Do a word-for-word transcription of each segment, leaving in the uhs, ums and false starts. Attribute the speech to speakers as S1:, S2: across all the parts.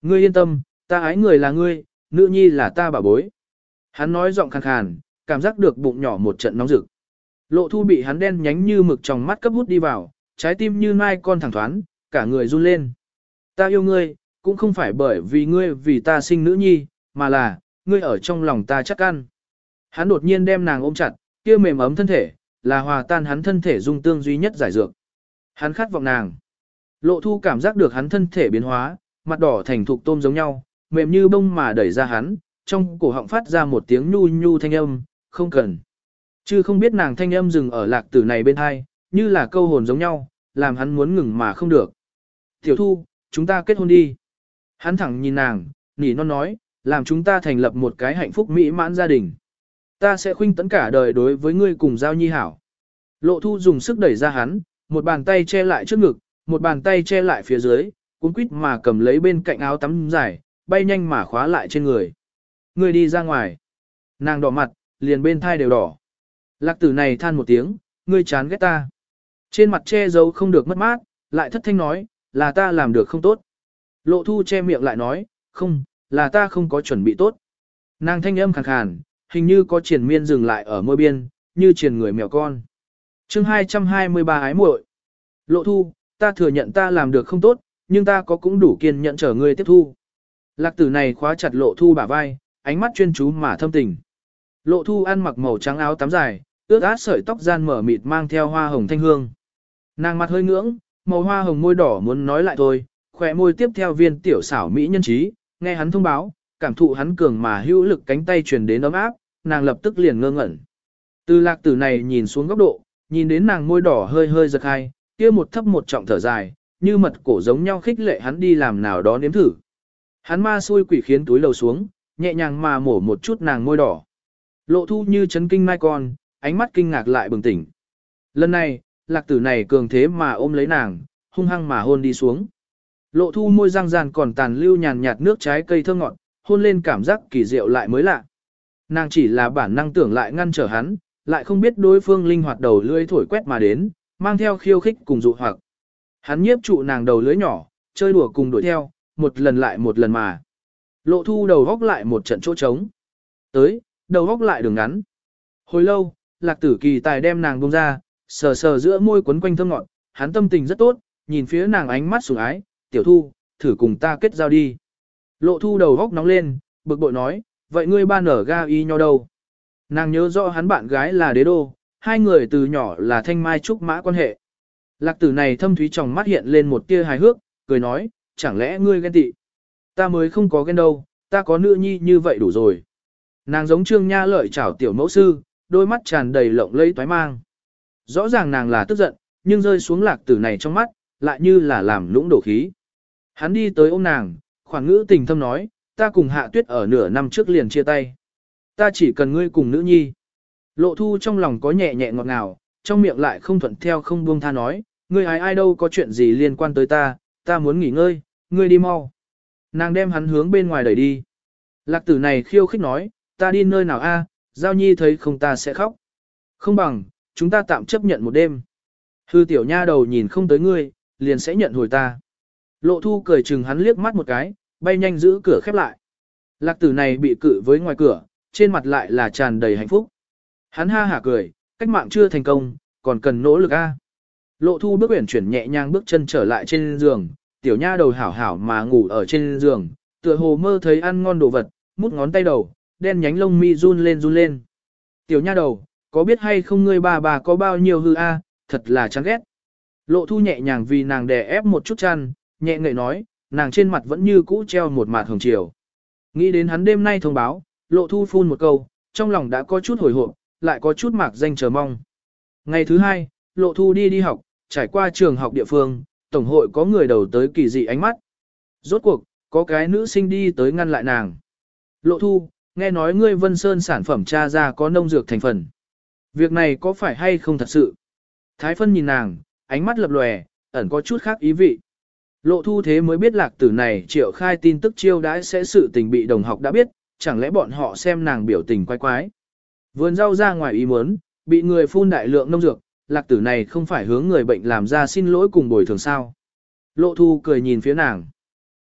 S1: Ngươi yên tâm, ta ái người là ngươi, nữ nhi là ta bảo bối. Hắn nói giọng khàn khàn, cảm giác được bụng nhỏ một trận nóng rực. Lộ thu bị hắn đen nhánh như mực trong mắt cấp hút đi vào, trái tim như nai con thẳng thoán, cả người run lên. Ta yêu ngươi, cũng không phải bởi vì ngươi vì ta sinh nữ nhi, mà là, ngươi ở trong lòng ta chắc ăn. Hắn đột nhiên đem nàng ôm chặt, kia mềm ấm thân thể, là hòa tan hắn thân thể dung tương duy nhất giải dược. Hắn khát vọng nàng. Lộ thu cảm giác được hắn thân thể biến hóa, mặt đỏ thành thục tôm giống nhau, mềm như bông mà đẩy ra hắn, trong cổ họng phát ra một tiếng nhu nhu thanh âm, không cần. Chứ không biết nàng thanh âm dừng ở lạc tử này bên hai, như là câu hồn giống nhau, làm hắn muốn ngừng mà không được. Tiểu thu, chúng ta kết hôn đi. Hắn thẳng nhìn nàng, nỉ non nói, làm chúng ta thành lập một cái hạnh phúc mỹ mãn gia đình. Ta sẽ khuynh tấn cả đời đối với ngươi cùng giao nhi hảo. Lộ thu dùng sức đẩy ra hắn, một bàn tay che lại trước ngực, một bàn tay che lại phía dưới, cuốn quýt mà cầm lấy bên cạnh áo tắm dài, bay nhanh mà khóa lại trên người. Ngươi đi ra ngoài. Nàng đỏ mặt, liền bên thai đều đỏ. Lạc tử này than một tiếng, ngươi chán ghét ta. Trên mặt che giấu không được mất mát, lại thất thanh nói, là ta làm được không tốt. Lộ thu che miệng lại nói, không, là ta không có chuẩn bị tốt. Nàng thanh âm khàn khàn, hình như có triển miên dừng lại ở môi biên, như triển người mèo con. chương hai trăm hai mươi ba ái muội. Lộ thu, ta thừa nhận ta làm được không tốt, nhưng ta có cũng đủ kiên nhẫn chờ ngươi tiếp thu. Lạc tử này khóa chặt lộ thu bả vai, ánh mắt chuyên chú mà thâm tình. Lộ thu ăn mặc màu trắng áo tắm dài, ướt át sợi tóc gian mở mịt mang theo hoa hồng thanh hương. Nàng mặt hơi ngưỡng, màu hoa hồng môi đỏ muốn nói lại thôi, khỏe môi tiếp theo viên tiểu xảo mỹ nhân trí, nghe hắn thông báo, cảm thụ hắn cường mà hữu lực cánh tay truyền đến ấm áp, nàng lập tức liền ngơ ngẩn. Từ lạc tử này nhìn xuống góc độ, nhìn đến nàng môi đỏ hơi hơi giật hai, kia một thấp một trọng thở dài, như mật cổ giống nhau khích lệ hắn đi làm nào đó nếm thử. Hắn ma xui quỷ khiến túi lầu xuống, nhẹ nhàng mà mổ một chút nàng môi đỏ. Lộ thu như chấn kinh mai con, ánh mắt kinh ngạc lại bừng tỉnh. Lần này, lạc tử này cường thế mà ôm lấy nàng, hung hăng mà hôn đi xuống. Lộ thu môi răng ràn còn tàn lưu nhàn nhạt nước trái cây thơm ngọt, hôn lên cảm giác kỳ diệu lại mới lạ. Nàng chỉ là bản năng tưởng lại ngăn trở hắn, lại không biết đối phương linh hoạt đầu lưỡi thổi quét mà đến, mang theo khiêu khích cùng dụ hoặc. Hắn nhiếp trụ nàng đầu lưỡi nhỏ, chơi đùa cùng đuổi theo, một lần lại một lần mà. Lộ thu đầu góc lại một trận chỗ trống. Tới, đầu góc lại đường ngắn. Hồi lâu, lạc tử kỳ tài đem nàng buông ra, sờ sờ giữa môi quấn quanh thơm ngọt, hắn tâm tình rất tốt, nhìn phía nàng ánh mắt sủng ái, tiểu thu, thử cùng ta kết giao đi. Lộ thu đầu góc nóng lên, bực bội nói, vậy ngươi ba nở ga y nhau đâu? Nàng nhớ rõ hắn bạn gái là đế đô, hai người từ nhỏ là thanh mai trúc mã quan hệ. Lạc tử này thâm thúy trong mắt hiện lên một tia hài hước, cười nói, chẳng lẽ ngươi ghen tị? Ta mới không có ghen đâu, ta có nữ nhi như vậy đủ rồi. Nàng giống Trương Nha Lợi chảo tiểu mẫu sư, đôi mắt tràn đầy lộng lẫy toái mang. Rõ ràng nàng là tức giận, nhưng rơi xuống lạc tử này trong mắt, lại như là làm lũng đổ khí. Hắn đi tới ôm nàng, khoảng ngữ tình thâm nói, ta cùng Hạ Tuyết ở nửa năm trước liền chia tay. Ta chỉ cần ngươi cùng nữ nhi. Lộ thu trong lòng có nhẹ nhẹ ngọt ngào, trong miệng lại không thuận theo không buông tha nói, ngươi ai ai đâu có chuyện gì liên quan tới ta, ta muốn nghỉ ngơi, ngươi đi mau. Nàng đem hắn hướng bên ngoài đẩy đi. Lạc tử này khiêu khích nói, ta đi nơi nào a? Giao nhi thấy không ta sẽ khóc. Không bằng, chúng ta tạm chấp nhận một đêm. Hư tiểu nha đầu nhìn không tới ngươi, liền sẽ nhận hồi ta. Lộ thu cười chừng hắn liếc mắt một cái, bay nhanh giữ cửa khép lại. Lạc tử này bị cự với ngoài cửa, trên mặt lại là tràn đầy hạnh phúc. Hắn ha hả cười, cách mạng chưa thành công, còn cần nỗ lực a. Lộ thu bước uyển chuyển nhẹ nhàng bước chân trở lại trên giường, tiểu nha đầu hảo hảo mà ngủ ở trên giường, tựa hồ mơ thấy ăn ngon đồ vật, mút ngón tay đầu, đen nhánh lông mi run lên run lên. Tiểu nha đầu, có biết hay không ngươi bà bà có bao nhiêu hư a, thật là chán ghét. Lộ thu nhẹ nhàng vì nàng đè ép một chút chăn, nhẹ ngậy nói, nàng trên mặt vẫn như cũ treo một mạt hồng chiều. Nghĩ đến hắn đêm nay thông báo, lộ thu phun một câu, trong lòng đã có chút hồi hộp, lại có chút mạc danh chờ mong. Ngày thứ hai, lộ thu đi đi học, trải qua trường học địa phương, tổng hội có người đầu tới kỳ dị ánh mắt. Rốt cuộc, có cái nữ sinh đi tới ngăn lại nàng. Lộ thu, nghe nói ngươi Vân Sơn sản phẩm tra ra có nông dược thành phần. Việc này có phải hay không thật sự? Thái Phân nhìn nàng, ánh mắt lập lòe, ẩn có chút khác ý vị. Lộ thu thế mới biết lạc tử này triệu khai tin tức chiêu đãi sẽ sự tình bị đồng học đã biết, chẳng lẽ bọn họ xem nàng biểu tình quái quái. Vườn rau ra ngoài ý muốn, bị người phun đại lượng nông dược, lạc tử này không phải hướng người bệnh làm ra xin lỗi cùng bồi thường sao. Lộ thu cười nhìn phía nàng.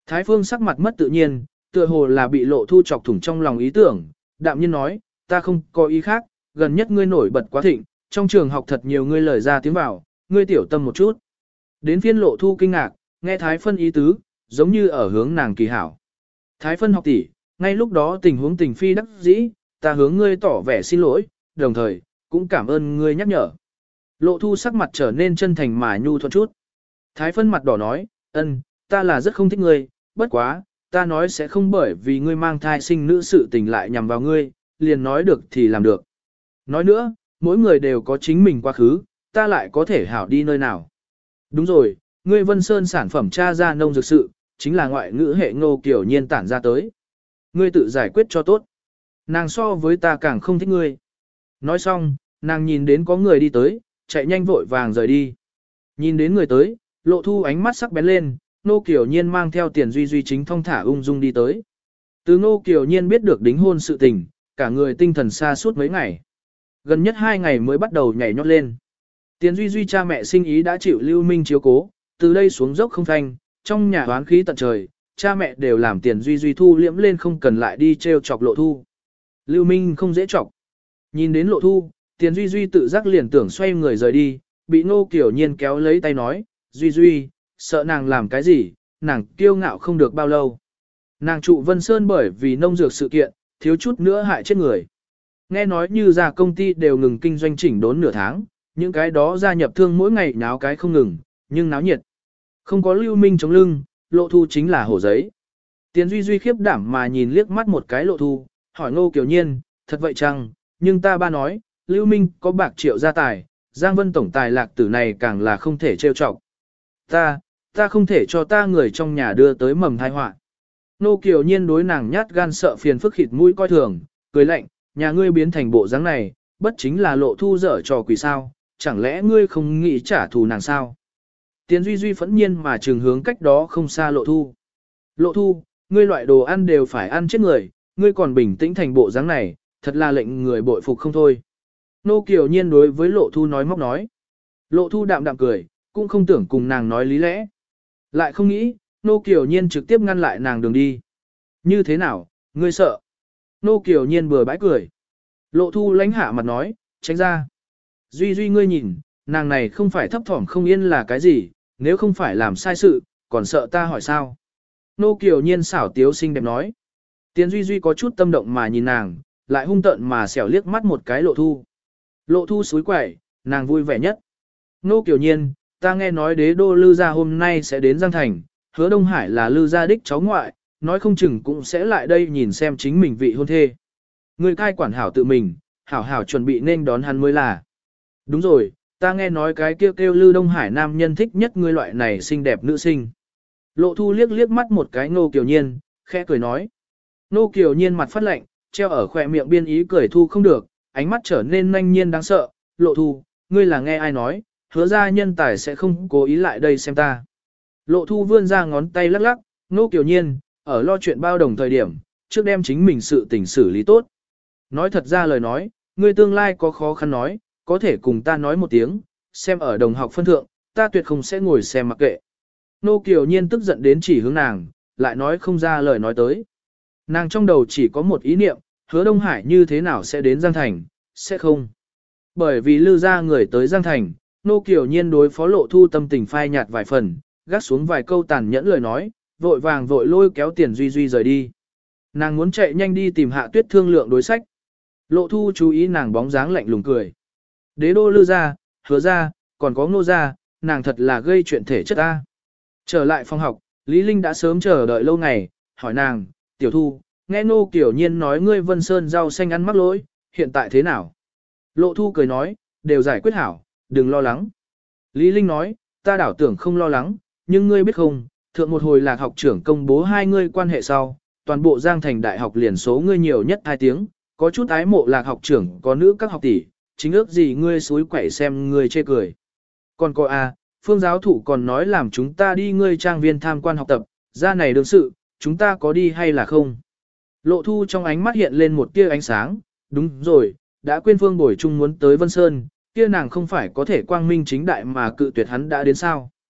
S1: Thái Phương sắc mặt mất tự nhiên, tựa hồ là bị Lộ Thu chọc thủng trong lòng ý tưởng, đạm nhiên nói, ta không có ý khác, gần nhất ngươi nổi bật quá thịnh, trong trường học thật nhiều ngươi lời ra tiếng vào, ngươi tiểu tâm một chút. Đến phiên Lộ Thu kinh ngạc, nghe Thái Phân ý tứ, giống như ở hướng nàng kỳ hảo. Thái Phân học tỷ, ngay lúc đó tình huống tình phi đắc dĩ, ta hướng ngươi tỏ vẻ xin lỗi, đồng thời, cũng cảm ơn ngươi nhắc nhở. Lộ Thu sắc mặt trở nên chân thành mà nhu thuận chút. Thái Phân mặt đỏ nói, ân, ta là rất không thích ngươi, bất quá, ta nói sẽ không bởi vì ngươi mang thai sinh nữ sự tình lại nhằm vào ngươi, liền nói được thì làm được. Nói nữa, mỗi người đều có chính mình quá khứ, ta lại có thể hảo đi nơi nào. Đúng rồi, ngươi Vân Sơn sản phẩm tra ra nông dược sự, chính là ngoại ngữ hệ Ngô Kiều Nhiên tản ra tới. Ngươi tự giải quyết cho tốt. Nàng so với ta càng không thích ngươi. Nói xong, nàng nhìn đến có người đi tới, chạy nhanh vội vàng rời đi. Nhìn đến người tới, Lộ Thu ánh mắt sắc bén lên, Ngô Kiều Nhiên mang theo Tiền Duy Duy chính thong thả ung dung đi tới. Từ Ngô Kiều Nhiên biết được đính hôn sự tình, cả người tinh thần xa suốt mấy ngày. Gần nhất hai ngày mới bắt đầu nhảy nhót lên. Tiền Duy Duy cha mẹ sinh ý đã chịu Lưu Minh chiếu cố, từ đây xuống dốc không thanh, trong nhà hoán khí tận trời, cha mẹ đều làm Tiền Duy Duy thu liễm lên không cần lại đi treo chọc Lộ Thu. Lưu Minh không dễ chọc. Nhìn đến Lộ Thu, Tiền Duy Duy tự giác liền tưởng xoay người rời đi, bị Ngô Kiều Nhiên kéo lấy tay nói, Duy Duy, sợ nàng làm cái gì, nàng kiêu ngạo không được bao lâu. Nàng trụ Vân Sơn bởi vì nông dược sự kiện, thiếu chút nữa hại chết người. Nghe nói như ra công ty đều ngừng kinh doanh chỉnh đốn nửa tháng, những cái đó gia nhập thương mỗi ngày náo cái không ngừng, nhưng náo nhiệt. Không có Lưu Minh chống lưng, Lộ Thu chính là hổ giấy. Tiền Duy Duy khiếp đảm mà nhìn liếc mắt một cái Lộ Thu, hỏi Ngô Kiều Nhiên, thật vậy chăng, nhưng ta ba nói, Lưu Minh có bạc triệu gia tài, Giang Vân tổng tài lạc tử này càng là không thể trêu chọc. Ta, ta không thể cho ta người trong nhà đưa tới mầm tai họa. Ngô Kiều Nhiên đối nàng nhát gan sợ phiền phức khịt mũi coi thường, cười lạnh, nhà ngươi biến thành bộ dáng này, bất chính là Lộ Thu dở trò quỷ sao, chẳng lẽ ngươi không nghĩ trả thù nàng sao? Tiền Duy Duy phẫn nhiên mà trường hướng cách đó không xa Lộ Thu. Lộ Thu, ngươi loại đồ ăn đều phải ăn chết người, ngươi còn bình tĩnh thành bộ dáng này, thật là lệnh người bội phục không thôi. Nô Kiều Nhiên đối với Lộ Thu nói móc nói. Lộ Thu đạm đạm cười, cũng không tưởng cùng nàng nói lý lẽ. Lại không nghĩ, Nô Kiều Nhiên trực tiếp ngăn lại nàng đường đi. Như thế nào, ngươi sợ? Nô Kiều Nhiên bừa bãi cười. Lộ Thu lánh hạ mặt nói, tránh ra. Duy Duy ngươi nhìn, nàng này không phải thấp thỏm không yên là cái gì, nếu không phải làm sai sự, còn sợ ta hỏi sao? Nô Kiều Nhiên xảo tiếu xinh đẹp nói. Tiền Duy Duy có chút tâm động mà nhìn nàng, lại hung tợn mà xẻo liếc mắt một cái Lộ Thu. Lộ Thu xúi quẩy, nàng vui vẻ nhất. Nô Kiều Nhiên, ta nghe nói đế đô Lư gia hôm nay sẽ đến Giang Thành, Hứa Đông Hải là Lư gia đích cháu ngoại, nói không chừng cũng sẽ lại đây nhìn xem chính mình vị hôn thê. Người cai quản hảo tự mình, hảo hảo chuẩn bị nên đón hắn mới là. Đúng rồi, ta nghe nói cái kêu kêu Lư Đông Hải nam nhân thích nhất ngươi loại này xinh đẹp nữ sinh. Lộ Thu liếc liếc mắt một cái Ngô Kiều Nhiên, khẽ cười nói. Ngô Kiều Nhiên mặt phát lạnh, treo ở khỏe miệng biên ý cười thu không được, ánh mắt trở nên nhanh nhiên đáng sợ. Lộ Thu, ngươi là nghe ai nói, hứa ra nhân tài sẽ không cố ý lại đây xem ta. Lộ Thu vươn ra ngón tay lắc lắc, Ngô Kiều Nhiên, ở lo chuyện bao đồng thời điểm, trước đem chính mình sự tình xử lý tốt. Nói thật ra lời nói, ngươi tương lai có khó khăn nói, có thể cùng ta nói một tiếng, xem ở đồng học phân thượng, ta tuyệt không sẽ ngồi xem mặc kệ. Nô Kiều Nhiên tức giận đến chỉ hướng nàng, lại nói không ra lời nói tới. Nàng trong đầu chỉ có một ý niệm, Hứa Đông Hải như thế nào sẽ đến Giang Thành, sẽ không. Bởi vì Lư ra người tới Giang Thành, Nô Kiều Nhiên đối phó Lộ Thu tâm tình phai nhạt vài phần, gác xuống vài câu tàn nhẫn lời nói, vội vàng vội lôi kéo Tiền Duy Duy rời đi. Nàng muốn chạy nhanh đi tìm Hạ Tuyết thương lượng đối sách. Lộ Thu chú ý nàng bóng dáng lạnh lùng cười. Đế đô Lư ra, Hứa ra, còn có Ngô ra, nàng thật là gây chuyện thể chất ta. Trở lại phòng học, Lý Linh đã sớm chờ đợi lâu ngày, hỏi nàng, Tiểu Thu, nghe Ngô Kiều Nhiên nói ngươi Vân Sơn rau xanh ăn mắc lỗi, hiện tại thế nào? Lộ Thu cười nói, đều giải quyết hảo, đừng lo lắng. Lý Linh nói, ta đảo tưởng không lo lắng, nhưng ngươi biết không, thượng một hồi lạc học trưởng công bố hai ngươi quan hệ sau, toàn bộ Giang Thành đại học liền số ngươi nhiều nhất hai tiếng, có chút ái mộ lạc học trưởng có nữ các học tỷ, chính ước gì ngươi suối quẩy xem ngươi chê cười. Còn cô a, Phương giáo thụ còn nói làm chúng ta đi ngươi trang viên tham quan học tập, ra này đương sự, chúng ta có đi hay là không? Lộ Thu trong ánh mắt hiện lên một tia ánh sáng, đúng rồi, đã quên Phương Bồi Trung muốn tới Vân Sơn, kia nàng không phải có thể quang minh chính đại mà cự tuyệt hắn đã đến sao?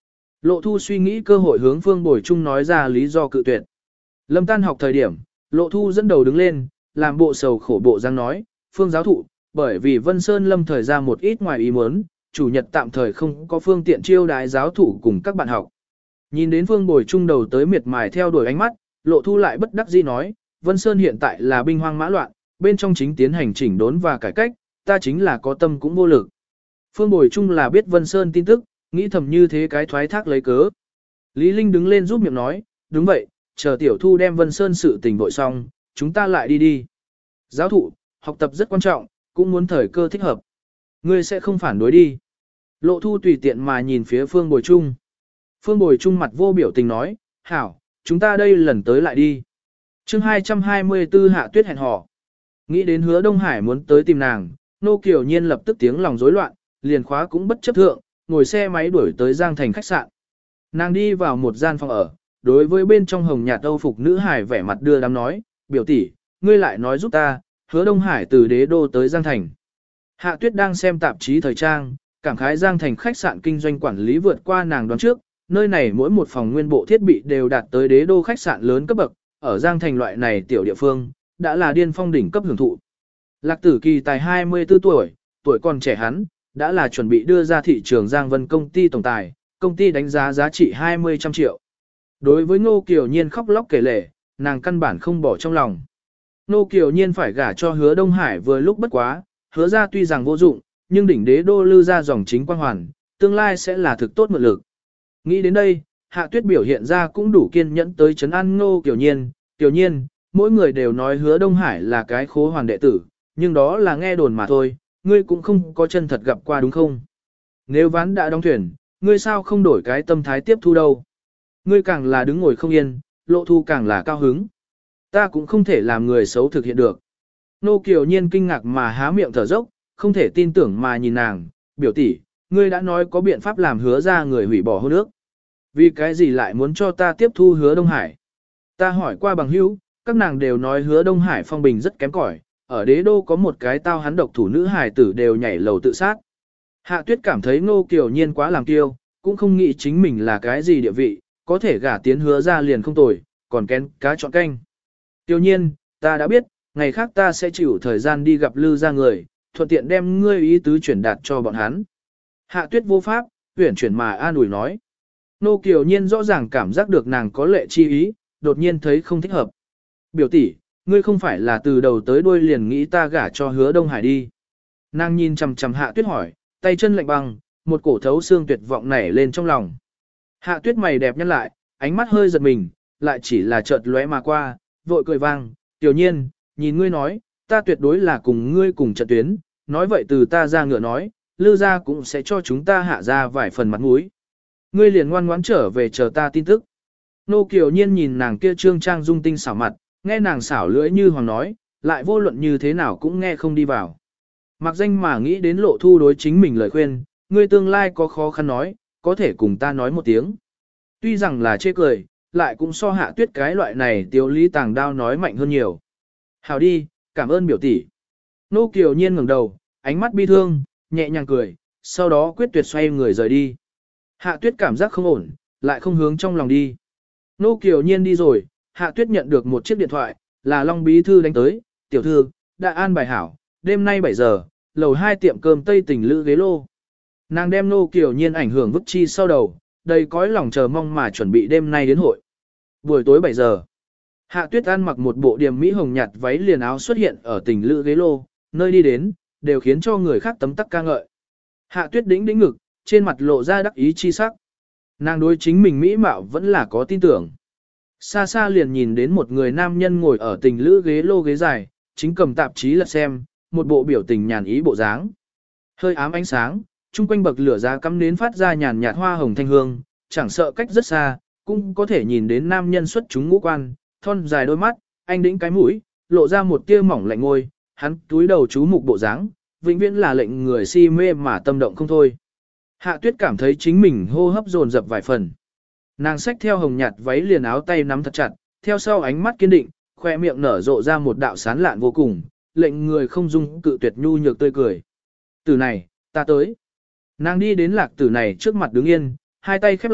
S1: Lộ Thu suy nghĩ cơ hội hướng Phương Bồi Trung nói ra lý do cự tuyệt. Lâm tan học thời điểm, Lộ Thu dẫn đầu đứng lên, làm bộ sầu khổ bộ răng nói, Phương giáo thụ, bởi vì Vân Sơn Lâm thời ra một ít ngoài ý muốn, chủ nhật tạm thời không có phương tiện chiêu đái giáo thủ cùng các bạn học. Nhìn đến Phương Bồi Trung đầu tới miệt mài theo đuổi ánh mắt, Lộ Thu lại bất đắc dĩ nói, Vân Sơn hiện tại là binh hoang mã loạn, bên trong chính tiến hành chỉnh đốn và cải cách, ta chính là có tâm cũng vô lực. Phương Bồi Trung là biết Vân Sơn tin tức, nghĩ thầm như thế cái thoái thác lấy cớ. Lý Linh đứng lên giúp miệng nói, đúng vậy, chờ tiểu thu đem Vân Sơn sự tình vội xong, chúng ta lại đi đi. Giáo thụ, học tập rất quan trọng, cũng muốn thời cơ thích hợp. Ngươi sẽ không phản đối đi. Lộ Thu tùy tiện mà nhìn phía Phương Bồi Trung. Phương Bồi Trung mặt vô biểu tình nói, hảo, chúng ta đây lần tới lại đi. chương hai trăm hai mươi tư Hạ Tuyết hẹn hò. Nghĩ đến Hứa Đông Hải muốn tới tìm nàng, Nô Kiều Nhiên lập tức tiếng lòng rối loạn, liền khóa cũng bất chấp thượng, ngồi xe máy đuổi tới Giang Thành khách sạn. Nàng đi vào một gian phòng ở, đối với bên trong hồng nhạt âu phục nữ hải vẻ mặt đưa đám nói, biểu tỷ, ngươi lại nói giúp ta, Hứa Đông Hải từ Đế Đô tới Giang Thành. Hạ Tuyết đang xem tạp chí thời trang, cảm khái Giang Thành khách sạn kinh doanh quản lý vượt qua nàng đoán trước, nơi này mỗi một phòng nguyên bộ thiết bị đều đạt tới Đế Đô khách sạn lớn cấp bậc, ở Giang Thành loại này tiểu địa phương, đã là điên phong đỉnh cấp hưởng thụ. Lạc Tử Kỳ tài hai mươi tư tuổi, tuổi còn trẻ hắn, đã là chuẩn bị đưa ra thị trường Giang Vân công ty tổng tài, công ty đánh giá giá trị hai mươi trăm triệu. Đối với Ngô Kiều Nhiên khóc lóc kể lể, nàng căn bản không bỏ trong lòng. Ngô Kiều Nhiên phải gả cho Hứa Đông Hải vừa lúc bất quá, Hứa ra tuy rằng vô dụng, nhưng đỉnh Đế Đô lư ra dòng chính quang hoàn, tương lai sẽ là thực tốt mượn lực. Nghĩ đến đây, Hạ Tuyết biểu hiện ra cũng đủ kiên nhẫn tới trấn an Ngô Kiều Nhiên. Kiều Nhiên, mỗi người đều nói Hứa Đông Hải là cái khố hoàn đệ tử, nhưng đó là nghe đồn mà thôi, ngươi cũng không có chân thật gặp qua đúng không? Nếu ván đã đóng thuyền, ngươi sao không đổi cái tâm thái tiếp thu đâu? Ngươi càng là đứng ngồi không yên, Lộ Thu càng là cao hứng. Ta cũng không thể làm người xấu thực hiện được. Nô Kiều Nhiên kinh ngạc mà há miệng thở dốc, không thể tin tưởng mà nhìn nàng, biểu tỷ, ngươi đã nói có biện pháp làm Hứa ra người hủy bỏ hôn ước. Vì cái gì lại muốn cho ta tiếp thu Hứa Đông Hải? Ta hỏi qua bằng hữu, các nàng đều nói Hứa Đông Hải phong bình rất kém cỏi, ở Đế Đô có một cái tao hắn độc thủ nữ hài tử đều nhảy lầu tự sát. Hạ Tuyết cảm thấy Ngô Kiều Nhiên quá làm kiêu, cũng không nghĩ chính mình là cái gì địa vị, có thể gả tiến Hứa ra liền không tồi, còn kén cá chọn canh. Kiều Nhiên, ta đã biết, ngày khác ta sẽ chịu thời gian đi gặp Lư ra người, thuận tiện đem ngươi ý tứ chuyển đạt cho bọn hắn. Hạ Tuyết vô pháp, huyển chuyển mà an ủi nói. Ngô Kiều Nhiên rõ ràng cảm giác được nàng có lệ chi ý, đột nhiên thấy không thích hợp. Biểu tỷ, ngươi không phải là từ đầu tới đuôi liền nghĩ ta gả cho Hứa Đông Hải đi. Nàng nhìn chằm chằm Hạ Tuyết hỏi, tay chân lạnh băng, một cổ thấu xương tuyệt vọng nảy lên trong lòng. Hạ Tuyết mày đẹp nhăn lại, ánh mắt hơi giật mình, lại chỉ là chợt lóe mà qua, vội cười vang, Tiểu Nhiên, nhìn ngươi nói, ta tuyệt đối là cùng ngươi cùng trận tuyến, nói vậy từ ta ra ngựa nói, Lư gia cũng sẽ cho chúng ta hạ ra vài phần mặt mũi. Ngươi liền ngoan ngoãn trở về chờ ta tin tức. Nô Kiều Nhiên nhìn nàng kia trương trang dung tinh xảo mặt, nghe nàng xảo lưỡi như hoàng nói, lại vô luận như thế nào cũng nghe không đi vào. Mặc danh mà nghĩ đến Lộ Thu đối chính mình lời khuyên, ngươi tương lai có khó khăn nói, có thể cùng ta nói một tiếng. Tuy rằng là chê cười, lại cũng so Hạ Tuyết cái loại này tiêu lý tàng đao nói mạnh hơn nhiều. Hào đi, cảm ơn biểu tỷ. Nô Kiều Nhiên ngẩng đầu, ánh mắt bi thương, nhẹ nhàng cười, sau đó quyết tuyệt xoay người rời đi. Hạ Tuyết cảm giác không ổn, lại không hướng trong lòng đi. Nô Kiều Nhiên đi rồi, Hạ Tuyết nhận được một chiếc điện thoại, là Long Bí Thư đánh tới, tiểu thư, đã an bài hảo, đêm nay bảy giờ, lầu hai tiệm cơm Tây Tỉnh Lữ ghế lô. Nàng đem Nô Kiều Nhiên ảnh hưởng vứt chi sau đầu, đầy cõi lòng chờ mong mà chuẩn bị đêm nay đến hội. Buổi tối bảy giờ, Hạ Tuyết ăn mặc một bộ điềm mỹ hồng nhạt váy liền áo xuất hiện ở Tỉnh Lữ ghế lô, nơi đi đến, đều khiến cho người khác tấm tắc ca ngợi. Hạ Tuyết đĩnh đĩnh ngực, trên mặt lộ ra đắc ý chi sắc. Nàng đối chính mình mỹ mạo vẫn là có tin tưởng. Xa xa liền nhìn đến một người nam nhân ngồi ở Tình Lữ ghế lô ghế dài, chính cầm tạp chí lật xem, một bộ biểu tình nhàn ý bộ dáng. Hơi ám ánh sáng, chung quanh bậc lửa giá cắm nến phát ra nhàn nhạt hoa hồng thanh hương, chẳng sợ cách rất xa, cũng có thể nhìn đến nam nhân xuất chúng ngũ quan, thon dài đôi mắt, anh đĩnh cái mũi, lộ ra một tia mỏng lạnh ngôi, hắn túi đầu chú mục bộ dáng, vĩnh viễn là lệnh người si mê mà tâm động không thôi. Hạ Tuyết cảm thấy chính mình hô hấp dồn dập vài phần. Nàng xách theo hồng nhạt váy liền áo tay nắm thật chặt, theo sau ánh mắt kiên định, khoe miệng nở rộ ra một đạo sán lạn vô cùng, lệnh người không dung cự tuyệt nhu nhược tươi cười. Từ này, ta tới. Nàng đi đến Lạc Tử này trước mặt đứng yên, hai tay khép lại,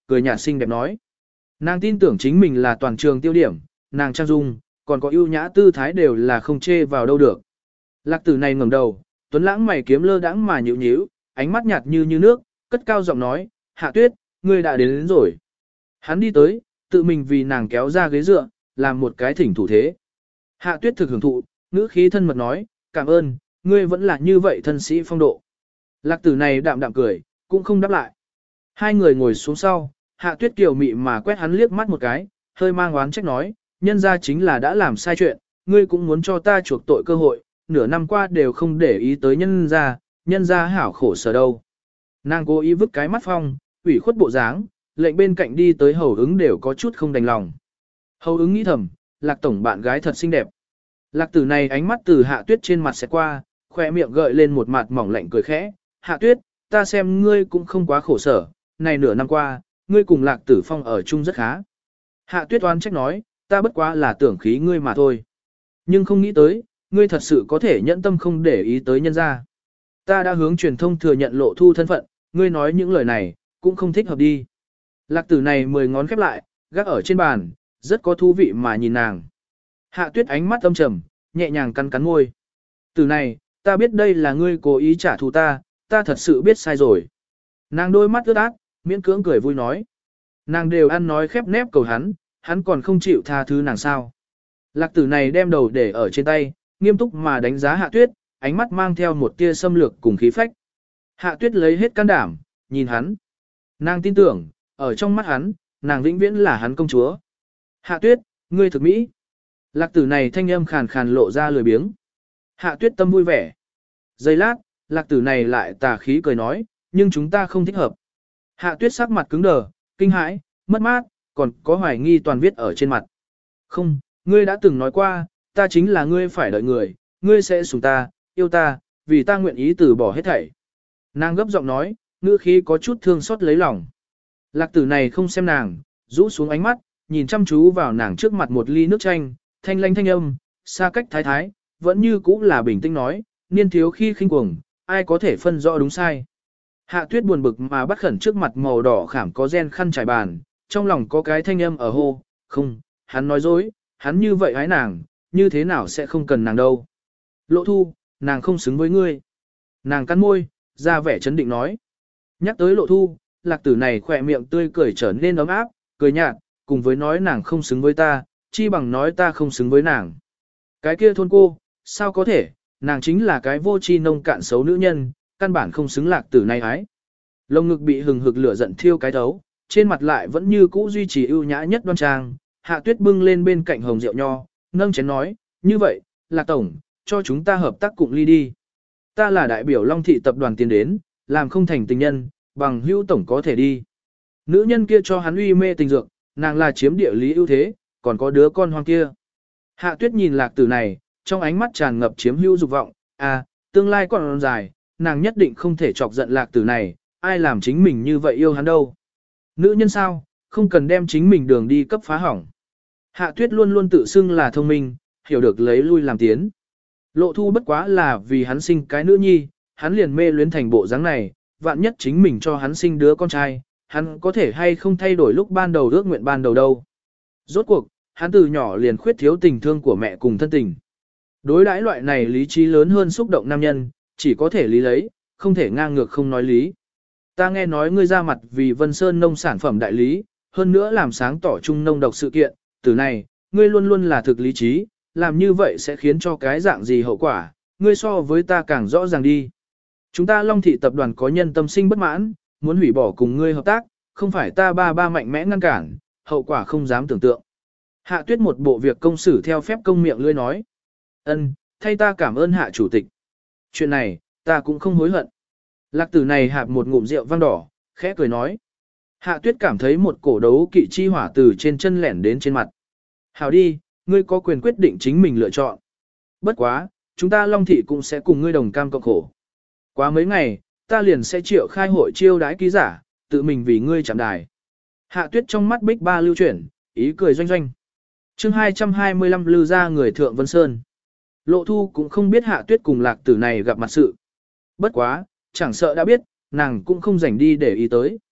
S1: cười nhạt xinh đẹp nói. Nàng tin tưởng chính mình là toàn trường tiêu điểm, nàng trang dung, còn có ưu nhã tư thái đều là không chê vào đâu được. Lạc tử này ngẩng đầu, tuấn lãng mày kiếm lơ đãng mà nhíu nhíu, ánh mắt nhạt như như nước, cất cao giọng nói, Hạ Tuyết, ngươi đã đến, đến rồi. Hắn đi tới, tự mình vì nàng kéo ra ghế dựa, làm một cái thỉnh thủ thế. Hạ Tuyết thực hưởng thụ, ngữ khí thân mật nói, cảm ơn, ngươi vẫn là như vậy thân sĩ phong độ. Lạc tử này đạm đạm cười, cũng không đáp lại. Hai người ngồi xuống sau, Hạ Tuyết kiều mị mà quét hắn liếc mắt một cái, hơi mang oán trách nói, nhân ra chính là đã làm sai chuyện, ngươi cũng muốn cho ta chuộc tội cơ hội, nửa năm qua đều không để ý tới nhân ra, nhân ra hảo khổ sở đâu. Nàng cố ý vứt cái mắt phong, ủy khuất bộ dáng, lệnh bên cạnh đi tới hầu ứng đều có chút không đành lòng. Hầu ứng nghĩ thầm, Lạc tổng bạn gái thật xinh đẹp. Lạc tử này ánh mắt từ Hạ Tuyết trên mặt sẽ qua, khoe miệng gợi lên một mặt mỏng lạnh cười khẽ, Hạ Tuyết, ta xem ngươi cũng không quá khổ sở, này nửa năm qua, ngươi cùng Lạc Tử Phong ở chung rất khá. Hạ Tuyết oán trách nói, ta bất quá là tưởng khí ngươi mà thôi. Nhưng không nghĩ tới, ngươi thật sự có thể nhẫn tâm không để ý tới nhân gia. Ta đã hướng truyền thông thừa nhận Lộ Thu thân phận, ngươi nói những lời này, cũng không thích hợp đi. Lạc tử này mười ngón khép lại, gác ở trên bàn, rất có thú vị mà nhìn nàng. Hạ Tuyết ánh mắt âm trầm, nhẹ nhàng cắn cắn môi. Từ này, ta biết đây là ngươi cố ý trả thù ta, ta thật sự biết sai rồi. Nàng đôi mắt ướt át, miễn cưỡng cười vui nói. Nàng đều ăn nói khép nép cầu hắn, hắn còn không chịu tha thứ nàng sao. Lạc tử này đem đầu để ở trên tay, nghiêm túc mà đánh giá Hạ Tuyết, ánh mắt mang theo một tia xâm lược cùng khí phách. Hạ Tuyết lấy hết can đảm, nhìn hắn. Nàng tin tưởng, ở trong mắt hắn, nàng vĩnh viễn là hắn công chúa. Hạ Tuyết, ngươi thực mỹ. Lạc tử này thanh âm khàn khàn lộ ra lười biếng. Hạ Tuyết tâm vui vẻ. Giây lát, lạc tử này lại tà khí cười nói, nhưng chúng ta không thích hợp. Hạ Tuyết sắc mặt cứng đờ, kinh hãi, mất mát, còn có hoài nghi toàn viết ở trên mặt. Không, ngươi đã từng nói qua, ta chính là ngươi phải đợi người, ngươi sẽ sủng ta, yêu ta, vì ta nguyện ý từ bỏ hết thảy. Nàng gấp giọng nói, ngữ khí có chút thương xót lấy lòng. Lạc tử này không xem nàng, rũ xuống ánh mắt, nhìn chăm chú vào nàng trước mặt một ly nước chanh, thanh lanh thanh âm, xa cách thái thái, vẫn như cũ là bình tĩnh nói, niên thiếu khi khinh cuồng, ai có thể phân rõ đúng sai. Hạ Tuyết buồn bực mà bắt khẩn trước mặt màu đỏ khảm có gen khăn trải bàn, trong lòng có cái thanh âm ở hô, không, hắn nói dối, hắn như vậy hái nàng, như thế nào sẽ không cần nàng đâu. Lộ Thu, nàng không xứng với ngươi. Nàng cắn môi, ra vẻ chấn định nói. Nhắc tới Lộ Thu, lạc tử này khỏe miệng tươi cười trở nên ấm áp, cười nhạt, cùng với nói nàng không xứng với ta, chi bằng nói ta không xứng với nàng. Cái kia thôn cô, sao có thể, nàng chính là cái vô tri nông cạn xấu nữ nhân, căn bản không xứng lạc tử này ái. Lồng ngực bị hừng hực lửa giận thiêu cái thấu, trên mặt lại vẫn như cũ duy trì ưu nhã nhất đoan trang. Hạ Tuyết bưng lên bên cạnh hồng rượu nho, nâng chén nói, như vậy, Lạc tổng, cho chúng ta hợp tác cùng ly đi. Ta là đại biểu Long Thị tập đoàn tiến đến, làm không thành tình nhân, bằng hữu tổng có thể đi. Nữ nhân kia cho hắn uy mê tình dược, nàng là chiếm địa lý ưu thế, còn có đứa con hoang kia. Hạ Tuyết nhìn Lạc tử này, trong ánh mắt tràn ngập chiếm hữu dục vọng, à, tương lai còn dài, nàng nhất định không thể chọc giận Lạc tử này, ai làm chính mình như vậy yêu hắn đâu. Nữ nhân sao, không cần đem chính mình đường đi cấp phá hỏng. Hạ Tuyết luôn luôn tự xưng là thông minh, hiểu được lấy lui làm tiến. Lộ Thu bất quá là vì hắn sinh cái nữ nhi, hắn liền mê luyến thành bộ dáng này, vạn nhất chính mình cho hắn sinh đứa con trai, hắn có thể hay không thay đổi lúc ban đầu ước nguyện ban đầu đâu. Rốt cuộc, hắn từ nhỏ liền khuyết thiếu tình thương của mẹ cùng thân tình. Đối đãi loại này lý trí lớn hơn xúc động nam nhân, chỉ có thể lý lấy, không thể ngang ngược không nói lý. Ta nghe nói ngươi ra mặt vì Vân Sơn nông sản phẩm đại lý, hơn nữa làm sáng tỏ chung nông độc sự kiện, từ này, ngươi luôn luôn là thực lý trí, làm như vậy sẽ khiến cho cái dạng gì hậu quả, ngươi so với ta càng rõ ràng đi. Chúng ta Long Thị tập đoàn có nhân tâm sinh bất mãn, muốn hủy bỏ cùng ngươi hợp tác, không phải ta ba ba mạnh mẽ ngăn cản, hậu quả không dám tưởng tượng. Hạ Tuyết một bộ việc công xử theo phép công miệng lươi nói. Ân, thay ta cảm ơn Hạ chủ tịch. Chuyện này, ta cũng không hối hận. Lạc tử này hạp một ngụm rượu vang đỏ, khẽ cười nói. Hạ Tuyết cảm thấy một cổ đấu kỵ chi hỏa từ trên chân lẻn đến trên mặt. Hảo đi, ngươi có quyền quyết định chính mình lựa chọn. Bất quá, chúng ta Long Thị cũng sẽ cùng ngươi đồng cam cộng khổ. Quá mấy ngày, ta liền sẽ triệu khai hội chiêu đái ký giả, tự mình vì ngươi chạm đài. Hạ Tuyết trong mắt bích ba lưu chuyển, ý cười doanh doanh. chương hai trăm hai mươi lăm lưu ra người Thượng Vân Sơn. Lộ Thu cũng không biết Hạ Tuyết cùng lạc tử này gặp mặt sự. Bất quá, chẳng sợ đã biết, nàng cũng không rảnh đi để ý tới.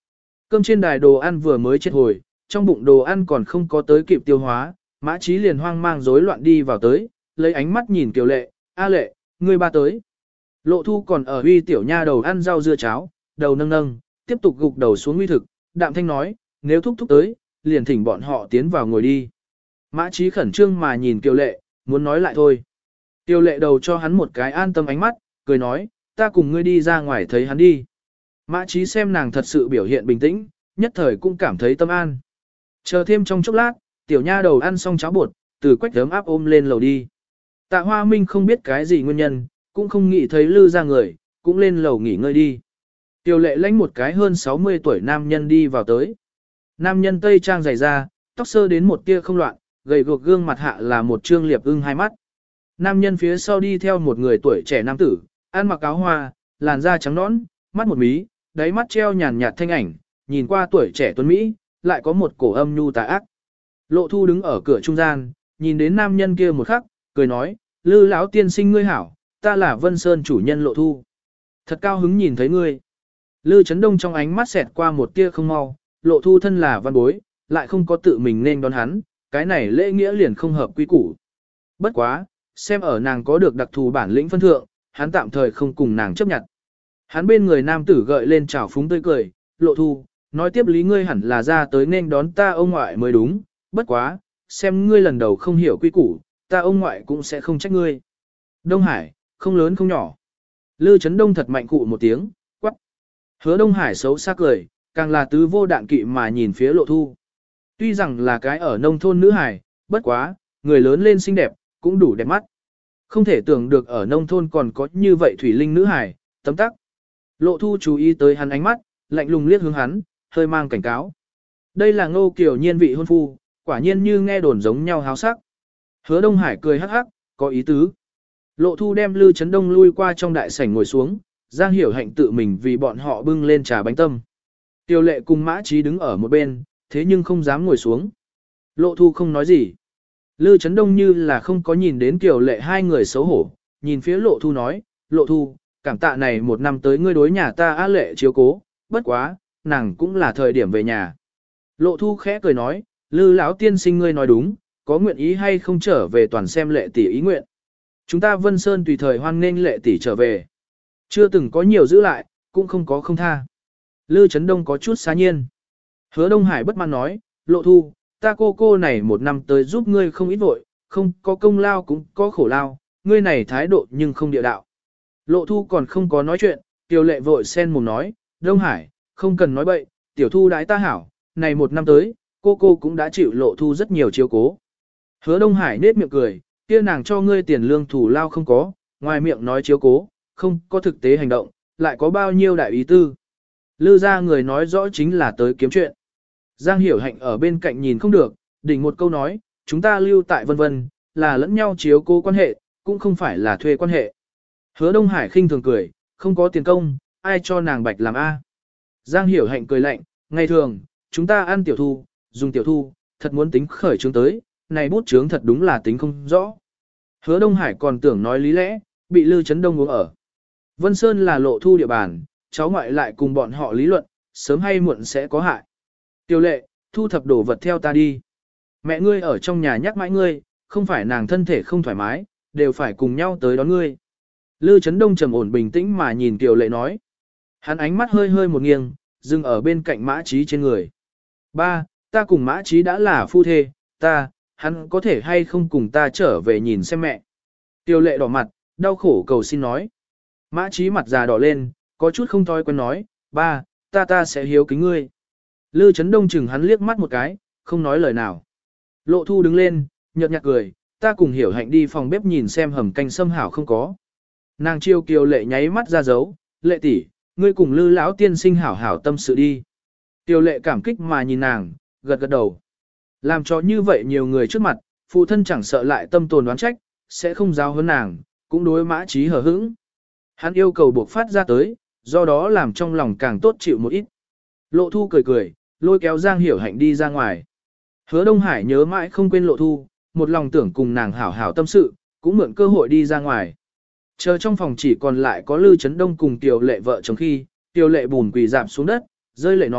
S1: Cơm trên đài đồ ăn vừa mới chết hồi, trong bụng đồ ăn còn không có tới kịp tiêu hóa, Mã Chí liền hoang mang rối loạn đi vào tới, lấy ánh mắt nhìn Kiều Lệ, "A Lệ, ngươi ba tới." Lộ Thu còn ở uy tiểu nha đầu ăn rau dưa cháo, đầu nâng nâng, tiếp tục gục đầu xuống uy thực, đạm thanh nói, "Nếu thúc thúc tới, liền thỉnh bọn họ tiến vào ngồi đi." Mã Chí khẩn trương mà nhìn Kiều Lệ, muốn nói lại thôi. Kiều Lệ đầu cho hắn một cái an tâm ánh mắt, cười nói, "Ta cùng ngươi đi ra ngoài thấy hắn đi." Mã Chí xem nàng thật sự biểu hiện bình tĩnh, nhất thời cũng cảm thấy tâm an. Chờ thêm trong chốc lát, tiểu nha đầu ăn xong cháo bột, từ quách ấm áp ôm lên lầu đi. Tạ Hoa Minh không biết cái gì nguyên nhân, cũng không nghĩ thấy Lư ra người, cũng lên lầu nghỉ ngơi đi. Tiểu Lệ lãnh một cái hơn sáu mươi tuổi nam nhân đi vào tới. Nam nhân tây trang dày da, tóc sơ đến một tia không loạn, gầy guộc gương mặt hạ là một trương liệp ưng hai mắt. Nam nhân phía sau đi theo một người tuổi trẻ nam tử, ăn mặc áo hoa, làn da trắng nõn, mắt một mí, đáy mắt treo nhàn nhạt thanh ảnh, nhìn qua tuổi trẻ tuấn Mỹ, lại có một cổ âm nhu tà ác. Lộ Thu đứng ở cửa trung gian, nhìn đến nam nhân kia một khắc, cười nói, Lư lão tiên sinh ngươi hảo, ta là Vân Sơn chủ nhân Lộ Thu. Thật cao hứng nhìn thấy ngươi. Lư Chấn Đông trong ánh mắt xẹt qua một tia không mau, Lộ Thu thân là văn bối, lại không có tự mình nên đón hắn, cái này lễ nghĩa liền không hợp quy củ. Bất quá, xem ở nàng có được đặc thù bản lĩnh phân thượng, hắn tạm thời không cùng nàng chấp nhận. Hắn bên người nam tử gợi lên trào phúng tươi cười, Lộ Thu, nói tiếp lý ngươi hẳn là ra tới nên đón ta ông ngoại mới đúng, bất quá, xem ngươi lần đầu không hiểu quy củ, ta ông ngoại cũng sẽ không trách ngươi. Đông Hải, không lớn không nhỏ. Lư Chấn Đông thật mạnh cụ một tiếng, quắc. Hứa Đông Hải xấu xa cười, càng là tứ vô đạn kỵ mà nhìn phía Lộ Thu. Tuy rằng là cái ở nông thôn nữ hải, bất quá, người lớn lên xinh đẹp, cũng đủ đẹp mắt. Không thể tưởng được ở nông thôn còn có như vậy thủy linh nữ hải, tấm tắc. Lộ Thu chú ý tới hắn ánh mắt, lạnh lùng liếc hướng hắn, hơi mang cảnh cáo. Đây là Ngô Kiều Nhiên vị hôn phu, quả nhiên như nghe đồn giống nhau háo sắc. Hứa Đông Hải cười hắc hắc, có ý tứ. Lộ Thu đem Lư Chấn Đông lui qua trong đại sảnh ngồi xuống, Giang Hiểu Hạnh tự mình vì bọn họ bưng lên trà bánh tâm. Tiêu Lệ cùng Mã Chí đứng ở một bên, thế nhưng không dám ngồi xuống. Lộ Thu không nói gì. Lư Chấn Đông như là không có nhìn đến Kiều Lệ hai người xấu hổ, nhìn phía Lộ Thu nói, Lộ Thu, cảm tạ này một năm tới ngươi đối nhà ta Á Lệ chiếu cố, bất quá, nàng cũng là thời điểm về nhà. Lộ Thu khẽ cười nói, Lư lão tiên sinh ngươi nói đúng, có nguyện ý hay không trở về toàn xem Lệ tỷ ý nguyện. Chúng ta Vân Sơn tùy thời hoan nghênh Lệ tỷ trở về. Chưa từng có nhiều giữ lại, cũng không có không tha. Lư Chấn Đông có chút xá nhiên. Hứa Đông Hải bất mãn nói, Lộ Thu, ta cô cô này một năm tới giúp ngươi không ít vội, không có công lao cũng có khổ lao, ngươi này thái độ nhưng không địa đạo. Lộ Thu còn không có nói chuyện, Tiểu Lệ vội sen mồm nói, Đông Hải, không cần nói bậy, Tiểu Thu đãi ta hảo, này một năm tới, cô cô cũng đã chịu Lộ Thu rất nhiều chiếu cố. Hứa Đông Hải nết miệng cười, kia nàng cho ngươi tiền lương thủ lao không có, ngoài miệng nói chiếu cố, không có thực tế hành động, lại có bao nhiêu đại ý tư. Lư ra người nói rõ chính là tới kiếm chuyện. Giang Hiểu Hạnh ở bên cạnh nhìn không được, đỉnh một câu nói, chúng ta lưu tại vân vân, là lẫn nhau chiếu cố quan hệ, cũng không phải là thuê quan hệ. Hứa Đông Hải khinh thường cười, không có tiền công, ai cho nàng bạch làm A. Giang Hiểu Hạnh cười lạnh, ngày thường, chúng ta ăn tiểu thu, dùng tiểu thu, thật muốn tính khởi trướng tới, này bút chướng thật đúng là tính không rõ. Hứa Đông Hải còn tưởng nói lý lẽ, bị Lư Chấn Đông uống ở. Vân Sơn là Lộ Thu địa bàn, cháu ngoại lại cùng bọn họ lý luận, sớm hay muộn sẽ có hại. Tiểu Lệ, thu thập đồ vật theo ta đi. Mẹ ngươi ở trong nhà nhắc mãi ngươi, không phải nàng thân thể không thoải mái, đều phải cùng nhau tới đón ngươi. Lư Chấn Đông trầm ổn bình tĩnh mà nhìn Tiểu Lệ nói. Hắn ánh mắt hơi hơi một nghiêng, dừng ở bên cạnh Mã Chí trên người. Ba, ta cùng Mã Chí đã là phu thê, ta, hắn có thể hay không cùng ta trở về nhìn xem mẹ. Tiểu Lệ đỏ mặt, đau khổ cầu xin nói. Mã Chí mặt già đỏ lên, có chút không thói quen nói, ba, ta ta sẽ hiếu kính ngươi. Lư Chấn Đông chừng hắn liếc mắt một cái, không nói lời nào. Lộ Thu đứng lên, nhợt nhạt cười, ta cùng Hiểu Hạnh đi phòng bếp nhìn xem hầm canh sâm hảo không có. Nàng chiêu Kiều Lệ nháy mắt ra dấu, Lệ tỷ, ngươi cùng Lư lão tiên sinh hảo hảo tâm sự đi. Kiều Lệ cảm kích mà nhìn nàng, gật gật đầu. Làm cho như vậy nhiều người trước mặt, phụ thân chẳng sợ lại tâm tồn đoán trách, sẽ không giao hơn nàng, cũng đối Mã Chí hờ hững. Hắn yêu cầu buộc phát ra tới, do đó làm trong lòng càng tốt chịu một ít. Lộ Thu cười cười, lôi kéo Giang Hiểu Hạnh đi ra ngoài. Hứa Đông Hải nhớ mãi không quên Lộ Thu, một lòng tưởng cùng nàng hảo hảo tâm sự, cũng mượn cơ hội đi ra ngoài. Chờ trong phòng chỉ còn lại có Lư Chấn Đông cùng Tiểu Lệ vợ chồng khi, Tiểu Lệ bùn quỳ dạp xuống đất, rơi lệ nói,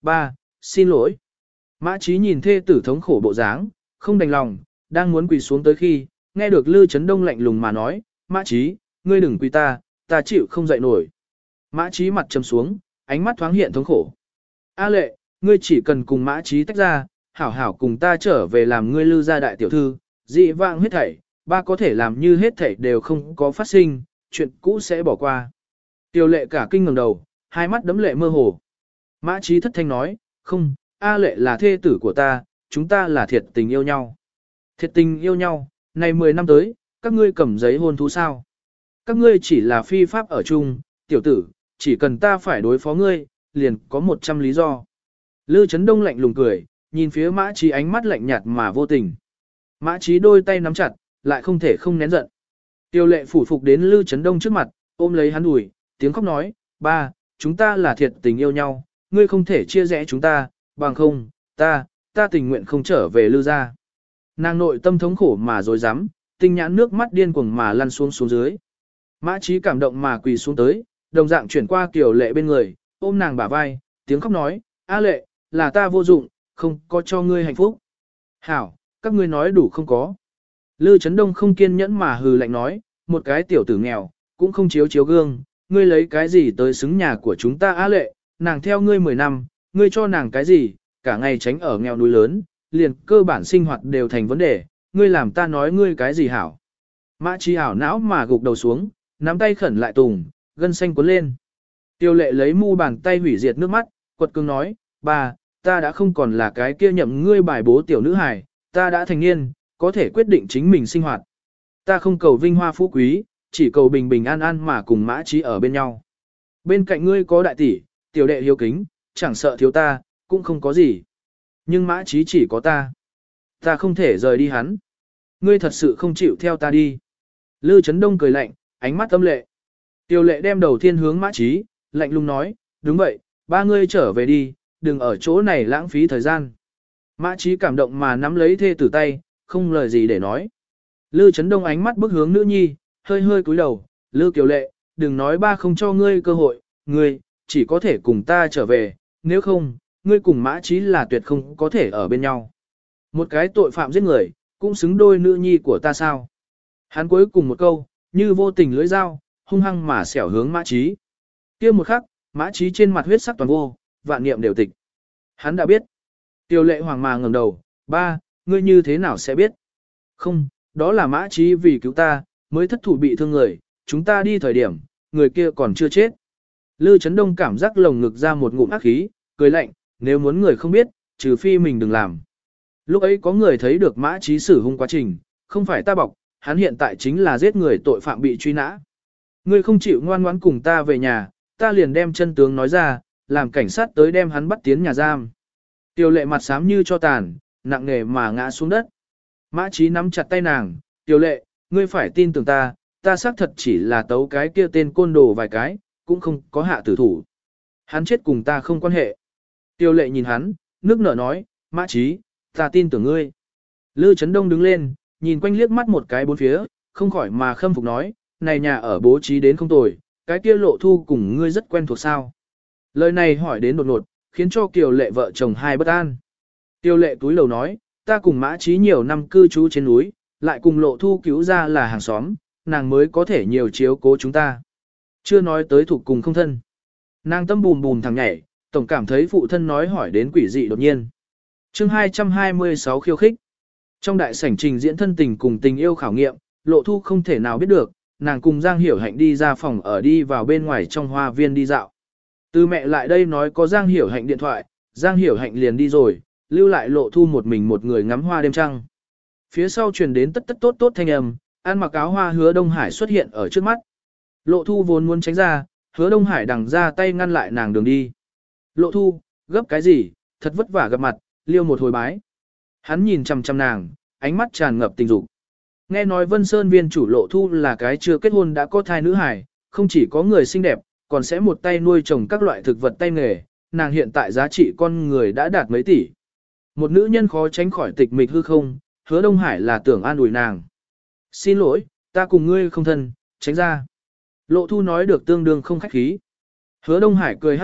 S1: ba, xin lỗi. Mã Chí nhìn thê tử thống khổ bộ dáng, không đành lòng, đang muốn quỳ xuống tới khi, nghe được Lư Chấn Đông lạnh lùng mà nói, Mã Chí, ngươi đừng quỳ ta, ta chịu không dậy nổi. Mã Chí mặt trầm xuống, ánh mắt thoáng hiện thống khổ. A Lệ, ngươi chỉ cần cùng Mã Chí tách ra, hảo hảo cùng ta trở về làm ngươi Lư gia đại tiểu thư, dị vãng hết thảy, ba có thể làm như hết thảy đều không có phát sinh, chuyện cũ sẽ bỏ qua. Tiểu Lệ cả kinh ngẩng đầu, hai mắt đẫm lệ mơ hồ. Mã Chí thất thanh nói, không, A Lệ là thê tử của ta, chúng ta là thiệt tình yêu nhau. Thiệt tình yêu nhau, này mười năm tới, các ngươi cầm giấy hôn thú sao? Các ngươi chỉ là phi pháp ở chung, tiểu tử, chỉ cần ta phải đối phó ngươi, liền có một trăm lý do. Lư Chấn Đông lạnh lùng cười, nhìn phía Mã Chí ánh mắt lạnh nhạt mà vô tình. Mã Chí đôi tay nắm chặt, lại không thể không nén giận. Tiêu Lệ phủ phục đến Lư Chấn Đông trước mặt, ôm lấy hắn đùi, tiếng khóc nói, ba, chúng ta là thiệt tình yêu nhau, ngươi không thể chia rẽ chúng ta, bằng không, ta, ta tình nguyện không trở về Lư gia. Nàng nội tâm thống khổ mà dối rắm, tinh nhãn nước mắt điên cuồng mà lăn xuống xuống dưới. Mã Chí cảm động mà quỳ xuống tới, đồng dạng chuyển qua Kiều Lệ bên người, ôm nàng bả vai, tiếng khóc nói, A Lệ, là ta vô dụng, không có cho ngươi hạnh phúc. Hảo, các ngươi nói đủ không có. Lư Chấn Đông không kiên nhẫn mà hừ lạnh nói, một cái tiểu tử nghèo, cũng không chiếu chiếu gương, ngươi lấy cái gì tới xứng nhà của chúng ta A Lệ, nàng theo ngươi mười năm, ngươi cho nàng cái gì, cả ngày tránh ở nghèo núi lớn, liền cơ bản sinh hoạt đều thành vấn đề, ngươi làm ta nói ngươi cái gì hảo. Mã Chí ảo não mà gục đầu xuống, nắm tay khẩn lại tùng, gân xanh cuốn lên. Tiêu Lệ lấy mu bàn tay hủy diệt nước mắt, quật cường nói, bà, ta đã không còn là cái kia nhậm ngươi bài bố tiểu nữ hài, ta đã thành niên, có thể quyết định chính mình sinh hoạt. Ta không cầu vinh hoa phú quý, chỉ cầu bình bình an an mà cùng Mã Chí ở bên nhau. Bên cạnh ngươi có đại tỷ, tiểu đệ hiếu kính, chẳng sợ thiếu ta, cũng không có gì. Nhưng Mã Chí chỉ có ta. Ta không thể rời đi hắn. Ngươi thật sự không chịu theo ta đi. Lư Chấn Đông cười lạnh, ánh mắt âm lệ. Tiểu Lệ đem đầu thiên hướng Mã Chí, lạnh lùng nói, đúng vậy, ba ngươi trở về đi, đừng ở chỗ này lãng phí thời gian. Mã Chí cảm động mà nắm lấy thê tử tay, không lời gì để nói. Lư Chấn Đông ánh mắt bước hướng nữ nhi, hơi hơi cúi đầu, Lư Kiều Lệ, đừng nói ba không cho ngươi cơ hội, ngươi, chỉ có thể cùng ta trở về, nếu không, ngươi cùng Mã Chí là tuyệt không có thể ở bên nhau. Một cái tội phạm giết người, cũng xứng đôi nữ nhi của ta sao? Hắn cuối cùng một câu, như vô tình lưỡi dao, hung hăng mà xẻo hướng Mã Chí. Kia một khắc, Mã Chí trên mặt huyết sắc toàn vô, vạn niệm đều tịch. Hắn đã biết. Tiêu Lệ hoàng mà ngẩng đầu, ba, ngươi như thế nào sẽ biết? Không, đó là Mã Chí vì cứu ta, mới thất thủ bị thương người, chúng ta đi thời điểm, người kia còn chưa chết. Lư Chấn Đông cảm giác lồng ngực ra một ngụm ác khí, cười lạnh, nếu muốn người không biết, trừ phi mình đừng làm. Lúc ấy có người thấy được Mã Chí xử hung quá trình, không phải ta bọc, hắn hiện tại chính là giết người tội phạm bị truy nã. Ngươi không chịu ngoan ngoãn cùng ta về nhà, ta liền đem chân tướng nói ra, làm cảnh sát tới đem hắn bắt tiến nhà giam. Tiêu Lệ mặt xám như cho tàn, nặng nề mà ngã xuống đất. Mã Chí nắm chặt tay nàng, Tiêu Lệ, ngươi phải tin tưởng ta, ta xác thật chỉ là tấu cái kia tên côn đồ vài cái, cũng không có hạ tử thủ. Hắn chết cùng ta không quan hệ. Tiêu Lệ nhìn hắn, nước nở nói, Mã Chí, ta tin tưởng ngươi. Lư Chấn Đông đứng lên, nhìn quanh liếc mắt một cái bốn phía, không khỏi mà khâm phục nói, này nhà ở bố trí đến không tồi, cái kia Lộ Thu cùng ngươi rất quen thuộc sao. Lời này hỏi đến đột ngột, khiến cho Kiều Lệ vợ chồng hai bất an. Tiêu Lệ túi lầu nói, ta cùng Mã Chí nhiều năm cư trú trên núi, lại cùng Lộ Thu cứu ra là hàng xóm, nàng mới có thể nhiều chiếu cố chúng ta. Chưa nói tới thuộc cùng không thân. Nàng tâm bùm bùm thằng nhảy, tổng cảm thấy phụ thân nói hỏi đến quỷ dị đột nhiên. Chương hai trăm hai mươi sáu khiêu khích. Trong đại sảnh trình diễn thân tình cùng tình yêu khảo nghiệm, Lộ Thu không thể nào biết được, nàng cùng Giang Hiểu Hạnh đi ra phòng ở đi vào bên ngoài trong hoa viên đi dạo. Từ mẹ lại đây nói có Giang Hiểu Hạnh điện thoại, Giang Hiểu Hạnh liền đi rồi, lưu lại Lộ Thu một mình một người ngắm hoa đêm trăng. Phía sau truyền đến tất tất tốt tốt thanh âm, ăn mặc áo hoa Hứa Đông Hải xuất hiện ở trước mắt. Lộ Thu vốn muốn tránh ra, Hứa Đông Hải đằng ra tay ngăn lại nàng đường đi. Lộ Thu, gấp cái gì, thật vất vả gặp mặt, liêu một hồi bái. Hắn nhìn chằm chằm nàng, ánh mắt tràn ngập tình dục. Nghe nói Vân Sơn viên chủ Lộ Thu là cái chưa kết hôn đã có thai nữ hài, không chỉ có người xinh đẹp, còn sẽ một tay nuôi trồng các loại thực vật tay nghề, nàng hiện tại giá trị con người đã đạt mấy tỷ. Một nữ nhân khó tránh khỏi tịch mịch hư không, Hứa Đông Hải là tưởng an ủi nàng. Xin lỗi, ta cùng ngươi không thân, tránh ra. Lộ Thu nói được tương đương không khách khí. Hứa Đông Hải cười hắc hắc,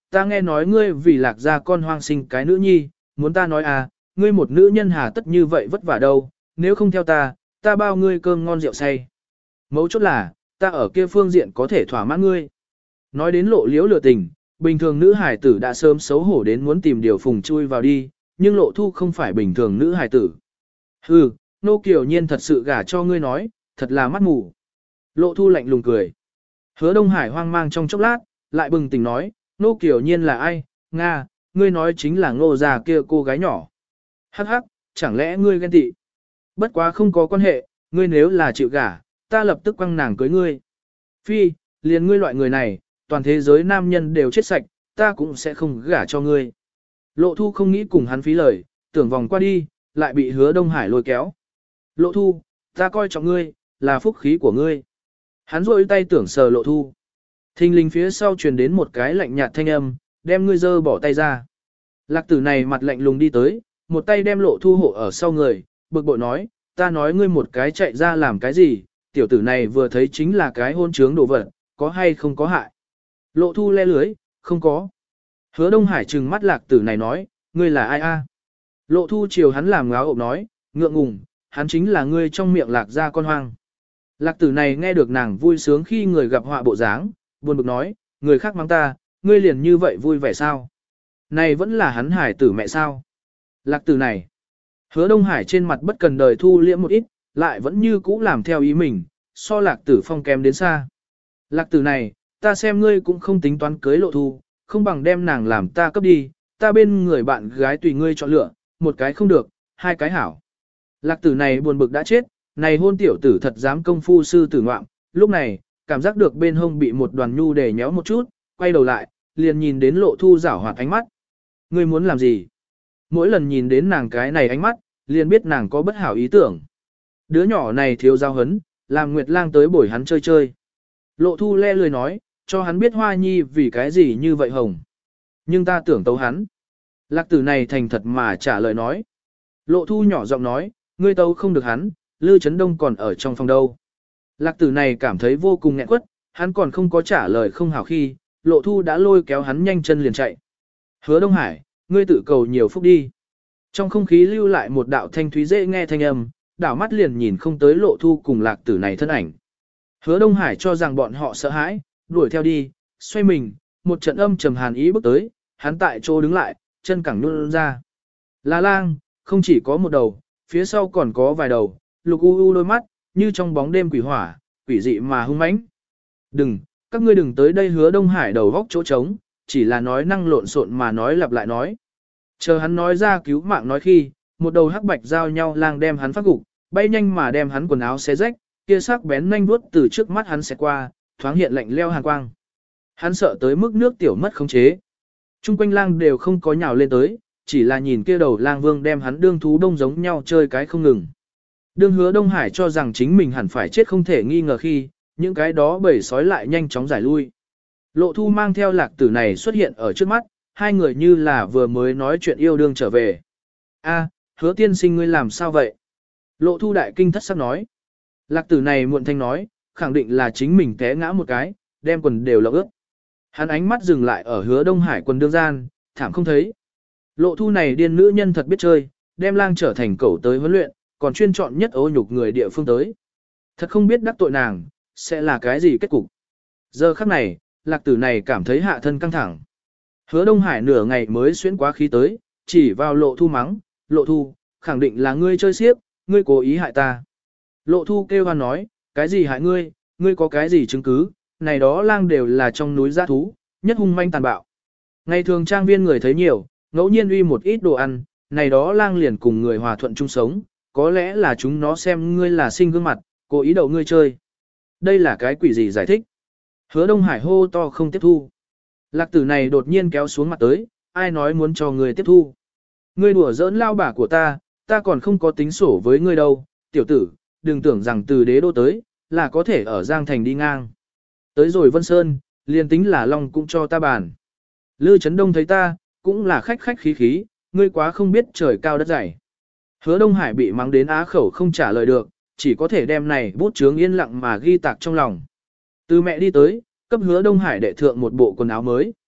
S1: ta nghe nói ngươi vì lạc gia con hoang sinh cái nữ nhi, muốn ta nói à, ngươi một nữ nhân hà tất như vậy vất vả đâu, nếu không theo ta, ta bao ngươi cơm ngon rượu say. Mấu chốt là, ta ở kia phương diện có thể thỏa mãn ngươi. Nói đến lộ liễu lừa tình, bình thường nữ hài tử đã sớm xấu hổ đến muốn tìm điều phùng chui vào đi, nhưng lộ thu không phải bình thường nữ hài tử. Hừ, nô kiều nhiên thật sự gả cho ngươi nói, thật là mắt mù. Lộ thu lạnh lùng cười. Hứa Đông Hải hoang mang trong chốc lát, lại bừng tỉnh nói, nô kiều nhiên là ai, Nga, ngươi nói chính là ngô già kia cô gái nhỏ. Hắc hắc, chẳng lẽ ngươi ghen tị? Bất quá không có quan hệ, ngươi nếu là chịu gả, ta lập tức quăng nàng cưới ngươi. Phi, liền ngươi loại người này, toàn thế giới nam nhân đều chết sạch, ta cũng sẽ không gả cho ngươi. Lộ thu không nghĩ cùng hắn phí lời, tưởng vòng qua đi, lại bị Hứa Đông Hải lôi kéo. Lộ thu, ta coi trọng ngươi, là phúc khí của ngươi. Hắn rôi tay tưởng sờ lộ thu. Thình lình phía sau truyền đến một cái lạnh nhạt thanh âm, đem ngươi dơ bỏ tay ra. Lạc tử này mặt lạnh lùng đi tới, một tay đem lộ thu hộ ở sau người, bực bội nói, ta nói ngươi một cái chạy ra làm cái gì, tiểu tử này vừa thấy chính là cái hôn trướng đồ vật, có hay không có hại. Lộ thu le lưới, không có. Hứa Đông Hải trừng mắt lạc tử này nói, ngươi là ai a? Lộ thu chiều hắn làm ngáo ộp nói, ngượng ngùng, hắn chính là ngươi trong miệng lạc ra con hoang. Lạc tử này nghe được nàng vui sướng khi người gặp họa bộ dáng, buồn bực nói, người khác mắng ta, ngươi liền như vậy vui vẻ sao? Này vẫn là hắn hải tử mẹ sao? Lạc tử này. Hứa Đông Hải trên mặt bất cần đời thu liễm một ít, lại vẫn như cũ làm theo ý mình, so lạc tử phong kém đến xa. Lạc tử này, ta xem ngươi cũng không tính toán cưới lộ thu, không bằng đem nàng làm ta cấp đi, ta bên người bạn gái tùy ngươi chọn lựa, một cái không được, hai cái hảo. Lạc tử này buồn bực đã chết, này hôn tiểu tử thật dám công phu sư tử ngoạm, lúc này, cảm giác được bên hông bị một đoàn nhu để nhéo một chút, quay đầu lại, liền nhìn đến lộ thu rảo hoạt ánh mắt. Ngươi muốn làm gì? Mỗi lần nhìn đến nàng cái này ánh mắt, liền biết nàng có bất hảo ý tưởng. Đứa nhỏ này thiếu giao hấn, làm Nguyệt Lang tới bổi hắn chơi chơi. Lộ thu le lười nói, cho hắn biết Hoa Nhi vì cái gì như vậy hồng. Nhưng ta tưởng tấu hắn. Lạc tử này thành thật mà trả lời nói. Lộ thu nhỏ giọng nói, ngươi tấu không được hắn, Lư Trấn Đông còn ở trong phòng đâu. Lạc tử này cảm thấy vô cùng nghẹn quất, hắn còn không có trả lời không hảo khi, lộ thu đã lôi kéo hắn nhanh chân liền chạy. Hứa Đông Hải, ngươi tự cầu nhiều phúc đi. Trong không khí lưu lại một đạo thanh thúy dễ nghe thanh âm, đảo mắt liền nhìn không tới lộ thu cùng lạc tử này thân ảnh. Hứa Đông Hải cho rằng bọn họ sợ hãi, đuổi theo đi, xoay mình, một trận âm trầm hàn ý bước tới, hắn tại chỗ đứng lại, chân cẳng nhún ra. Là lang, không chỉ có một đầu, phía sau còn có vài đầu, lục u u đôi mắt, như trong bóng đêm quỷ hỏa, quỷ dị mà hung mãnh. Đừng, các ngươi đừng tới đây. Hứa Đông Hải đầu góc chỗ trống, chỉ là nói năng lộn xộn mà nói lặp lại nói. Chờ hắn nói ra cứu mạng nói khi, một đầu hắc bạch giao nhau lang đem hắn phát gục, bay nhanh mà đem hắn quần áo xé rách, kia sắc bén nhanh vuốt từ trước mắt hắn sẽ qua, thoáng hiện lạnh leo hàn quang. Hắn sợ tới mức nước tiểu mất khống chế. Trung quanh lang đều không có nhào lên tới, chỉ là nhìn kia đầu lang vương đem hắn đương thú đông giống nhau chơi cái không ngừng. Đương Hứa Đông Hải cho rằng chính mình hẳn phải chết không thể nghi ngờ khi, những cái đó bầy sói lại nhanh chóng giải lui. Lộ thu mang theo lạc tử này xuất hiện ở trước mắt, hai người như là vừa mới nói chuyện yêu đương trở về. A, Hứa tiên sinh ngươi làm sao vậy? Lộ thu đại kinh thất sắc nói. Lạc tử này muộn thanh nói, khẳng định là chính mình té ngã một cái, đem quần đều lộng ướt. Hắn ánh mắt dừng lại ở Hứa Đông Hải quần đương gian, thảm không thấy. Lộ thu này điên nữ nhân thật biết chơi, đem lang trở thành cẩu tới huấn luyện, còn chuyên chọn nhất ô nhục người địa phương tới. Thật không biết đắc tội nàng, sẽ là cái gì kết cục. Giờ khắc này, lạc tử này cảm thấy hạ thân căng thẳng. Hứa Đông Hải nửa ngày mới xuyến quá khí tới, chỉ vào lộ thu mắng, lộ thu, khẳng định là ngươi chơi xiếc, ngươi cố ý hại ta. Lộ thu kêu hoan nói, cái gì hại ngươi, ngươi có cái gì chứng cứ, này đó lang đều là trong núi giã thú, nhất hung manh tàn bạo. Ngày thường trang viên người thấy nhiều, ngẫu nhiên uy một ít đồ ăn, này đó lang liền cùng người hòa thuận chung sống, có lẽ là chúng nó xem ngươi là sinh gương mặt, cố ý đậu ngươi chơi. Đây là cái quỷ gì giải thích? Hứa Đông Hải hô to không tiếp thu. Lạc tử này đột nhiên kéo xuống mặt tới, ai nói muốn cho ngươi tiếp thu. Ngươi đùa giỡn lao bả của ta, ta còn không có tính sổ với ngươi đâu, tiểu tử, đừng tưởng rằng từ đế đô tới, là có thể ở Giang Thành đi ngang. Tới rồi Vân Sơn, liền tính là Long cũng cho ta bàn. Lư Trấn Đông thấy ta, cũng là khách khách khí khí, ngươi quá không biết trời cao đất dày. Hứa Đông Hải bị mắng đến á khẩu không trả lời được, chỉ có thể đem này bút chướng yên lặng mà ghi tạc trong lòng. Từ mẹ đi tới, cấp Hứa Đông Hải đệ thượng một bộ quần áo mới.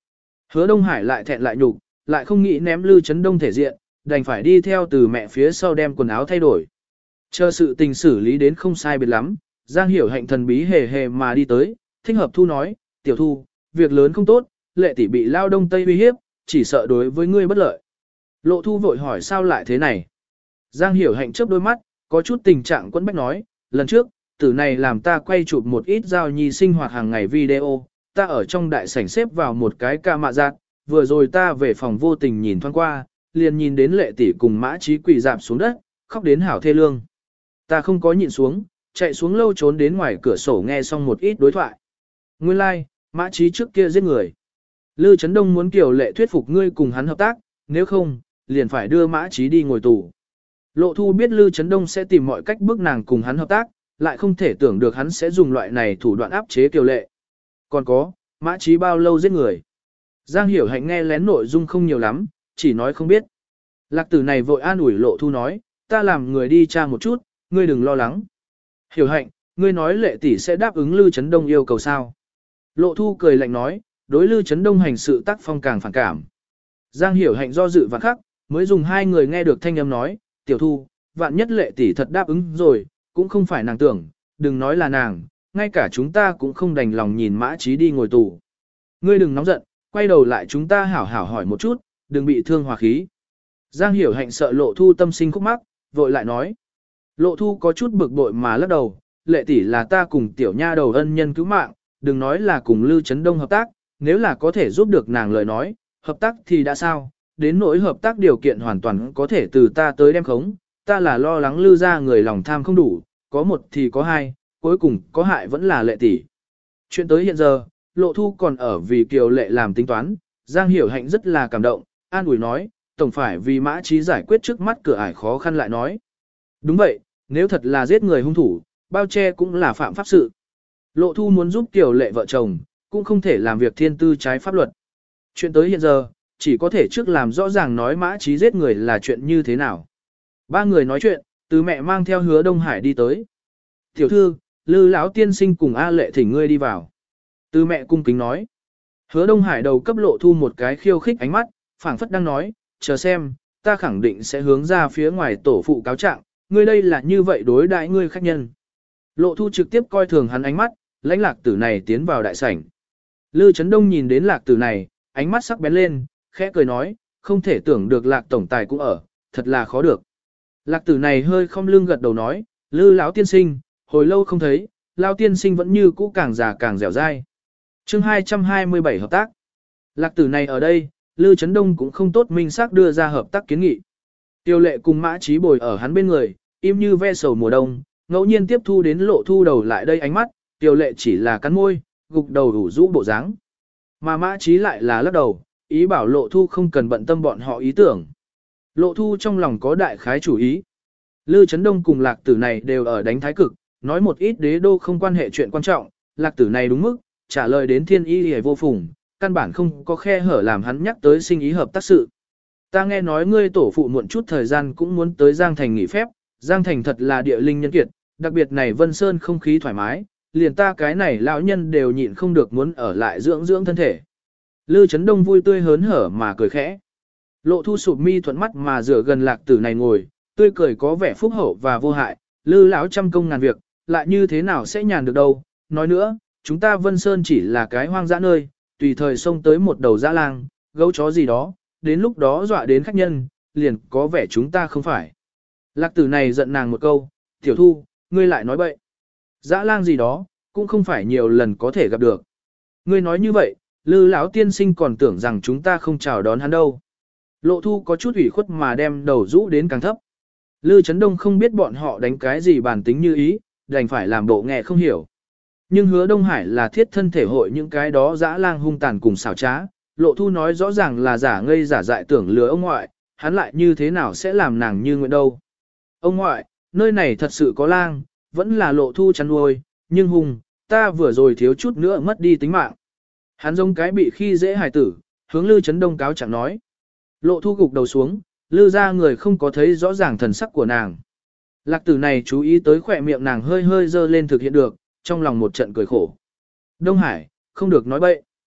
S1: Hứa Đông Hải lại thẹn lại nhục, lại không nghĩ ném Lư Chấn Đông thể diện, đành phải đi theo từ mẹ phía sau đem quần áo thay đổi. Chờ sự tình xử lý đến không sai biệt lắm, Giang Hiểu Hạnh thần bí hề hề mà đi tới, thích hợp thu nói, tiểu thu, việc lớn không tốt, lệ tỷ bị lao đông tây uy hiếp, chỉ sợ đối với ngươi bất lợi. Lộ thu vội hỏi sao lại thế này. Giang Hiểu Hạnh chớp đôi mắt, có chút tình trạng quẫn bách nói, lần trước, tử này làm ta quay chụp một ít giao nhi sinh hoạt hàng ngày video, ta ở trong đại sảnh xếp vào một cái ca mạ giạt, vừa rồi ta về phòng vô tình nhìn thoáng qua, liền nhìn đến lệ tỷ cùng mã trí quỳ dạp xuống đất, khóc đến hảo thê lương. Ta không có nhịn xuống, chạy xuống lâu trốn đến ngoài cửa sổ nghe xong một ít đối thoại. Nguyên lai, like, mã trí trước kia giết người. Lư Chấn Đông muốn Kiều Lệ thuyết phục ngươi cùng hắn hợp tác, nếu không, liền phải đưa mã trí đi ngồi tù. Lộ thu biết Lư Chấn Đông sẽ tìm mọi cách bức nàng cùng hắn hợp tác, lại không thể tưởng được hắn sẽ dùng loại này thủ đoạn áp chế Kiều Lệ. Còn có, mã trí bao lâu giết người. Giang Hiểu Hạnh nghe lén nội dung không nhiều lắm, chỉ nói không biết. Lạc tử này vội an ủi Lộ thu nói, ta làm người đi tra một chút, ngươi đừng lo lắng. Hiểu Hạnh, ngươi nói lệ tỷ sẽ đáp ứng Lư Chấn Đông yêu cầu sao? Lộ thu cười lạnh nói, đối Lư Chấn Đông hành sự tác phong càng phản cảm. Giang Hiểu Hạnh do dự vạn khắc, mới dùng hai người nghe được thanh âm nói, tiểu thu, vạn nhất lệ tỷ thật đáp ứng rồi, cũng không phải nàng tưởng, đừng nói là nàng, ngay cả chúng ta cũng không đành lòng nhìn mã trí đi ngồi tù. Ngươi đừng nóng giận, quay đầu lại chúng ta hảo hảo hỏi một chút, đừng bị thương hòa khí. Giang Hiểu Hạnh sợ Lộ thu tâm sinh khúc mắc, vội lại nói. Lộ thu có chút bực bội mà lắc đầu, lệ tỷ là ta cùng tiểu nha đầu ân nhân cứu mạng, đừng nói là cùng Lư Chấn Đông hợp tác, nếu là có thể giúp được nàng lời nói, hợp tác thì đã sao, đến nỗi hợp tác điều kiện hoàn toàn có thể từ ta tới đem khống, ta là lo lắng Lư ra người lòng tham không đủ, có một thì có hai, cuối cùng có hại vẫn là lệ tỷ. Chuyện tới hiện giờ, Lộ thu còn ở vì Kiều Lệ làm tính toán, Giang Hiểu Hạnh rất là cảm động, an ủi nói, tổng phải vì mã trí giải quyết trước mắt cửa ải khó khăn lại nói. Đúng vậy, nếu thật là giết người hung thủ, bao che cũng là phạm pháp sự. Lộ thu muốn giúp Kiều Lệ vợ chồng, cũng không thể làm việc thiên tư trái pháp luật. Chuyện tới hiện giờ, chỉ có thể trước làm rõ ràng nói mã trí giết người là chuyện như thế nào. Ba người nói chuyện, từ mẹ mang theo Hứa Đông Hải đi tới. Tiểu thư, Lư lão tiên sinh cùng A Lệ thỉnh ngươi đi vào. Từ mẹ cung kính nói. Hứa Đông Hải đầu cấp Lộ thu một cái khiêu khích ánh mắt, phảng phất đang nói, chờ xem, ta khẳng định sẽ hướng ra phía ngoài tổ phụ cáo trạng, ngươi đây là như vậy đối đãi ngươi khách nhân. Lộ thu trực tiếp coi thường hắn ánh mắt, lãnh lạc tử này tiến vào đại sảnh. Lư Chấn Đông nhìn đến lạc tử này, ánh mắt sắc bén lên, khẽ cười nói, không thể tưởng được lạc tổng tài cũng ở, thật là khó được. Lạc tử này hơi không lưng gật đầu nói, Lư lão tiên sinh, hồi lâu không thấy, lão tiên sinh vẫn như cũ càng già càng dẻo dai. Chương hai trăm hai mươi bảy hợp tác. Lạc tử này ở đây, Lư Chấn Đông cũng không tốt minh xác đưa ra hợp tác kiến nghị. Tiêu Lệ cùng mã trí bồi ở hắn bên người, im như ve sầu mùa đông, ngẫu nhiên tiếp thu đến Lộ thu đầu lại đây ánh mắt, Tiêu Lệ chỉ là cắn môi, gục đầu ủ rũ bộ dáng. Mà mã trí lại là lắc đầu, ý bảo Lộ thu không cần bận tâm bọn họ ý tưởng. Lộ thu trong lòng có đại khái chủ ý. Lư Chấn Đông cùng lạc tử này đều ở đánh thái cực, nói một ít đế đô không quan hệ chuyện quan trọng, lạc tử này đúng mức, trả lời đến thiên y hề vô phùng, căn bản không có khe hở làm hắn nhắc tới sinh ý hợp tác sự. Ta nghe nói ngươi tổ phụ muộn chút thời gian cũng muốn tới Giang Thành nghỉ phép, Giang Thành thật là địa linh nhân kiệt, đặc biệt này Vân Sơn không khí thoải mái, liền ta cái này lão nhân đều nhịn không được muốn ở lại dưỡng dưỡng thân thể. Lư Chấn Đông vui tươi hớn hở mà cười khẽ. Lộ thu sụp mi thuận mắt mà rửa gần lạc tử này ngồi, tươi cười có vẻ phúc hậu và vô hại, Lư lão trăm công ngàn việc, lại như thế nào sẽ nhàn được đâu. Nói nữa, chúng ta Vân Sơn chỉ là cái hoang dã nơi, tùy thời xông tới một đầu dã lang, gấu chó gì đó, đến lúc đó dọa đến khách nhân, liền có vẻ chúng ta không phải. Lạc tử này giận nàng một câu, tiểu thu, ngươi lại nói bậy. Dã lang gì đó, cũng không phải nhiều lần có thể gặp được. Ngươi nói như vậy, Lư lão tiên sinh còn tưởng rằng chúng ta không chào đón hắn đâu. Lộ thu có chút ủy khuất mà đem đầu rũ đến càng thấp. Lư Chấn Đông không biết bọn họ đánh cái gì bản tính như ý, đành phải làm bộ nghe không hiểu. Nhưng Hứa Đông Hải là thiết thân thể hội những cái đó dã lang hung tàn cùng xảo trá, Lộ thu nói rõ ràng là giả ngây giả dại tưởng lừa ông ngoại, hắn lại như thế nào sẽ làm nàng như nguyện đâu. Ông ngoại, nơi này thật sự có lang, vẫn là Lộ thu chăn nuôi, nhưng hung, ta vừa rồi thiếu chút nữa mất đi tính mạng. Hắn giống cái bị khi dễ hài tử, hướng Lư Chấn Đông cáo chẳng nói. Lộ thu gục đầu xuống, Lư ra người không có thấy rõ ràng thần sắc của nàng. Lạc tử này chú ý tới khỏe miệng nàng hơi hơi dơ lên thực hiện được, trong lòng một trận cười khổ. Đông Hải, không được nói bậy.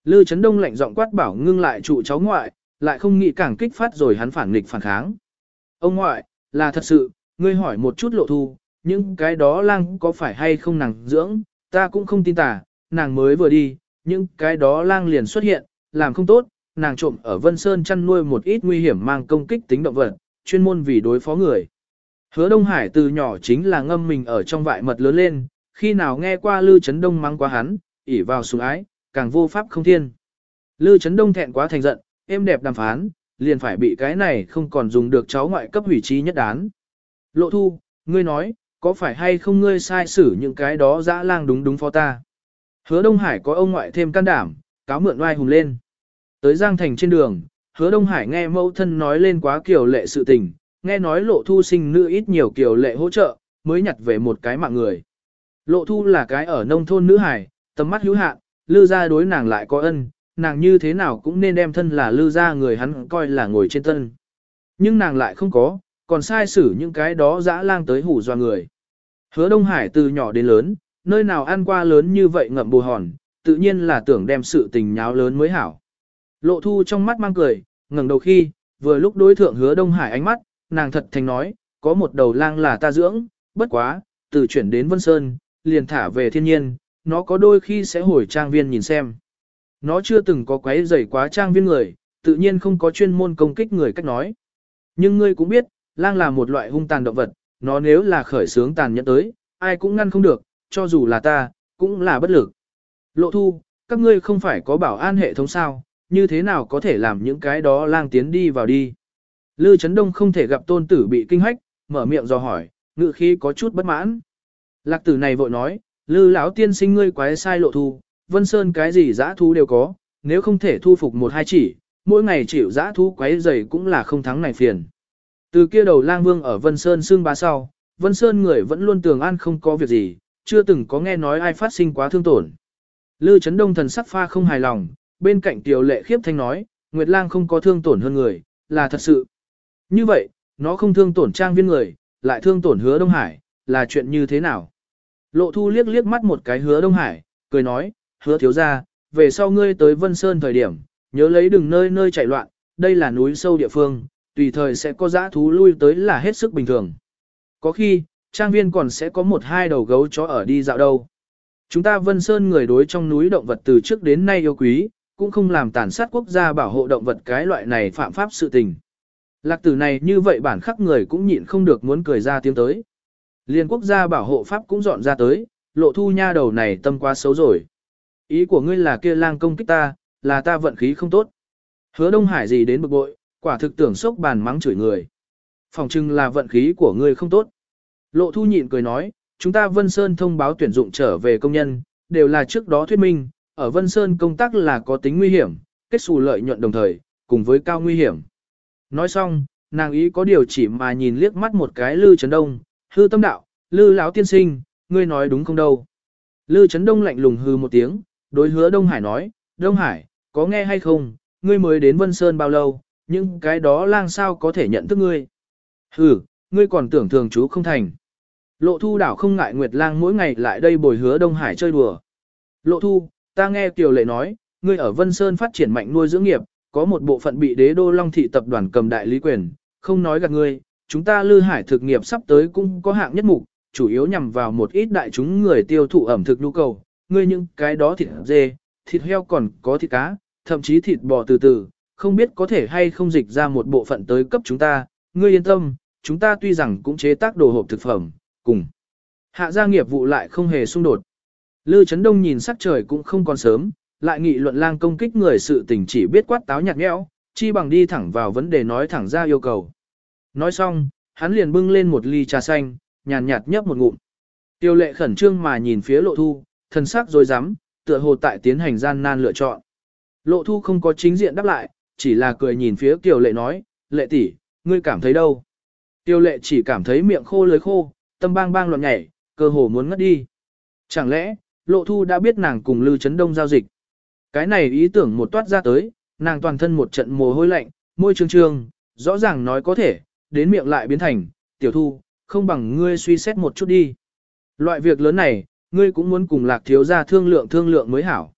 S1: Lư Trấn Đông lạnh giọng quát bảo ngưng lại trụ cháu ngoại, lại không nghĩ càng kích phát rồi hắn phản nghịch phản kháng. Ông ngoại, là thật sự, ngươi hỏi một chút Lộ Thu, những cái đó lang có phải hay không nàng dưỡng, ta cũng không tin tà, nàng mới vừa đi, những cái đó lang liền xuất hiện, làm không tốt, nàng trộm ở Vân Sơn chăn nuôi một ít nguy hiểm mang công kích tính động vật, chuyên môn vì đối phó người. Hứa Đông Hải từ nhỏ chính là ngâm mình ở trong vại mật lớn lên, khi nào nghe qua Lư Trấn Đông mắng quá hắn, ỉ vào sủng ái, càng vô pháp không thiên. Lư Trấn Đông thẹn quá thành giận, êm đẹp đàm phán, liền phải bị cái này không còn dùng được cháu ngoại cấp hủy trí nhất đán. Lộ Thu, ngươi nói, có phải hay không ngươi sai xử những cái đó dã lang đúng đúng phó ta. Hứa Đông Hải có ông ngoại thêm can đảm, cáo mượn oai hùng lên. Tới Giang Thành trên đường, Hứa Đông Hải nghe mẫu thân nói lên quá kiều lệ sự tình, nghe nói Lộ Thu sinh nữ ít nhiều kiều lệ hỗ trợ, mới nhặt về một cái mạng người. Lộ Thu là cái ở nông thôn nữ hải, tầm mắt hữu hạn, Lư gia đối nàng lại có ân, nàng như thế nào cũng nên đem thân là Lư gia người hắn coi là ngồi trên tân. Nhưng nàng lại không có, còn sai xử những cái đó dã lang tới hủ dọa người. Hứa Đông Hải từ nhỏ đến lớn, nơi nào ăn qua lớn như vậy ngậm bù hòn, tự nhiên là tưởng đem sự tình nháo lớn mới hảo. Lộ Thu trong mắt mang cười, ngẩng đầu khi, vừa lúc đối thượng Hứa Đông Hải ánh mắt, nàng thật thành nói, có một đầu lang là ta dưỡng, bất quá, từ chuyển đến Vân Sơn, liền thả về thiên nhiên, nó có đôi khi sẽ hồi trang viên nhìn xem. Nó chưa từng có quấy rầy quá trang viên người, tự nhiên không có chuyên môn công kích người cách nói. Nhưng ngươi cũng biết, lang là một loại hung tàn động vật, nó nếu là khởi sướng tàn nhẫn tới, ai cũng ngăn không được, cho dù là ta, cũng là bất lực. Lộ Thu, các ngươi không phải có bảo an hệ thống sao, như thế nào có thể làm những cái đó lang tiến đi vào đi. Lư Trấn Đông không thể gặp tôn tử bị kinh hách, mở miệng dò hỏi, ngự khí có chút bất mãn. Lạc tử này vội nói, Lư lão tiên sinh ngươi quái sai Lộ Thu, Vân Sơn cái gì dã thú đều có, nếu không thể thu phục một hai chỉ, mỗi ngày chịu dã thú quái rầy cũng là không thắng này phiền. Từ kia đầu lang vương ở Vân Sơn xương bá sau, Vân Sơn người vẫn luôn tường an không có việc gì, chưa từng có nghe nói ai phát sinh quá thương tổn. Lư Trấn Đông thần sắc pha không hài lòng, bên cạnh Tiểu Lệ khiếp thanh nói, Nguyệt Lang không có thương tổn hơn người, là thật sự. Như vậy, nó không thương tổn trang viên người, lại thương tổn Hứa Đông Hải, là chuyện như thế nào? Lộ Thu liếc liếc mắt một cái Hứa Đông Hải, cười nói, Hứa thiếu gia, về sau ngươi tới Vân Sơn thời điểm, nhớ lấy đừng nơi nơi chạy loạn, đây là núi sâu địa phương, tùy thời sẽ có dã thú lui tới là hết sức bình thường. Có khi, trang viên còn sẽ có một hai đầu gấu chó ở đi dạo đâu. Chúng ta Vân Sơn người đối trong núi động vật từ trước đến nay yêu quý, cũng không làm tàn sát quốc gia bảo hộ động vật cái loại này phạm pháp sự tình. Lạc tử này như vậy bản khắc người cũng nhịn không được muốn cười ra tiếng tới. Liên quốc gia bảo hộ pháp cũng dọn ra tới, Lộ Thu nha đầu này tâm quá xấu rồi. Ý của ngươi là kia lang công kích ta, là ta vận khí không tốt. Hứa Đông Hải gì đến bực bội, quả thực tưởng sốc bàn mắng chửi người. Phòng trưng là vận khí của ngươi không tốt. Lộ Thu nhịn cười nói, chúng ta Vân Sơn thông báo tuyển dụng trở về công nhân, đều là trước đó thuyết minh, ở Vân Sơn công tác là có tính nguy hiểm, kết xù lợi nhuận đồng thời, cùng với cao nguy hiểm. Nói xong, nàng ý có điều chỉ mà nhìn liếc mắt một cái Lư Trấn Đông, hư tâm đạo, Lư lão tiên sinh, ngươi nói đúng không đâu. Lư Trấn Đông lạnh lùng hư một tiếng, đối Hứa Đông Hải nói, Đông Hải, có nghe hay không, ngươi mới đến Vân Sơn bao lâu, nhưng cái đó lang sao có thể nhận thức ngươi. Hừ, ngươi còn tưởng thường chú không thành. Lộ Thu đảo không ngại Nguyệt Lang mỗi ngày lại đây bồi Hứa Đông Hải chơi đùa. Lộ Thu, ta nghe Kiều Lệ nói, ngươi ở Vân Sơn phát triển mạnh nuôi dưỡng nghiệp, có một bộ phận bị Đế Đô Long Thị tập đoàn cầm đại lý quyền, không nói gạt ngươi, chúng ta Lư Hải thực nghiệp sắp tới cũng có hạng nhất mục, chủ yếu nhằm vào một ít đại chúng người tiêu thụ ẩm thực nhu cầu, ngươi những cái đó thịt dê, thịt heo còn có thịt cá, thậm chí thịt bò từ từ, không biết có thể hay không dịch ra một bộ phận tới cấp chúng ta, ngươi yên tâm, chúng ta tuy rằng cũng chế tác đồ hộp thực phẩm, cùng hạ gia nghiệp vụ lại không hề xung đột. Lư Trấn Đông nhìn sắc trời cũng không còn sớm, lại nghị luận lang công kích người sự tình chỉ biết quát táo nhạt nhẽo, chi bằng đi thẳng vào vấn đề nói thẳng ra yêu cầu. Nói xong, hắn liền bưng lên một ly trà xanh, nhàn nhạt nhấp một ngụm. Tiêu Lệ khẩn trương mà nhìn phía Lộ Thu, thần sắc rồi dám, tựa hồ tại tiến hành gian nan lựa chọn. Lộ Thu không có chính diện đáp lại, chỉ là cười nhìn phía Tiêu Lệ nói, Lệ tỷ, ngươi cảm thấy đâu? Tiêu Lệ chỉ cảm thấy miệng khô lưỡi khô, tâm bang bang loạn nhảy, cơ hồ muốn ngất đi. Chẳng lẽ, Lộ Thu đã biết nàng cùng Lư Trấn Đông giao dịch? Cái này ý tưởng một toát ra tới, nàng toàn thân một trận mồ hôi lạnh, môi trương trương, rõ ràng nói có thể, đến miệng lại biến thành, Tiểu Thu, không bằng ngươi suy xét một chút đi. Loại việc lớn này, ngươi cũng muốn cùng Lạc thiếu gia thương lượng thương lượng mới hảo.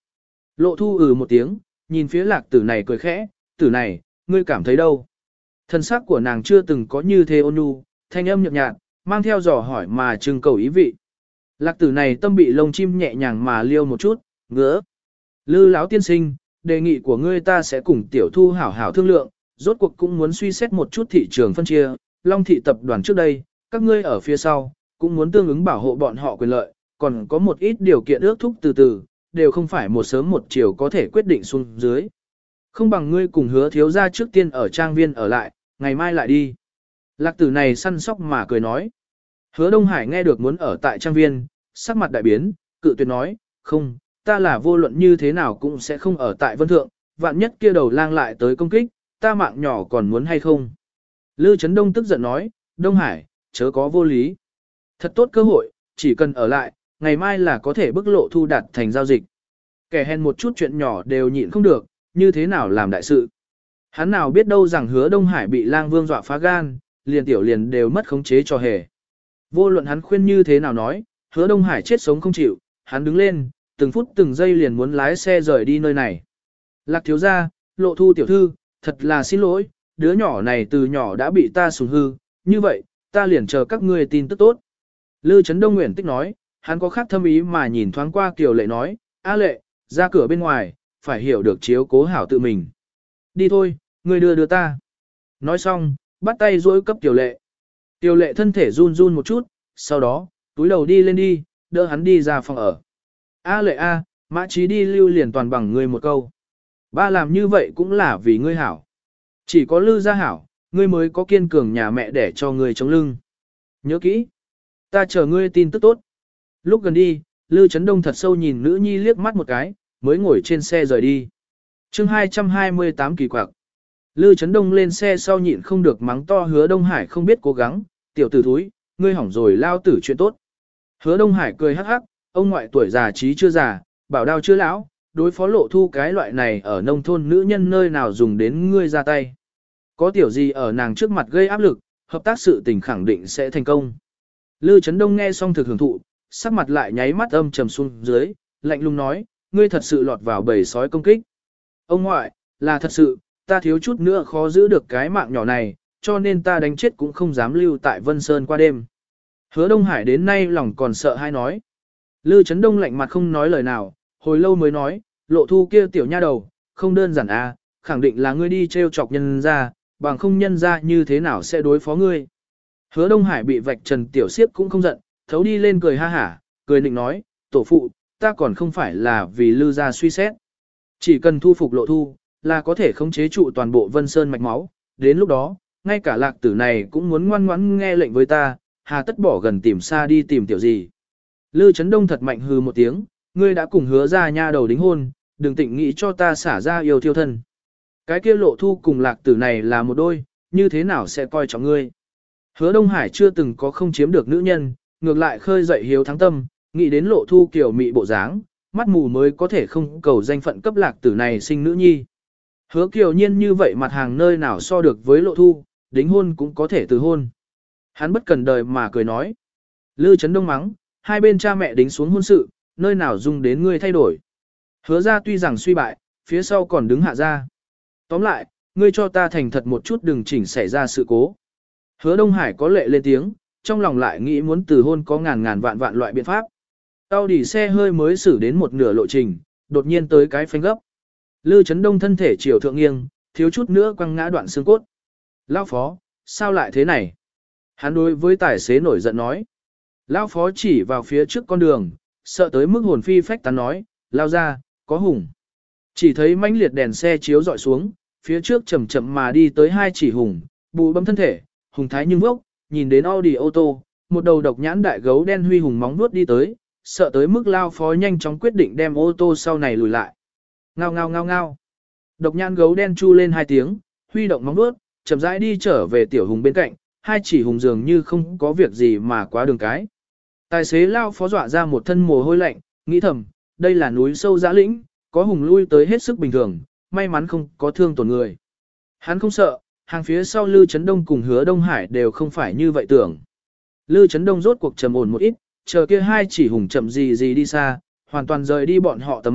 S1: Lộ thu ừ một tiếng, nhìn phía lạc tử này cười khẽ, tử này, ngươi cảm thấy đâu? Thân xác của nàng chưa từng có như thế ôn nhu, thanh âm nhợt nhạt, mang theo dò hỏi mà trưng cầu ý vị. Lạc tử này tâm bị lông chim nhẹ nhàng mà liêu một chút, ngứa. Lư lão tiên sinh, đề nghị của ngươi ta sẽ cùng tiểu thu hảo hảo thương lượng, rốt cuộc cũng muốn suy xét một chút thị trường phân chia, Long thị tập đoàn trước đây, các ngươi ở phía sau, cũng muốn tương ứng bảo hộ bọn họ quyền lợi, còn có một ít điều kiện ước thúc từ từ, đều không phải một sớm một chiều có thể quyết định xuống dưới. Không bằng ngươi cùng hứa thiếu ra trước tiên ở trang viên ở lại, ngày mai lại đi. Lạc tử này săn sóc mà cười nói. Hứa Đông Hải nghe được muốn ở tại trang viên, sắc mặt đại biến, cự tuyệt nói, không, ta là vô luận như thế nào cũng sẽ không ở tại Vân Thượng, vạn nhất kia đầu lang lại tới công kích, ta mạng nhỏ còn muốn hay không. Lư Trấn Đông tức giận nói, Đông Hải, chớ có vô lý. Thật tốt cơ hội, chỉ cần ở lại, ngày mai là có thể bức lộ thu đạt thành giao dịch. Kẻ hèn một chút chuyện nhỏ đều nhịn không được, như thế nào làm đại sự. Hắn nào biết đâu rằng hứa Đông Hải bị lang vương dọa phá gan, liền tiểu liền đều mất khống chế cho hề. Vô luận hắn khuyên như thế nào nói, hứa Đông Hải chết sống không chịu, hắn đứng lên, từng phút từng giây liền muốn lái xe rời đi nơi này. Lạc thiếu gia, lộ thu tiểu thư, thật là xin lỗi, đứa nhỏ này từ nhỏ đã bị ta sủng hư, như vậy, ta liền chờ các ngươi tin tức tốt. Lư Trấn Đông Nguyễn Tích nói, hắn có khác thâm ý mà nhìn thoáng qua Kiều Lệ nói, A Lệ, ra cửa bên ngoài, phải hiểu được chiếu cố hảo tự mình. Đi thôi, ngươi đưa đưa ta. Nói xong, bắt tay dối cấp Kiều Lệ. Kiều Lệ thân thể run run một chút, sau đó, túi đầu đi lên đi, đỡ hắn đi ra phòng ở. A Lệ A, Mã Trí đi lưu liền toàn bằng ngươi một câu. Ba làm như vậy cũng là vì ngươi hảo. Chỉ có Lư gia hảo, ngươi mới có kiên cường nhà mẹ để cho ngươi chống lưng. Nhớ kỹ, ta chờ ngươi tin tức tốt. Lúc gần đi, Lư Trấn Đông thật sâu nhìn nữ nhi liếc mắt một cái, mới ngồi trên xe rời đi. chương hai trăm hai mươi tám kỳ quặc. Lư Trấn Đông lên xe sau nhịn không được mắng to hứa Đông Hải không biết cố gắng, tiểu tử thúi, ngươi hỏng rồi lao tử chuyện tốt. Hứa Đông Hải cười hắc hắc, ông ngoại tuổi già trí chưa già, bảo đao chưa lão, đối phó lộ thu cái loại này ở nông thôn nữ nhân nơi nào dùng đến ngươi ra tay. Có tiểu gì ở nàng trước mặt gây áp lực, hợp tác sự tình khẳng định sẽ thành công. Lư Trấn Đông nghe xong thực hưởng thụ, sắc mặt lại nháy mắt âm trầm xuống dưới, lạnh lùng nói, ngươi thật sự lọt vào bầy sói công kích. Ông ngoại, là thật sự, ta thiếu chút nữa khó giữ được cái mạng nhỏ này, cho nên ta đánh chết cũng không dám lưu tại Vân Sơn qua đêm. Hứa Đông Hải đến nay lòng còn sợ hay nói. Lư Trấn Đông lạnh mặt không nói lời nào, hồi lâu mới nói, lộ thu kia tiểu nha đầu, không đơn giản à, khẳng định là ngươi đi trêu chọc nhân ra, bằng không nhân ra như thế nào sẽ đối phó ngươi. Hứa Đông Hải bị vạch trần tiểu siếp cũng không giận, thấu đi lên cười ha hả, cười nịnh nói, tổ phụ, ta còn không phải là vì Lư gia suy xét. Chỉ cần thu phục lộ thu, là có thể khống chế trụ toàn bộ Vân Sơn mạch máu, đến lúc đó, ngay cả lạc tử này cũng muốn ngoan ngoãn nghe lệnh với ta, hà tất bỏ gần tìm xa đi tìm tiểu gì. Lư Trấn Đông thật mạnh hừ một tiếng, ngươi đã cùng hứa ra nha đầu đính hôn, đừng tịnh nghĩ cho ta xả ra yêu thiêu thân. Cái kia lộ thu cùng lạc tử này là một đôi, như thế nào sẽ coi trọng ngươi. Hứa Đông Hải chưa từng có không chiếm được nữ nhân, ngược lại khơi dậy hiếu thắng tâm, nghĩ đến lộ thu kiểu mị bộ dáng, mắt mù mới có thể không cầu danh phận cấp lạc tử này sinh nữ nhi. Hứa kiều nhiên như vậy mặt hàng nơi nào so được với lộ thu, đính hôn cũng có thể từ hôn. Hắn bất cần đời mà cười nói. Lư Trấn Đông mắng, hai bên cha mẹ đính xuống hôn sự, nơi nào dung đến ngươi thay đổi. Hứa ra tuy rằng suy bại, phía sau còn đứng hạ ra. Tóm lại, ngươi cho ta thành thật một chút đừng chỉnh xảy ra sự cố. Hứa Đông Hải có lệ lên tiếng, trong lòng lại nghĩ muốn từ hôn có ngàn ngàn vạn vạn loại biện pháp. Tao đỉ xe hơi mới xử đến một nửa lộ trình, đột nhiên tới cái phanh gấp. Lư Trấn Đông thân thể chiều thượng nghiêng, thiếu chút nữa quăng ngã đoạn xương cốt. Lão phó, sao lại thế này? Hắn đối với tài xế nổi giận nói. Lão phó chỉ vào phía trước con đường, sợ tới mức hồn phi phách tán nói, lao ra, có hùng. Chỉ thấy mãnh liệt đèn xe chiếu dọi xuống, phía trước chậm chậm mà đi tới hai chỉ hùng, bù bấm thân thể, hùng thái nhưng vốc, nhìn đến Audi ô tô, một đầu độc nhãn đại gấu đen huy hùng móng vuốt đi tới, sợ tới mức lao phó nhanh chóng quyết định đem ô tô sau này lùi lại. Ngao ngao ngao ngao. Độc nhãn gấu đen chu lên hai tiếng, huy động móng vuốt, chậm rãi đi trở về tiểu hùng bên cạnh, hai chỉ hùng dường như không có việc gì mà quá đường cái. Tài xế lao phó dọa ra một thân mồ hôi lạnh, nghĩ thầm, đây là núi sâu dã lĩnh, có hùng lui tới hết sức bình thường, may mắn không có thương tổn người. Hắn không sợ, hàng phía sau Lư Trấn Đông cùng Hứa Đông Hải đều không phải như vậy tưởng. Lư Trấn Đông rốt cuộc trầm ổn một ít, chờ kia hai chỉ hùng chậm gì gì đi xa, hoàn toàn rời đi bọn họ tầm mắt,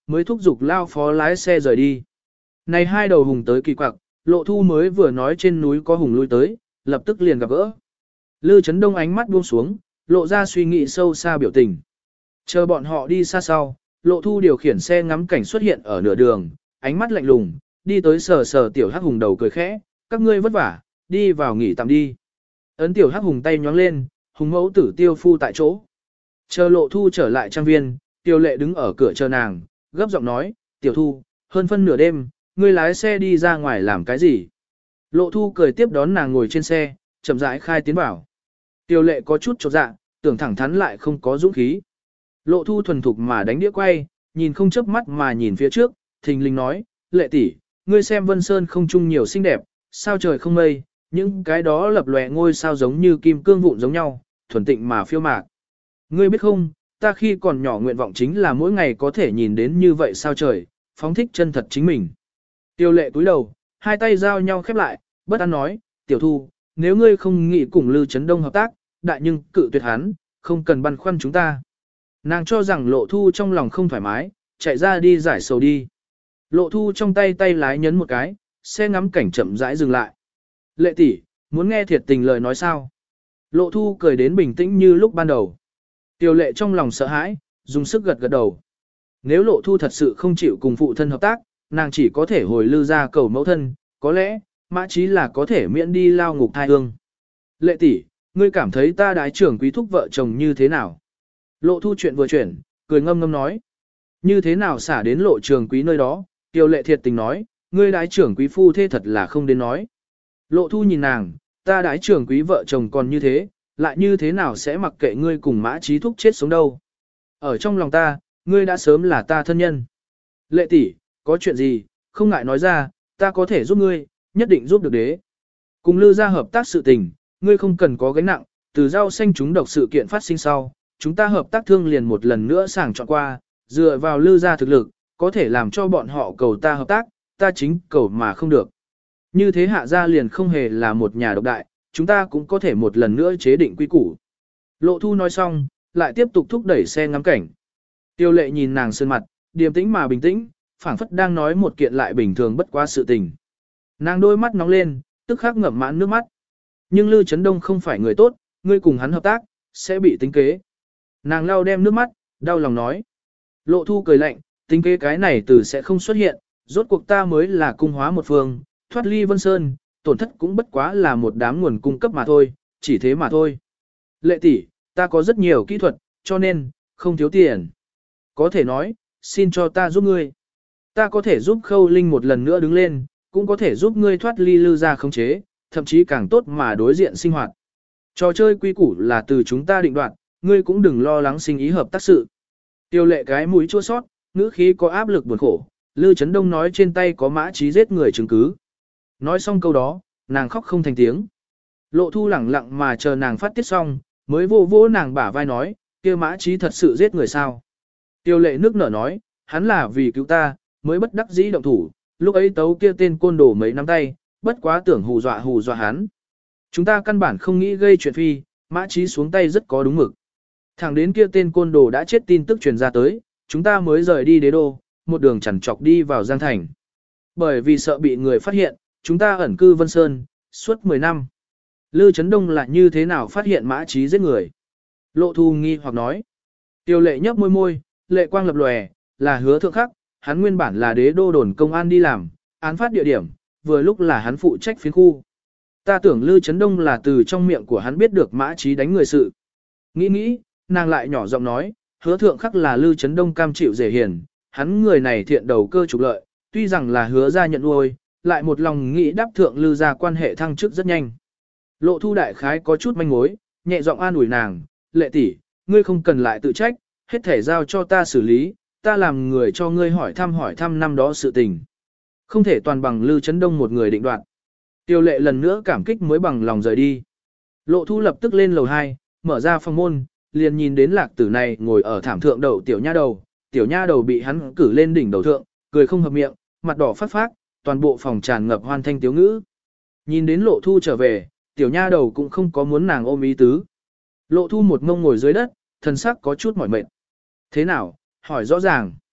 S1: mới thúc giục lao phó lái xe rời đi. Này hai đầu hùng tới kỳ quặc, Lộ Thu mới vừa nói trên núi có hùng lui tới, lập tức liền gặp gỡ. Lư Chấn Đông ánh mắt buông xuống, lộ ra suy nghĩ sâu xa biểu tình. Chờ bọn họ đi xa sau, Lộ Thu điều khiển xe ngắm cảnh xuất hiện ở nửa đường, ánh mắt lạnh lùng, đi tới sờ sờ tiểu hắc hùng đầu cười khẽ, các ngươi vất vả, đi vào nghỉ tạm đi. Ấn tiểu hắc hùng tay nhóng lên, hùng mẫu tử tiêu phu tại chỗ. Chờ Lộ Thu trở lại trang viên, Tiêu Lệ đứng ở cửa chờ nàng, gấp giọng nói, tiểu Thu, hơn phân nửa đêm, ngươi lái xe đi ra ngoài làm cái gì? Lộ Thu cười tiếp đón nàng ngồi trên xe, chậm rãi khai tiến vào. Tiêu Lệ có chút chột dạ, tưởng thẳng thắn lại không có dũng khí. Lộ Thu thuần thục mà đánh đĩa quay, nhìn không chớp mắt mà nhìn phía trước, thình lình nói, Lệ tỷ, ngươi xem Vân Sơn không chung nhiều xinh đẹp, sao trời không mây, những cái đó lập lòe ngôi sao giống như kim cương vụn giống nhau, thuần tịnh mà phiêu mạc. Ngươi biết không, ta khi còn nhỏ nguyện vọng chính là mỗi ngày có thể nhìn đến như vậy sao trời, phóng thích chân thật chính mình. Tiêu Lệ cúi đầu, hai tay giao nhau khép lại, bất an nói, tiểu Thu, nếu ngươi không nghĩ cùng Lư Chấn Đông hợp tác, đại nhưng cự tuyệt hắn, không cần băn khoăn chúng ta. Nàng cho rằng Lộ Thu trong lòng không thoải mái, chạy ra đi giải sầu đi. Lộ Thu trong tay tay lái nhấn một cái, xe ngắm cảnh chậm rãi dừng lại. Lệ tỷ, muốn nghe thiệt tình lời nói sao? Lộ Thu cười đến bình tĩnh như lúc ban đầu. Tiêu Lệ trong lòng sợ hãi, dùng sức gật gật đầu. Nếu Lộ Thu thật sự không chịu cùng phụ thân hợp tác, nàng chỉ có thể hồi Lư ra cầu mẫu thân, có lẽ, Mã Chí là có thể miễn đi lao ngục thai hương. Lệ tỷ, ngươi cảm thấy ta đái trưởng quý thúc vợ chồng như thế nào? Lộ Thu chuyện vừa chuyển, cười ngâm ngâm nói. Như thế nào xả đến Lộ Trường Quý nơi đó? Tiêu Lệ thiệt tình nói, ngươi đái trưởng quý phu thế thật là không đến nói. Lộ Thu nhìn nàng, ta đái trưởng quý vợ chồng còn như thế, lại như thế nào sẽ mặc kệ ngươi cùng Mã Chí thúc chết sống đâu? Ở trong lòng ta, ngươi đã sớm là ta thân nhân. Lệ tỷ, có chuyện gì, không ngại nói ra, ta có thể giúp ngươi, nhất định giúp được đế. Cùng Lư gia hợp tác sự tình, ngươi không cần có gánh nặng, từ rau xanh chúng độc sự kiện phát sinh sau, chúng ta hợp tác thương liền một lần nữa sàng chọn qua, dựa vào Lư gia thực lực, có thể làm cho bọn họ cầu ta hợp tác, ta chính cầu mà không được. Như thế Hạ gia liền không hề là một nhà độc đại, chúng ta cũng có thể một lần nữa chế định quy củ. Lộ Thu nói xong, lại tiếp tục thúc đẩy xe ngắm cảnh. Tiêu Lệ nhìn nàng sơn mặt, điềm tĩnh mà bình tĩnh, phảng phất đang nói một kiện lại bình thường bất quá sự tình. Nàng đôi mắt nóng lên, tức khắc ngậm mãn nước mắt. Nhưng Lư Chấn Đông không phải người tốt, ngươi cùng hắn hợp tác, sẽ bị tính kế. Nàng lau đem nước mắt, đau lòng nói. Lộ Thu cười lạnh, tính kế cái này từ sẽ không xuất hiện, rốt cuộc ta mới là cung hóa một phương, thoát ly Vân Sơn, tổn thất cũng bất quá là một đám nguồn cung cấp mà thôi, chỉ thế mà thôi. Lệ tỷ, ta có rất nhiều kỹ thuật, cho nên, không thiếu tiền. Có thể nói, xin cho ta giúp ngươi. Ta có thể giúp Khâu Linh một lần nữa đứng lên, cũng có thể giúp ngươi thoát ly Lư gia khống chế, thậm chí càng tốt mà đối diện sinh hoạt. Trò chơi quy củ là từ chúng ta định đoạt, ngươi cũng đừng lo lắng sinh ý hợp tác sự. Tiêu Lệ cái mũi chua sót, ngữ khí có áp lực buồn khổ, Lư Chấn Đông nói trên tay có Mã Chí giết người chứng cứ. Nói xong câu đó, nàng khóc không thành tiếng. Lộ Thu lẳng lặng mà chờ nàng phát tiết xong, mới vô vỗ nàng bả vai nói, kia Mã Chí thật sự giết người sao. Tiêu Lệ nước nở nói, hắn là vì cứu ta, mới bất đắc dĩ động thủ, lúc ấy tấu kia tên côn đồ mấy nắm tay, bất quá tưởng hù dọa hù dọa hắn. Chúng ta căn bản không nghĩ gây chuyện phi, Mã Chí xuống tay rất có đúng mực. Thẳng đến kia tên côn đồ đã chết tin tức truyền ra tới, chúng ta mới rời đi đế đô, một đường chằn trọc đi vào Giang Thành. Bởi vì sợ bị người phát hiện, chúng ta ẩn cư Vân Sơn, suốt mười năm. Lư Chấn Đông là như thế nào phát hiện Mã Chí giết người? Lộ Thu nghi hoặc nói. Tiêu Lệ nhấp môi môi, lệ quang lập lòe, là Hứa Thượng Khắc, hắn nguyên bản là đế đô đồn công an đi làm, án phát địa điểm, vừa lúc là hắn phụ trách phiến khu. Ta tưởng Lư Chấn Đông là từ trong miệng của hắn biết được Mã Chí đánh người sự. Nghĩ nghĩ, nàng lại nhỏ giọng nói, Hứa Thượng Khắc là Lư Chấn Đông cam chịu dễ hiền, hắn người này thiện đầu cơ trục lợi, tuy rằng là Hứa gia nhận nuôi, lại một lòng nghĩ đáp thượng Lư gia quan hệ thăng chức rất nhanh. Lộ Thu đại khái có chút manh mối, nhẹ giọng an ủi nàng, Lệ tỷ, ngươi không cần lại tự trách, hết thể giao cho ta xử lý, ta làm người cho ngươi hỏi thăm hỏi thăm năm đó sự tình. Không thể toàn bằng Lư Chấn Đông một người định đoạt. Tiêu Lệ lần nữa cảm kích mới bằng lòng rời đi. Lộ Thu lập tức lên lầu hai, mở ra phòng môn, liền nhìn đến lạc tử này ngồi ở thảm thượng đầu tiểu nha đầu, tiểu nha đầu bị hắn cử lên đỉnh đầu thượng, cười không hợp miệng, mặt đỏ phát phát, toàn bộ phòng tràn ngập hoan thanh tiếu ngữ. Nhìn đến Lộ Thu trở về, tiểu nha đầu cũng không có muốn nàng ôm ý tứ. Lộ Thu một ngông ngồi dưới đất, thân sắc có chút mỏi mệt. Thế nào, hỏi rõ ràng.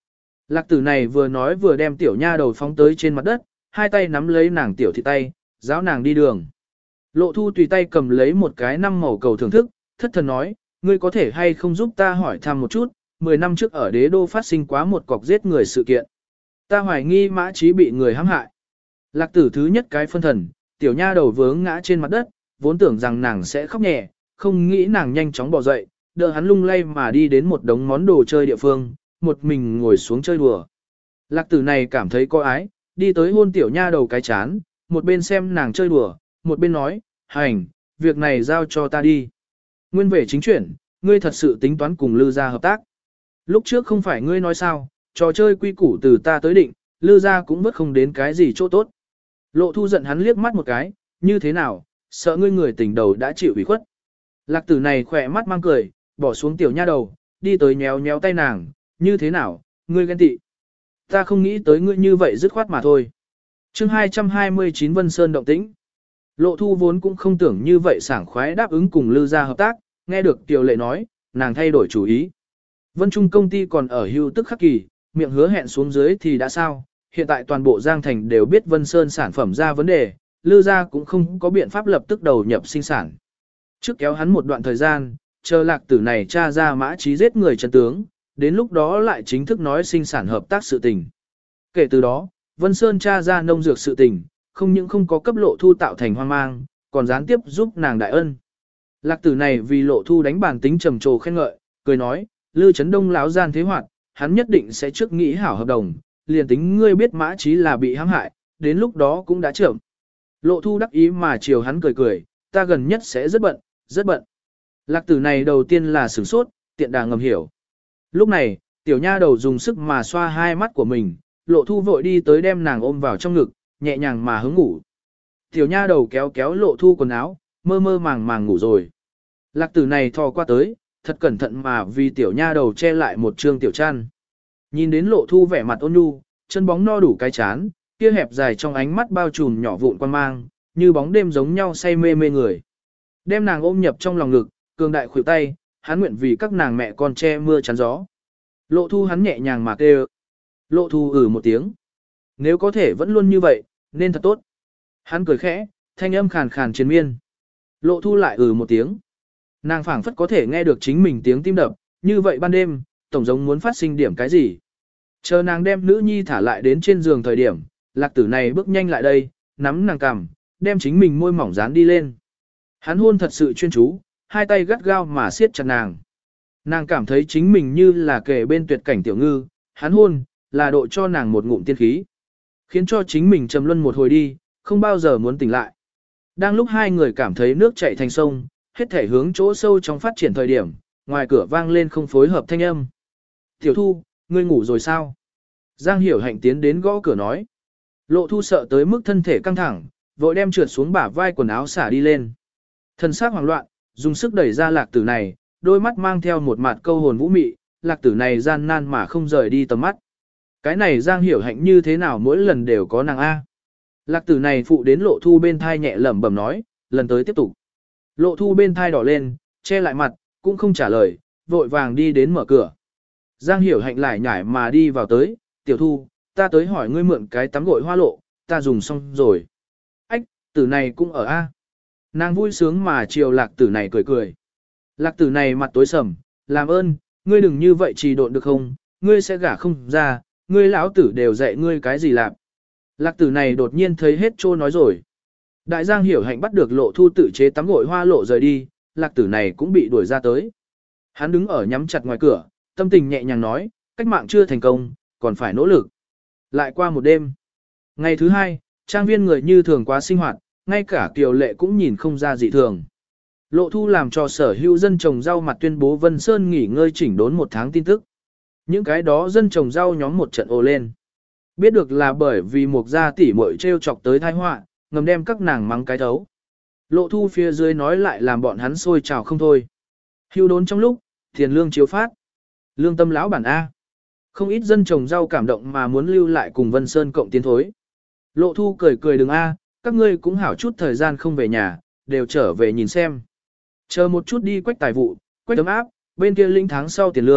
S1: Lạc tử này vừa nói vừa đem tiểu nha đầu phóng tới trên mặt đất, hai tay nắm lấy nàng tiểu thị tay, giáo nàng đi đường. Lộ thu tùy tay cầm lấy một cái năm màu cầu thưởng thức, thất thần nói, ngươi có thể hay không giúp ta hỏi thăm một chút, mười năm trước ở đế đô phát sinh quá một cọc giết người sự kiện. Ta hoài nghi Mã Chí bị người hãm hại. Lạc tử thứ nhất cái phân thần, tiểu nha đầu vướng ngã trên mặt đất, vốn tưởng rằng nàng sẽ khóc nhẹ, không nghĩ nàng nhanh chóng bỏ dậy, đỡ hắn lung lay mà đi đến một đống món đồ chơi địa phương, một mình ngồi xuống chơi đùa. Lạc tử này cảm thấy có ái, đi tới hôn tiểu nha đầu cái chán, một bên xem nàng chơi đùa, một bên nói, hành, việc này giao cho ta đi. Nguyên về chính chuyển, ngươi thật sự tính toán cùng Lư gia hợp tác. Lúc trước không phải ngươi nói sao, trò chơi quy củ từ ta tới định, Lư gia cũng vớt không đến cái gì chỗ tốt. Lộ thu giận hắn liếc mắt một cái, như thế nào, sợ ngươi người tình đầu đã chịu ủy khuất. Lạc tử này khỏe mắt mang cười, bỏ xuống tiểu nha đầu, đi tới nhéo nhéo tay nàng, như thế nào, ngươi ghen tị. Ta không nghĩ tới ngươi như vậy dứt khoát mà thôi. chương hai trăm hai mươi chín Vân Sơn động tĩnh. Lộ thu vốn cũng không tưởng như vậy sảng khoái đáp ứng cùng Lư gia hợp tác, nghe được tiểu lệ nói, nàng thay đổi chủ ý. Vân Trung công ty còn ở hưu tức khắc kỳ, miệng hứa hẹn xuống dưới thì đã sao, hiện tại toàn bộ Giang Thành đều biết Vân Sơn sản phẩm ra vấn đề, Lư gia cũng không có biện pháp lập tức đầu nhập sinh sản. Trước kéo hắn một đoạn thời gian, chờ lạc tử này tra ra Mã Chí giết người chân tướng, đến lúc đó lại chính thức nói sinh sản hợp tác sự tình. Kể từ đó, Vân Sơn tra ra nông dược sự tình, không những không có cấp lộ thu tạo thành hoang mang, còn gián tiếp giúp nàng đại ân. Lạc tử này vì lộ thu đánh bản tính trầm trồ khen ngợi, cười nói, Lư Chấn Đông láo gian thế hoạt, hắn nhất định sẽ trước nghĩ hảo hợp đồng, liền tính ngươi biết Mã Chí là bị hãm hại, đến lúc đó cũng đã chậm. Lộ thu đắc ý mà chiều hắn cười cười, ta gần nhất sẽ rất bận, rất bận. Lạc tử này đầu tiên là sửng sốt, tiện đà ngầm hiểu. Lúc này, tiểu nha đầu dùng sức mà xoa hai mắt của mình, lộ thu vội đi tới đem nàng ôm vào trong ngực, nhẹ nhàng mà hướng ngủ. Tiểu nha đầu kéo kéo lộ thu quần áo, mơ mơ màng màng ngủ rồi. Lạc tử này thò qua tới, thật cẩn thận mà vì tiểu nha đầu che lại một trương tiểu chăn. Nhìn đến lộ thu vẻ mặt ôn nhu, chân bóng no đủ cái chán, kia hẹp dài trong ánh mắt bao trùm nhỏ vụn quan mang, như bóng đêm giống nhau say mê mê người. Đem nàng ôm nhập trong lòng ngực, cường đại khuỷu tay, hắn nguyện vì các nàng mẹ con che mưa chắn gió. Lộ thu hắn nhẹ nhàng mà kêu. Lộ thu ử một tiếng. Nếu có thể vẫn luôn như vậy, nên thật tốt. Hắn cười khẽ, thanh âm khàn khàn triền miên. Lộ thu lại ử một tiếng. Nàng phảng phất có thể nghe được chính mình tiếng tim đập, như vậy ban đêm, tổng giống muốn phát sinh điểm cái gì. Chờ nàng đem nữ nhi thả lại đến trên giường thời điểm, lạc tử này bước nhanh lại đây, nắm nàng cằm, đem chính mình môi mỏng dán đi lên. Hắn hôn thật sự chuyên chú, hai tay gắt gao mà siết chặt nàng. Nàng cảm thấy chính mình như là kề bên tuyệt cảnh tiểu ngư, hắn hôn, là độ cho nàng một ngụm tiên khí. Khiến cho chính mình trầm luân một hồi đi, không bao giờ muốn tỉnh lại. Đang lúc hai người cảm thấy nước chảy thành sông, hết thể hướng chỗ sâu trong phát triển thời điểm, ngoài cửa vang lên không phối hợp thanh âm. Tiểu thu, ngươi ngủ rồi sao? Giang Hiểu Hạnh tiến đến gõ cửa nói. Lộ thu sợ tới mức thân thể căng thẳng, vội đem trượt xuống bả vai quần áo xả đi lên. Thân xác hoảng loạn, dùng sức đẩy ra lạc tử này, đôi mắt mang theo một mặt câu hồn vũ mị, lạc tử này gian nan mà không rời đi tầm mắt. Cái này Giang Hiểu Hạnh như thế nào mỗi lần đều có nàng A. Lạc tử này phụ đến lộ thu bên thai nhẹ lẩm bẩm nói, lần tới tiếp tục. Lộ thu bên thai đỏ lên, che lại mặt, cũng không trả lời, vội vàng đi đến mở cửa. Giang Hiểu Hạnh lại nhảy mà đi vào tới, tiểu thu, ta tới hỏi ngươi mượn cái tắm gội hoa lộ, ta dùng xong rồi. Ách, tử này cũng ở A. Nàng vui sướng mà chiều lạc tử này cười cười. Lạc tử này mặt tối sầm, làm ơn, ngươi đừng như vậy trì độn được không, ngươi sẽ gả không ra, ngươi lão tử đều dạy ngươi cái gì làm. Lạc tử này đột nhiên thấy hết trô nói rồi. Đại Giang Hiểu Hạnh bắt được lộ thu tự chế tắm gội hoa lộ rời đi, lạc tử này cũng bị đuổi ra tới. Hắn đứng ở nhắm chặt ngoài cửa, tâm tình nhẹ nhàng nói, cách mạng chưa thành công, còn phải nỗ lực. Lại qua một đêm. Ngày thứ hai, trang viên người như thường quá sinh hoạt, ngay cả Kiều Lệ cũng nhìn không ra dị thường. Lộ thu làm cho sở hữu dân trồng rau mặt tuyên bố Vân Sơn nghỉ ngơi chỉnh đốn một tháng tin tức. Những cái đó dân trồng rau nhóm một trận ồ lên. Biết được là bởi vì một gia tỷ muội treo chọc tới tai họa, ngầm đem các nàng mắng cái thấu. Lộ thu phía dưới nói lại làm bọn hắn sôi trào không thôi. Hưu đốn trong lúc, tiền lương chiếu phát. Lương tâm lão bản A. Không ít dân trồng rau cảm động mà muốn lưu lại cùng Vân Sơn cộng tiến thối. Lộ thu cười cười đừng A, các ngươi cũng hảo chút thời gian không về nhà, đều trở về nhìn xem. Chờ một chút đi quách tài vụ, quách ấm áp, bên kia lĩnh tháng sau tiền lương,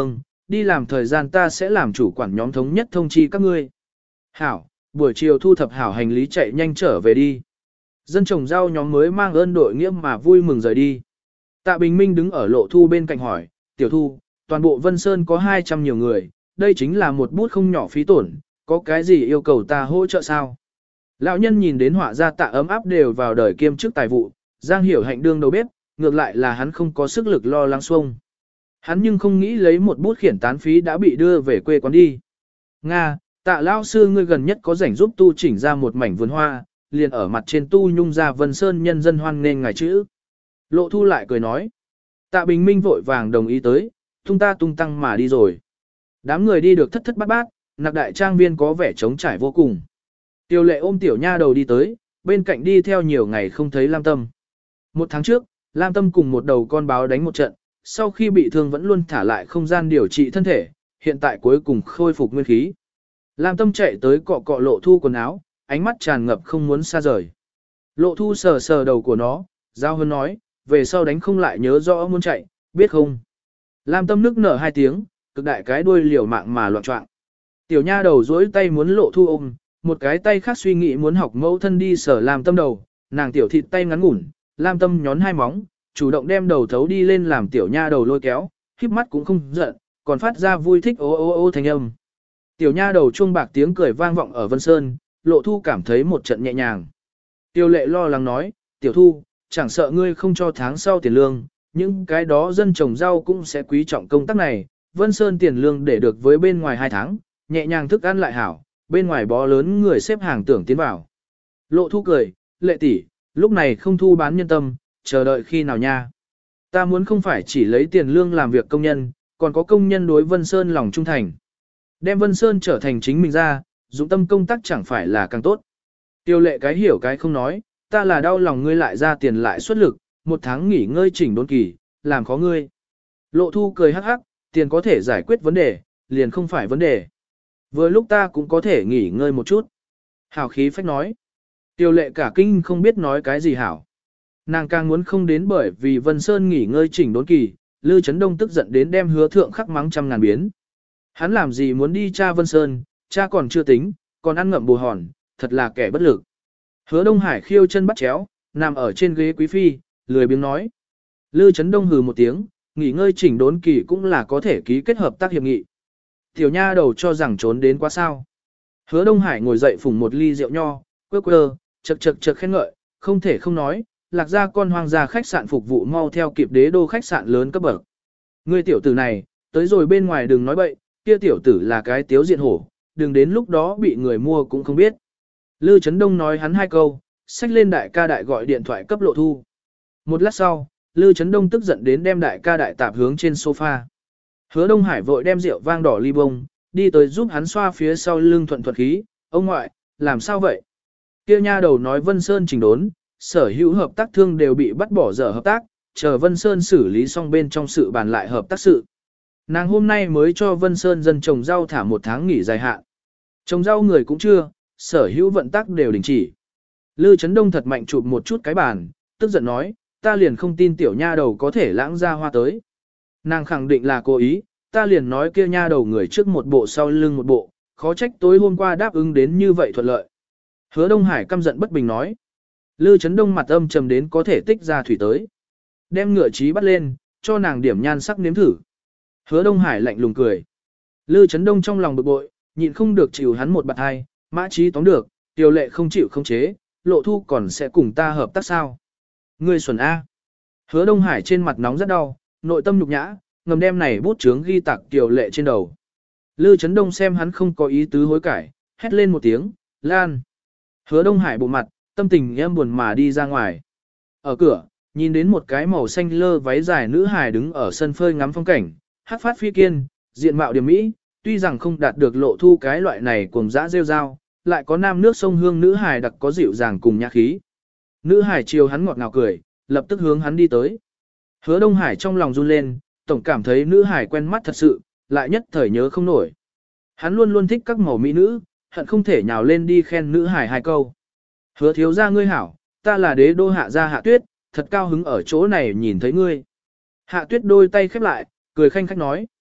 S1: đi làm thời gian ta sẽ làm chủ quản nhóm thống nhất thông chi các ngươi. Hảo, buổi chiều thu thập hảo hành lý chạy nhanh trở về đi. Dân trồng rau nhóm mới mang ơn đội nghĩa mà vui mừng rời đi. Tạ Bình Minh đứng ở Lộ Thu bên cạnh hỏi, tiểu Thu, toàn bộ Vân Sơn có hai trăm nhiều người, đây chính là một bút không nhỏ phí tổn, có cái gì yêu cầu ta hỗ trợ sao? Lão nhân nhìn đến họa gia Tạ ấm áp đều vào đời kiêm chức tài vụ, Giang Hiểu Hạnh đương đầu bếp, ngược lại là hắn không có sức lực lo lắng xuông. Hắn nhưng không nghĩ lấy một bút khiển tán phí đã bị đưa về quê quán đi. Nga, Tạ lão sư ngươi gần nhất có rảnh giúp tu chỉnh ra một mảnh vườn hoa, liền ở mặt trên tu nhung ra Vân Sơn nhân dân hoan nên ngài chữ. Lộ Thu lại cười nói. Tạ Bình Minh vội vàng đồng ý tới, tung ta tung tăng mà đi rồi. Đám người đi được thất thất bát bát, nặc đại trang viên có vẻ trống trải vô cùng. Tiêu lệ ôm tiểu nha đầu đi tới, bên cạnh đi theo nhiều ngày không thấy Lam Tâm. Một tháng trước, Lam Tâm cùng một đầu con báo đánh một trận, sau khi bị thương vẫn luôn thả lại không gian điều trị thân thể, hiện tại cuối cùng khôi phục nguyên khí. Lam Tâm chạy tới cọ cọ Lộ Thu quần áo, ánh mắt tràn ngập không muốn xa rời. Lộ Thu sờ sờ đầu của nó, Giao Hân nói, về sau đánh không lại nhớ rõ muốn chạy, biết không? Lam Tâm nức nở hai tiếng, cực đại cái đuôi liều mạng mà loạn trọng. Tiểu nha đầu duỗi tay muốn Lộ Thu ôm, một cái tay khác suy nghĩ muốn học mẫu thân đi sờ Lam Tâm đầu, nàng tiểu thịt tay ngắn ngủn, Lam Tâm nhón hai móng, chủ động đem đầu thấu đi lên làm tiểu nha đầu lôi kéo, híp mắt cũng không giận, còn phát ra vui thích ô ô ô thanh âm. Tiểu nha đầu chuông bạc tiếng cười vang vọng ở Vân Sơn, Lộ Thu cảm thấy một trận nhẹ nhàng. Tiêu lệ lo lắng nói, tiểu Thu, chẳng sợ ngươi không cho tháng sau tiền lương, những cái đó dân trồng rau cũng sẽ quý trọng công tác này, Vân Sơn tiền lương để được với bên ngoài hai tháng, nhẹ nhàng thức ăn lại hảo, bên ngoài bó lớn người xếp hàng tưởng tiến vào. Lộ Thu cười, lệ tỷ, lúc này không thu bán nhân tâm, chờ đợi khi nào nha. Ta muốn không phải chỉ lấy tiền lương làm việc công nhân, còn có công nhân đối Vân Sơn lòng trung thành. Đem Vân Sơn trở thành chính mình ra, dụng tâm công tác chẳng phải là càng tốt. Tiêu lệ cái hiểu cái không nói, ta là đau lòng ngươi lại ra tiền lại xuất lực, một tháng nghỉ ngơi chỉnh đốn kỳ, làm khó ngươi. Lộ Thu cười hắc hắc, tiền có thể giải quyết vấn đề, liền không phải vấn đề. Vừa lúc ta cũng có thể nghỉ ngơi một chút. Hảo khí phách nói. Tiêu lệ cả kinh không biết nói cái gì hảo. Nàng càng muốn không đến bởi vì Vân Sơn nghỉ ngơi chỉnh đốn kỳ, Lư Trấn Đông tức giận đến đem hứa thượng khắc mắng trăm ngàn biến. Hắn làm gì muốn đi cha Vân Sơn, cha còn chưa tính, còn ăn ngậm bù hòn, thật là kẻ bất lực. Hứa Đông Hải khiêu chân bắt chéo, nằm ở trên ghế quý phi, lười biếng nói. Lư Trấn Đông hừ một tiếng, nghỉ ngơi chỉnh đốn kỳ cũng là có thể ký kết hợp tác hiệp nghị. Tiểu nha đầu cho rằng trốn đến quá sao. Hứa Đông Hải ngồi dậy phùng một ly rượu nho, quơ quơ, chật chật chật khen ngợi, không thể không nói, lạc ra con hoang gia khách sạn phục vụ mau theo kịp đế đô khách sạn lớn cấp bậc. Ngươi tiểu tử này, tới rồi bên ngoài đừng nói bậy, kia tiểu tử là cái tiếu diện hổ, đừng đến lúc đó bị người mua cũng không biết. Lư Trấn Đông nói hắn hai câu, xách lên đại ca đại gọi điện thoại cấp Lộ Thu. Một lát sau, Lư Trấn Đông tức giận đến đem đại ca đại tạp hướng trên sofa. Hứa Đông Hải vội đem rượu vang đỏ ly bông, đi tới giúp hắn xoa phía sau lưng thuận thuật khí, ông ngoại, làm sao vậy? Kia nha đầu nói Vân Sơn chỉnh đốn, sở hữu hợp tác thương đều bị bắt bỏ dở hợp tác, chờ Vân Sơn xử lý xong bên trong sự bàn lại hợp tác sự. Nàng hôm nay mới cho Vân Sơn dân trồng rau thả một tháng nghỉ dài hạn. Trồng rau người cũng chưa, sở hữu vận tác đều đình chỉ. Lư Trấn Đông thật mạnh chụp một chút cái bàn, tức giận nói, ta liền không tin tiểu nha đầu có thể lãng ra hoa tới. Nàng khẳng định là cố ý, ta liền nói kia nha đầu người trước một bộ sau lưng một bộ, khó trách tối hôm qua đáp ứng đến như vậy thuận lợi. Hứa Đông Hải căm giận bất bình nói. Lư Trấn Đông mặt âm trầm đến có thể tích ra thủy tới. Đem ngựa trí bắt lên, cho nàng điểm nhan sắc nếm thử. Hứa Đông Hải lạnh lùng cười. Lư Trấn Đông trong lòng bực bội, nhịn không được chịu hắn một bạt hai, mã trí tóm được, tiểu lệ không chịu không chế, Lộ Thu còn sẽ cùng ta hợp tác sao. Ngươi xuẩn A. Hứa Đông Hải trên mặt nóng rất đau, nội tâm nhục nhã, ngầm đem này bút chướng ghi tạc tiểu lệ trên đầu. Lư Trấn Đông xem hắn không có ý tứ hối cải, hét lên một tiếng, lan. Hứa Đông Hải bộ mặt, tâm tình em buồn mà đi ra ngoài. Ở cửa, nhìn đến một cái màu xanh lơ váy dài nữ hài đứng ở sân phơi ngắm phong cảnh, hát phát phi kiên, diện mạo điểm mỹ, tuy rằng không đạt được Lộ Thu cái loại này cuồng dã rêu rao, lại có nam nước sông hương nữ hài đặc có dịu dàng cùng nhã khí. Nữ hài chiều hắn ngọt ngào cười, lập tức hướng hắn đi tới. Hứa Đông Hải trong lòng run lên, tổng cảm thấy nữ hài quen mắt thật sự, lại nhất thời nhớ không nổi. Hắn luôn luôn thích các màu mỹ nữ, hận không thể nhào lên đi khen nữ hài hai câu. Hứa thiếu gia ngươi hảo, ta là đế đô Hạ gia Hạ Tuyết, thật cao hứng ở chỗ này nhìn thấy ngươi. Hạ Tuyết đôi tay khép lại, cười khanh khách nói.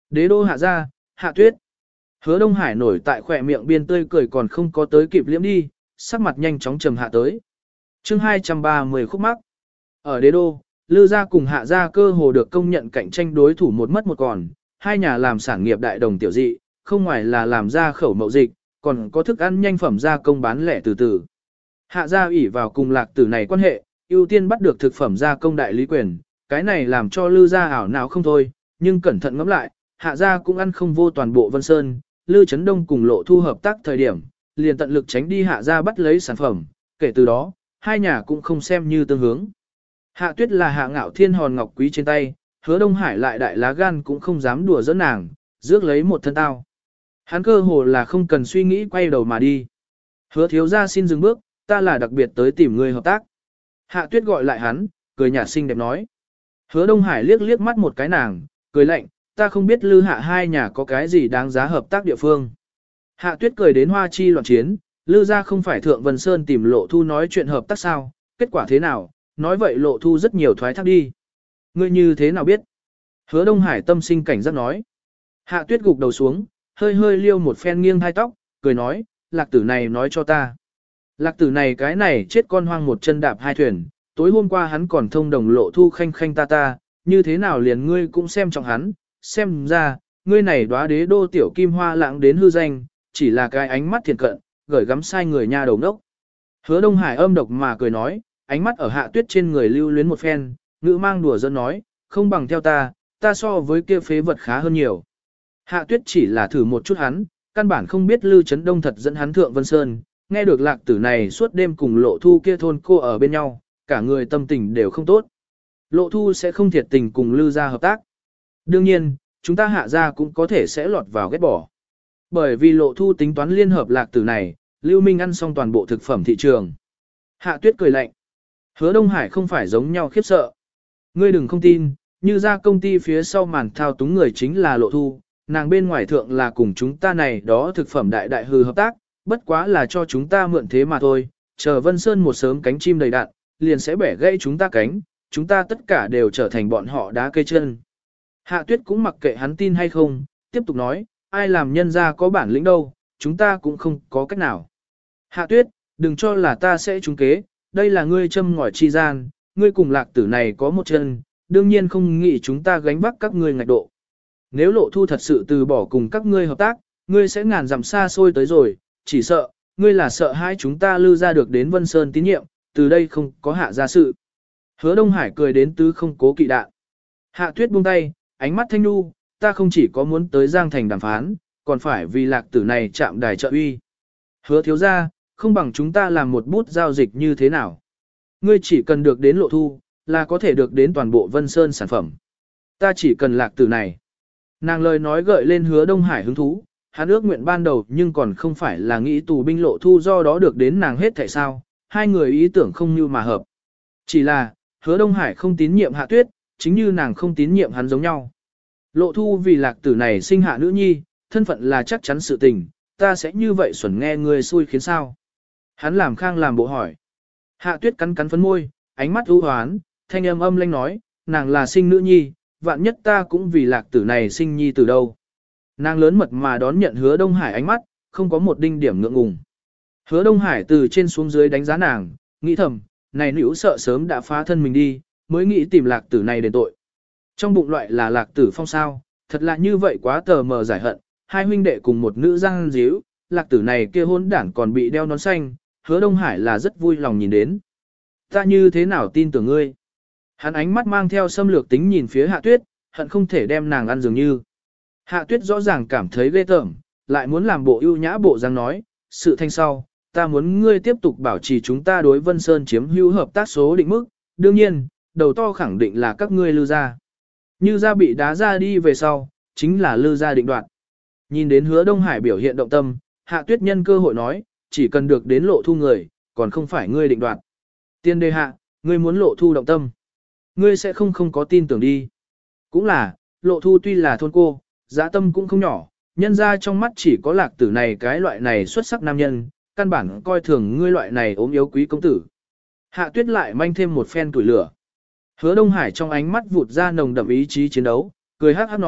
S1: Đế đô hạ gia, Hạ Tuyết. Hứa Đông Hải nổi tại khỏe miệng biên tươi cười còn không có tới kịp liễm đi, sắc mặt nhanh chóng trầm hạ tới. Chương hai trăm ba mươi khúc mắc. Ở đế đô, Lư gia cùng Hạ gia cơ hồ được công nhận cạnh tranh đối thủ một mất một còn, hai nhà làm sản nghiệp đại đồng tiểu dị, không ngoài là làm ra khẩu mậu dịch, còn có thức ăn nhanh phẩm gia công bán lẻ từ từ. Hạ gia ủy vào cùng Lạc Tử này quan hệ, ưu tiên bắt được thực phẩm gia công đại lý quyền, cái này làm cho Lư gia ảo não không thôi, nhưng cẩn thận ngẫm lại, Hạ gia cũng ăn không vô toàn bộ Vân Sơn, Lư Chấn Đông cùng Lộ Thu hợp tác thời điểm, liền tận lực tránh đi Hạ gia bắt lấy sản phẩm, kể từ đó, hai nhà cũng không xem như tương hướng. Hạ Tuyết là Hạ Ngạo Thiên hòn ngọc quý trên tay, Hứa Đông Hải lại đại lá gan cũng không dám đùa giỡn nàng, rước lấy một thân tao. Hắn cơ hồ là không cần suy nghĩ quay đầu mà đi. Hứa thiếu gia xin dừng bước, ta là đặc biệt tới tìm người hợp tác. Hạ Tuyết gọi lại hắn, cười nhạt xinh đẹp nói. Hứa Đông Hải liếc liếc mắt một cái nàng, cười lạnh, ta không biết Lư Hạ hai nhà có cái gì đáng giá hợp tác địa phương. Hạ Tuyết cười đến hoa chi loạn chiến, Lư gia không phải Thượng Vân Sơn tìm Lộ Thu nói chuyện hợp tác sao, kết quả thế nào, nói vậy Lộ Thu rất nhiều thoái thác đi. Ngươi như thế nào biết? Hứa Đông Hải tâm sinh cảnh giác nói. Hạ Tuyết gục đầu xuống, hơi hơi liêu một phen nghiêng hai tóc, cười nói, Lạc Tử này nói cho ta. Lạc Tử này cái này chết con hoang một chân đạp hai thuyền, tối hôm qua hắn còn thông đồng Lộ Thu khanh khanh ta ta, như thế nào liền ngươi cũng xem trọng hắn, xem ra, ngươi này đóa đế đô tiểu kim hoa lãng đến hư danh, chỉ là cái ánh mắt thiền cận, gửi gắm sai người nha đầu đốc. Hứa Đông Hải âm độc mà cười nói, ánh mắt ở Hạ Tuyết trên người lưu luyến một phen, ngữ mang đùa giỡn nói, không bằng theo ta, ta so với kia phế vật khá hơn nhiều. Hạ Tuyết chỉ là thử một chút hắn, căn bản không biết Lư Chấn Đông thật dẫn hắn thượng Vân Sơn, nghe được Lạc Tử này suốt đêm cùng Lộ Thu kia thôn cô ở bên nhau, cả người tâm tình đều không tốt. Lộ Thu sẽ không thiệt tình cùng Lư gia hợp tác. Đương nhiên, chúng ta Hạ gia cũng có thể sẽ lọt vào ghét bỏ. Bởi vì Lộ Thu tính toán liên hợp Lạc Tử này, Lưu Minh ăn xong toàn bộ thực phẩm thị trường. Hạ Tuyết cười lạnh. Hứa Đông Hải không phải giống nhau khiếp sợ. Ngươi đừng không tin, như ra công ty phía sau màn thao túng người chính là Lộ Thu, nàng bên ngoài thượng là cùng chúng ta này đó thực phẩm đại đại hư hợp tác, bất quá là cho chúng ta mượn thế mà thôi, chờ Vân Sơn một sớm cánh chim đầy đạn, liền sẽ bẻ gãy chúng ta cánh, chúng ta tất cả đều trở thành bọn họ đá cây chân. Hạ Tuyết cũng mặc kệ hắn tin hay không, tiếp tục nói, ai làm nhân ra có bản lĩnh đâu, chúng ta cũng không có cách nào. Hạ Tuyết, đừng cho là ta sẽ trúng kế, đây là ngươi châm ngòi chi gian, ngươi cùng Lạc Tử này có một chân, đương nhiên không nghĩ chúng ta gánh vác các ngươi ngạch độ. Nếu Lộ Thu thật sự từ bỏ cùng các ngươi hợp tác, ngươi sẽ ngàn dặm xa xôi tới rồi, chỉ sợ, ngươi là sợ hai chúng ta Lư ra được đến Vân Sơn tín nhiệm, từ đây không có Hạ gia sự. Hứa Đông Hải cười đến tứ không cố kỵ đạn. Hạ Tuyết buông tay, ánh mắt thanh nu, ta không chỉ có muốn tới Giang Thành đàm phán, còn phải vì Lạc Tử này chạm đài trợ uy. Hứa thiếu gia, không bằng chúng ta làm một bút giao dịch như thế nào. Ngươi chỉ cần được đến Lộ Thu, là có thể được đến toàn bộ Vân Sơn sản phẩm. Ta chỉ cần Lạc Tử này. Nàng lời nói gợi lên Hứa Đông Hải hứng thú, hắn ước nguyện ban đầu nhưng còn không phải là nghĩ tù binh Lộ Thu do đó được đến nàng hết tại sao, hai người ý tưởng không như mà hợp. Chỉ là, Hứa Đông Hải không tín nhiệm Hạ Tuyết, chính như nàng không tín nhiệm hắn giống nhau. Lộ Thu vì Lạc Tử này sinh hạ nữ nhi, thân phận là chắc chắn sự tình, ta sẽ như vậy xuẩn nghe người xui khiến sao. Hắn làm khang làm bộ hỏi. Hạ Tuyết cắn cắn phấn môi, ánh mắt ưu hoán, thanh âm âm lanh nói, nàng là sinh nữ nhi, vạn nhất ta cũng vì Lạc Tử này sinh nhi từ đâu. Nàng lớn mật mà đón nhận Hứa Đông Hải ánh mắt, không có một đinh điểm ngượng ngùng. Hứa Đông Hải từ trên xuống dưới đánh giá nàng, nghĩ thầm, này nữ sợ sớm đã phá thân mình đi, mới nghĩ tìm Lạc Tử này đền tội. Trong bụng loại là Lạc Tử phong sao, thật là như vậy quá tờ mờ giải hận, hai huynh đệ cùng một nữ giang díu, Lạc Tử này kia hôn đảng còn bị đeo nón xanh, Hứa Đông Hải là rất vui lòng nhìn đến. Ta như thế nào tin tưởng ngươi? Hắn ánh mắt mang theo xâm lược tính nhìn phía Hạ Tuyết, hận không thể đem nàng ăn dường như. Hạ Tuyết rõ ràng cảm thấy ghê tởm, lại muốn làm bộ ưu nhã bộ dáng nói, sự thanh sau, ta muốn ngươi tiếp tục bảo trì chúng ta đối Vân Sơn chiếm hữu hợp tác số định mức, đương nhiên, đầu to khẳng định là các ngươi Lư gia. Như gia bị đá ra đi về sau, chính là Lư gia định đoạt. Nhìn đến Hứa Đông Hải biểu hiện động tâm, Hạ Tuyết nhân cơ hội nói, chỉ cần được đến Lộ Thu người, còn không phải ngươi định đoạt. Tiên đề hạ, ngươi muốn Lộ Thu động tâm. Ngươi sẽ không không có tin tưởng đi. Cũng là, Lộ Thu tuy là thôn cô, dã tâm cũng không nhỏ, nhân ra trong mắt chỉ có Lạc Tử này cái loại này xuất sắc nam nhân, căn bản coi thường ngươi loại này ốm yếu quý công tử. Hạ Tuyết lại manh thêm một phen tuổi lửa. Hứa Đông Hải trong ánh mắt vụt ra nồng đậm ý chí chiến đấu, cười hát hát nói,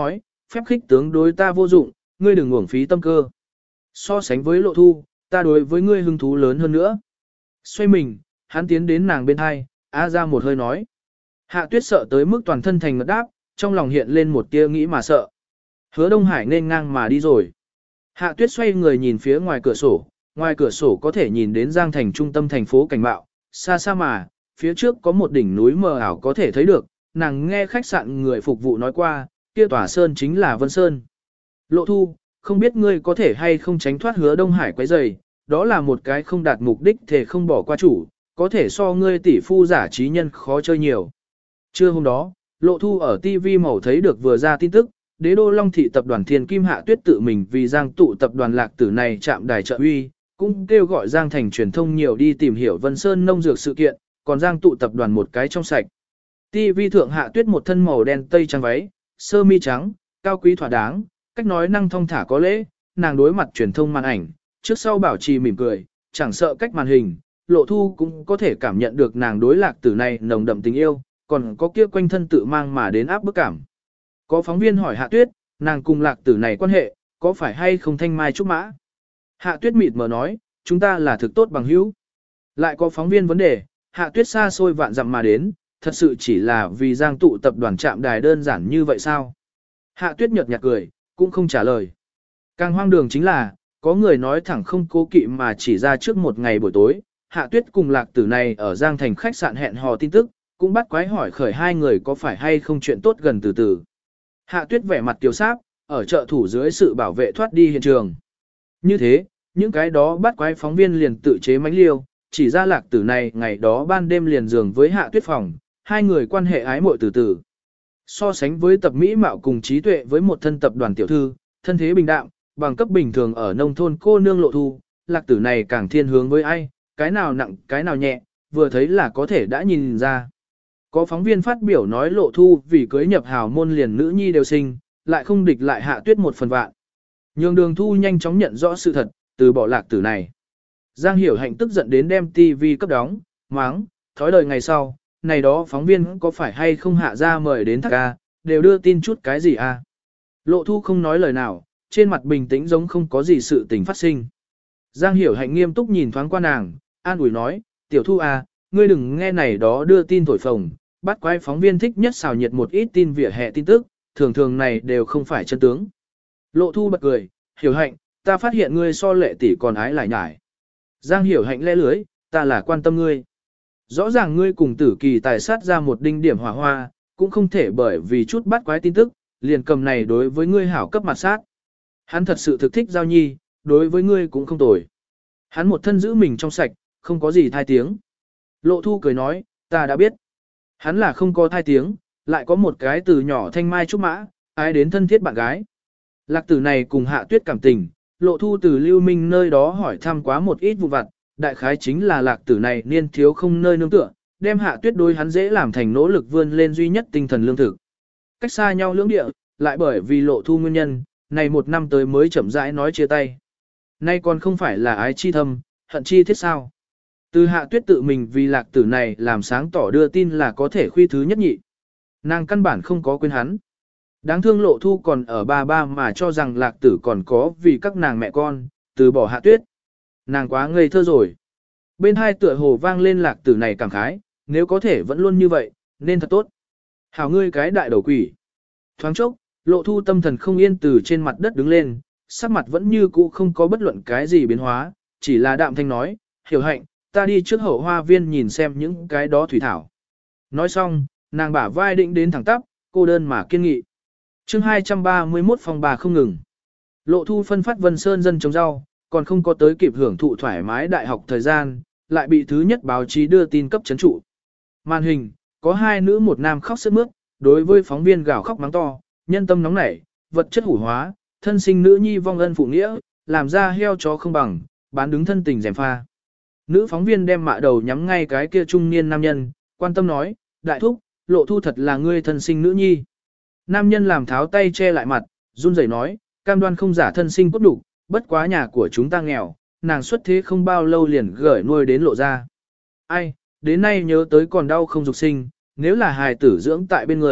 S1: phép khích tướng đối ta vô dụng, ngươi đừng uổng phí tâm cơ. So sánh với Lộ Thu, ta đối với ngươi hứng thú lớn hơn nữa. Xoay mình, hắn tiến đến nàng bên hai, á ra một hơi nói. Hạ Tuyết sợ tới mức toàn thân thành ngật đáp, trong lòng hiện lên một tia nghĩ mà sợ. Hứa Đông Hải nên ngang mà đi rồi. Hạ Tuyết xoay người nhìn phía ngoài cửa sổ, ngoài cửa sổ có thể nhìn đến Giang Thành trung tâm thành phố cảnh bạo, xa xa mà, phía trước có một đỉnh núi mờ ảo có thể thấy được, nàng nghe khách sạn người phục vụ nói qua, kia tòa sơn chính là Vân Sơn. Lộ Thu, không biết ngươi có thể hay không tránh thoát Hứa Đông Hải quấy rầy, đó là một cái không đạt mục đích thể không bỏ qua chủ, có thể so ngươi tỷ phu giả trí nhân khó chơi nhiều. Trưa hôm đó, Lộ Thu ở ti vi màu thấy được vừa ra tin tức, Đế đô Long thị tập đoàn Thiên Kim Hạ Tuyết tự mình vì Giang tụ tập đoàn Lạc Tử này chạm đài trợ uy, cũng kêu gọi Giang Thành truyền thông nhiều đi tìm hiểu Vân Sơn nông dược sự kiện, còn Giang tụ tập đoàn một cái trong sạch. ti vi thượng Hạ Tuyết một thân màu đen tây trang váy, sơ mi trắng, cao quý thỏa đáng, cách nói năng thông thả có lễ, nàng đối mặt truyền thông màn ảnh, trước sau bảo trì mỉm cười, chẳng sợ cách màn hình, Lộ Thu cũng có thể cảm nhận được nàng đối Lạc Tử này nồng đậm tình yêu, còn có kia quanh thân tự mang mà đến áp bức cảm. Có phóng viên hỏi Hạ Tuyết, nàng cùng Lạc Tử này quan hệ, có phải hay không thanh mai trúc mã? Hạ Tuyết mịt mờ nói, chúng ta là thực tốt bằng hữu. Lại có phóng viên vấn đề, Hạ Tuyết xa xôi vạn dặm mà đến, thật sự chỉ là vì Giang tụ tập đoàn chạm đài đơn giản như vậy sao? Hạ Tuyết nhợt nhạt cười, cũng không trả lời. Càng hoang đường chính là, có người nói thẳng không cố kỵ mà chỉ ra trước một ngày buổi tối, Hạ Tuyết cùng Lạc Tử này ở Giang Thành khách sạn hẹn hò tin tức, cũng bắt quái hỏi khởi hai người có phải hay không chuyện tốt gần từ từ. Hạ Tuyết vẻ mặt kiều sáp, ở trợ thủ dưới sự bảo vệ thoát đi hiện trường. Như thế, những cái đó bắt quái phóng viên liền tự chế mánh liêu, chỉ ra Lạc Tử này ngày đó ban đêm liền giường với Hạ Tuyết phòng, hai người quan hệ ái muội từ từ. So sánh với tập mỹ mạo cùng trí tuệ với một thân tập đoàn tiểu thư, thân thế bình đạm, bằng cấp bình thường ở nông thôn cô nương Lộ Thu, Lạc Tử này càng thiên hướng với ai, cái nào nặng, cái nào nhẹ, vừa thấy là có thể đã nhìn ra. Có phóng viên phát biểu nói Lộ Thu vì cưới nhập hào môn liền nữ nhi đều sinh, lại không địch lại Hạ Tuyết một phần vạn. Nhường Đường Thu nhanh chóng nhận rõ sự thật, từ bỏ Lạc Tử này. Giang Hiểu Hạnh tức giận đến đem tivi cấp đóng, máng, thói đời ngày sau, này đó phóng viên có phải hay không hạ ra mời đến thác ca, đều đưa tin chút cái gì à. Lộ Thu không nói lời nào, trên mặt bình tĩnh giống không có gì sự tình phát sinh. Giang Hiểu Hạnh nghiêm túc nhìn thoáng qua nàng, an ủi nói, tiểu Thu à, ngươi đừng nghe này đó đưa tin thổi phồng, bắt quái phóng viên thích nhất xào nhiệt một ít tin vỉa hè tin tức, thường thường này đều không phải chân tướng. Lộ Thu bật cười, Hiểu Hạnh, ta phát hiện ngươi so lệ tỷ còn ái lại nhải. Giang Hiểu Hạnh lẽ lưới, ta là quan tâm ngươi. Rõ ràng ngươi cùng tử kỳ tài sát ra một đinh điểm hỏa hoa, cũng không thể bởi vì chút bắt quái tin tức, liền cầm này đối với ngươi hảo cấp mặt sát. Hắn thật sự thực thích Giao Nhi, đối với ngươi cũng không tồi. Hắn một thân giữ mình trong sạch, không có gì thai tiếng. Lộ Thu cười nói, ta đã biết. Hắn là không có thai tiếng, lại có một cái từ nhỏ thanh mai trúc mã, ái đến thân thiết bạn gái. Lạc Tử này cùng Hạ Tuyết cảm tình, Lộ Thu từ Lưu Minh nơi đó hỏi thăm quá một ít vụ vặt, đại khái chính là Lạc Tử này niên thiếu không nơi nương tựa, đem Hạ Tuyết đối hắn dễ làm thành nỗ lực vươn lên duy nhất tinh thần lương thực. Cách xa nhau lưỡng địa, lại bởi vì Lộ Thu nguyên nhân, này một năm tới mới chậm rãi nói chia tay. Nay còn không phải là ái chi thâm, hận chi thiết sao. Từ Hạ Tuyết tự mình vì Lạc Tử này làm sáng tỏ đưa tin là có thể khuy thứ nhất nhị. Nàng căn bản không có quên hắn. Đáng thương Lộ Thu còn ở ba ba mà cho rằng Lạc Tử còn có vì các nàng mẹ con, từ bỏ Hạ Tuyết. Nàng quá ngây thơ rồi. Bên hai tựa hồ vang lên Lạc Tử này cảm khái, nếu có thể vẫn luôn như vậy, nên thật tốt. Hảo ngươi cái đại đầu quỷ. Thoáng chốc, Lộ Thu tâm thần không yên từ trên mặt đất đứng lên, sắc mặt vẫn như cũ không có bất luận cái gì biến hóa, chỉ là đạm thanh nói, Hiểu Hạnh, ta đi trước hậu hoa viên nhìn xem những cái đó thủy thảo. Nói xong, nàng bả vai định đến thẳng tắp, cô đơn mà kiên nghị. chương hai trăm ba mươi mốt phòng bà không ngừng. Lộ Thu phân phát Vân Sơn dân trồng rau, còn không có tới kịp hưởng thụ thoải mái đại học thời gian, lại bị thứ nhất báo chí đưa tin cấp chấn trụ. Màn hình, có hai nữ một nam khóc sướt mướt, đối với phóng viên gào khóc mắng to, nhân tâm nóng nảy, vật chất hủ hóa, thân sinh nữ nhi vong ân phụ nghĩa, làm ra heo chó không bằng, bán đứng thân tình dèm pha. Nữ phóng viên đem mạ đầu nhắm ngay cái kia trung niên nam nhân, quan tâm nói, đại thúc, Lộ Thu thật là ngươi thân sinh nữ nhi. Nam nhân làm tháo tay che lại mặt, run rẩy nói, cam đoan không giả thân sinh cốt đủ, bất quá nhà của chúng ta nghèo, nàng xuất thế không bao lâu liền gửi nuôi đến Lộ ra. Ai, đến nay nhớ tới còn đau không dục sinh, nếu là hài tử dưỡng tại bên người,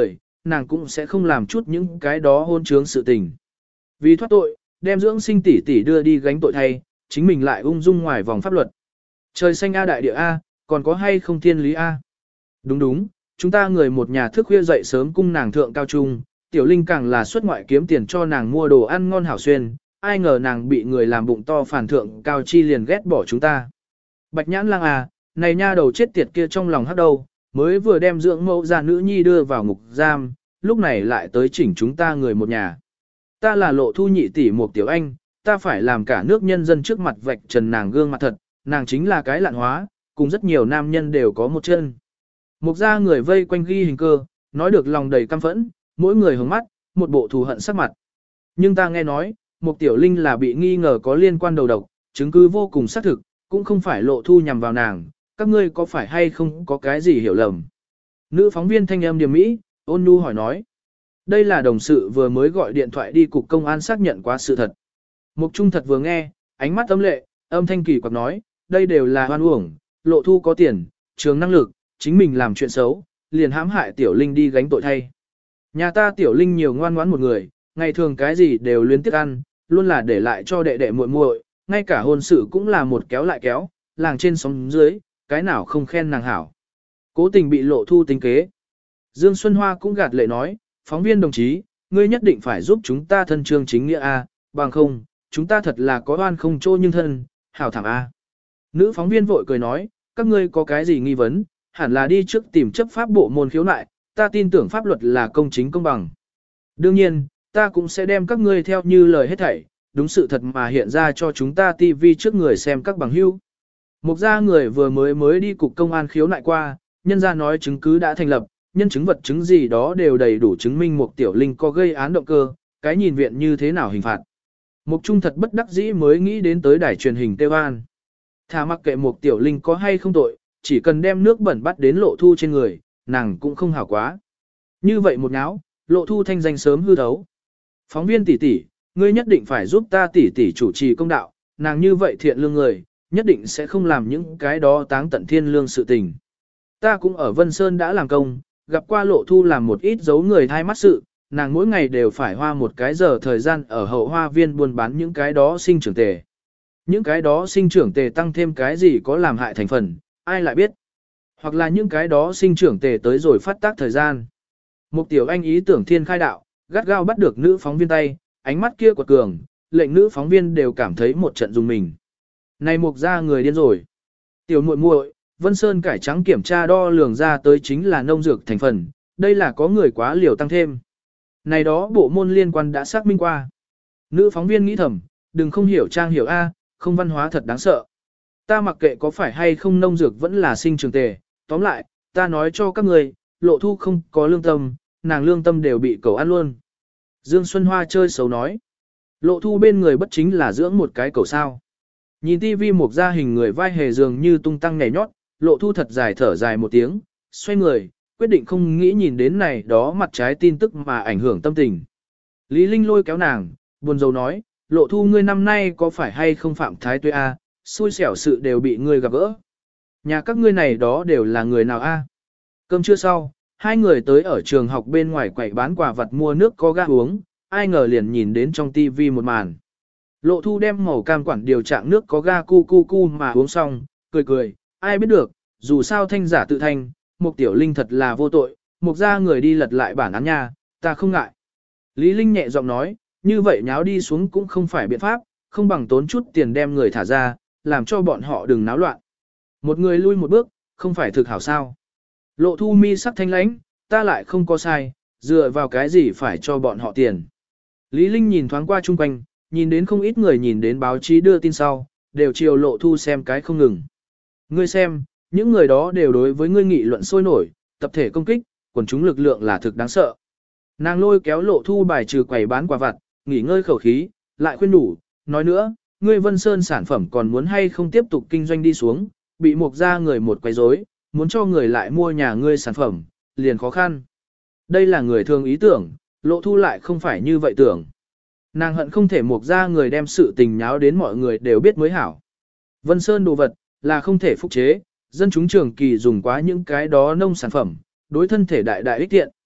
S1: nàng cũng sẽ không làm chút những cái đó hôn trướng sự tình. Vì thoát tội, đem dưỡng sinh tỷ tỷ đưa đi gánh tội thay, chính mình lại ung dung ngoài vòng pháp luật. Trời xanh A đại địa A, còn có hay không thiên lý A? Đúng đúng, chúng ta người một nhà thức khuya dậy sớm cung nàng thượng cao trung, tiểu linh càng là xuất ngoại kiếm tiền cho nàng mua đồ ăn ngon hảo xuyên, ai ngờ nàng bị người làm bụng to phản thượng cao chi liền ghét bỏ chúng ta. Bạch nhãn lang à, này nha đầu chết tiệt kia trong lòng hắc đầu, mới vừa đem dưỡng mẫu già nữ nhi đưa vào ngục giam, lúc này lại tới chỉnh chúng ta người một nhà. Ta là Lộ Thu nhị tỷ một tiểu anh, ta phải làm cả nước nhân dân trước mặt vạch trần nàng gương mặt thật, nàng chính là cái lạn hóa, cùng rất nhiều nam nhân đều có một chân. Một gia người vây quanh ghi hình cơ, nói được lòng đầy căm phẫn, mỗi người hướng mắt, một bộ thù hận sắc mặt. Nhưng ta nghe nói, một tiểu linh là bị nghi ngờ có liên quan đầu độc, chứng cứ vô cùng xác thực, cũng không phải Lộ Thu nhằm vào nàng, các ngươi có phải hay không có cái gì hiểu lầm. Nữ phóng viên thanh âm điềm mỹ, ôn nhu hỏi nói. Đây là đồng sự vừa mới gọi điện thoại đi cục công an xác nhận quá sự thật. Mục Trung thật vừa nghe, ánh mắt âm lệ, âm thanh kỳ quặc nói, đây đều là hoan uổng, Lộ Thu có tiền, trường năng lực, chính mình làm chuyện xấu, liền hãm hại tiểu linh đi gánh tội thay. Nhà ta tiểu linh nhiều ngoan ngoãn một người, ngày thường cái gì đều luyến tiếc ăn, luôn là để lại cho đệ đệ muội muội, ngay cả hôn sự cũng là một kéo lại kéo, làng trên sóng dưới, cái nào không khen nàng hảo. Cố tình bị Lộ Thu tính kế. Dương Xuân Hoa cũng gạt lệ nói, phóng viên đồng chí, ngươi nhất định phải giúp chúng ta thân trương chính nghĩa A, bằng không, chúng ta thật là có oan không trô nhưng thân, hảo thảm A. Nữ phóng viên vội cười nói, các ngươi có cái gì nghi vấn, hẳn là đi trước tìm chấp pháp bộ môn khiếu nại, ta tin tưởng pháp luật là công chính công bằng. Đương nhiên, ta cũng sẽ đem các ngươi theo như lời hết thảy, đúng sự thật mà hiện ra cho chúng ta ti vi trước người xem các bằng hữu. Một gia người vừa mới mới đi cục công an khiếu nại qua, nhân gia nói chứng cứ đã thành lập, nhân chứng vật chứng gì đó đều đầy đủ chứng minh một tiểu linh có gây án động cơ, cái nhìn viện như thế nào hình phạt. Mục Trung thật bất đắc dĩ mới nghĩ đến tới đài truyền hình Tây An. Thà mặc kệ một tiểu linh có hay không tội, chỉ cần đem nước bẩn bắt đến Lộ Thu trên người, nàng cũng không hảo quá. Như vậy một náo, Lộ Thu thanh danh sớm hư thấu. Phóng viên tỷ tỷ, ngươi nhất định phải giúp ta tỷ tỷ chủ trì công đạo, nàng như vậy thiện lương người, nhất định sẽ không làm những cái đó táng tận thiên lương sự tình. Ta cũng ở Vân Sơn đã làm công, gặp qua Lộ Thu làm một ít giấu người thai mắt sự, nàng mỗi ngày đều phải hoa một cái giờ thời gian ở hậu hoa viên buôn bán những cái đó sinh trưởng tề. Những cái đó sinh trưởng tề tăng thêm cái gì có làm hại thành phần, ai lại biết. Hoặc là những cái đó sinh trưởng tề tới rồi phát tác thời gian. Mục tiểu anh ý tưởng thiên khai đạo, gắt gao bắt được nữ phóng viên tay, ánh mắt kia quật cường, lệnh nữ phóng viên đều cảm thấy một trận dùng mình. Này mục ra người điên rồi. Tiểu muội muội, Vân Sơn cải trắng kiểm tra đo lường ra tới chính là nông dược thành phần, đây là có người quá liều tăng thêm. Này đó bộ môn liên quan đã xác minh qua. Nữ phóng viên nghĩ thầm, đừng không hiểu trang hiểu A, không văn hóa thật đáng sợ. Ta mặc kệ có phải hay không nông dược vẫn là sinh trường tề, tóm lại, ta nói cho các người, Lộ Thu không có lương tâm, nàng lương tâm đều bị cầu ăn luôn. Dương Xuân Hoa chơi xấu nói, Lộ Thu bên người bất chính là dưỡng một cái cầu sao. Nhìn tivi một gia hình người vai hề dường như tung tăng nhảy nhót, Lộ Thu thật dài thở dài một tiếng, xoay người, quyết định không nghĩ nhìn đến này đó mặt trái tin tức mà ảnh hưởng tâm tình. Lý Linh lôi kéo nàng, buồn rầu nói, Lộ Thu ngươi năm nay có phải hay không phạm thái tuế a, xui xẻo sự đều bị ngươi gặp gỡ. Nhà các ngươi này đó đều là người nào a? Cơm trưa sau, hai người tới ở trường học bên ngoài quầy bán quà vật mua nước có ga uống, ai ngờ liền nhìn đến trong tivi một màn. Lộ Thu đem màu cam quản điều trạng nước có ga cu cu cu mà uống xong, cười cười, ai biết được, dù sao thanh giả tự thanh, Mục tiểu linh thật là vô tội, Mục ra người đi lật lại bản án nha, ta không ngại. Lý Linh nhẹ giọng nói, như vậy nháo đi xuống cũng không phải biện pháp, không bằng tốn chút tiền đem người thả ra, làm cho bọn họ đừng náo loạn. Một người lui một bước, không phải thực hảo sao. Lộ Thu mi sắc thanh lãnh, ta lại không có sai, dựa vào cái gì phải cho bọn họ tiền. Lý Linh nhìn thoáng qua chung quanh, nhìn đến không ít người nhìn đến báo chí đưa tin sau, đều chiều Lộ Thu xem cái không ngừng. Ngươi xem, những người đó đều đối với ngươi nghị luận sôi nổi, tập thể công kích, quần chúng lực lượng là thực đáng sợ. Nàng lôi kéo Lộ Thu bài trừ quầy bán quà vặt, nghỉ ngơi khẩu khí, lại khuyên đủ, nói nữa, ngươi Vân Sơn sản phẩm còn muốn hay không tiếp tục kinh doanh đi xuống, bị Mục gia người một quấy rối, muốn cho người lại mua nhà ngươi sản phẩm, liền khó khăn. Đây là người thường ý tưởng, Lộ Thu lại không phải như vậy tưởng. Nàng hận không thể Mục gia người đem sự tình nháo đến mọi người đều biết mới hảo. Vân Sơn đồ vật, là không thể phục chế, dân chúng trường kỳ dùng quá những cái đó nông sản phẩm, đối thân thể đại đại ích tiện.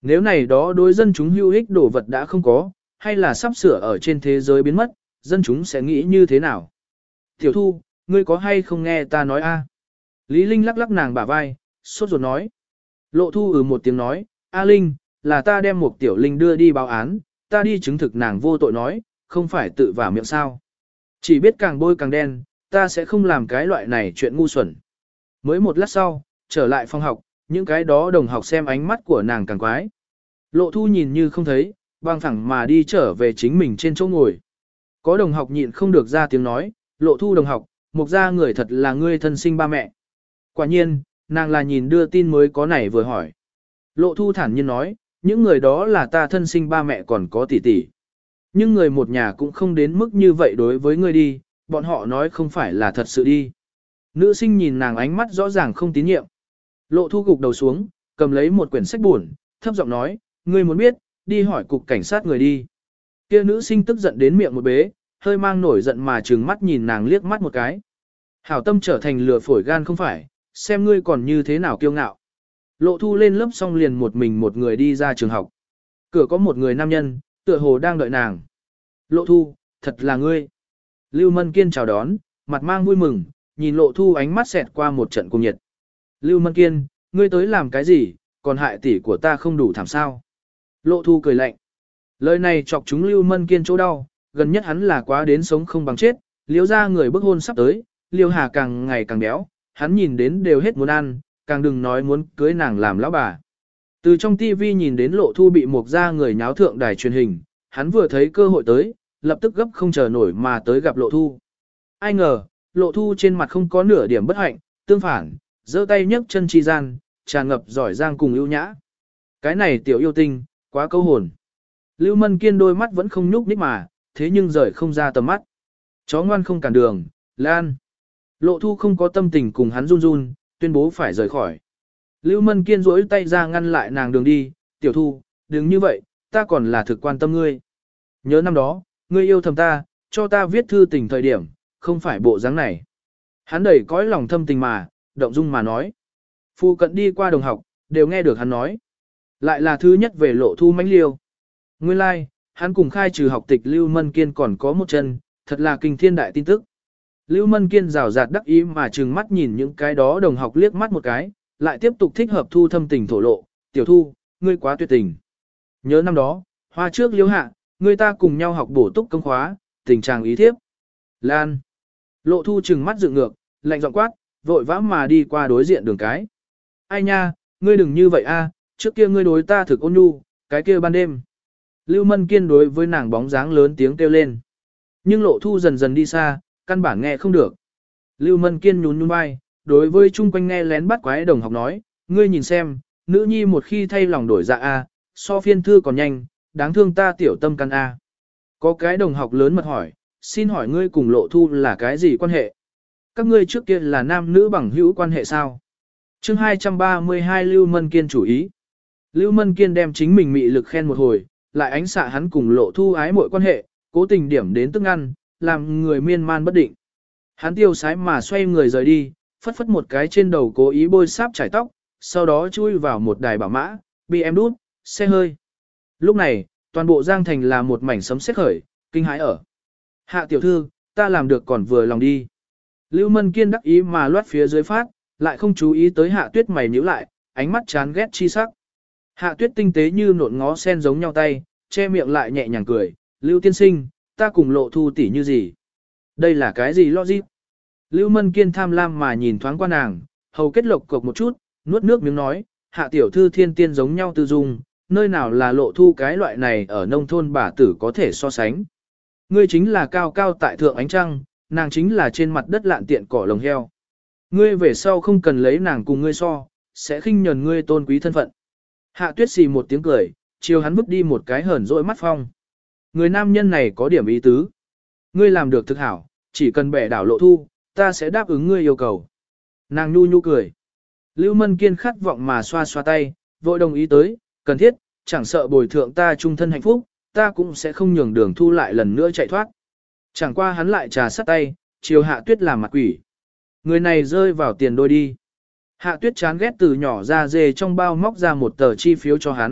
S1: Nếu này đó đối dân chúng hữu ích đồ vật đã không có, hay là sắp sửa ở trên thế giới biến mất, dân chúng sẽ nghĩ như thế nào? Tiểu Thu, ngươi có hay không nghe ta nói a? Lý Linh lắc lắc nàng bả vai, sốt ruột nói. Lộ Thu ừ một tiếng nói, A Linh, là ta đem một tiểu Linh đưa đi báo án, ta đi chứng thực nàng vô tội nói, không phải tự vả miệng sao. Chỉ biết càng bôi càng đen, ta sẽ không làm cái loại này chuyện ngu xuẩn. Mới một lát sau, trở lại phòng học, những cái đó đồng học xem ánh mắt của nàng càng quái. Lộ Thu nhìn như không thấy, băng thẳng mà đi trở về chính mình trên chỗ ngồi. Có đồng học nhịn không được ra tiếng nói, Lộ Thu đồng học, mục gia người thật là ngươi thân sinh ba mẹ. Quả nhiên, nàng là nhìn đưa tin mới có này vừa hỏi. Lộ Thu thản nhiên nói, những người đó là ta thân sinh ba mẹ còn có tỷ tỷ. Nhưng người một nhà cũng không đến mức như vậy đối với ngươi đi, bọn họ nói không phải là thật sự đi. Nữ sinh nhìn nàng ánh mắt rõ ràng không tín nhiệm. Lộ Thu gục đầu xuống, cầm lấy một quyển sách buồn, thấp giọng nói, ngươi muốn biết, đi hỏi cục cảnh sát người đi. Kia nữ sinh tức giận đến miệng một bế, hơi mang nổi giận mà trừng mắt nhìn nàng liếc mắt một cái. Hảo tâm trở thành lừa phổi gan không phải, xem ngươi còn như thế nào kiêu ngạo. Lộ Thu lên lớp xong liền một mình một người đi ra trường học. Cửa có một người nam nhân, tựa hồ đang đợi nàng. Lộ Thu, thật là ngươi. Lưu Mân Kiên chào đón, mặt mang vui mừng, nhìn Lộ Thu ánh mắt xẹt qua một trận cùng nhiệt. Lưu Mân Kiên, ngươi tới làm cái gì, còn hại tỷ của ta không đủ thảm sao. Lộ Thu cười lạnh. Lời này chọc chúng Lưu Mân Kiên chỗ đau, gần nhất hắn là quá đến sống không bằng chết, liếu ra người bức hôn sắp tới, Liêu Hà càng ngày càng béo, hắn nhìn đến đều hết muốn ăn, càng đừng nói muốn cưới nàng làm lão bà. Từ trong tivi nhìn đến Lộ Thu bị một gia người nháo thượng đài truyền hình, hắn vừa thấy cơ hội tới, lập tức gấp không chờ nổi mà tới gặp Lộ Thu. Ai ngờ, Lộ Thu trên mặt không có nửa điểm bất hạnh, tương phản, giơ tay nhấc chân chi gian, tràn ngập giỏi giang cùng ưu nhã. Cái này tiểu yêu tinh, quá câu hồn. Lưu Mân Kiên đôi mắt vẫn không nhúc nhích mà, thế nhưng rời không ra tầm mắt. Chó ngoan không cản đường, Lan. Lộ Thu không có tâm tình cùng hắn run run, tuyên bố phải rời khỏi. Lưu Mân Kiên duỗi tay ra ngăn lại nàng đường đi, tiểu Thu, đừng như vậy, ta còn là thực quan tâm ngươi. Nhớ năm đó, ngươi yêu thầm ta, cho ta viết thư tình thời điểm, không phải bộ dáng này. Hắn đẩy cõi lòng thâm tình mà, động dung mà nói. Phu cận đi qua đồng học, đều nghe được hắn nói. Lại là thứ nhất về Lộ Thu mãnh liêu. Nguyên lai, like, hắn cùng khai trừ học tịch Lưu Mân Kiên còn có một chân, thật là kinh thiên đại tin tức. Lưu Mân Kiên rào rạt đắc ý mà trừng mắt nhìn những cái đó đồng học liếc mắt một cái, lại tiếp tục thích hợp Thu thâm tình thổ lộ, tiểu Thu, ngươi quá tuyệt tình. Nhớ năm đó, hoa trước liêu hạ, người ta cùng nhau học bổ túc công khóa, tình trạng ý thiếp. Lan. Lộ Thu trừng mắt dựng ngược, lạnh giọng quát, vội vã mà đi qua đối diện đường cái. Ai nha, ngươi đừng như vậy a, trước kia ngươi đối ta thực ôn nhu, cái kia ban đêm. Lưu Mân Kiên đối với nàng bóng dáng lớn tiếng kêu lên. Nhưng Lộ Thu dần dần đi xa, căn bản nghe không được. Lưu Mân Kiên nhún nhún vai, đối với chung quanh nghe lén bắt quái đồng học nói, ngươi nhìn xem, nữ nhi một khi thay lòng đổi dạ a, so phiên thư còn nhanh, đáng thương ta tiểu tâm căn a. Có cái đồng học lớn mật hỏi, xin hỏi ngươi cùng Lộ Thu là cái gì quan hệ? Các ngươi trước kia là nam nữ bằng hữu quan hệ sao? Chương hai trăm ba mươi hai Lưu Mân Kiên chủ ý. Lưu Mân Kiên đem chính mình mị lực khen một hồi, lại ánh xạ hắn cùng Lộ Thu ái mọi quan hệ, cố tình điểm đến tức ăn, làm người miên man bất định. Hắn tiêu sái mà xoay người rời đi, phất phất một cái trên đầu cố ý bôi sáp trải tóc, sau đó chui vào một đài bảo mã, bê em đút, xe hơi. Lúc này, toàn bộ Giang Thành là một mảnh sấm sét khởi, kinh hãi ở. Hạ tiểu thư, ta làm được còn vừa lòng đi. Lưu Mân Kiên đắc ý mà loát phía dưới phát, lại không chú ý tới Hạ Tuyết mày nhíu lại, ánh mắt chán ghét chi sắc. Hạ Tuyết tinh tế như nộn ngó sen giống nhau tay, che miệng lại nhẹ nhàng cười, Lưu tiên sinh, ta cùng Lộ Thu tỷ như gì? Đây là cái gì logic? Lưu Mân Kiên tham lam mà nhìn thoáng qua nàng, hầu kết lộc cộc một chút, nuốt nước miếng nói, Hạ tiểu thư thiên tiên giống nhau tư dung, nơi nào là Lộ Thu cái loại này ở nông thôn bà tử có thể so sánh. Ngươi chính là cao cao tại thượng ánh trăng, nàng chính là trên mặt đất lạn tiện cỏ lồng heo. Ngươi về sau không cần lấy nàng cùng ngươi so, sẽ khinh nhờn ngươi tôn quý thân phận. Hạ Tuyết xì một tiếng cười, chiều hắn vứt đi một cái hờn dỗi mắt phong. Người nam nhân này có điểm ý tứ. Ngươi làm được thực hảo, chỉ cần bẻ đảo Lộ Thu, ta sẽ đáp ứng ngươi yêu cầu. Nàng nhu nhu cười. Lưu Mân Kiên khát vọng mà xoa xoa tay, vội đồng ý tới, cần thiết, chẳng sợ bồi thượng ta trung thân hạnh phúc, ta cũng sẽ không nhường đường Thu lại lần nữa chạy thoát. Chẳng qua hắn lại trà sắt tay, chiều Hạ Tuyết làm mặt quỷ. Người này rơi vào tiền đôi đi. Hạ Tuyết chán ghét từ nhỏ ra dê trong bao móc ra một tờ chi phiếu cho hắn,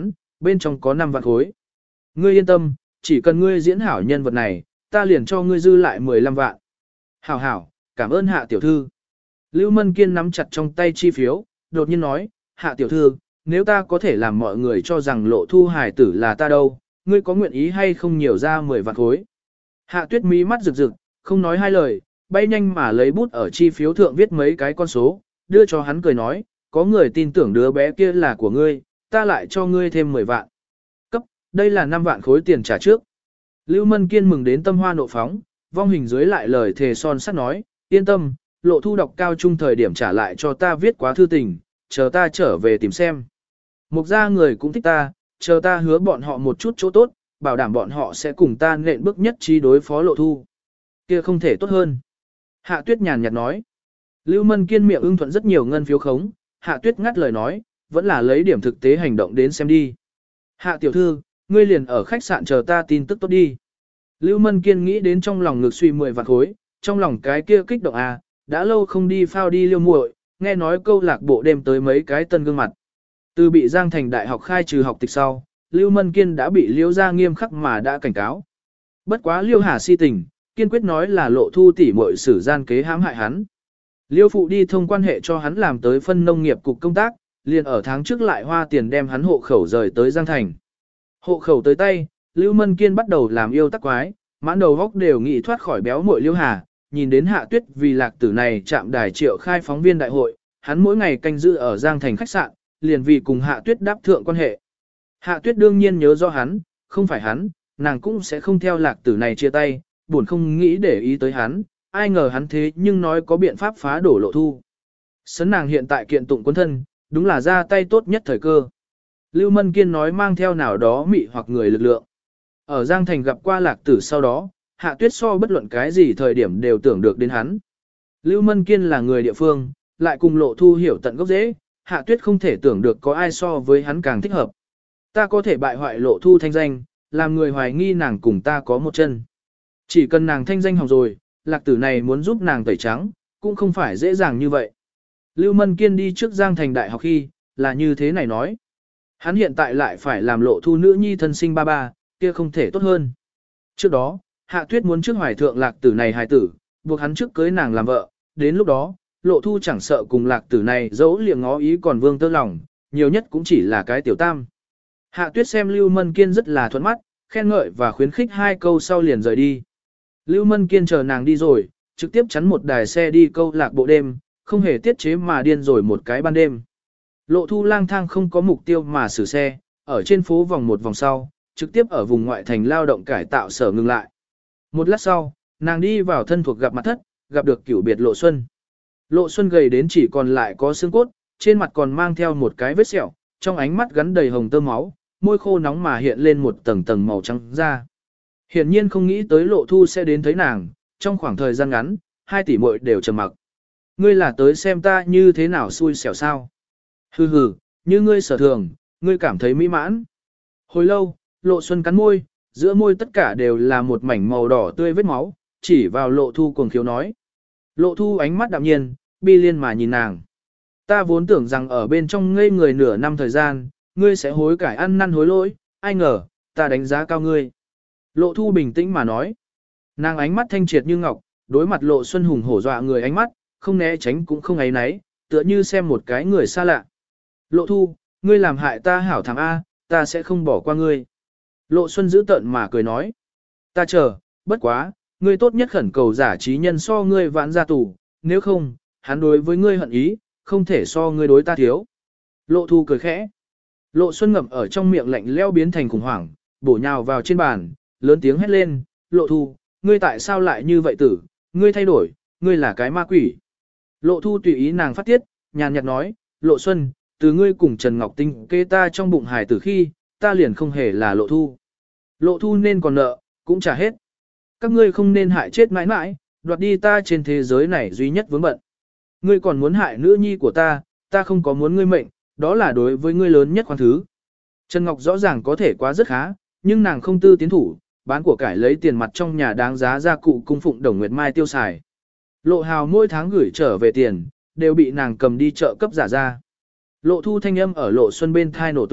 S1: bên trong có năm vạn khối. Ngươi yên tâm, chỉ cần ngươi diễn hảo nhân vật này, ta liền cho ngươi dư lại mười lăm vạn. Hảo hảo, cảm ơn hạ tiểu thư. Lưu Mân Kiên nắm chặt trong tay chi phiếu, đột nhiên nói, hạ tiểu thư, nếu ta có thể làm mọi người cho rằng Lộ Thu hài tử là ta đâu, ngươi có nguyện ý hay không nhiều ra mười vạn khối. Hạ tuyết mí mắt rực rực, không nói hai lời, bay nhanh mà lấy bút ở chi phiếu thượng viết mấy cái con số, đưa cho hắn cười nói, có người tin tưởng đứa bé kia là của ngươi, ta lại cho ngươi thêm mười vạn. Cấp, đây là năm vạn khối tiền trả trước. Lưu Mân Kiên mừng đến tâm hoa nộ phóng, vong hình dưới lại lời thề son sắt nói, yên tâm, Lộ Thu đọc cao trung thời điểm trả lại cho ta viết quá thư tình, chờ ta trở về tìm xem. Mục gia người cũng thích ta, chờ ta hứa bọn họ một chút chỗ tốt, bảo đảm bọn họ sẽ cùng ta nện bước nhất trí đối phó Lộ Thu. Kia không thể tốt hơn. Hạ Tuyết nhàn nhạt nói. Lưu Mân Kiên miệng ưng thuận rất nhiều ngân phiếu khống, Hạ Tuyết ngắt lời nói, vẫn là lấy điểm thực tế hành động đến xem đi. Hạ tiểu thư, ngươi liền ở khách sạn chờ ta tin tức tốt đi. Lưu Mân Kiên nghĩ đến trong lòng ngực suy mười vạn khối, trong lòng cái kia kích động à, đã lâu không đi phao đi liêu muội, nghe nói câu lạc bộ đêm tới mấy cái tân gương mặt. Từ bị Giang Thành Đại học khai trừ học tịch sau, Lưu Mân Kiên đã bị Liêu gia nghiêm khắc mà đã cảnh cáo. Bất quá Liêu Hà si tình, kiên quyết nói là Lộ Thu tỷ muội sử gian kế hãm hại hắn. Liêu phụ đi thông quan hệ cho hắn làm tới phân nông nghiệp cục công tác, liền ở tháng trước lại hoa tiền đem hắn hộ khẩu rời tới Giang Thành. Hộ khẩu tới tay, Lưu Mân Kiên bắt đầu làm yêu tắc quái, mãn đầu góc đều nghĩ thoát khỏi béo muội Liêu Hà, nhìn đến Hạ Tuyết vì lạc tử này chạm đài triệu khai phóng viên đại hội, hắn mỗi ngày canh giữ ở Giang Thành khách sạn, liền vì cùng Hạ Tuyết đáp thượng quan hệ. Hạ Tuyết đương nhiên nhớ rõ hắn, không phải hắn, nàng cũng sẽ không theo lạc tử này chia tay, buồn không nghĩ để ý tới hắn, ai ngờ hắn thế nhưng nói có biện pháp phá đổ Lộ Thu. Sấn nàng hiện tại kiện tụng quân thân, đúng là ra tay tốt nhất thời cơ. Lưu Mân Kiên nói mang theo nào đó mị hoặc người lực lượng. Ở Giang Thành gặp qua lạc tử sau đó, Hạ Tuyết so bất luận cái gì thời điểm đều tưởng được đến hắn. Lưu Mân Kiên là người địa phương, lại cùng Lộ Thu hiểu tận gốc rễ, Hạ Tuyết không thể tưởng được có ai so với hắn càng thích hợp. Ta có thể bại hoại Lộ Thu thanh danh, làm người hoài nghi nàng cùng ta có một chân. Chỉ cần nàng thanh danh hỏng rồi, lạc tử này muốn giúp nàng tẩy trắng, cũng không phải dễ dàng như vậy. Lưu Mân Kiên đi trước Giang Thành Đại học khi, là như thế này nói. Hắn hiện tại lại phải làm Lộ Thu nữ nhi thân sinh ba ba, kia không thể tốt hơn. Trước đó, Hạ Tuyết muốn trước hoài thượng lạc tử này hài tử, buộc hắn trước cưới nàng làm vợ, đến lúc đó, Lộ Thu chẳng sợ cùng lạc tử này dẫu liệng ngó ý còn vương tơ lòng, nhiều nhất cũng chỉ là cái tiểu tam. Hạ Tuyết xem Lưu Mân Kiên rất là thuận mắt, khen ngợi và khuyến khích hai câu sau liền rời đi. Lưu Mân Kiên chờ nàng đi rồi, trực tiếp chắn một đài xe đi câu lạc bộ đêm, không hề tiết chế mà điên rồi một cái ban đêm. Lộ Thu lang thang không có mục tiêu mà xử xe, ở trên phố vòng một vòng sau, trực tiếp ở vùng ngoại thành lao động cải tạo sở ngừng lại. Một lát sau, nàng đi vào thân thuộc gặp mặt thất, gặp được cửu biệt Lộ Xuân. Lộ Xuân gầy đến chỉ còn lại có xương cốt, trên mặt còn mang theo một cái vết sẹo, trong ánh mắt gắn đầy hồng tơ máu, môi khô nóng mà hiện lên một tầng tầng màu trắng da. Hiển nhiên không nghĩ tới Lộ Thu sẽ đến thấy nàng, trong khoảng thời gian ngắn, hai tỷ muội đều trầm mặc. Ngươi là tới xem ta như thế nào xui xẻo sao? Hừ hừ, như ngươi sở thường, ngươi cảm thấy mỹ mãn. Hồi lâu, Lộ Xuân cắn môi, giữa môi tất cả đều là một mảnh màu đỏ tươi vết máu, chỉ vào Lộ Thu cuồng khiếu nói. Lộ Thu ánh mắt đạm nhiên, bi liên mà nhìn nàng. Ta vốn tưởng rằng ở bên trong ngây người nửa năm thời gian, ngươi sẽ hối cải ăn năn hối lỗi, ai ngờ, ta đánh giá cao ngươi. Lộ Thu bình tĩnh mà nói. Nàng ánh mắt thanh triệt như ngọc, đối mặt Lộ Xuân hùng hổ dọa người ánh mắt, không né tránh cũng không áy náy, tựa như xem một cái người xa lạ. Lộ Thu, ngươi làm hại ta hảo thằng A, ta sẽ không bỏ qua ngươi. Lộ Xuân giữ tợn mà cười nói. Ta chờ, bất quá, ngươi tốt nhất khẩn cầu giả trí nhân so ngươi vãn ra tù, nếu không, hắn đối với ngươi hận ý, không thể so ngươi đối ta thiếu. Lộ Thu cười khẽ. Lộ Xuân ngậm ở trong miệng lạnh leo biến thành khủng hoảng, bổ nhào vào trên bàn, lớn tiếng hét lên, Lộ Thu, ngươi tại sao lại như vậy tử, ngươi thay đổi, ngươi là cái ma quỷ. Lộ Thu tùy ý nàng phát tiết, nhàn nhạt nói, Lộ Xuân, từ ngươi cùng Trần Ngọc Tinh kê ta trong bụng hài tử khi, ta liền không hề là Lộ Thu. Lộ Thu nên còn nợ, cũng trả hết. Các ngươi không nên hại chết mãi mãi, đoạt đi ta trên thế giới này duy nhất vướng bận. Ngươi còn muốn hại nữ nhi của ta, ta không có muốn ngươi mệnh, đó là đối với ngươi lớn nhất khoan thứ. Trần Ngọc rõ ràng có thể quá rất khá, nhưng nàng không tư tiến thủ, bán của cải lấy tiền mặt trong nhà đáng giá gia cụ cung phụng Đồng Nguyệt Mai tiêu xài. Lộ Hào mỗi tháng gửi trở về tiền, đều bị nàng cầm đi chợ cấp giả ra. Lộ Thu thanh âm ở Lộ Xuân bên thai nổ tung,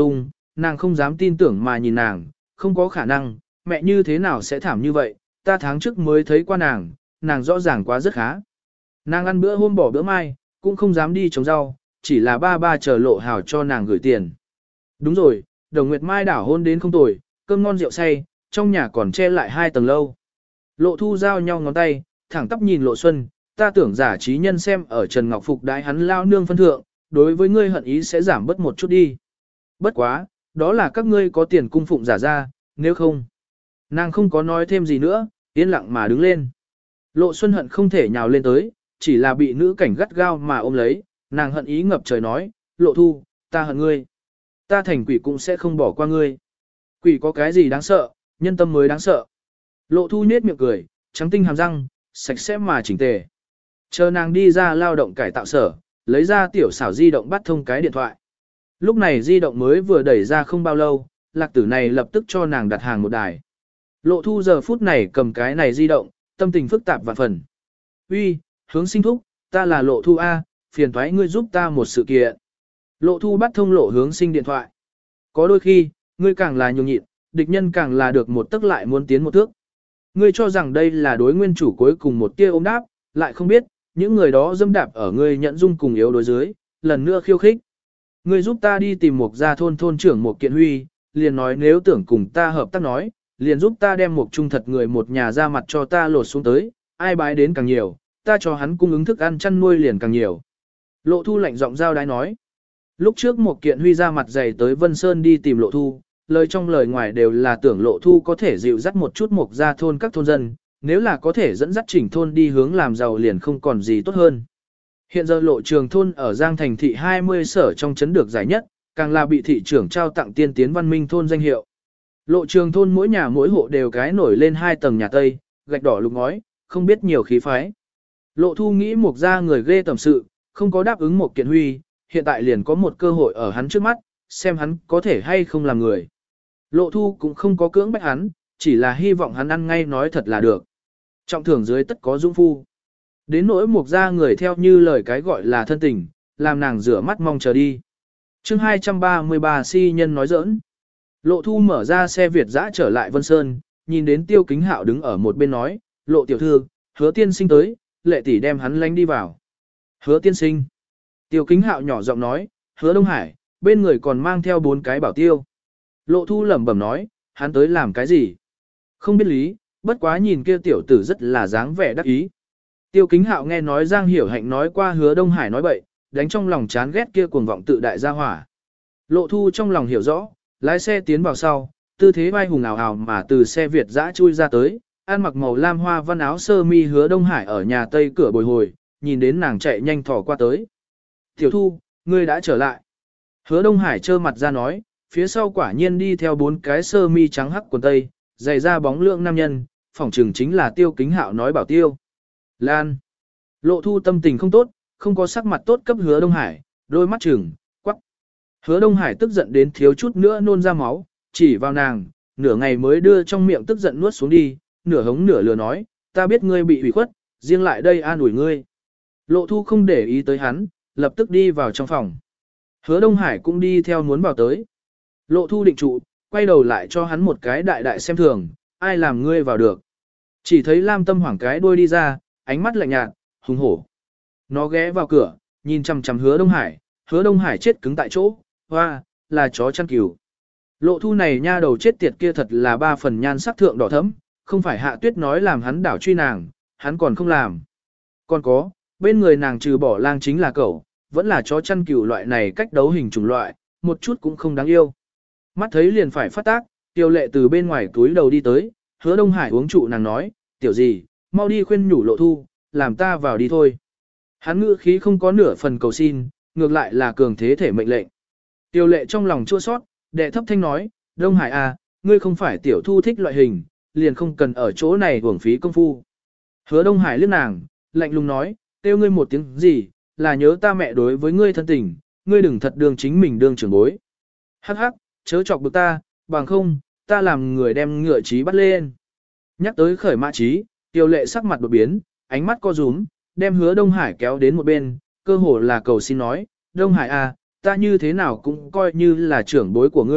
S1: nàng không dám tin tưởng mà nhìn nàng, không có khả năng, mẹ như thế nào sẽ thảm như vậy, ta tháng trước mới thấy qua nàng, nàng rõ ràng quá rất khá. Nàng ăn bữa hôm bỏ bữa mai, cũng không dám đi trồng rau, chỉ là ba ba chờ Lộ Hào cho nàng gửi tiền. Đúng rồi, Đồng Nguyệt Mai đảo hôn đến không tồi, cơm ngon rượu say, trong nhà còn che lại hai tầng lâu. Lộ Thu giao nhau ngón tay, thẳng tắp nhìn Lộ Xuân, ta tưởng giả trí nhân xem ở Trần Ngọc Phục đái hắn lao nương phân thượng, đối với ngươi hận ý sẽ giảm bớt một chút đi. Bất quá, đó là các ngươi có tiền cung phụng giả ra, nếu không. Nàng không có nói thêm gì nữa, yên lặng mà đứng lên. Lộ Xuân hận không thể nhào lên tới, chỉ là bị nữ cảnh gắt gao mà ôm lấy, nàng hận ý ngập trời nói, Lộ Thu, ta hận ngươi. Ta thành quỷ cũng sẽ không bỏ qua ngươi. Quỷ có cái gì đáng sợ, nhân tâm mới đáng sợ. Lộ Thu nết miệng cười, trắng tinh hàm răng, sạch sẽ mà chỉnh tề. Chờ nàng đi ra lao động cải tạo sở, lấy ra tiểu xảo di động bắt thông cái điện thoại. Lúc này di động mới vừa đẩy ra không bao lâu, lạc tử này lập tức cho nàng đặt hàng một đài. Lộ Thu giờ phút này cầm cái này di động, tâm tình phức tạp vạn phần. Uy, hướng sinh thúc, ta là Lộ Thu A, phiền thoái ngươi giúp ta một sự kiện. Lộ Thu bắt thông Lộ hướng sinh điện thoại. Có đôi khi, ngươi càng là nhường nhịn, địch nhân càng là được một tức lại muốn tiến một thước. Ngươi cho rằng đây là đối nguyên chủ cuối cùng một tia ôm đáp, lại không biết, những người đó dâm đạp ở ngươi nhận dung cùng yếu đối dưới, lần nữa khiêu khích. Ngươi giúp ta đi tìm một gia thôn thôn trưởng một kiện huy, liền nói nếu tưởng cùng ta hợp tác nói, liền giúp ta đem một trung thật người một nhà ra mặt cho ta lột xuống tới, ai bái đến càng nhiều, ta cho hắn cung ứng thức ăn chăn nuôi liền càng nhiều. Lộ Thu lạnh giọng giao đái nói. Lúc trước một kiện huy ra mặt dày tới Vân Sơn đi tìm Lộ Thu, lời trong lời ngoài đều là tưởng Lộ Thu có thể dịu dắt một chút một gia thôn các thôn dân, nếu là có thể dẫn dắt chỉnh thôn đi hướng làm giàu liền không còn gì tốt hơn. Hiện giờ Lộ Trường thôn ở Giang Thành thị hai mươi sở trong chấn được giải nhất, càng là bị thị trưởng trao tặng tiên tiến văn minh thôn danh hiệu. Lộ Trường thôn mỗi nhà mỗi hộ đều cái nổi lên hai tầng nhà Tây, gạch đỏ lục ngói, không biết nhiều khí phái. Lộ Thu nghĩ một gia người ghê tầm sự, không có đáp ứng một kiện huy, hiện tại liền có một cơ hội ở hắn trước mắt, xem hắn có thể hay không làm người. Lộ Thu cũng không có cưỡng bách hắn, chỉ là hy vọng hắn ăn ngay nói thật là được. Trọng thưởng dưới tất có dũng phu. Đến nỗi một gia người theo như lời cái gọi là thân tình, làm nàng rửa mắt mong chờ đi. chương hai trăm ba mươi ba si nhân nói giỡn. Lộ Thu mở ra xe Việt dã trở lại Vân Sơn, nhìn đến Tiêu Kính Hạo đứng ở một bên nói, Lộ tiểu thư, Hứa tiên sinh tới, lệ tỷ đem hắn lánh đi vào. Hứa tiên sinh. Tiêu Kính Hạo nhỏ giọng nói, Hứa Đông Hải, bên người còn mang theo bốn cái bảo tiêu. Lộ Thu lẩm bẩm nói, hắn tới làm cái gì? Không biết lý, bất quá nhìn kia tiểu tử rất là dáng vẻ đắc ý. Tiêu Kính Hạo nghe nói Giang Hiểu Hạnh nói qua Hứa Đông Hải nói bậy, đánh trong lòng chán ghét kia cuồng vọng tự đại gia hỏa. Lộ Thu trong lòng hiểu rõ, lái xe tiến vào sau, tư thế vai hùng ảo ảo mà từ xe Việt dã chui ra tới, ăn mặc màu lam hoa văn áo sơ mi Hứa Đông Hải ở nhà Tây cửa bồi hồi, nhìn đến nàng chạy nhanh thỏ qua tới. Tiểu Thu, ngươi đã trở lại. Hứa Đông Hải trơ mặt ra nói, phía sau quả nhiên đi theo bốn cái sơ mi trắng hắc quần tây, giày da bóng lượng nam nhân, phỏng chừng chính là Tiêu Kính Hạo nói bảo tiêu. Lan. Lộ Thu tâm tình không tốt, không có sắc mặt tốt cấp Hứa Đông Hải, đôi mắt trừng, quắc. Hứa Đông Hải tức giận đến thiếu chút nữa nôn ra máu, chỉ vào nàng, nửa ngày mới đưa trong miệng tức giận nuốt xuống đi, nửa hống nửa lừa nói, ta biết ngươi bị ủy khuất, riêng lại đây an ủi ngươi. Lộ Thu không để ý tới hắn, lập tức đi vào trong phòng. Hứa Đông Hải cũng đi theo muốn vào tới. Lộ Thu định trụ, quay đầu lại cho hắn một cái đại đại xem thường, ai làm ngươi vào được. Chỉ thấy Lam Tâm hoảng cái đuôi đi ra, ánh mắt lạnh nhạt, hùng hổ. Nó ghé vào cửa, nhìn chằm chằm Hứa Đông Hải, Hứa Đông Hải chết cứng tại chỗ, hoa, là chó chăn cừu. Lộ Thu này nha đầu chết tiệt kia thật là ba phần nhan sắc thượng đỏ thẫm, không phải Hạ Tuyết nói làm hắn đảo truy nàng, hắn còn không làm. Còn có, bên người nàng trừ bỏ lang chính là cẩu, vẫn là chó chăn cừu loại này cách đấu hình chủng loại, một chút cũng không đáng yêu. Mắt thấy liền phải phát tác, Tiêu Lệ từ bên ngoài túi đầu đi tới, Hứa Đông Hải uống trụ nàng nói, tiểu gì, mau đi khuyên nhủ Lộ Thu, làm ta vào đi thôi. Hắn ngữ khí không có nửa phần cầu xin, ngược lại là cường thế thể mệnh lệnh. Tiêu Lệ trong lòng chua sót, đệ thấp thanh nói, Đông Hải à, ngươi không phải tiểu thu thích loại hình, liền không cần ở chỗ này uổng phí công phu. Hứa Đông Hải liếc nàng, lạnh lùng nói, kêu ngươi một tiếng gì, là nhớ ta mẹ đối với ngươi thân tình, ngươi đừng thật đương chính mình đương trưởng bối. Hắc hắc, chớ chọc bực ta, bằng không, ta làm người đem ngựa trí bắt lên. Nhắc tới khởi mã trí, Tiêu Lệ sắc mặt đột biến, ánh mắt co rúm, đem Hứa Đông Hải kéo đến một bên, cơ hồ là cầu xin nói, Đông Hải à, ta như thế nào cũng coi như là trưởng bối của ngươi,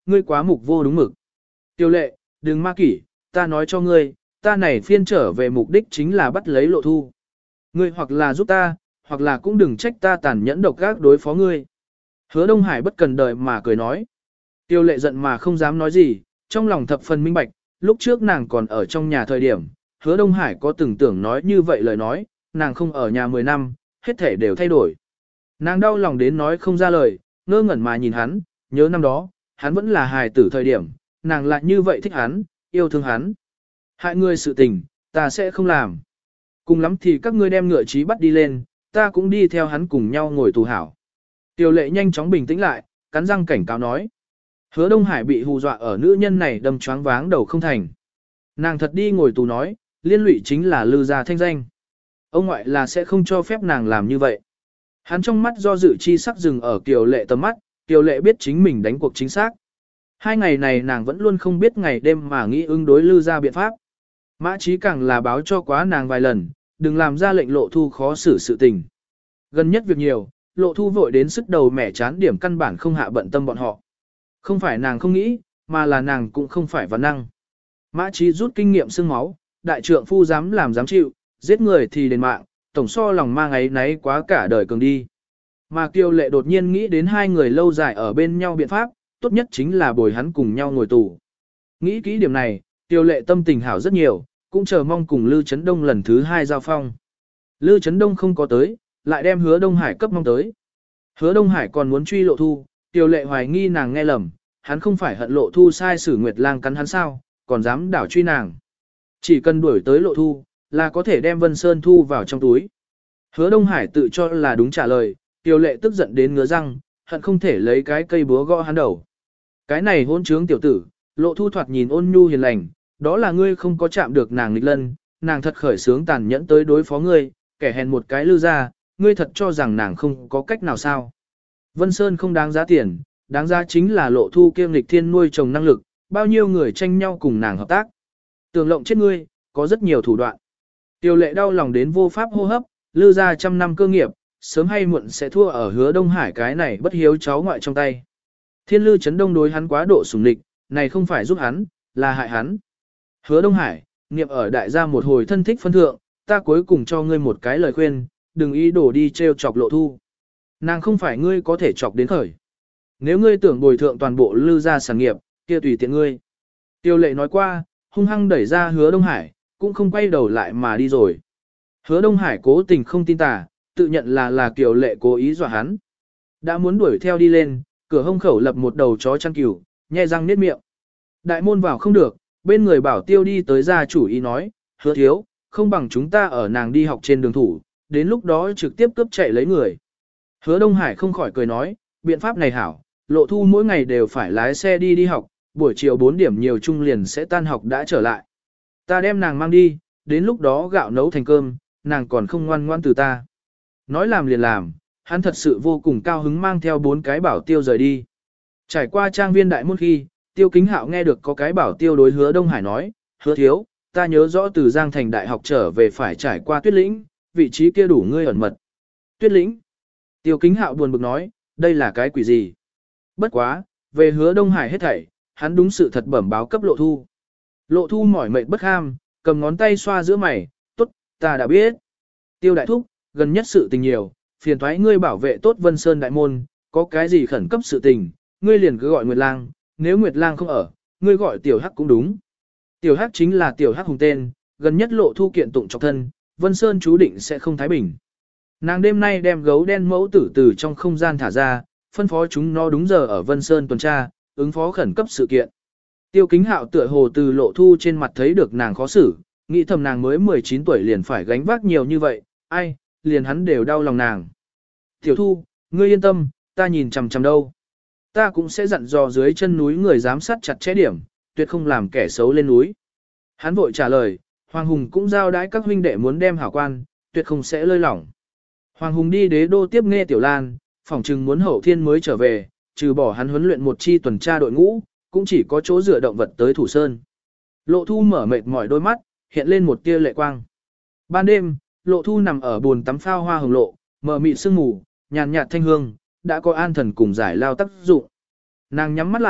S1: ngươi quá mục vô đúng mực. Tiêu lệ, đừng ma kỷ, ta nói cho ngươi, ta này phiên trở về mục đích chính là bắt lấy Lộ Thu. Ngươi hoặc là giúp ta, hoặc là cũng đừng trách ta tàn nhẫn độc ác đối phó ngươi. Hứa Đông Hải bất cần đời mà cười nói. Tiêu lệ giận mà không dám nói gì, trong lòng thập phần minh bạch, lúc trước nàng còn ở trong nhà thời điểm, Hứa Đông Hải có từng tưởng nói như vậy lời nói, nàng không ở nhà mười năm, hết thể đều thay đổi. Nàng đau lòng đến nói không ra lời, ngơ ngẩn mà nhìn hắn, nhớ năm đó, hắn vẫn là hài tử thời điểm, nàng lại như vậy thích hắn, yêu thương hắn. Hại ngươi sự tình, ta sẽ không làm. Cùng lắm thì các ngươi đem ngựa trí bắt đi lên, ta cũng đi theo hắn cùng nhau ngồi tù hảo. Tiêu lệ nhanh chóng bình tĩnh lại, cắn răng cảnh cáo nói. Hứa Đông Hải bị hù dọa ở nữ nhân này đâm choáng váng đầu không thành. Nàng thật đi ngồi tù nói, liên lụy chính là Lư gia thanh danh. Ông ngoại là sẽ không cho phép nàng làm như vậy. Hắn trong mắt do dự chi sắc dừng ở Kiều Lệ tầm mắt, Kiều Lệ biết chính mình đánh cuộc chính xác. Hai ngày này nàng vẫn luôn không biết ngày đêm mà nghĩ ứng đối Lư gia biện pháp. Mã Chí càng là báo cho quá nàng vài lần, đừng làm ra lệnh Lộ Thu khó xử sự tình. Gần nhất việc nhiều, Lộ Thu vội đến sức đầu mẻ chán điểm căn bản không hạ bận tâm bọn họ. Không phải nàng không nghĩ, mà là nàng cũng không phải văn năng. Mã Chí rút kinh nghiệm xương máu, đại trượng phu dám làm dám chịu, giết người thì đền mạng, tổng so lòng mang ấy náy quá cả đời cường đi. Mà Kiều Lệ đột nhiên nghĩ đến hai người lâu dài ở bên nhau biện pháp, tốt nhất chính là bồi hắn cùng nhau ngồi tù. Nghĩ kỹ điểm này, Kiều Lệ tâm tình hảo rất nhiều, cũng chờ mong cùng Lư Chấn Đông lần thứ hai giao phong. Lư Chấn Đông không có tới, lại đem Hứa Đông Hải cấp mong tới. Hứa Đông Hải còn muốn truy Lộ Thu, Kiều Lệ hoài nghi nàng nghe lầm, hắn không phải hận Lộ Thu sai xử Nguyệt Lang cắn hắn sao, còn dám đảo truy nàng. Chỉ cần đuổi tới Lộ Thu, là có thể đem Vân Sơn thu vào trong túi. Hứa Đông Hải tự cho là đúng trả lời, Kiều Lệ tức giận đến ngứa răng, hận không thể lấy cái cây búa gõ hắn đầu. Cái này hôn trướng tiểu tử, Lộ Thu thoạt nhìn ôn nhu hiền lành, đó là ngươi không có chạm được nàng nghịch lân, nàng thật khởi sướng tàn nhẫn tới đối phó ngươi, kẻ hèn một cái Lư ra, ngươi thật cho rằng nàng không có cách nào sao. Vân Sơn không đáng giá tiền, đáng giá chính là Lộ Thu kiêm nghịch thiên nuôi trồng năng lực, bao nhiêu người tranh nhau cùng nàng hợp tác. Tường lộng chết ngươi, có rất nhiều thủ đoạn. Tiêu Lệ đau lòng đến vô pháp hô hấp, Lư ra trăm năm cơ nghiệp, sớm hay muộn sẽ thua ở Hứa Đông Hải cái này bất hiếu cháu ngoại trong tay. Thiên Lư Chấn Đông đối hắn quá độ sủng lịch, này không phải giúp hắn, là hại hắn. Hứa Đông Hải, niệm ở đại gia một hồi thân thích phân thượng, ta cuối cùng cho ngươi một cái lời khuyên, đừng ý đổ đi treo chọc Lộ Thu. Nàng không phải ngươi có thể chọc đến khởi. Nếu ngươi tưởng bồi thượng toàn bộ Lư gia sản nghiệp, kia tùy tiện ngươi. Tiêu Lệ nói qua, hung hăng đẩy ra Hứa Đông Hải, cũng không quay đầu lại mà đi rồi. Hứa Đông Hải cố tình không tin tà, tự nhận là là Kiều Lệ cố ý dọa hắn. Đã muốn đuổi theo đi lên, cửa hông khẩu lập một đầu chó chăn cừu, nhe răng niết miệng. Đại môn vào không được, bên người bảo tiêu đi tới gia chủ ý nói, Hứa thiếu, không bằng chúng ta ở nàng đi học trên đường thủ, đến lúc đó trực tiếp cướp chạy lấy người. Hứa Đông Hải không khỏi cười nói, biện pháp này hảo, Lộ Thu mỗi ngày đều phải lái xe đi đi học, buổi chiều bốn điểm nhiều trung liền sẽ tan học đã trở lại. Ta đem nàng mang đi, đến lúc đó gạo nấu thành cơm, nàng còn không ngoan ngoan từ ta. Nói làm liền làm, hắn thật sự vô cùng cao hứng mang theo bốn cái bảo tiêu rời đi. Trải qua trang viên đại môn khi, Tiêu Kính Hạo nghe được có cái bảo tiêu đối Hứa Đông Hải nói, Hứa thiếu, ta nhớ rõ từ Giang Thành đại học trở về phải trải qua Tuyết Lĩnh, vị trí kia đủ ngươi ẩn mật. Tuyết Lĩnh. Tiêu Kính Hạo buồn bực nói, đây là cái quỷ gì? Bất quá, về Hứa Đông Hải hết thảy, hắn đúng sự thật bẩm báo cấp Lộ Thu. Lộ Thu mỏi mệt bất ham, cầm ngón tay xoa giữa mày, tốt, ta đã biết. Tiêu đại thúc, gần nhất sự tình nhiều, phiền thoái ngươi bảo vệ tốt Vân Sơn đại môn, có cái gì khẩn cấp sự tình, ngươi liền cứ gọi Nguyệt Lang, nếu Nguyệt Lang không ở, ngươi gọi Tiểu Hắc cũng đúng. Tiểu Hắc chính là Tiểu Hắc hùng tên, gần nhất Lộ Thu kiện tụng chọc thân, Vân Sơn chú định sẽ không thái bình. Nàng đêm nay đem gấu đen mẫu tử từ trong không gian thả ra, phân phó chúng nó đúng giờ ở Vân Sơn tuần tra, ứng phó khẩn cấp sự kiện. Tiêu Kính Hạo tựa hồ từ Lộ Thu trên mặt thấy được nàng khó xử, nghĩ thầm nàng mới mười chín tuổi liền phải gánh vác nhiều như vậy, ai, liền hắn đều đau lòng nàng. Tiểu Thu, ngươi yên tâm, ta nhìn chằm chằm đâu. Ta cũng sẽ dặn dò dưới chân núi người giám sát chặt chẽ điểm, tuyệt không làm kẻ xấu lên núi. Hắn vội trả lời, Hoàng Hùng cũng giao đái các huynh đệ muốn đem hảo quan, tuyệt không sẽ lơi lỏng. Hoàng Hùng đi đế đô tiếp nghe Tiểu Lan, phỏng chừng muốn hậu thiên mới trở về, trừ bỏ hắn huấn luyện một chi tuần tra đội ngũ, cũng chỉ có chỗ dựa động vật tới Thủ Sơn. Lộ Thu mở mệt mỏi đôi mắt, hiện lên một tia lệ quang. Ban đêm, Lộ Thu nằm ở bồn tắm phao hoa hồng lộ, mở mịt sương mù, nhàn nhạt thanh hương, đã có an thần cùng giải lao tác dụng. Nàng nhắm mắt lại,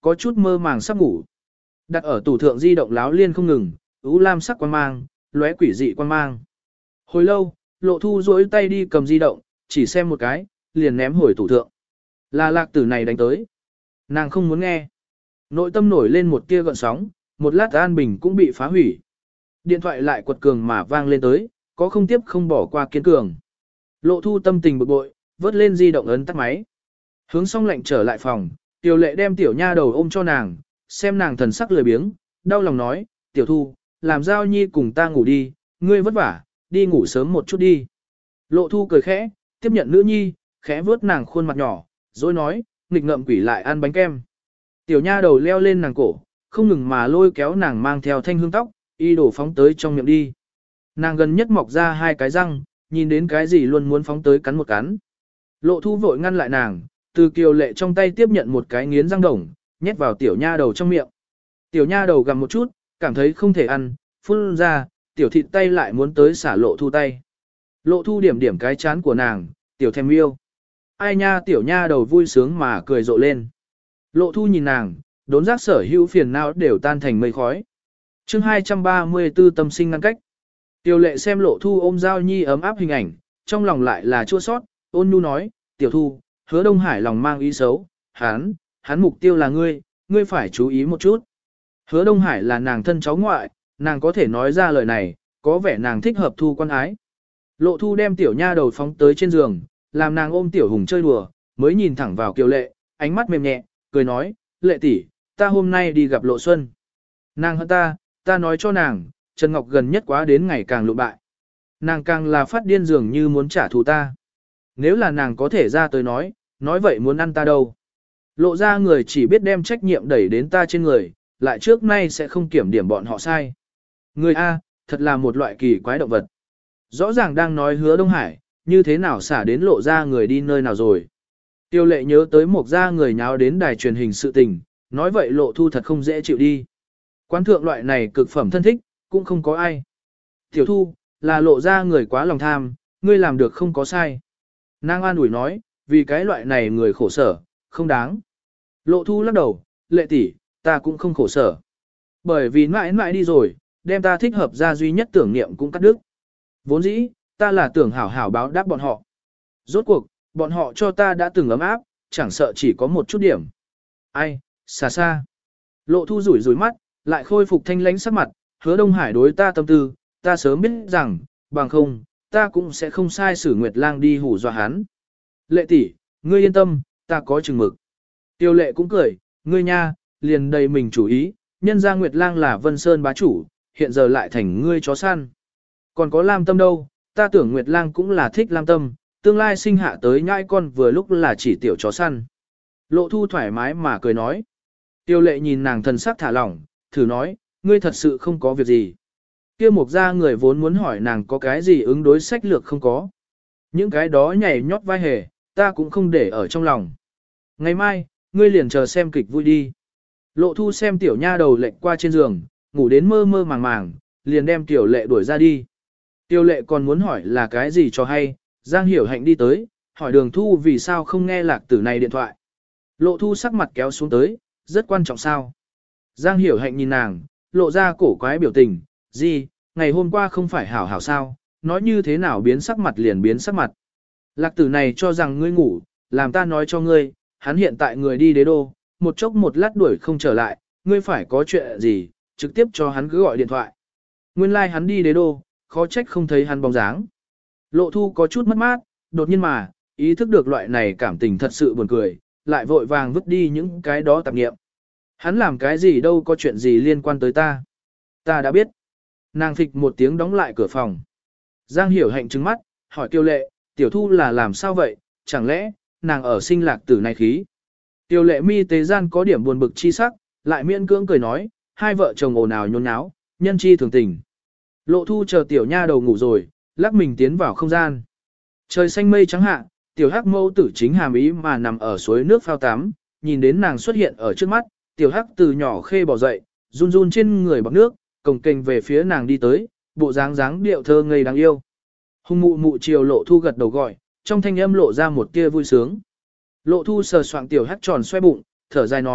S1: có chút mơ màng sắp ngủ. Đặt ở tủ thượng di động láo liên không ngừng, ú lam sắc quan mang, lóe quỷ dị quan mang. Hồi lâu, Lộ Thu duỗi tay đi cầm di động, chỉ xem một cái, liền ném hồi tủ thượng. Là Lạc Tử này đánh tới. Nàng không muốn nghe. Nội tâm nổi lên một tia gợn sóng, một lát an bình cũng bị phá hủy. Điện thoại lại quật cường mà vang lên tới, có không tiếp không bỏ qua kiên cường. Lộ Thu tâm tình bực bội, vớt lên di động ấn tắt máy. Hướng xong lệnh trở lại phòng, Tiểu Lệ đem tiểu nha đầu ôm cho nàng, xem nàng thần sắc lười biếng, đau lòng nói, Tiểu Thu, làm Giao Nhi cùng ta ngủ đi, ngươi vất vả, đi ngủ sớm một chút đi. Lộ Thu cười khẽ, tiếp nhận nữ nhi, khẽ vớt nàng khuôn mặt nhỏ, rồi nói, nghịch ngợm quỷ lại ăn bánh kem. Tiểu nha đầu leo lên nàng cổ, không ngừng mà lôi kéo nàng mang theo thanh hương tóc, y đổ phóng tới trong miệng đi. Nàng gần nhất mọc ra hai cái răng, nhìn đến cái gì luôn muốn phóng tới cắn một cắn. Lộ Thu vội ngăn lại nàng, từ Kiều Lệ trong tay tiếp nhận một cái nghiến răng đồng, nhét vào tiểu nha đầu trong miệng. Tiểu nha đầu gặm một chút, cảm thấy không thể ăn, phun ra, tiểu thịt tay lại muốn tới xả Lộ Thu tay. Lộ Thu điểm điểm cái chán của nàng, tiểu thèm yêu. Ai nha, tiểu nha đầu vui sướng mà cười rộ lên. Lộ Thu nhìn nàng, đốn giác sở hữu phiền não đều tan thành mây khói. Chương hai trăm ba mươi tư tâm sinh ngăn cách. Tiểu Lệ xem Lộ Thu ôm Giao Nhi ấm áp hình ảnh, trong lòng lại là chua sót, ôn nhu nói, Tiểu Thu, Hứa Đông Hải lòng mang ý xấu, hắn, hắn mục tiêu là ngươi, ngươi phải chú ý một chút. Hứa Đông Hải là nàng thân cháu ngoại, nàng có thể nói ra lời này, có vẻ nàng thích hợp Thu quan ái. Lộ Thu đem tiểu nha đầu phóng tới trên giường, làm nàng ôm tiểu hùng chơi đùa, mới nhìn thẳng vào Kiều Lệ, ánh mắt mềm nhẹ, cười nói, Lệ tỷ, ta hôm nay đi gặp Lộ Xuân. Nàng hận ta, ta nói cho nàng, Trần Ngọc gần nhất quá đến ngày càng lụ bại. Nàng càng là phát điên dường như muốn trả thù ta. Nếu là nàng có thể ra tới nói, nói vậy muốn ăn ta đâu. Lộ ra người chỉ biết đem trách nhiệm đẩy đến ta trên người, lại trước nay sẽ không kiểm điểm bọn họ sai. Người A, thật là một loại kỳ quái động vật. Rõ ràng đang nói Hứa Đông Hải, như thế nào xả đến Lộ ra người đi nơi nào rồi. Tiêu Lệ nhớ tới một gia người nháo đến đài truyền hình sự tình, nói vậy Lộ Thu thật không dễ chịu đi. Quán thượng loại này cực phẩm thân thích, cũng không có ai. Tiểu Thu, là Lộ ra người quá lòng tham, ngươi làm được không có sai. Nàng an ủi nói, vì cái loại này người khổ sở, không đáng. Lộ Thu lắc đầu, Lệ tỷ, ta cũng không khổ sở. Bởi vì mãi mãi đi rồi, đem ta thích hợp ra duy nhất tưởng niệm cũng cắt đứt. Vốn dĩ, ta là tưởng hảo hảo báo đáp bọn họ. Rốt cuộc, bọn họ cho ta đã từng ấm áp, chẳng sợ chỉ có một chút điểm. Ai, xa xa. Lộ Thu rủi rủi mắt, lại khôi phục thanh lãnh sắc mặt, Hứa Đông Hải đối ta tâm tư, ta sớm biết rằng, bằng không, ta cũng sẽ không sai xử Nguyệt Lang đi hù dọa hắn. Lệ tỷ, ngươi yên tâm, ta có chừng mực. Tiêu Lệ cũng cười, ngươi nha, liền đầy mình chủ ý, nhân ra Nguyệt Lang là Vân Sơn bá chủ, hiện giờ lại thành ngươi chó săn. Còn có Lam Tâm đâu, ta tưởng Nguyệt Lang cũng là thích Lam Tâm, tương lai sinh hạ tới nhãi con vừa lúc là chỉ tiểu chó săn. Lộ Thu thoải mái mà cười nói. Tiêu Lệ nhìn nàng thần sắc thả lỏng, thử nói, ngươi thật sự không có việc gì. Kia Mục gia người vốn muốn hỏi nàng có cái gì ứng đối sách lược không có. Những cái đó nhảy nhót vai hề, ta cũng không để ở trong lòng. Ngày mai, ngươi liền chờ xem kịch vui đi. Lộ Thu xem tiểu nha đầu lệch qua trên giường, ngủ đến mơ mơ màng màng, liền đem Tiểu Lệ đuổi ra đi. Tiểu Lệ còn muốn hỏi là cái gì cho hay, Giang Hiểu Hạnh đi tới, hỏi Đường Thu vì sao không nghe Lạc Tử này điện thoại. Lộ Thu sắc mặt kéo xuống tới, rất quan trọng sao. Giang Hiểu Hạnh nhìn nàng, lộ ra cổ quái biểu tình, gì, ngày hôm qua không phải hảo hảo sao, nói như thế nào biến sắc mặt liền biến sắc mặt. Lạc Tử này cho rằng ngươi ngủ, làm ta nói cho ngươi, hắn hiện tại người đi đế đô, một chốc một lát đuổi không trở lại, ngươi phải có chuyện gì, trực tiếp cho hắn cứ gọi điện thoại. Nguyên lai like hắn đi đế đô, khó trách không thấy hắn bóng dáng. Lộ Thu có chút mất mát, đột nhiên mà, ý thức được loại này cảm tình thật sự buồn cười, lại vội vàng vứt đi những cái đó tạp nghiệm. Hắn làm cái gì đâu có chuyện gì liên quan tới ta. Ta đã biết. Nàng phịch một tiếng đóng lại cửa phòng. Giang Hiểu Hạnh trừng mắt, hỏi Tiêu Lệ, Tiểu Thu là làm sao vậy, chẳng lẽ, nàng ở sinh Lạc Tử này khí. Tiêu Lệ mi tế gian có điểm buồn bực chi sắc, lại miễn cưỡng cười nói, hai vợ chồng ồn ào nhốn nháo, nhân chi thường tình. Lộ Thu chờ tiểu nha đầu ngủ rồi, lắc mình tiến vào không gian. Trời xanh mây trắng hạ, tiểu hắc mâu tử chính hàm ý mà nằm ở suối nước phao tắm, nhìn đến nàng xuất hiện ở trước mắt, tiểu hắc từ nhỏ khê bỏ dậy, run run trên người bọc nước, cồng kềnh về phía nàng đi tới, bộ dáng dáng điệu thơ ngây đáng yêu. Hùng mụ mụ chiều Lộ Thu gật đầu gọi, trong thanh âm lộ ra một tia vui sướng. Lộ Thu sờ soạng tiểu hắc tròn xoay bụng, thở dài nói,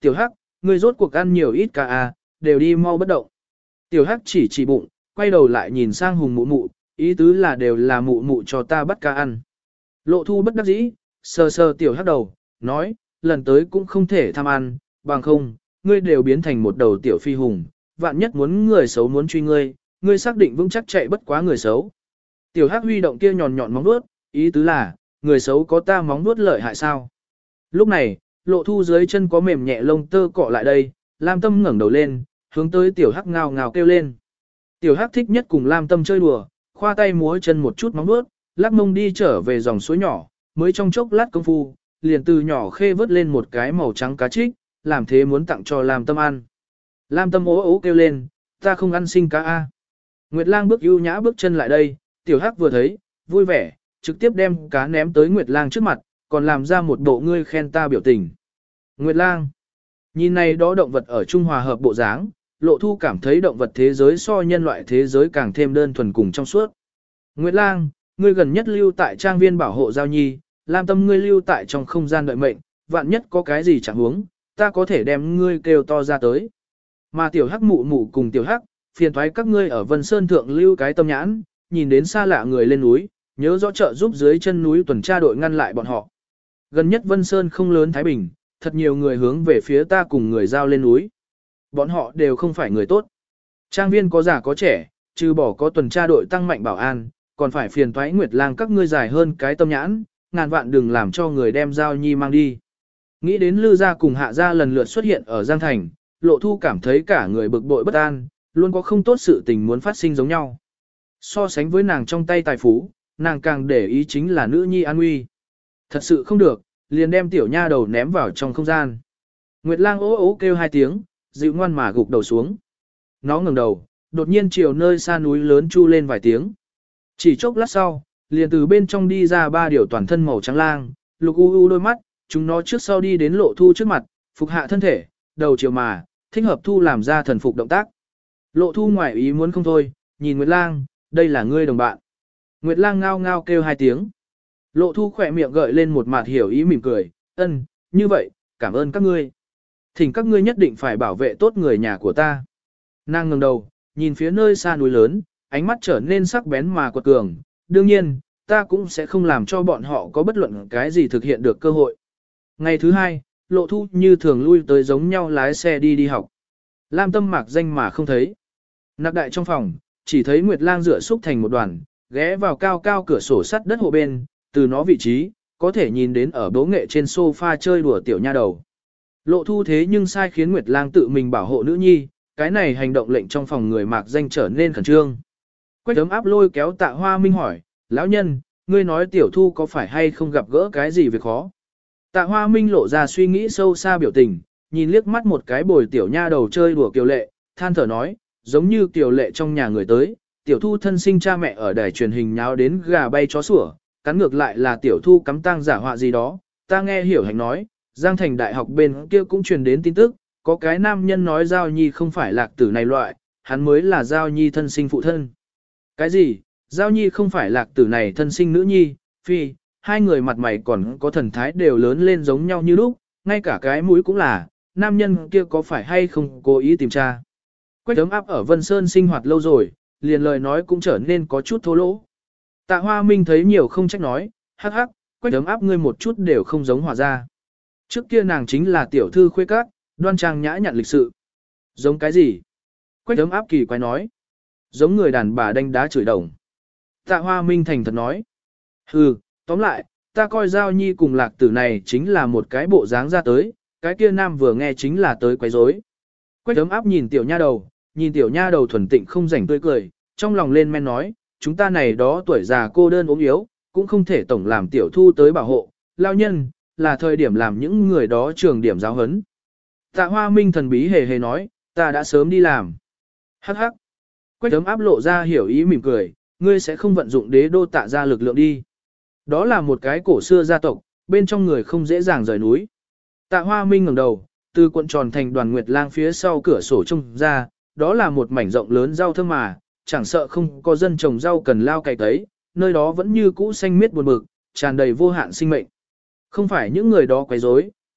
S1: tiểu hắc, ngươi rốt cuộc ăn nhiều ít cả à, đều đi mau bất động. Tiểu hắc chỉ chỉ bụng, quay đầu lại nhìn sang hùng mụ mụ, ý tứ là đều là mụ mụ cho ta bắt cá ăn. Lộ thu bất đắc dĩ, sờ sờ tiểu hắc đầu, nói, lần tới cũng không thể tham ăn, bằng không, ngươi đều biến thành một đầu tiểu phi hùng, vạn nhất muốn người xấu muốn truy ngươi, ngươi xác định vững chắc chạy bất quá người xấu. Tiểu hắc huy động kia nhọn nhọn móng vuốt, ý tứ là, người xấu có ta móng vuốt lợi hại sao? Lúc này, lộ thu dưới chân có mềm nhẹ lông tơ cọ lại đây, Lam Tâm ngẩng đầu lên, hướng tới tiểu hắc ngào ngào kêu lên. Tiểu hắc thích nhất cùng Lam Tâm chơi đùa, khoa tay múa chân một chút móng vuốt, lắc mông đi trở về dòng suối nhỏ, mới trong chốc lát công phu, liền từ nhỏ khê vớt lên một cái màu trắng cá trích, làm thế muốn tặng cho Lam Tâm ăn. Lam Tâm ố ố kêu lên, ta không ăn sinh cá a. Nguyệt Lang bước ưu nhã bước chân lại đây, tiểu hắc vừa thấy, vui vẻ, trực tiếp đem cá ném tới Nguyệt Lang trước mặt, còn làm ra một bộ ngươi khen ta biểu tình. Nguyệt Lang, nhìn này đó động vật ở Trung Hòa hợp bộ dáng, Lộ Thu cảm thấy động vật thế giới so nhân loại thế giới càng thêm đơn thuần cùng trong suốt. Nguyệt Lang, ngươi gần nhất lưu tại trang viên bảo hộ Giao Nhi, Lam Tâm ngươi lưu tại trong không gian đợi mệnh, vạn nhất có cái gì chẳng huống, ta có thể đem ngươi kêu to ra tới. Mà tiểu hắc mụ mụ cùng tiểu hắc, phiền thoái các ngươi ở Vân Sơn thượng lưu cái tâm nhãn, nhìn đến xa lạ người lên núi, nhớ rõ trợ giúp dưới chân núi tuần tra đội ngăn lại bọn họ. Gần nhất Vân Sơn không lớn Thái Bình, thật nhiều người hướng về phía ta cùng người Giao lên núi. Bọn họ đều không phải người tốt. Trang viên có già có trẻ, trừ bỏ có tuần tra đội tăng mạnh bảo an, còn phải phiền thoái Nguyệt Lang các ngươi dài hơn cái tâm nhãn, ngàn vạn đừng làm cho người đem Giao Nhi mang đi. Nghĩ đến Lư gia cùng Hạ gia lần lượt xuất hiện ở Giang Thành, Lộ Thu cảm thấy cả người bực bội bất an, luôn có không tốt sự tình muốn phát sinh giống nhau. So sánh với nàng trong tay tài phú, nàng càng để ý chính là nữ nhi an nguy. Thật sự không được, liền đem tiểu nha đầu ném vào trong không gian. Nguyệt Lang ố ố kêu hai tiếng, dịu ngoan mà gục đầu xuống. Nó ngẩng đầu, đột nhiên chiều nơi xa núi lớn chu lên vài tiếng. Chỉ chốc lát sau, liền từ bên trong đi ra ba điều toàn thân màu trắng lang, lục u u đôi mắt, chúng nó trước sau đi đến Lộ Thu trước mặt, phục hạ thân thể, đầu chiều mà, thích hợp Thu làm ra thần phục động tác. Lộ Thu ngoài ý muốn không thôi, nhìn Nguyệt Lang, đây là ngươi đồng bạn. Nguyệt Lang ngao ngao kêu hai tiếng. Lộ Thu khỏe miệng gợi lên một mặt hiểu ý mỉm cười, ân, như vậy, cảm ơn các ngươi. Thỉnh các ngươi nhất định phải bảo vệ tốt người nhà của ta. Nàng ngẩng đầu, nhìn phía nơi xa núi lớn, ánh mắt trở nên sắc bén mà quật cường. Đương nhiên, ta cũng sẽ không làm cho bọn họ có bất luận cái gì thực hiện được cơ hội. Ngày thứ hai, Lộ Thu như thường lui tới giống nhau lái xe đi đi học. Lam Tâm mạc danh mà không thấy. Nạc đại trong phòng, chỉ thấy Nguyệt Lang dựa xúc thành một đoàn, ghé vào cao cao cửa sổ sắt đất hộ bên, từ nó vị trí, có thể nhìn đến ở bố nghệ trên sofa chơi đùa tiểu nha đầu. Lộ Thu thế nhưng sai khiến Nguyệt Lang tự mình bảo hộ nữ nhi, cái này hành động lệnh trong phòng người mạc danh trở nên khẩn trương. Quách ấm áp lôi kéo Tạ Hoa Minh hỏi, lão nhân, ngươi nói tiểu Thu có phải hay không gặp gỡ cái gì việc khó? Tạ Hoa Minh lộ ra suy nghĩ sâu xa biểu tình, nhìn liếc mắt một cái bồi tiểu nha đầu chơi đùa Kiều Lệ, than thở nói, giống như Kiều Lệ trong nhà người tới, tiểu Thu thân sinh cha mẹ ở đài truyền hình nháo đến gà bay chó sủa, cắn ngược lại là tiểu Thu cắm tang giả họa gì đó, ta nghe hiểu hành nói, Giang Thành Đại học bên kia cũng truyền đến tin tức, có cái nam nhân nói Giao Nhi không phải lạc tử này loại, hắn mới là Giao Nhi thân sinh phụ thân. Cái gì? Giao Nhi không phải lạc tử này thân sinh nữ nhi, phi, hai người mặt mày còn có thần thái đều lớn lên giống nhau như lúc, ngay cả cái mũi cũng là, nam nhân kia có phải hay không cố ý tìm tra. Quách ấm áp ở Vân Sơn sinh hoạt lâu rồi, liền lời nói cũng trở nên có chút thô lỗ. Tạ Hoa Minh thấy nhiều không trách nói, hắc hắc, Quách ấm áp ngươi một chút đều không giống hòa ra. Trước kia nàng chính là tiểu thư khuê các, đoan trang nhã nhặn lịch sự. Giống cái gì? Quách ấm áp kỳ quái nói. Giống người đàn bà đánh đá chửi đồng. Tạ Hoa Minh thành thật nói. Hừ, tóm lại, ta coi Giao Nhi cùng lạc tử này chính là một cái bộ dáng ra tới, cái kia nam vừa nghe chính là tới quấy rối. Quách ấm áp nhìn tiểu nha đầu, nhìn tiểu nha đầu thuần tịnh không rảnh tươi cười, trong lòng lên men nói, chúng ta này đó tuổi già cô đơn ốm yếu, cũng không thể tổng làm tiểu Thu tới bảo hộ, lao nhân, là thời điểm làm những người đó trường điểm giáo huấn. Tạ Hoa Minh thần bí hề hề nói, ta đã sớm đi làm. Hắc hắc. Quách ấm áp lộ ra hiểu ý mỉm cười, ngươi sẽ không vận dụng đế đô Tạ ra lực lượng đi. Đó là một cái cổ xưa gia tộc, bên trong người không dễ dàng rời núi. Tạ Hoa Minh ngẩng đầu, từ cuộn tròn thành đoàn Nguyệt Lang phía sau cửa sổ trông ra, đó là một mảnh rộng lớn rau thơm mà, chẳng sợ không có dân trồng rau cần lao cày tấy, nơi đó vẫn như cũ xanh miết buồn bực, tràn đầy vô hạn sinh mệnh. Không phải những người đó quấy rối,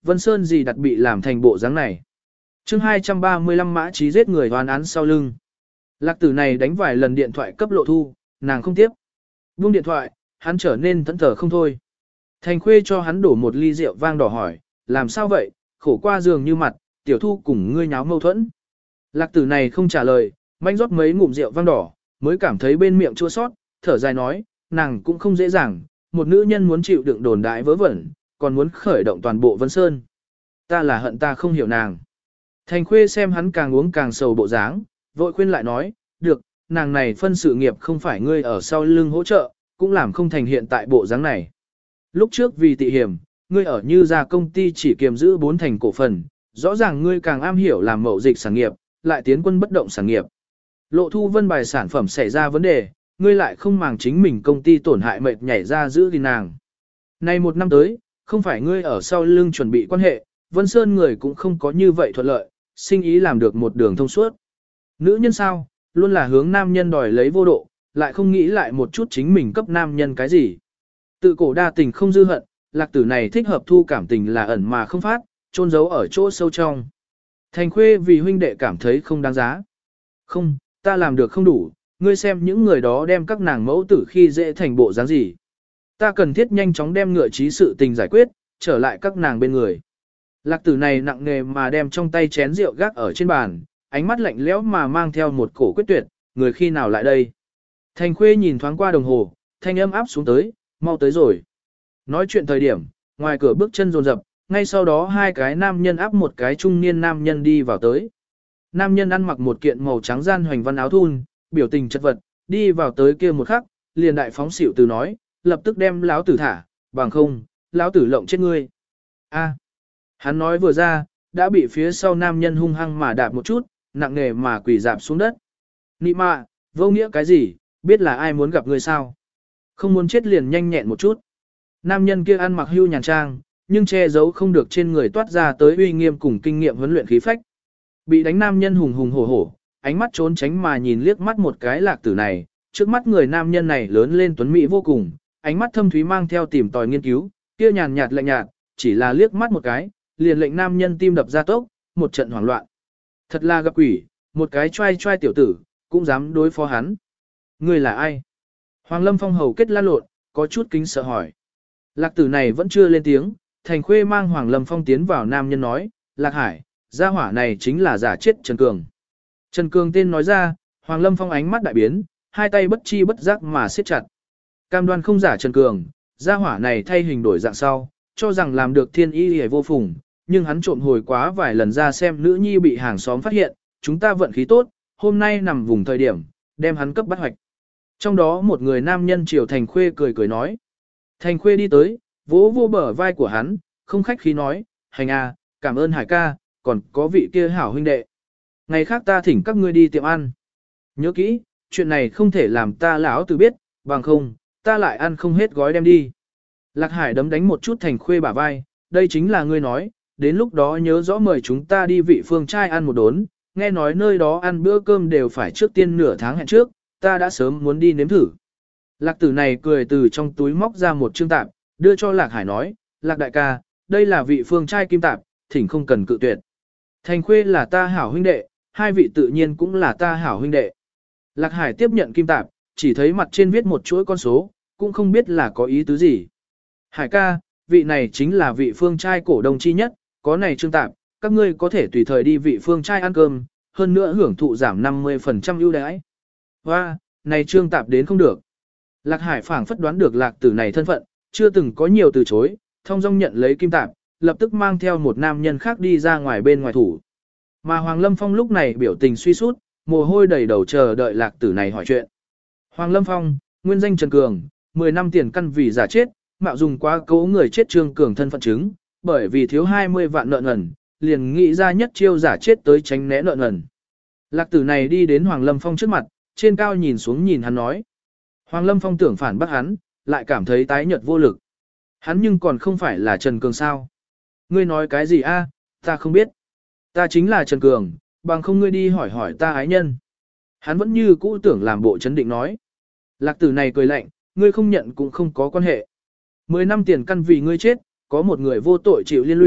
S1: Vân Sơn gì đặt bị làm thành bộ dáng này. chương hai trăm ba mươi lăm mã trí giết người hoàn án sau lưng. Lạc tử này đánh vài lần điện thoại cấp Lộ Thu, nàng không tiếp. Buông điện thoại, hắn trở nên thẫn thờ không thôi. Thành Khuê cho hắn đổ một ly rượu vang đỏ hỏi, làm sao vậy, khổ qua giường như mặt, tiểu thu cùng ngươi nháo mâu thuẫn. Lạc tử này không trả lời, manh rót mấy ngụm rượu vang đỏ, mới cảm thấy bên miệng chua sót, thở dài nói, nàng cũng không dễ dàng, một nữ nhân muốn chịu đựng đồn đại vớ vẩn, còn muốn khởi động toàn bộ Vân Sơn. Ta là hận ta không hiểu nàng. Thành Khuê xem hắn càng uống càng sầu bộ dáng, vội khuyên lại nói, được, nàng này phân sự nghiệp không phải ngươi ở sau lưng hỗ trợ, cũng làm không thành hiện tại bộ dáng này. Lúc trước vì tị hiểm, ngươi ở như ra công ty chỉ kiềm giữ bốn thành cổ phần, rõ ràng ngươi càng am hiểu làm mậu dịch sản nghiệp, lại tiến quân bất động sản nghiệp. Lộ Thu Vân bài sản phẩm xảy ra vấn đề, ngươi lại không màng chính mình công ty tổn hại mệt nhảy ra giữ gìn nàng. Nay một năm tới, không phải ngươi ở sau lưng chuẩn bị quan hệ, Vân Sơn người cũng không có như vậy thuận lợi, sinh ý làm được một đường thông suốt. Nữ nhân sao, luôn là hướng nam nhân đòi lấy vô độ, lại không nghĩ lại một chút chính mình cấp nam nhân cái gì. Tự cổ đa tình không dư hận, lạc tử này thích hợp thu cảm tình là ẩn mà không phát, trôn giấu ở chỗ sâu trong. Thành Khuê vì huynh đệ cảm thấy không đáng giá. Không, ta làm được không đủ, ngươi xem những người đó đem các nàng mẫu tử khi dễ thành bộ dáng gì. Ta cần thiết nhanh chóng đem ngựa trí sự tình giải quyết, trở lại các nàng bên người. Lạc tử này nặng nề mà đem trong tay chén rượu gác ở trên bàn, ánh mắt lạnh lẽo mà mang theo một cổ quyết tuyệt, người khi nào lại đây. Thành Khuê nhìn thoáng qua đồng hồ, thanh âm áp xuống tới, mau tới rồi. Nói chuyện thời điểm, ngoài cửa bước chân rồn rập, ngay sau đó hai cái nam nhân áp một cái trung niên nam nhân đi vào tới. Nam nhân ăn mặc một kiện màu trắng gian hoành văn áo thun, biểu tình chất vật, đi vào tới kia một khắc, liền đại phóng xỉu từ nói, lập tức đem lão tử thả, bằng không, lão tử lộng chết ngươi. A. Hắn nói vừa ra, đã bị phía sau nam nhân hung hăng mà đạp một chút, nặng nề mà quỳ dạp xuống đất. Nị mạ, vô nghĩa cái gì, biết là ai muốn gặp ngươi sao? Không muốn chết liền nhanh nhẹn một chút. Nam nhân kia ăn mặc hưu nhàn trang, nhưng che giấu không được trên người toát ra tới uy nghiêm cùng kinh nghiệm huấn luyện khí phách. Bị đánh nam nhân hùng hùng hổ hổ, ánh mắt trốn tránh mà nhìn liếc mắt một cái lạc tử này, trước mắt người nam nhân này lớn lên tuấn mỹ vô cùng, ánh mắt thâm thúy mang theo tìm tòi nghiên cứu, kia nhàn nhạt lạnh nhạt, chỉ là liếc mắt một cái, liền lệnh nam nhân tim đập ra tốc, một trận hoảng loạn. Thật là gặp quỷ, một cái trai trai tiểu tử, cũng dám đối phó hắn. Người là ai? Hoàng Lâm Phong hầu kết lan lộn, có chút kính sợ hỏi. Lạc tử này vẫn chưa lên tiếng, Thành Khuê mang Hoàng Lâm Phong tiến vào nam nhân nói, Lạc Hải, gia hỏa này chính là giả chết Trần Cường. Trần Cường tên nói ra, Hoàng Lâm Phong ánh mắt đại biến, hai tay bất chi bất giác mà siết chặt. Cam đoan không giả Trần Cường, gia hỏa này thay hình đổi dạng sau, cho rằng làm được thiên y hề vô phùng, nhưng hắn trộm hồi quá vài lần ra xem nữ nhi bị hàng xóm phát hiện, chúng ta vận khí tốt, hôm nay nằm vùng thời điểm, đem hắn cấp bắt hoạch. Trong đó một người nam nhân chiều Thành Khuê cười cười nói. Thành Khuê đi tới, vỗ vô bờ vai của hắn, không khách khí nói, hành à, cảm ơn Hải ca, còn có vị kia hảo huynh đệ. Ngày khác ta thỉnh các ngươi đi tiệm ăn. Nhớ kỹ, chuyện này không thể làm ta lão tử biết, bằng không, ta lại ăn không hết gói đem đi. Lạc Hải đấm đánh một chút Thành Khuê bả vai, đây chính là ngươi nói, đến lúc đó nhớ rõ mời chúng ta đi vị phương trai ăn một đốn, nghe nói nơi đó ăn bữa cơm đều phải trước tiên nửa tháng hẹn trước, ta đã sớm muốn đi nếm thử. Lạc tử này cười từ trong túi móc ra một chương tạp, đưa cho Lạc Hải nói, Lạc đại ca, đây là vị phương trai kim tạp, thỉnh không cần cự tuyệt. Thành Khuê là ta hảo huynh đệ, hai vị tự nhiên cũng là ta hảo huynh đệ. Lạc Hải tiếp nhận kim tạp, chỉ thấy mặt trên viết một chuỗi con số, cũng không biết là có ý tứ gì. Hải ca, vị này chính là vị phương trai cổ đông chi nhất, có này trương tạp, các ngươi có thể tùy thời đi vị phương trai ăn cơm, hơn nữa hưởng thụ giảm năm mươi phần trăm ưu đãi. Hoa, này trương tạp đến không được. Lạc Hải phảng phất đoán được lạc tử này thân phận, chưa từng có nhiều từ chối, thông dong nhận lấy kim tạp, lập tức mang theo một nam nhân khác đi ra ngoài bên ngoài thủ. Mà Hoàng Lâm Phong lúc này biểu tình suy sút, mồ hôi đầy đầu chờ đợi lạc tử này hỏi chuyện. Hoàng Lâm Phong, nguyên danh Trần Cường, mười năm tiền căn vì giả chết, mạo dùng quá cố người chết Trương Cường thân phận chứng, bởi vì thiếu hai mươi vạn nợ nần, liền nghĩ ra nhất chiêu giả chết tới tránh né nợ nần. Lạc tử này đi đến Hoàng Lâm Phong trước mặt, trên cao nhìn xuống nhìn hắn nói. Hoàng Lâm Phong tưởng phản bác hắn, lại cảm thấy tái nhợt vô lực. Hắn nhưng còn không phải là Trần Cường sao? Ngươi nói cái gì a? Ta không biết. Ta chính là Trần Cường, bằng không ngươi đi hỏi hỏi ta ái nhân. Hắn vẫn như cũ tưởng làm bộ chấn định nói. Lạc tử này cười lạnh, ngươi không nhận cũng không có quan hệ. Mười năm tiền căn vì ngươi chết, có một người vô tội chịu liên lụy,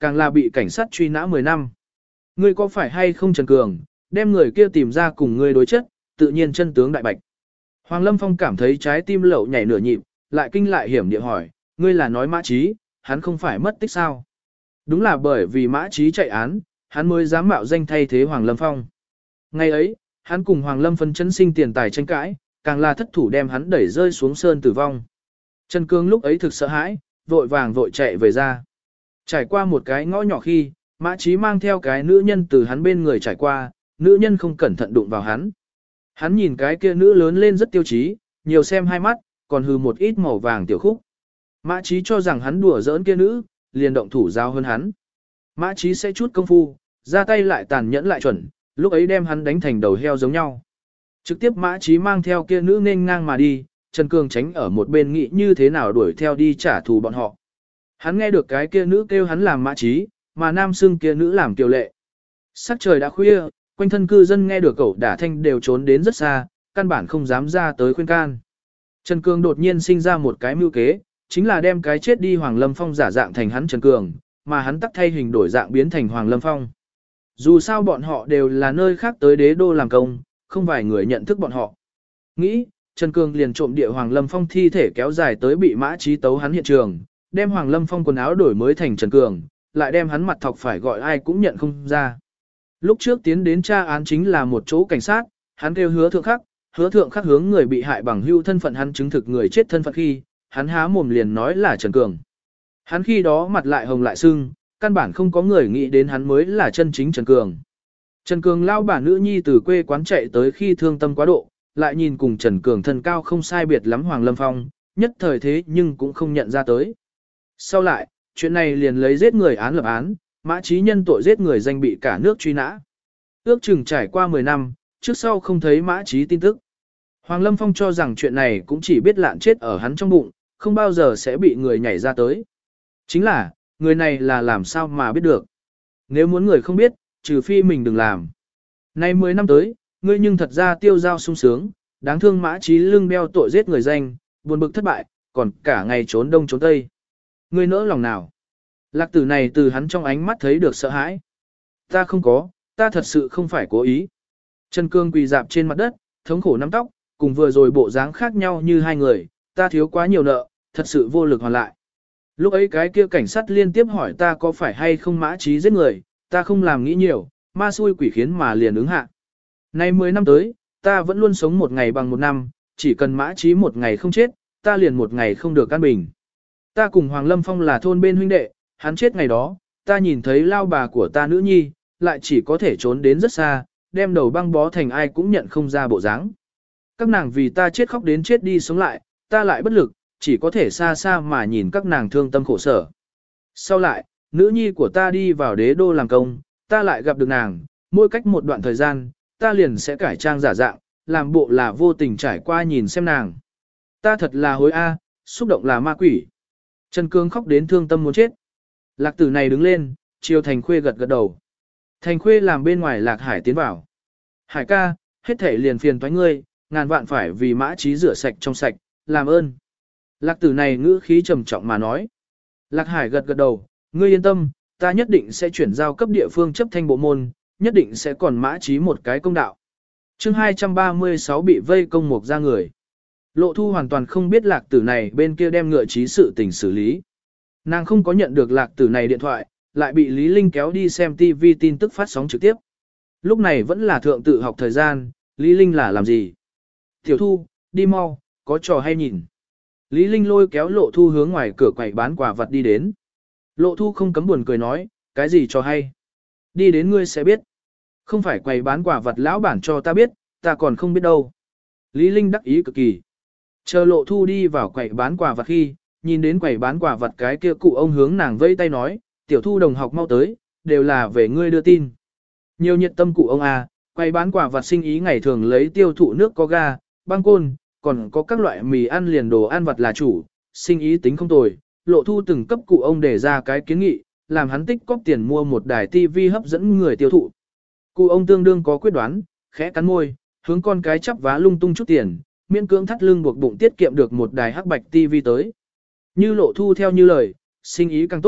S1: càng là bị cảnh sát truy nã mười năm. Ngươi có phải hay không Trần Cường, đem người kia tìm ra cùng ngươi đối chất, tự nhiên chân tướng đại bạch. Hoàng Lâm Phong cảm thấy trái tim lậu nhảy nửa nhịp, lại kinh lại hiểm địa hỏi, ngươi là nói Mã Chí, hắn không phải mất tích sao? Đúng là bởi vì Mã Chí chạy án, hắn mới dám mạo danh thay thế Hoàng Lâm Phong. Ngày ấy, hắn cùng Hoàng Lâm phân chấn sinh tiền tài tranh cãi, càng là thất thủ đem hắn đẩy rơi xuống sơn tử vong. Trần Cương lúc ấy thực sợ hãi, vội vàng vội chạy về ra. Trải qua một cái ngõ nhỏ khi, Mã Chí mang theo cái nữ nhân từ hắn bên người trải qua, nữ nhân không cẩn thận đụng vào hắn. Hắn nhìn cái kia nữ lớn lên rất tiêu chí, nhiều xem hai mắt, còn hừ một ít màu vàng tiểu khúc. Mã Chí cho rằng hắn đùa giỡn kia nữ, liền động thủ giao hơn hắn. Mã Chí sẽ chút công phu, ra tay lại tàn nhẫn lại chuẩn, lúc ấy đem hắn đánh thành đầu heo giống nhau. Trực tiếp Mã Chí mang theo kia nữ nên ngang mà đi, Trần Cường tránh ở một bên nghĩ như thế nào đuổi theo đi trả thù bọn họ. Hắn nghe được cái kia nữ kêu hắn làm Mã Chí, mà nam xưng kia nữ làm Kiều Lệ. Sắc trời đã khuya, quanh thân cư dân nghe được cẩu đả thanh đều trốn đến rất xa, căn bản không dám ra tới khuyên can. Trần Cường đột nhiên sinh ra một cái mưu kế, chính là đem cái chết đi Hoàng Lâm Phong giả dạng thành hắn Trần Cường, mà hắn tắc thay hình đổi dạng biến thành Hoàng Lâm Phong. Dù sao bọn họ đều là nơi khác tới đế đô làm công, không vài người nhận thức bọn họ. Nghĩ, Trần Cường liền trộm địa Hoàng Lâm Phong thi thể kéo dài tới bị Mã Chí tấu hắn hiện trường, đem Hoàng Lâm Phong quần áo đổi mới thành Trần Cường, lại đem hắn mặt thọc phải gọi ai cũng nhận không ra. Lúc trước tiến đến tra án chính là một chỗ cảnh sát, hắn kêu hứa thượng khắc, hứa thượng khắc hướng người bị hại bằng hưu thân phận hắn chứng thực người chết thân phận khi, hắn há mồm liền nói là Trần Cường. Hắn khi đó mặt lại hồng lại sưng, căn bản không có người nghĩ đến hắn mới là chân chính Trần Cường. Trần Cường lao bà nữ nhi từ quê quán chạy tới khi thương tâm quá độ, lại nhìn cùng Trần Cường thân cao không sai biệt lắm Hoàng Lâm Phong, nhất thời thế nhưng cũng không nhận ra tới. Sau lại, chuyện này liền lấy giết người án lập án, Mã Chí nhân tội giết người danh bị cả nước truy nã. Ước chừng trải qua mười năm, trước sau không thấy Mã Chí tin tức. Hoàng Lâm Phong cho rằng chuyện này cũng chỉ biết lạn chết ở hắn trong bụng, không bao giờ sẽ bị người nhảy ra tới. Chính là, người này là làm sao mà biết được. Nếu muốn người không biết, trừ phi mình đừng làm. Nay mười năm tới, ngươi nhưng thật ra tiêu giao sung sướng, đáng thương Mã Chí lưng đeo tội giết người danh, buồn bực thất bại, còn cả ngày trốn đông trốn tây. Ngươi nỡ lòng nào? Lạc tử này từ hắn trong ánh mắt thấy được sợ hãi. Ta không có, ta thật sự không phải cố ý. Trần Cương quỳ dạp trên mặt đất, thống khổ nắm tóc, cùng vừa rồi bộ dáng khác nhau như hai người, ta thiếu quá nhiều nợ, thật sự vô lực hoàn lại. Lúc ấy cái kia cảnh sát liên tiếp hỏi ta có phải hay không Mã Chí giết người, ta không làm nghĩ nhiều, ma xui quỷ khiến mà liền ứng hạ. Nay mười năm tới, ta vẫn luôn sống một ngày bằng một năm, chỉ cần Mã Chí một ngày không chết, ta liền một ngày không được an bình. Ta cùng Hoàng Lâm Phong là thôn bên huynh đệ, hắn chết ngày đó, ta nhìn thấy lao bà của ta nữ nhi, lại chỉ có thể trốn đến rất xa, đem đầu băng bó thành ai cũng nhận không ra bộ dáng. Các nàng vì ta chết khóc đến chết đi sống lại, ta lại bất lực, chỉ có thể xa xa mà nhìn các nàng thương tâm khổ sở. Sau lại, nữ nhi của ta đi vào đế đô làm công, ta lại gặp được nàng, mỗi cách một đoạn thời gian, ta liền sẽ cải trang giả dạng, làm bộ là vô tình trải qua nhìn xem nàng. Ta thật là hối a, xúc động là ma quỷ. Trần Cương khóc đến thương tâm muốn chết. Lạc tử này đứng lên, chiều Thành Khuê gật gật đầu. Thành Khuê làm bên ngoài Lạc Hải tiến vào. Hải ca, hết thể liền phiền toái ngươi, ngàn vạn phải vì Mã Chí rửa sạch trong sạch, làm ơn. Lạc tử này ngữ khí trầm trọng mà nói. Lạc Hải gật gật đầu, ngươi yên tâm, ta nhất định sẽ chuyển giao cấp địa phương chấp thanh bộ môn, nhất định sẽ còn Mã Chí một cái công đạo. Chương hai trăm ba mươi sáu bị vây công một ra người. Lộ Thu hoàn toàn không biết Lạc tử này bên kia đem ngựa trí sự tình xử lý. Nàng không có nhận được Lạc tử này điện thoại, lại bị Lý Linh kéo đi xem ti vi tin tức phát sóng trực tiếp. Lúc này vẫn là thượng tự học thời gian, Lý Linh là làm gì? Tiểu Thu, đi mau, có trò hay nhìn. Lý Linh lôi kéo Lộ Thu hướng ngoài cửa quầy bán quà vật đi đến. Lộ Thu không cấm buồn cười nói, cái gì trò hay? Đi đến ngươi sẽ biết. Không phải quầy bán quà vật lão bản cho ta biết, ta còn không biết đâu. Lý Linh đắc ý cực kỳ. Chờ Lộ Thu đi vào quầy bán quà vật khi, nhìn đến quầy bán quà vật cái kia cụ ông hướng nàng vây tay nói, Tiểu Thu đồng học mau tới, đều là về ngươi đưa tin. Nhiều nhiệt tâm cụ ông à, quầy bán quà vật sinh ý ngày thường lấy tiêu thụ nước có ga, băng côn, còn có các loại mì ăn liền đồ ăn vặt là chủ, sinh ý tính không tồi. Lộ Thu từng cấp cụ ông để ra cái kiến nghị, làm hắn tích cóp tiền mua một đài tivi hấp dẫn người tiêu thụ. Cụ ông tương đương có quyết đoán, khẽ cắn môi, hướng con cái chắp vá lung tung chút tiền, miễn cưỡng thắt lưng buộc bụng tiết kiệm được một đài hắc bạch tivi tới. Như Lộ Thu theo như lời, sinh ý càng tốt,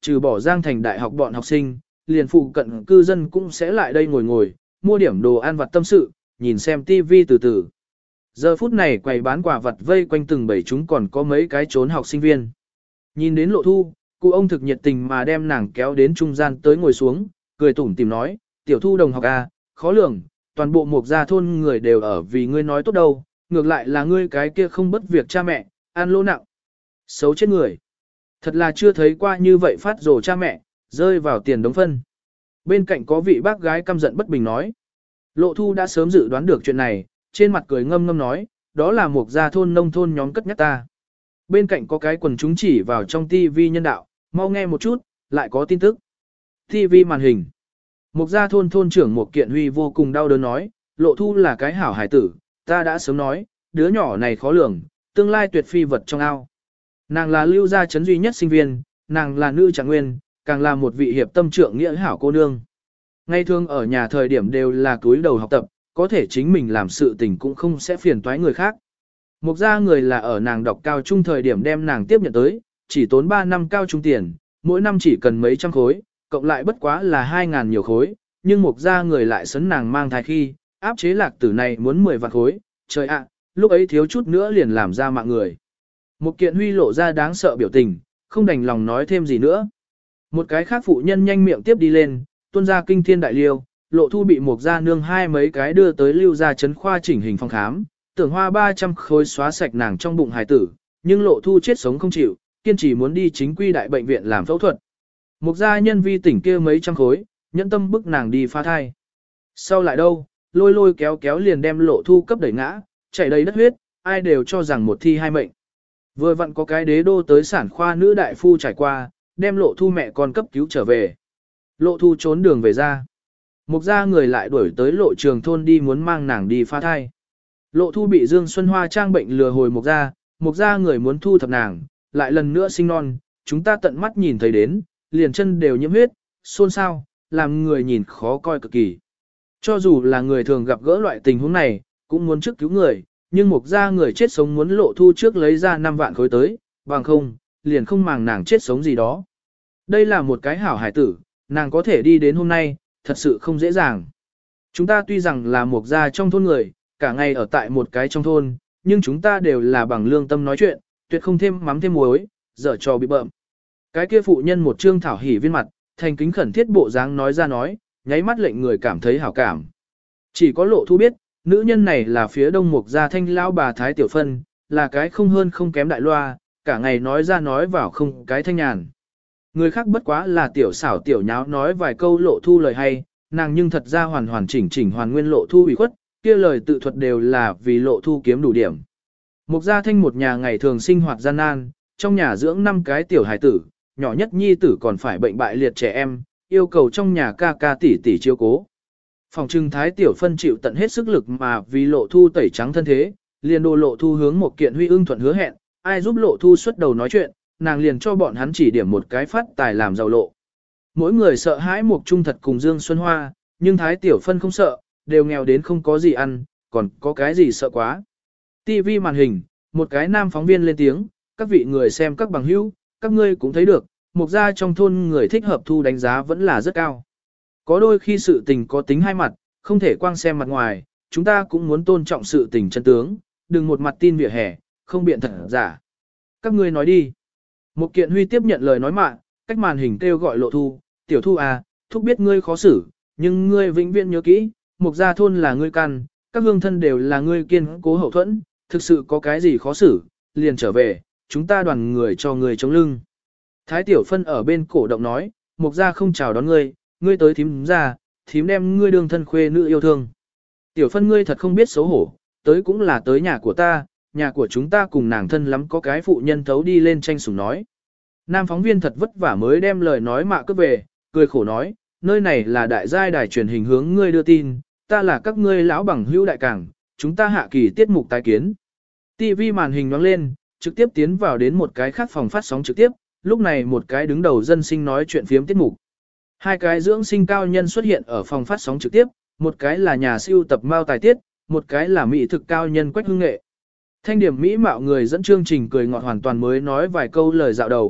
S1: trừ bỏ Giang Thành Đại học bọn học sinh, liền phụ cận cư dân cũng sẽ lại đây ngồi ngồi, mua điểm đồ ăn vặt tâm sự, nhìn xem tivi từ từ. Giờ phút này quầy bán quà vặt vây quanh từng bảy chúng còn có mấy cái trốn học sinh viên. Nhìn đến Lộ Thu, cụ ông thực nhiệt tình mà đem nàng kéo đến trung gian tới ngồi xuống, cười tủm tìm nói, tiểu Thu đồng học à, khó lường, toàn bộ Mục Gia thôn người đều ở vì ngươi nói tốt đâu, ngược lại là ngươi cái kia không bất việc cha mẹ, ăn lỗ nặng. Xấu chết người. Thật là chưa thấy qua như vậy phát rồ cha mẹ, rơi vào tiền đống phân. Bên cạnh có vị bác gái căm giận bất bình nói. Lộ Thu đã sớm dự đoán được chuyện này, trên mặt cười ngâm ngâm nói, đó là Mục Gia thôn nông thôn nhóm cất nhắc ta. Bên cạnh có cái quần chúng chỉ vào trong tivi nhân đạo, mau nghe một chút, lại có tin tức. Tivi màn hình. Mục Gia thôn thôn trưởng Mục Kiện Huy vô cùng đau đớn nói, Lộ Thu là cái hảo hải tử, ta đã sớm nói, đứa nhỏ này khó lường, tương lai tuyệt phi vật trong ao. Nàng là lưu gia trấn duy nhất sinh viên, nàng là nữ trạng nguyên, càng là một vị hiệp tâm trượng nghĩa hảo cô nương. Ngày thường ở nhà thời điểm đều là cúi đầu học tập, có thể chính mình làm sự tình cũng không sẽ phiền toái người khác. Mục Gia người là ở nàng đọc cao trung thời điểm đem nàng tiếp nhận tới, chỉ tốn ba năm cao trung tiền, mỗi năm chỉ cần mấy trăm khối, cộng lại bất quá là hai ngàn nhiều khối, nhưng Mục Gia người lại sấn nàng mang thai khi, áp chế lạc tử này muốn mười vạn khối, trời ạ, lúc ấy thiếu chút nữa liền làm ra mạng người. Mục Kiện Huy lộ ra đáng sợ biểu tình, không đành lòng nói thêm gì nữa. Một cái khác phụ nhân nhanh miệng tiếp đi lên, tuôn ra kinh thiên đại liêu, Lộ Thu bị Mục Gia nương hai mấy cái đưa tới lưu gia trấn khoa chỉnh hình phòng khám, tưởng hoa ba trăm khối xóa sạch nàng trong bụng hài tử, nhưng Lộ Thu chết sống không chịu, kiên trì muốn đi chính quy đại bệnh viện làm phẫu thuật. Mục Gia nhân vi tỉnh kia mấy trăm khối, nhẫn tâm bức nàng đi phá thai. Sau lại đâu, lôi lôi kéo kéo liền đem Lộ Thu cấp đẩy ngã, chảy đầy đất huyết, ai đều cho rằng một thi hai mệnh. Vừa vặn có cái đế đô tới sản khoa nữ đại phu trải qua, đem Lộ Thu mẹ con cấp cứu trở về. Lộ Thu trốn đường về ra. Mục Gia người lại đuổi tới Lộ Trường thôn đi muốn mang nàng đi phá thai. Lộ Thu bị Dương Xuân Hoa trang bệnh lừa hồi Mục Gia, Mục Gia người muốn thu thập nàng, lại lần nữa sinh non, chúng ta tận mắt nhìn thấy đến, liền chân đều nhiễm huyết, xôn xao, làm người nhìn khó coi cực kỳ. Cho dù là người thường gặp gỡ loại tình huống này, cũng muốn trước cứu người, nhưng Mục Gia người chết sống muốn Lộ Thu trước lấy ra năm vạn khối tới, bằng không, liền không màng nàng chết sống gì đó. Đây là một cái hảo hải tử, nàng có thể đi đến hôm nay, thật sự không dễ dàng. Chúng ta tuy rằng là Mục Gia trong thôn người, cả ngày ở tại một cái trong thôn, nhưng chúng ta đều là bằng lương tâm nói chuyện, tuyệt không thêm mắm thêm muối, dở trò bị bợm. Cái kia phụ nhân một trương thảo hỉ viên mặt, thành kính khẩn thiết bộ dáng nói ra nói, nháy mắt lệnh người cảm thấy hảo cảm. Chỉ có Lộ Thu biết, nữ nhân này là phía đông Mục Gia thanh lão bà Thái Tiểu Phân, là cái không hơn không kém đại loa, cả ngày nói ra nói vào không cái thanh nhàn. Người khác bất quá là tiểu xảo tiểu nháo nói vài câu Lộ Thu lời hay, nàng nhưng thật ra hoàn hoàn chỉnh chỉnh hoàn nguyên Lộ Thu ủy khuất, kia lời tự thuật đều là vì Lộ Thu kiếm đủ điểm. Mục Gia thanh một nhà ngày thường sinh hoạt gian nan, trong nhà dưỡng năm cái tiểu hài tử, nhỏ nhất nhi tử còn phải bệnh bại liệt trẻ em, yêu cầu trong nhà ca ca tỷ tỷ chiếu cố. Phòng trưng Thái Tiểu Phân chịu tận hết sức lực mà vì Lộ Thu tẩy trắng thân thế, liền đồ Lộ Thu hướng một kiện Huy ưng thuận hứa hẹn, ai giúp Lộ Thu xuất đầu nói chuyện, nàng liền cho bọn hắn chỉ điểm một cái phát tài làm giàu lộ. Mỗi người sợ hãi Mục Trung Thật cùng Dương Xuân Hoa, nhưng Thái Tiểu Phân không sợ, đều nghèo đến không có gì ăn, còn có cái gì sợ quá. ti vi màn hình, một cái nam phóng viên lên tiếng, các vị người xem các bằng hữu, các ngươi cũng thấy được, Mục Gia trong thôn người thích hợp thu đánh giá vẫn là rất cao. Có đôi khi sự tình có tính hai mặt, không thể quang xem mặt ngoài, chúng ta cũng muốn tôn trọng sự tình chân tướng, đừng một mặt tin vỉa hè, không biện thật giả. Các ngươi nói đi. Mục Kiện Huy tiếp nhận lời nói mạng, cách màn hình kêu gọi Lộ Thu, tiểu Thu à, thúc biết ngươi khó xử, nhưng ngươi vĩnh viễn nhớ kỹ, Mục Gia thôn là ngươi căn, các hương thân đều là ngươi kiên cố hậu thuẫn, thực sự có cái gì khó xử, liền trở về, chúng ta đoàn người cho ngươi chống lưng. Thái Tiểu Phân ở bên cổ động nói, Mục Gia không chào đón ngươi, ngươi tới thím ra, thím đem ngươi đương thân khuê nữ yêu thương. Tiểu Phân ngươi thật không biết xấu hổ, tới cũng là tới nhà của ta, nhà của chúng ta cùng nàng thân lắm có cái phụ nhân thấu đi lên tranh sủng nói. Nam phóng viên thật vất vả mới đem lời nói mạ cướp về, cười khổ nói, nơi này là đại giai đài truyền hình hướng ngươi đưa tin, ta là các ngươi lão bằng hữu đại cảng, chúng ta hạ kỳ tiết mục tái kiến. ti vi màn hình nhoáng lên, trực tiếp tiến vào đến một cái khác phòng phát sóng trực tiếp, lúc này một cái đứng đầu dân sinh nói chuyện phiếm tiết mục. Hai cái dưỡng sinh cao nhân xuất hiện ở phòng phát sóng trực tiếp, một cái là nhà siêu tập Mao Tài Tiết, một cái là mỹ thực cao nhân Quách Hưng Nghệ. Thanh điểm mỹ mạo người dẫn chương trình cười ngọt hoàn toàn mới nói vài câu lời dạo đầu,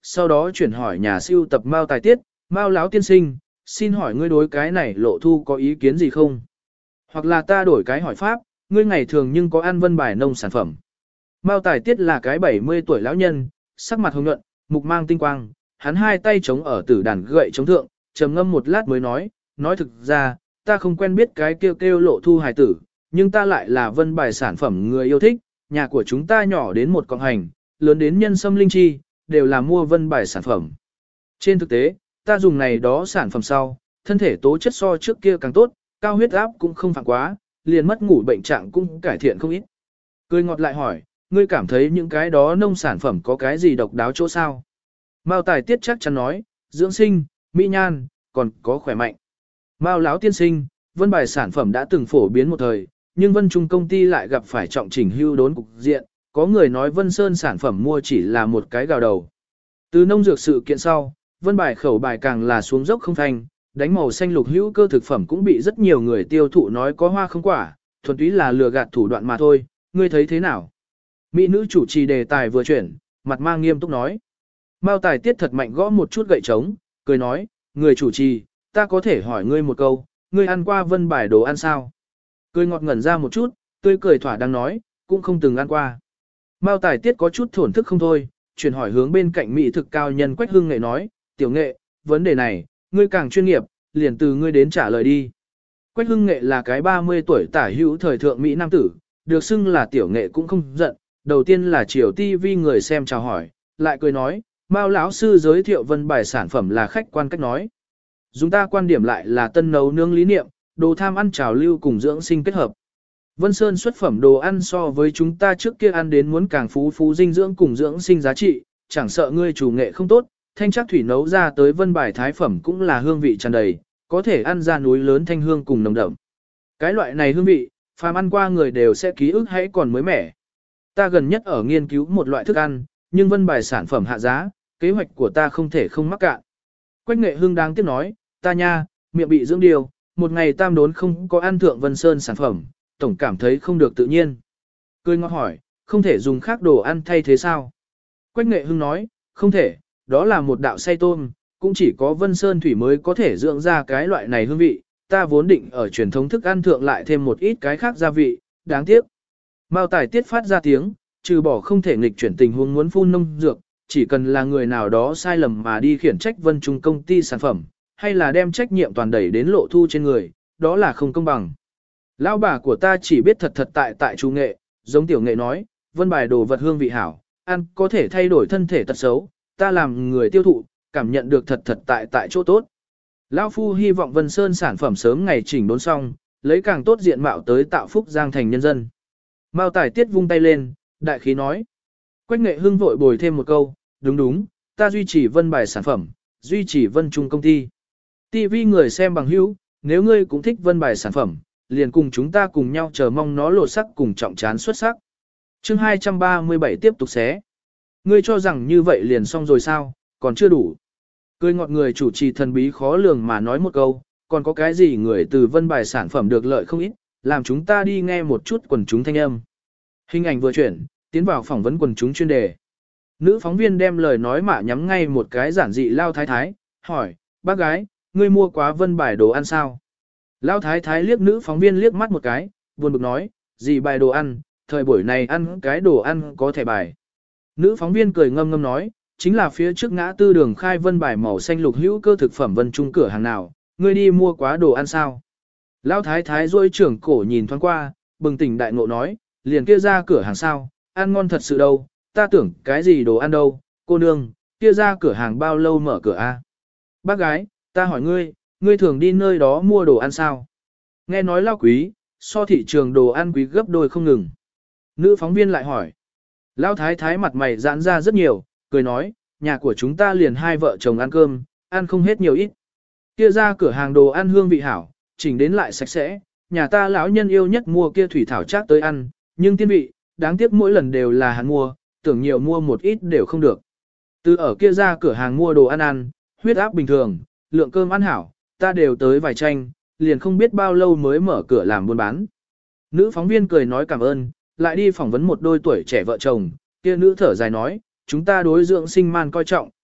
S1: sau đó chuyển hỏi nhà siêu tập Mao Tài Tiết, Mao lão tiên sinh, xin hỏi ngươi đối cái này lộ thu có ý kiến gì không? Hoặc là ta đổi cái hỏi pháp, ngươi ngày thường nhưng có ăn vân bài nông sản phẩm. Mao Tài Tiết là cái bảy mươi tuổi lão nhân, sắc mặt hồng nhuận, mục mang tinh quang, hắn hai tay chống ở tử đàn gậy chống thượng, trầm ngâm một lát mới nói, nói thực ra, ta không quen biết cái kêu kêu lộ thu hài tử, nhưng ta lại là vân bài sản phẩm người yêu thích, nhà của chúng ta nhỏ đến một con hành, lớn đến nhân sâm linh chi, đều là mua vân bài sản phẩm. Trên thực tế, ta dùng này đó sản phẩm sau, thân thể tố chất so trước kia càng tốt, cao huyết áp cũng không phạm quá, liền mất ngủ bệnh trạng cũng cải thiện không ít. Cười ngọt lại hỏi, ngươi cảm thấy những cái đó nông sản phẩm có cái gì độc đáo chỗ sao? Mao Tài Tiết chắc chắn nói, dưỡng sinh, mỹ nhan, còn có khỏe mạnh. Mao lão tiên sinh, vân bài sản phẩm đã từng phổ biến một thời, nhưng Vân Trung công ty lại gặp phải trọng chỉnh hưu đốn cục diện, có người nói Vân Sơn sản phẩm mua chỉ là một cái gào đầu. Từ nông dược sự kiện sau, vân bài khẩu bài càng là xuống dốc không thành, đánh màu xanh lục hữu cơ thực phẩm cũng bị rất nhiều người tiêu thụ nói có hoa không quả, thuần túy là lừa gạt thủ đoạn mà thôi, ngươi thấy thế nào? Mỹ nữ chủ trì đề tài vừa chuyển, mặt mang nghiêm túc nói. Mao Tài Tiết thật mạnh gõ một chút gậy trống, cười nói, người chủ trì, ta có thể hỏi ngươi một câu, ngươi ăn qua vân bài đồ ăn sao? Cười ngọt ngẩn ra một chút, tươi cười thỏa đang nói, cũng không từng ăn qua. Mao Tài Tiết có chút thổn thức không thôi, chuyển hỏi hướng bên cạnh mỹ thực cao nhân Quách Hưng Nghệ nói, tiểu nghệ, vấn đề này, ngươi càng chuyên nghiệp, liền từ ngươi đến trả lời đi. Quách Hưng Nghệ là cái ba mươi tuổi tả hữu thời thượng Mỹ Nam tử, được xưng là tiểu nghệ cũng không giận, đầu tiên là chiều ti vi người xem chào hỏi, lại cười nói, Mao lão sư giới thiệu vân bài sản phẩm là khách quan cách nói. Chúng ta quan điểm lại là tân nấu nướng lý niệm, đồ tham ăn trào lưu cùng dưỡng sinh kết hợp. Vân Sơn xuất phẩm đồ ăn so với chúng ta trước kia ăn đến muốn càng phú phú dinh dưỡng cùng dưỡng sinh giá trị, chẳng sợ ngươi chủ nghệ không tốt, thanh chắc thủy nấu ra tới vân bài thái phẩm cũng là hương vị tràn đầy, có thể ăn ra núi lớn thanh hương cùng nồng đậm. Cái loại này hương vị, phàm ăn qua người đều sẽ ký ức hãy còn mới mẻ. Ta gần nhất ở nghiên cứu một loại thức ăn, nhưng vân bài sản phẩm hạ giá, kế hoạch của ta không thể không mắc cạn. Quách Nghệ Hưng đáng tiếc nói, ta nha, miệng bị dưỡng điều, một ngày tam đốn không có ăn thượng Vân Sơn sản phẩm, tổng cảm thấy không được tự nhiên. Cười ngọt hỏi, không thể dùng khác đồ ăn thay thế sao? Quách Nghệ Hưng nói, không thể, đó là một đạo say tôm, cũng chỉ có Vân Sơn thủy mới có thể dưỡng ra cái loại này hương vị, ta vốn định ở truyền thống thức ăn thượng lại thêm một ít cái khác gia vị, đáng tiếc. Mao Tài Tiết phát ra tiếng, trừ bỏ không thể nghịch chuyển tình huống muốn phun nông dược, chỉ cần là người nào đó sai lầm mà đi khiển trách Vân Trung công ty sản phẩm, hay là đem trách nhiệm toàn đẩy đến lộ thu trên người, đó là không công bằng. Lão bà của ta chỉ biết thật thật tại tại chủ nghệ, giống tiểu nghệ nói, vân bài đồ vật hương vị hảo, ăn có thể thay đổi thân thể tật xấu, ta làm người tiêu thụ, cảm nhận được thật thật tại tại chỗ tốt. Lão phu hy vọng Vân Sơn sản phẩm sớm ngày chỉnh đốn xong, lấy càng tốt diện mạo tới tạo phúc giang thành nhân dân. Mao Tài Tiết vung tay lên, đại khí nói. Quách Nghệ Hưng vội bồi thêm một câu, đúng đúng, ta duy trì vân bài sản phẩm, duy trì Vân Trung công ty. ti vi người xem bằng hữu, nếu ngươi cũng thích vân bài sản phẩm, liền cùng chúng ta cùng nhau chờ mong nó lột sắc cùng trọng trán xuất sắc. Chương hai trăm ba mươi bảy tiếp tục xé. Ngươi cho rằng như vậy liền xong rồi sao, còn chưa đủ. Cười ngọt người chủ trì thần bí khó lường mà nói một câu, còn có cái gì người từ vân bài sản phẩm được lợi không ít, làm chúng ta đi nghe một chút quần chúng thanh âm. Hình ảnh vừa chuyển, tiến vào phỏng vấn quần chúng chuyên đề. Nữ phóng viên đem lời nói mà nhắm ngay một cái giản dị lao thái thái, hỏi, bác gái, ngươi mua quá vân bài đồ ăn sao? Lao thái thái liếc nữ phóng viên liếc mắt một cái, buồn bực nói, gì bài đồ ăn, thời buổi này ăn cái đồ ăn có thẻ bài. Nữ phóng viên cười ngâm ngâm nói, chính là phía trước ngã tư đường khai vân bài màu xanh lục hữu cơ thực phẩm Vân Trung cửa hàng nào, ngươi đi mua quá đồ ăn sao? Lao thái thái rôi trưởng cổ nhìn thoáng qua, bừng tỉnh đại ngộ nói, liền kia ra cửa hàng sao, ăn ngon thật sự đâu, ta tưởng cái gì đồ ăn đâu, cô nương, kia ra cửa hàng bao lâu mở cửa a? Bác gái, ta hỏi ngươi, ngươi thường đi nơi đó mua đồ ăn sao? Nghe nói lao quý, so thị trường đồ ăn quý gấp đôi không ngừng. Nữ phóng viên lại hỏi. Lao thái thái mặt mày giãn ra rất nhiều, cười nói, nhà của chúng ta liền hai vợ chồng ăn cơm, ăn không hết nhiều ít. Kia ra cửa hàng đồ ăn hương vị hảo, chỉnh đến lại sạch sẽ, nhà ta lão nhân yêu nhất mua kia thủy thảo chát tới ăn, nhưng tiên vị, đáng tiếc mỗi lần đều là hắn mua, tưởng nhiều mua một ít đều không được. Từ ở kia ra cửa hàng mua đồ ăn ăn, huyết áp bình thường, lượng cơm ăn hảo, ta đều tới vài tranh, liền không biết bao lâu mới mở cửa làm buôn bán. Nữ phóng viên cười nói cảm ơn, lại đi phỏng vấn một đôi tuổi trẻ vợ chồng, kia nữ thở dài nói, chúng ta đối dưỡng sinh man coi trọng,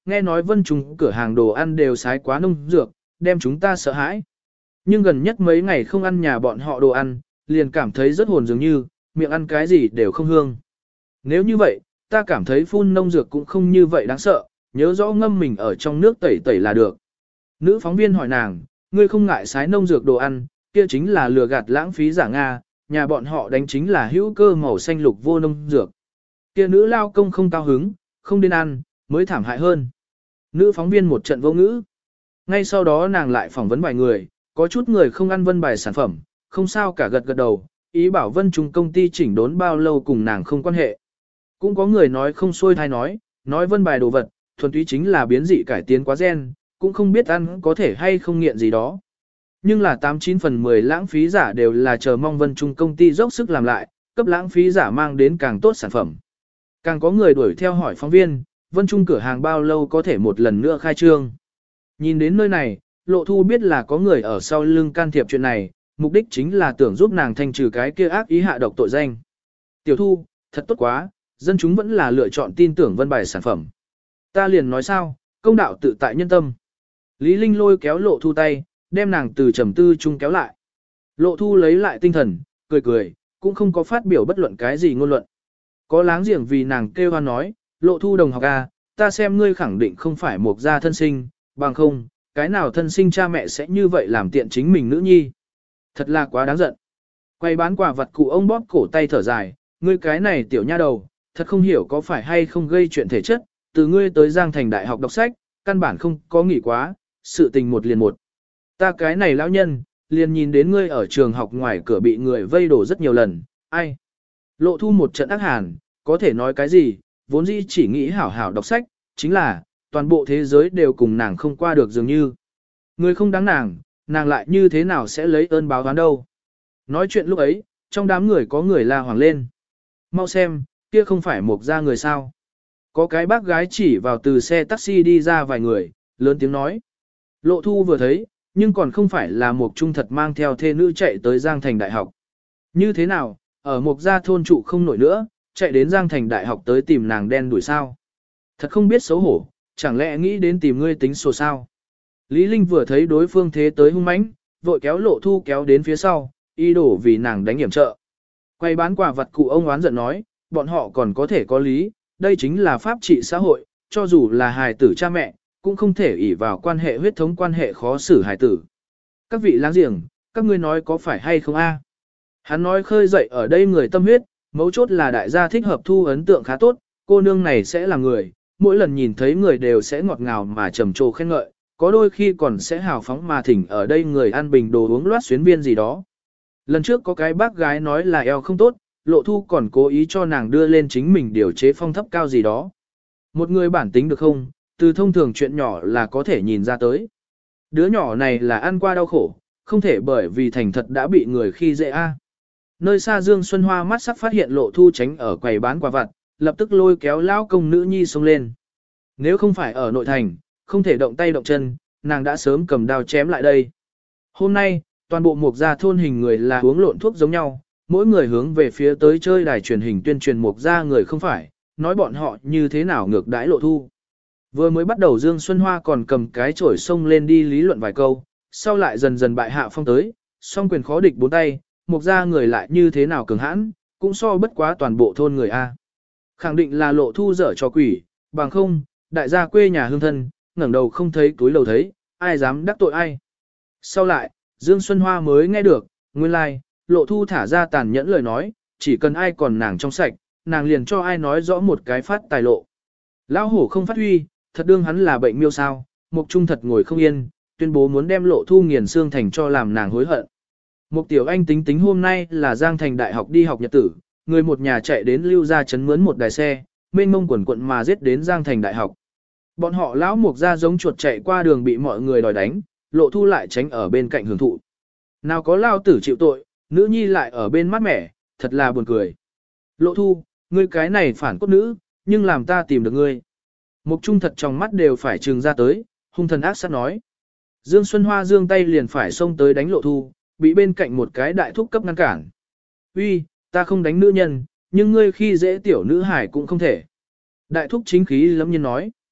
S1: nghe nói Vân Trung cửa hàng đồ ăn đều sái quá nông dược, đem chúng ta sợ hãi. Nhưng gần nhất mấy ngày không ăn nhà bọn họ đồ ăn, liền cảm thấy rất hồn dường như, miệng ăn cái gì đều không hương. Nếu như vậy, ta cảm thấy phun nông dược cũng không như vậy đáng sợ, nhớ rõ ngâm mình ở trong nước tẩy tẩy là được. Nữ phóng viên hỏi nàng, ngươi không ngại sái nông dược đồ ăn, kia chính là lừa gạt lãng phí giả Nga, nhà bọn họ đánh chính là hữu cơ màu xanh lục vô nông dược. Kia nữ lao công không cao hứng, không đến ăn, mới thảm hại hơn. Nữ phóng viên một trận vô ngữ. Ngay sau đó nàng lại phỏng vấn vài người, có chút người không ăn Vân Bài sản phẩm, không sao cả gật gật đầu, ý bảo Vân Trung công ty chỉnh đốn bao lâu cùng nàng không quan hệ. Cũng có người nói không xuôi thai nói, nói Vân Bài đồ vật, thuần túy chính là biến dị cải tiến quá gen, cũng không biết ăn có thể hay không nghiện gì đó. Nhưng là tám chín phần mười lãng phí giả đều là chờ mong Vân Trung công ty dốc sức làm lại, cấp lãng phí giả mang đến càng tốt sản phẩm. Càng có người đuổi theo hỏi phóng viên, Vân Trung cửa hàng bao lâu có thể một lần nữa khai trương. Nhìn đến nơi này, Lộ Thu biết là có người ở sau lưng can thiệp chuyện này, mục đích chính là tưởng giúp nàng thanh trừ cái kia ác ý hạ độc tội danh. Tiểu Thu, thật tốt quá, dân chúng vẫn là lựa chọn tin tưởng Vân Bài sản phẩm. Ta liền nói sao, công đạo tự tại nhân tâm. Lý Linh lôi kéo Lộ Thu tay, đem nàng từ trầm tư chung kéo lại. Lộ Thu lấy lại tinh thần, cười cười, cũng không có phát biểu bất luận cái gì ngôn luận. Có láng giềng vì nàng kêu hoan nói, Lộ Thu đồng học à, ta xem ngươi khẳng định không phải một gia thân sinh, bằng không, cái nào thân sinh cha mẹ sẽ như vậy làm tiện chính mình nữ nhi. Thật là quá đáng giận. Quay bán quả vật cụ ông bóp cổ tay thở dài, ngươi cái này tiểu nha đầu, thật không hiểu có phải hay không gây chuyện thể chất, từ ngươi tới Giang Thành Đại học đọc sách, căn bản không có nghỉ quá, sự tình một liền một. Ta cái này lão nhân, liền nhìn đến ngươi ở trường học ngoài cửa bị người vây đổ rất nhiều lần, ai. Lộ Thu một trận ác hàn, có thể nói cái gì, vốn dĩ chỉ nghĩ hảo hảo đọc sách, chính là, toàn bộ thế giới đều cùng nàng không qua được dường như. Người không đáng nàng, nàng lại như thế nào sẽ lấy ơn báo oán đâu. Nói chuyện lúc ấy, trong đám người có người la hoàng lên. Mau xem, kia không phải một gia người sao. Có cái bác gái chỉ vào từ xe taxi đi ra vài người, lớn tiếng nói. Lộ Thu vừa thấy, nhưng còn không phải là một trung thật mang theo thê nữ chạy tới Giang Thành Đại học. Như thế nào, ở một gia thôn trụ không nổi nữa, chạy đến Giang Thành Đại học tới tìm nàng đen đuổi sao. Thật không biết xấu hổ, chẳng lẽ nghĩ đến tìm ngươi tính sổ sao. Lý Linh vừa thấy đối phương thế tới hung mãnh, vội kéo Lộ Thu kéo đến phía sau, y đổ vì nàng đánh hiểm trợ. Quay bán quả vật cụ ông oán giận nói, bọn họ còn có thể có lý, đây chính là pháp trị xã hội, cho dù là hài tử cha mẹ, cũng không thể ỷ vào quan hệ huyết thống quan hệ khó xử hài tử. Các vị láng giềng, các ngươi nói có phải hay không a? Hắn nói khơi dậy ở đây người tâm huyết, mấu chốt là đại gia thích hợp thu ấn tượng khá tốt, cô nương này sẽ là người, mỗi lần nhìn thấy người đều sẽ ngọt ngào mà trầm trồ khen ngợi, có đôi khi còn sẽ hào phóng mà thỉnh ở đây người ăn bình đồ uống loát xuyến viên gì đó. Lần trước có cái bác gái nói là eo không tốt, Lộ Thu còn cố ý cho nàng đưa lên chính mình điều chế phong thấp cao gì đó. Một người bản tính được không, từ thông thường chuyện nhỏ là có thể nhìn ra tới. Đứa nhỏ này là ăn qua đau khổ, không thể bởi vì thành thật đã bị người khi dễ a. Nơi xa Dương Xuân Hoa mắt sắc phát hiện Lộ Thu tránh ở quầy bán quà vặt, lập tức lôi kéo lão công nữ nhi xông lên. Nếu không phải ở nội thành, không thể động tay động chân, nàng đã sớm cầm đao chém lại đây. Hôm nay, toàn bộ Mục Gia thôn hình người là uống lộn thuốc giống nhau, mỗi người hướng về phía tới chơi đài truyền hình tuyên truyền Mục Gia người không phải, nói bọn họ như thế nào ngược đãi Lộ Thu. Vừa mới bắt đầu Dương Xuân Hoa còn cầm cái chổi xông lên đi lý luận vài câu, sau lại dần dần bại hạ phong tới, song quyền khó địch bốn tay, Mục Gia người lại như thế nào cường hãn, cũng so bất quá toàn bộ thôn người A. Khẳng định là Lộ Thu dở cho quỷ, bằng không, đại gia quê nhà hương thân, ngẩng đầu không thấy túi lầu thấy, ai dám đắc tội ai. Sau lại, Dương Xuân Hoa mới nghe được, nguyên lai, like, Lộ Thu thả ra tàn nhẫn lời nói, chỉ cần ai còn nàng trong sạch, nàng liền cho ai nói rõ một cái phát tài lộ. Lão hổ không phát huy, thật đương hắn là bệnh miêu sao, Mục Trung thật ngồi không yên, tuyên bố muốn đem Lộ Thu nghiền xương thành cho làm nàng hối hận. Mục Tiểu Anh tính tính hôm nay là Giang Thành Đại học đi học nhật tử, người một nhà chạy đến Lưu Gia trấn mướn một đài xe, mênh mông quần quận mà giết đến Giang Thành Đại học. Bọn họ lão Mục Gia giống chuột chạy qua đường bị mọi người đòi đánh, Lộ Thu lại tránh ở bên cạnh hưởng thụ. Nào có lao tử chịu tội, nữ nhi lại ở bên mát mẻ, thật là buồn cười. Lộ Thu, ngươi cái này phản cốt nữ, nhưng làm ta tìm được ngươi. Mục Trung thật trong mắt đều phải trừng ra tới, hung thần ác sát nói. Dương Xuân Hoa giương tay liền phải xông tới đánh Lộ Thu, bị bên cạnh một cái đại thúc cấp ngăn cản. Uy, ta không đánh nữ nhân, nhưng ngươi khi dễ tiểu nữ hải cũng không thể. Đại thúc chính khí lẫm nhiên nói.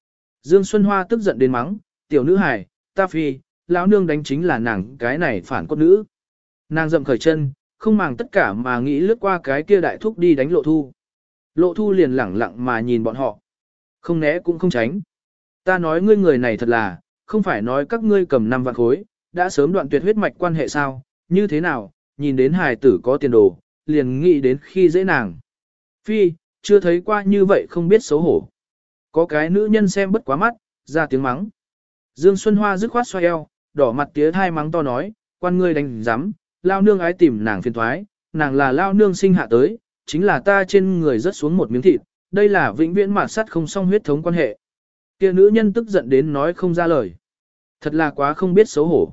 S1: Dương Xuân Hoa tức giận đến mắng, tiểu nữ hài, ta phi, lão nương đánh chính là nàng cái này phản cốt nữ. Nàng dậm khởi chân, không màng tất cả mà nghĩ lướt qua cái kia đại thúc đi đánh Lộ Thu. Lộ Thu liền lẳng lặng mà nhìn bọn họ. Không né cũng không tránh. Ta nói ngươi người này thật là, không phải nói các ngươi cầm năm vạn khối, đã sớm đoạn tuyệt huyết mạch quan hệ sao, như thế nào, nhìn đến hài tử có tiền đồ, liền nghĩ đến khi dễ nàng. Phi, chưa thấy qua như vậy không biết xấu hổ. Có cái nữ nhân xem bất quá mắt, ra tiếng mắng. Dương Xuân Hoa dứt khoát xoay eo, đỏ mặt tía hai mắng to nói, quan ngươi đánh giám, lao nương ái tìm nàng phiền thoái, nàng là lao nương sinh hạ tới, chính là ta trên người rớt xuống một miếng thịt, đây là vĩnh viễn mạt sắt không song huyết thống quan hệ. Kia nữ nhân tức giận đến nói không ra lời. Thật là quá không biết xấu hổ.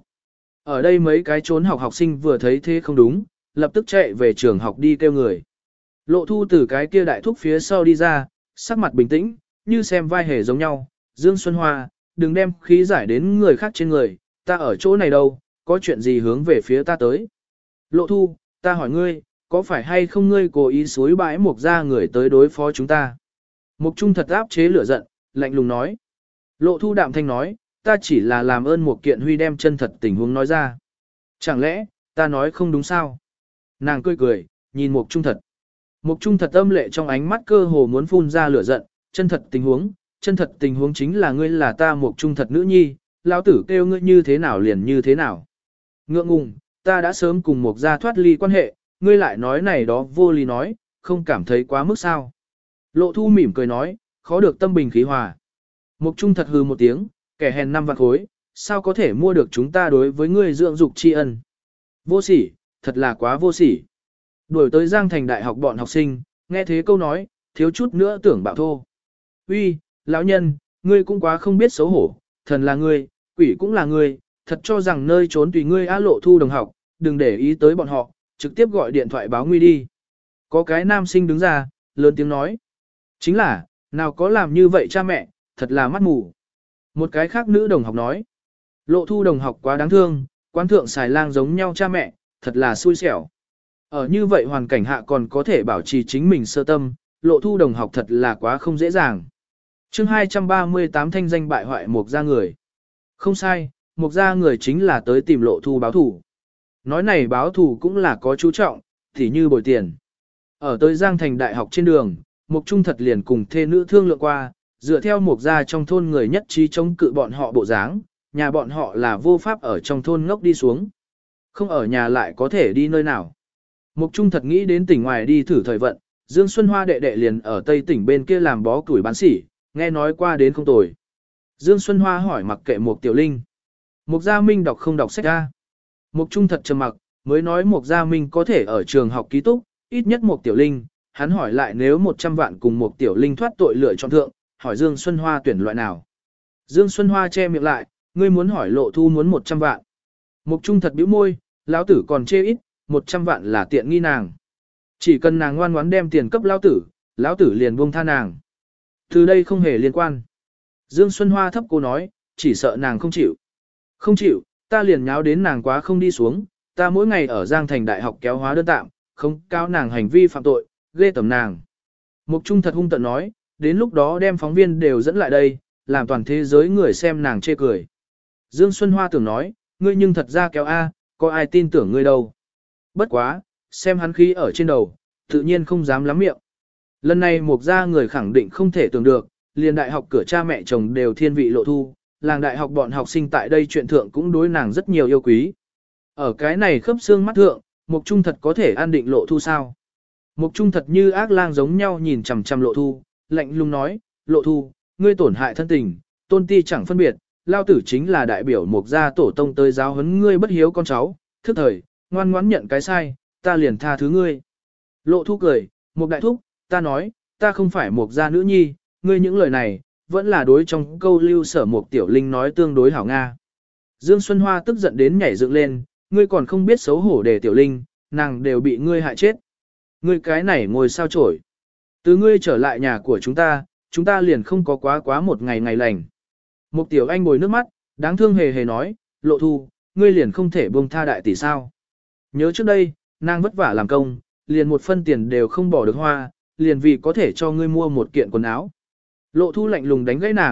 S1: Ở đây mấy cái trốn học học sinh vừa thấy thế không đúng, lập tức chạy về trường học đi kêu người. Lộ Thu từ cái kia đại thúc phía sau đi ra, sắc mặt bình tĩnh, như xem vai hề giống nhau. Dương Xuân Hoa, đừng đem khí giải đến người khác trên người, ta ở chỗ này đâu, có chuyện gì hướng về phía ta tới. Lộ Thu, ta hỏi ngươi, có phải hay không ngươi cố ý xối bãi Mục ra người tới đối phó chúng ta? Mục Trung thật áp chế lửa giận, lạnh lùng nói. Lộ Thu đạm thanh nói, ta chỉ là làm ơn Mục Kiện Huy đem chân thật tình huống nói ra. Chẳng lẽ, ta nói không đúng sao? Nàng cười cười, nhìn Mục Trung thật. Mục Trung thật âm lệ trong ánh mắt cơ hồ muốn phun ra lửa giận, chân thật tình huống, chân thật tình huống chính là ngươi là ta Mục Trung thật nữ nhi, lão tử kêu ngươi như thế nào liền như thế nào. Ngượng ngùng, ta đã sớm cùng Mục gia thoát ly quan hệ, ngươi lại nói này đó vô lý nói, không cảm thấy quá mức sao. Lộ Thu mỉm cười nói, khó được tâm bình khí hòa. Mục Trung thật hừ một tiếng, kẻ hèn năm vạn khối, sao có thể mua được chúng ta đối với ngươi dưỡng dục tri ân. Vô sỉ, thật là quá vô sỉ. Đuổi tới Giang Thành Đại học bọn học sinh, nghe thế câu nói, thiếu chút nữa tưởng bạo thô. Uy, lão nhân, ngươi cũng quá không biết xấu hổ, thần là ngươi, quỷ cũng là ngươi, thật cho rằng nơi trốn tùy ngươi á. Lộ Thu đồng học, đừng để ý tới bọn họ, trực tiếp gọi điện thoại báo nguy đi. Có cái nam sinh đứng ra, lớn tiếng nói. Chính là, nào có làm như vậy cha mẹ, thật là mắt mù. Một cái khác nữ đồng học nói. Lộ Thu đồng học quá đáng thương, quan thượng xài lang giống nhau cha mẹ, thật là xui xẻo. Ở như vậy hoàn cảnh hạ còn có thể bảo trì chính mình sơ tâm, Lộ Thu đồng học thật là quá không dễ dàng. chương hai trăm ba mươi tám thanh danh bại hoại Mục gia người. Không sai, Mục gia người chính là tới tìm Lộ Thu báo thủ. Nói này báo thủ cũng là có chú trọng, thì như bồi tiền. Ở tới Giang Thành Đại học trên đường, Mục Trung thật liền cùng thê nữ thương lượng qua, dựa theo Mục gia trong thôn người nhất trí chống cự bọn họ bộ dáng, nhà bọn họ là vô pháp ở trong thôn ngốc đi xuống. Không ở nhà lại có thể đi nơi nào. Mục Trung thật nghĩ đến tỉnh ngoài đi thử thời vận, Dương Xuân Hoa đệ đệ liền ở Tây tỉnh bên kia làm bó củi bán sỉ, nghe nói qua đến không tồi. Dương Xuân Hoa hỏi mặc kệ Mục Tiểu Linh. Mục Gia Minh đọc không đọc sách ra. Mục Trung thật trầm mặc, mới nói Mục Gia Minh có thể ở trường học ký túc, ít nhất Mục Tiểu Linh. Hắn hỏi lại nếu một trăm vạn cùng Mục Tiểu Linh thoát tội lựa chọn thượng, hỏi Dương Xuân Hoa tuyển loại nào. Dương Xuân Hoa che miệng lại, ngươi muốn hỏi Lộ Thu muốn một trăm vạn. Mục Trung thật bĩu môi, lão tử còn chê ít, một trăm vạn là tiện nghi nàng. Chỉ cần nàng ngoan ngoãn đem tiền cấp lão tử, lão tử liền buông tha nàng. Từ đây không hề liên quan. Dương Xuân Hoa thấp cô nói, chỉ sợ nàng không chịu. Không chịu, ta liền nháo đến nàng quá không đi xuống, ta mỗi ngày ở Giang Thành Đại học kéo hóa đơn tạm, không cao nàng hành vi phạm tội, ghê tởm nàng. Mục Trung thật hung tợn nói, đến lúc đó đem phóng viên đều dẫn lại đây, làm toàn thế giới người xem nàng chê cười. Dương Xuân Hoa tưởng nói, ngươi nhưng thật ra kéo A, có ai tin tưởng ngươi đâu. Bất quá, xem hắn khí ở trên đầu, tự nhiên không dám lắm miệng. Lần này Mục gia người khẳng định không thể tưởng được, liền đại học cửa cha mẹ chồng đều thiên vị Lộ Thu, làng đại học bọn học sinh tại đây chuyện thượng cũng đối nàng rất nhiều yêu quý. Ở cái này khớp xương mắt thượng, Mục Trung thật có thể an định Lộ Thu sao? Mục Trung thật như ác lang giống nhau nhìn chằm chằm Lộ Thu, lạnh lùng nói, Lộ Thu, ngươi tổn hại thân tình, tôn ti chẳng phân biệt, lao tử chính là đại biểu Mục gia tổ tông tới giáo huấn ngươi bất hiếu con cháu, thức thời, ngoan ngoãn nhận cái sai, ta liền tha thứ ngươi. Lộ Thu cười, Mục đại thúc, ta nói, ta không phải Mục gia nữ nhi, ngươi những lời này, vẫn là đối trong câu lưu sở Mục Tiểu Linh nói tương đối hảo Nga. Dương Xuân Hoa tức giận đến nhảy dựng lên, ngươi còn không biết xấu hổ để Tiểu Linh, nàng đều bị ngươi hại chết. Ngươi cái này ngồi sao chổi. Từ ngươi trở lại nhà của chúng ta, chúng ta liền không có quá quá một ngày ngày lành. Mục Tiểu Anh bồi nước mắt, đáng thương hề hề nói, Lộ Thu, ngươi liền không thể buông tha đại tỷ sao. Nhớ trước đây, nàng vất vả làm công, liền một phân tiền đều không bỏ được hoa, liền vì có thể cho ngươi mua một kiện quần áo. Lộ Thu lạnh lùng đánh gãy nàng,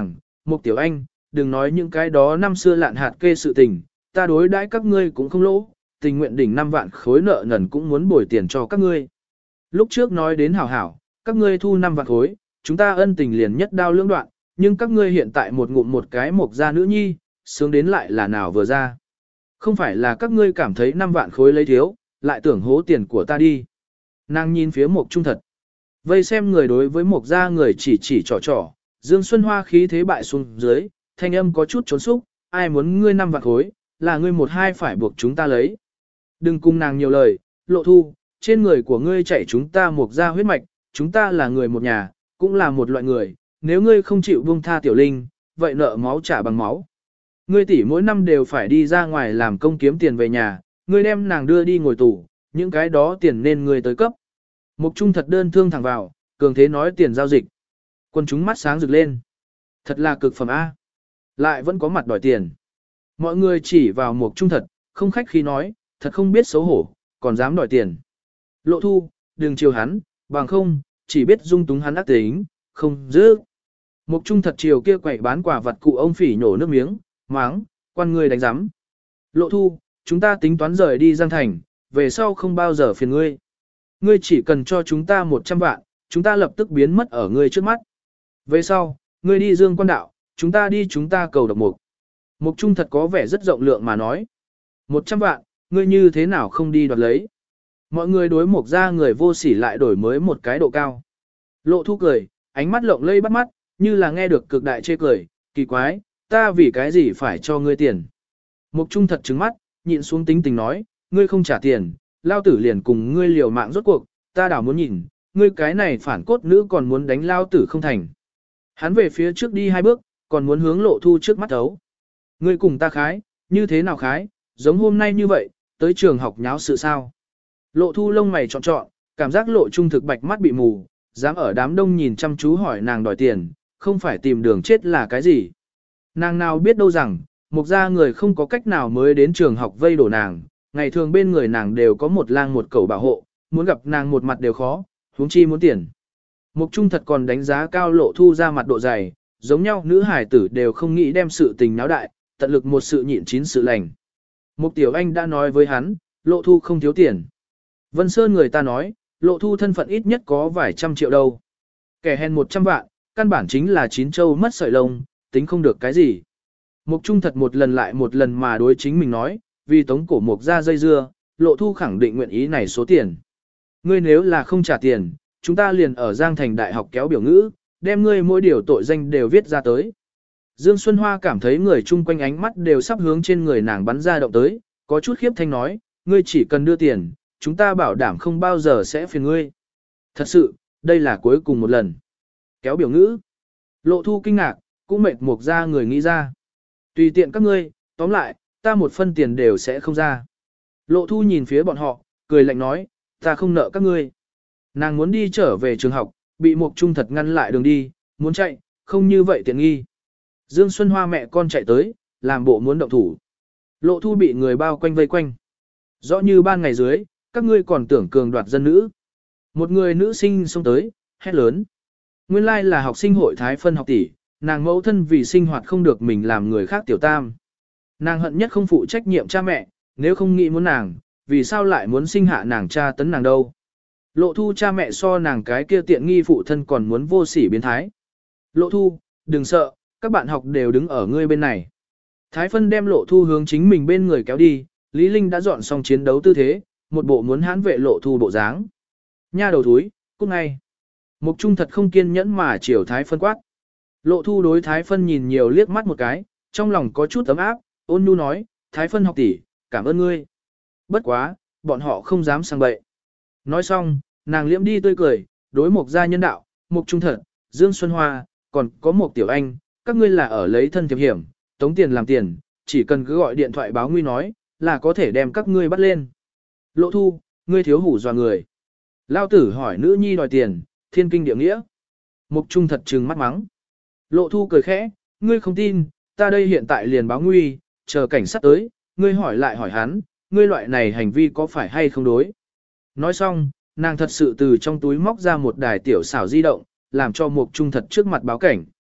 S1: Mục Tiểu Anh, đừng nói những cái đó năm xưa lạn hạt kê sự tình, ta đối đãi các ngươi cũng không lỗ, tình nguyện đỉnh năm vạn khối nợ nần cũng muốn bồi tiền cho các ngươi. Lúc trước nói đến hảo hảo, các ngươi thu năm vạn khối, chúng ta ân tình liền nhất đao lưỡng đoạn, nhưng các ngươi hiện tại một ngụm một cái mộc gia nữ nhi, sướng đến lại là nào vừa ra. Không phải là các ngươi cảm thấy năm vạn khối lấy thiếu, lại tưởng hố tiền của ta đi. Nàng nhìn phía mộc trung thật. Vây xem người đối với mộc gia người chỉ chỉ trò trò, Dương Xuân Hoa khí thế bại xuống dưới, thanh âm có chút trốn xúc, ai muốn ngươi năm vạn khối, là ngươi một hai phải buộc chúng ta lấy. Đừng cùng nàng nhiều lời, Lộ Thu, trên người của ngươi chảy chúng ta mộc gia huyết mạch, chúng ta là người một nhà, cũng là một loại người, nếu ngươi không chịu buông tha tiểu linh, vậy nợ máu trả bằng máu. Ngươi tỷ mỗi năm đều phải đi ra ngoài làm công kiếm tiền về nhà, ngươi đem nàng đưa đi ngồi tù, những cái đó tiền nên ngươi tới cấp. Mục Trung thật đơn thương thẳng vào, cường thế nói tiền giao dịch. Quân chúng mắt sáng rực lên. Thật là cực phẩm A. Lại vẫn có mặt đòi tiền. Mọi người chỉ vào Mục Trung thật, không khách khí nói, thật không biết xấu hổ, còn dám đòi tiền. Lộ Thu, đừng chiều hắn, bằng không, chỉ biết dung túng hắn ác tính, không giữ. Mục Trung thật chiều kia quậy bán quả vật cụ ông phỉ nhổ nước miếng, máng, quan người đánh giám. Lộ Thu, chúng ta tính toán rời đi Giang Thành, về sau không bao giờ phiền ngươi. Ngươi chỉ cần cho chúng ta một trăm vạn, chúng ta lập tức biến mất ở ngươi trước mắt. Về sau, ngươi đi Dương Quan Đạo, chúng ta đi chúng ta cầu độc mục. Mục Trung thật có vẻ rất rộng lượng mà nói. Một trăm vạn, ngươi như thế nào không đi đoạt lấy. Mọi người đối mục ra người vô sỉ lại đổi mới một cái độ cao. Lộ Thu cười, ánh mắt lộng lây bắt mắt, như là nghe được cực đại chê cười, kỳ quái, ta vì cái gì phải cho ngươi tiền. Mục Trung thật trứng mắt, nhịn xuống tính tình nói, ngươi không trả tiền, lao tử liền cùng ngươi liều mạng rốt cuộc, ta đảo muốn nhìn, ngươi cái này phản cốt nữ còn muốn đánh lao tử không thành. Hắn về phía trước đi hai bước, còn muốn hướng Lộ Thu trước mắt thấu. Ngươi cùng ta khái, như thế nào khái, giống hôm nay như vậy, tới trường học nháo sự sao. Lộ Thu lông mày trọn trọn, cảm giác Lộ Trung thực bạch mắt bị mù, dám ở đám đông nhìn chăm chú hỏi nàng đòi tiền, không phải tìm đường chết là cái gì. Nàng nào biết đâu rằng, mục gia người không có cách nào mới đến trường học vây đổ nàng, ngày thường bên người nàng đều có một lang một cẩu bảo hộ, muốn gặp nàng một mặt đều khó, huống chi muốn tiền. Mục Trung thật còn đánh giá cao Lộ Thu ra mặt độ dày, giống nhau nữ hải tử đều không nghĩ đem sự tình náo đại, tận lực một sự nhịn chín sự lành. Mục Tiểu Anh đã nói với hắn, Lộ Thu không thiếu tiền. Vân Sơn người ta nói, Lộ Thu thân phận ít nhất có vài trăm triệu đâu. Kẻ hèn một trăm vạn, căn bản chính là chín châu mất sợi lông, tính không được cái gì. Mục Trung thật một lần lại một lần mà đối chính mình nói, vì tống cổ mục ra dây dưa, Lộ Thu khẳng định nguyện ý này số tiền. Ngươi nếu là không trả tiền, chúng ta liền ở Giang Thành Đại học kéo biểu ngữ, đem ngươi mỗi điều tội danh đều viết ra tới. Dương Xuân Hoa cảm thấy người chung quanh ánh mắt đều sắp hướng trên người nàng bắn ra động tới, có chút khiếp thanh nói, ngươi chỉ cần đưa tiền, chúng ta bảo đảm không bao giờ sẽ phiền ngươi. Thật sự, đây là cuối cùng một lần. Kéo biểu ngữ. Lộ Thu kinh ngạc, cũng mệt mục ra người nghĩ ra. Tùy tiện các ngươi, tóm lại, ta một phân tiền đều sẽ không ra. Lộ Thu nhìn phía bọn họ, cười lạnh nói, ta không nợ các ngươi. Nàng muốn đi trở về trường học, bị Mục Trung thật ngăn lại đường đi, muốn chạy, không như vậy tiện nghi. Dương Xuân Hoa mẹ con chạy tới, làm bộ muốn động thủ. Lộ Thu bị người bao quanh vây quanh. Rõ như ban ngày dưới, các ngươi còn tưởng cường đoạt dân nữ. Một người nữ sinh xông tới, hét lớn. Nguyên lai là học sinh hội Thái Phân học tỷ, nàng mẫu thân vì sinh hoạt không được mình làm người khác tiểu tam. Nàng hận nhất không phụ trách nhiệm cha mẹ, nếu không nghĩ muốn nàng, vì sao lại muốn sinh hạ nàng cha tấn nàng đâu. Lộ Thu cha mẹ so nàng cái kia tiện nghi phụ thân còn muốn vô sỉ biến thái. Lộ Thu, đừng sợ, các bạn học đều đứng ở ngươi bên này. Thái Phân đem Lộ Thu hướng chính mình bên người kéo đi, Lý Linh đã dọn xong chiến đấu tư thế, một bộ muốn hãn vệ Lộ Thu bộ dáng. Nha đầu thúi, cút ngay. Mục Trung thật không kiên nhẫn mà chiều Thái Phân quát. Lộ Thu đối Thái Phân nhìn nhiều liếc mắt một cái, trong lòng có chút ấm áp, ôn nhu nói, Thái Phân học tỷ, cảm ơn ngươi. Bất quá, bọn họ không dám sang bậy. Nói xong, nàng liễm đi tươi cười, đối Mục gia nhân đạo, Mục Trung thật, Dương Xuân Hoa, còn có Mục Tiểu Anh, các ngươi là ở lấy thân thiệp hiểm, tống tiền làm tiền, chỉ cần cứ gọi điện thoại báo nguy nói, là có thể đem các ngươi bắt lên. Lộ Thu, ngươi thiếu hủ dọa người. Lao tử hỏi nữ nhi đòi tiền, thiên kinh địa nghĩa. Mục Trung thật trừng mắt mắng. Lộ Thu cười khẽ, ngươi không tin, ta đây hiện tại liền báo nguy, chờ cảnh sát tới, ngươi hỏi lại hỏi hắn, ngươi loại này hành vi có phải hay không đối. Nói xong, nàng thật sự từ trong túi móc ra một đài tiểu xảo di động, làm cho Mục Trung thật trước mặt báo cảnh.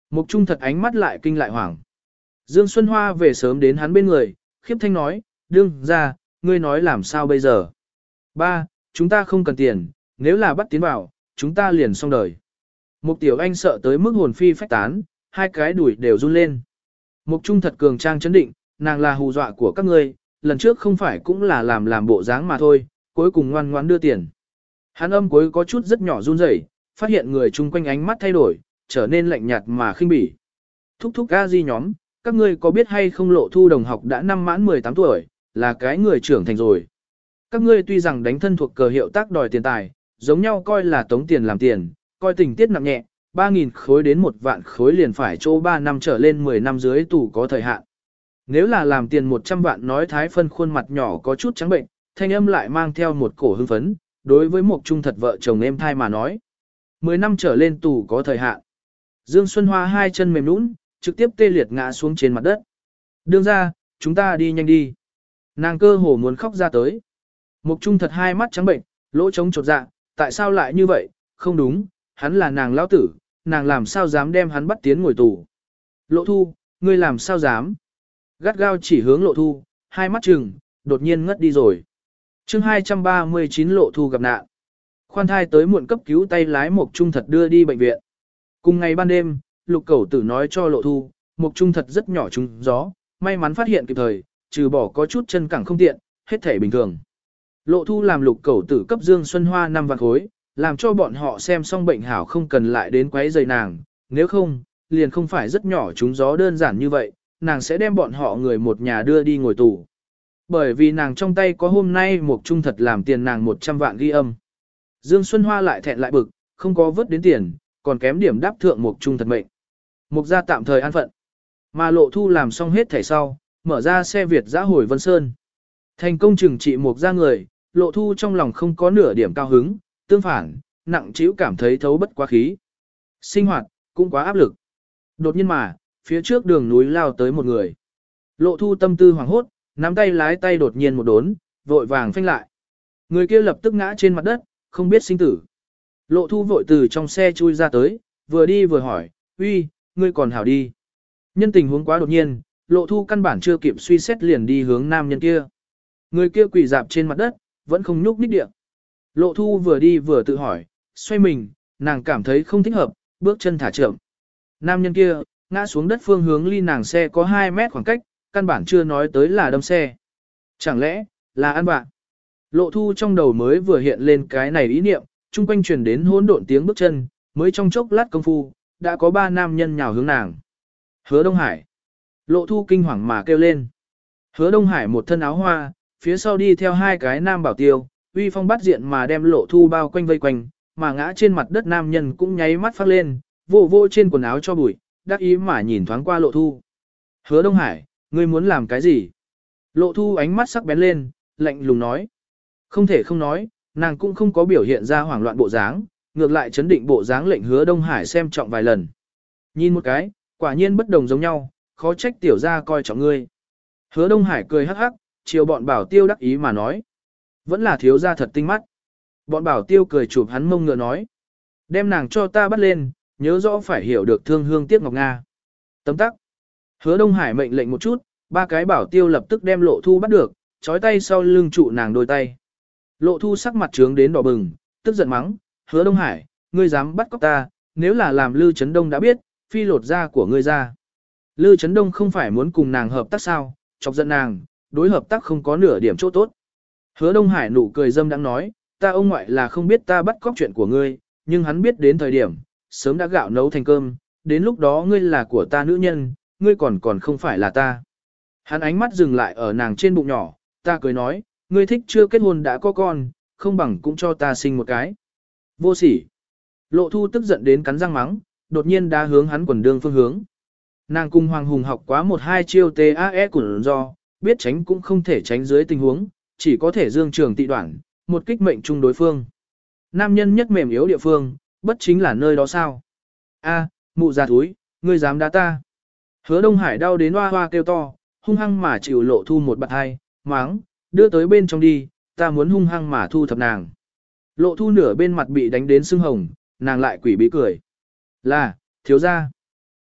S1: Mục Trung thật ánh mắt lại kinh lại hoảng. Dương Xuân Hoa về sớm đến hắn bên người, khiếp thanh nói, đương ra, ngươi nói làm sao bây giờ. Ba, chúng ta không cần tiền, nếu là bắt tiến vào, chúng ta liền xong đời. Mục Tiểu Anh sợ tới mức hồn phi phách tán, hai cái đuổi đều run lên. Mục Trung thật cường trang chấn định, nàng là hù dọa của các ngươi, lần trước không phải cũng là làm làm bộ dáng mà thôi, cuối cùng ngoan ngoãn đưa tiền. Hắn âm cuối có chút rất nhỏ run rẩy, phát hiện người chung quanh ánh mắt thay đổi, trở nên lạnh nhạt mà khinh bỉ. Thúc thúc a di nhóm, các ngươi có biết hay không Lộ Thu đồng học đã năm mãn mười tám tuổi, là cái người trưởng thành rồi. Các ngươi tuy rằng đánh thân thuộc cờ hiệu tác đòi tiền tài, giống nhau coi là tống tiền làm tiền, coi tình tiết nặng nhẹ, ba nghìn khối đến một vạn khối liền phải chỗ ba năm trở lên mười năm dưới tù có thời hạn. Nếu là làm tiền một trăm vạn nói Thái Phân khuôn mặt nhỏ có chút trắng bệnh, thanh âm lại mang theo một cổ hưng phấn, đối với một trung thật vợ chồng em thai mà nói. mười năm trở lên tù có thời hạn. Dương Xuân Hoa hai chân mềm nũng, trực tiếp tê liệt ngã xuống trên mặt đất. Đương ra, chúng ta đi nhanh đi. Nàng cơ hồ muốn khóc ra tới. Mục Trung thật hai mắt trắng bệnh, lỗ trống chột dạ, tại sao lại như vậy, không đúng, hắn là nàng lão tử, nàng làm sao dám đem hắn bắt tiến ngồi tù. Lộ Thu, ngươi làm sao dám? Gắt gao chỉ hướng Lộ Thu, hai mắt trừng, đột nhiên ngất đi rồi. chương hai trăm ba mươi chín Lộ Thu gặp nạn. Khoan thai tới muộn cấp cứu tay lái Mục Trung thật đưa đi bệnh viện. Cùng ngày ban đêm, Lục Cẩu Tử nói cho Lộ Thu, Mục Trung thật rất nhỏ trúng gió, may mắn phát hiện kịp thời, trừ bỏ có chút chân cẳng không tiện, hết thể bình thường. Lộ Thu làm Lục Cẩu Tử cấp Dương Xuân Hoa năm vạn khối, làm cho bọn họ xem xong bệnh hảo không cần lại đến quấy rầy nàng, nếu không, liền không phải rất nhỏ trúng gió đơn giản như vậy, nàng sẽ đem bọn họ người một nhà đưa đi ngồi tù. Bởi vì nàng trong tay có hôm nay Mục Trung thật làm tiền nàng một trăm vạn ghi âm. Dương Xuân Hoa lại thẹn lại bực, không có vớt đến tiền, còn kém điểm đáp thượng Mục Trung thật mệnh. Mục gia tạm thời an phận. Mà Lộ Thu làm xong hết thảy sau, mở ra xe Việt dã hồi Vân Sơn. Thành công trừng trị Mục gia người, Lộ Thu trong lòng không có nửa điểm cao hứng, tương phản, nặng trĩu cảm thấy thấu bất quá khí. Sinh hoạt, cũng quá áp lực. Đột nhiên mà, phía trước đường núi lao tới một người. Lộ Thu tâm tư hoảng hốt, nắm tay lái tay đột nhiên một đốn, vội vàng phanh lại. Người kia lập tức ngã trên mặt đất, không biết sinh tử. Lộ Thu vội từ trong xe chui ra tới, vừa đi vừa hỏi, uy, ngươi còn hảo đi. Nhân tình huống quá đột nhiên, Lộ Thu căn bản chưa kịp suy xét liền đi hướng nam nhân kia. Người kia quỳ dạp trên mặt đất, vẫn không nhúc nhích địa. Lộ Thu vừa đi vừa tự hỏi, xoay mình, nàng cảm thấy không thích hợp, bước chân thả chậm. Nam nhân kia, ngã xuống đất phương hướng ly nàng xe có hai mét khoảng cách, căn bản chưa nói tới là đâm xe. Chẳng lẽ, là ăn bạn? Lộ Thu trong đầu mới vừa hiện lên cái này ý niệm, chung quanh truyền đến hỗn độn tiếng bước chân, mới trong chốc lát công phu, đã có ba nam nhân nhào hướng nàng. Hứa Đông Hải. Lộ Thu kinh hoàng mà kêu lên. Hứa Đông Hải một thân áo hoa, phía sau đi theo hai cái nam bảo tiêu, uy phong bắt diện mà đem Lộ Thu bao quanh vây quanh, mà ngã trên mặt đất nam nhân cũng nháy mắt phát lên, vô vô trên quần áo cho bụi, đắc ý mà nhìn thoáng qua Lộ Thu. Hứa Đông Hải, ngươi muốn làm cái gì? Lộ Thu ánh mắt sắc bén lên, lạnh lùng nói. Không thể không nói, nàng cũng không có biểu hiện ra hoảng loạn bộ dáng, ngược lại chấn định bộ dáng lệnh Hứa Đông Hải xem trọng vài lần. Nhìn một cái, quả nhiên bất đồng giống nhau, khó trách tiểu gia coi trọng ngươi. Hứa Đông Hải cười hắc hắc, chiều bọn bảo tiêu đắc ý mà nói. Vẫn là thiếu gia thật tinh mắt. Bọn bảo tiêu cười chụp hắn mông ngựa nói. Đem nàng cho ta bắt lên, nhớ rõ phải hiểu được thương hương tiếc ngọc Nga. Tấm tắc. Hứa Đông Hải mệnh lệnh một chút, ba cái bảo tiêu lập tức đem Lộ Thu bắt được, trói tay sau lưng trụ nàng đôi tay. Lộ Thu sắc mặt trướng đến đỏ bừng, tức giận mắng, Hứa Đông Hải, ngươi dám bắt cóc ta, nếu là làm Lư Chấn Đông đã biết, phi lột da của ngươi ra. Lư Chấn Đông không phải muốn cùng nàng hợp tác sao, chọc giận nàng, đối hợp tác không có nửa điểm chỗ tốt. Hứa Đông Hải nụ cười dâm đang nói, ta ông ngoại là không biết ta bắt cóc chuyện của ngươi, nhưng hắn biết đến thời điểm, sớm đã gạo nấu thành cơm, đến lúc đó ngươi là của ta nữ nhân, ngươi còn còn không phải là ta. Hắn ánh mắt dừng lại ở nàng trên bụng nhỏ, ta cười nói, ngươi thích chưa kết hôn đã có con, không bằng cũng cho ta sinh một cái. Vô sỉ. Lộ Thu tức giận đến cắn răng mắng, đột nhiên đá hướng hắn quần đương phương hướng. Nàng cùng Hoàng Hùng học quá một hai chiêu tê a e của do, biết tránh cũng không thể tránh dưới tình huống, chỉ có thể dương trường tị đoạn, một kích mệnh chung đối phương. Nam nhân nhất mềm yếu địa phương, bất chính là nơi đó sao? A, mụ già thúi, ngươi dám đá ta. Hứa Đông Hải đau đến hoa hoa kêu to, hung hăng mà chịu Lộ Thu một bạt hai, máng, đưa tới bên trong đi, ta muốn hung hăng mà thu thập nàng. Lộ Thu nửa bên mặt bị đánh đến sưng hồng, nàng lại quỷ bí cười. Là, thiếu gia.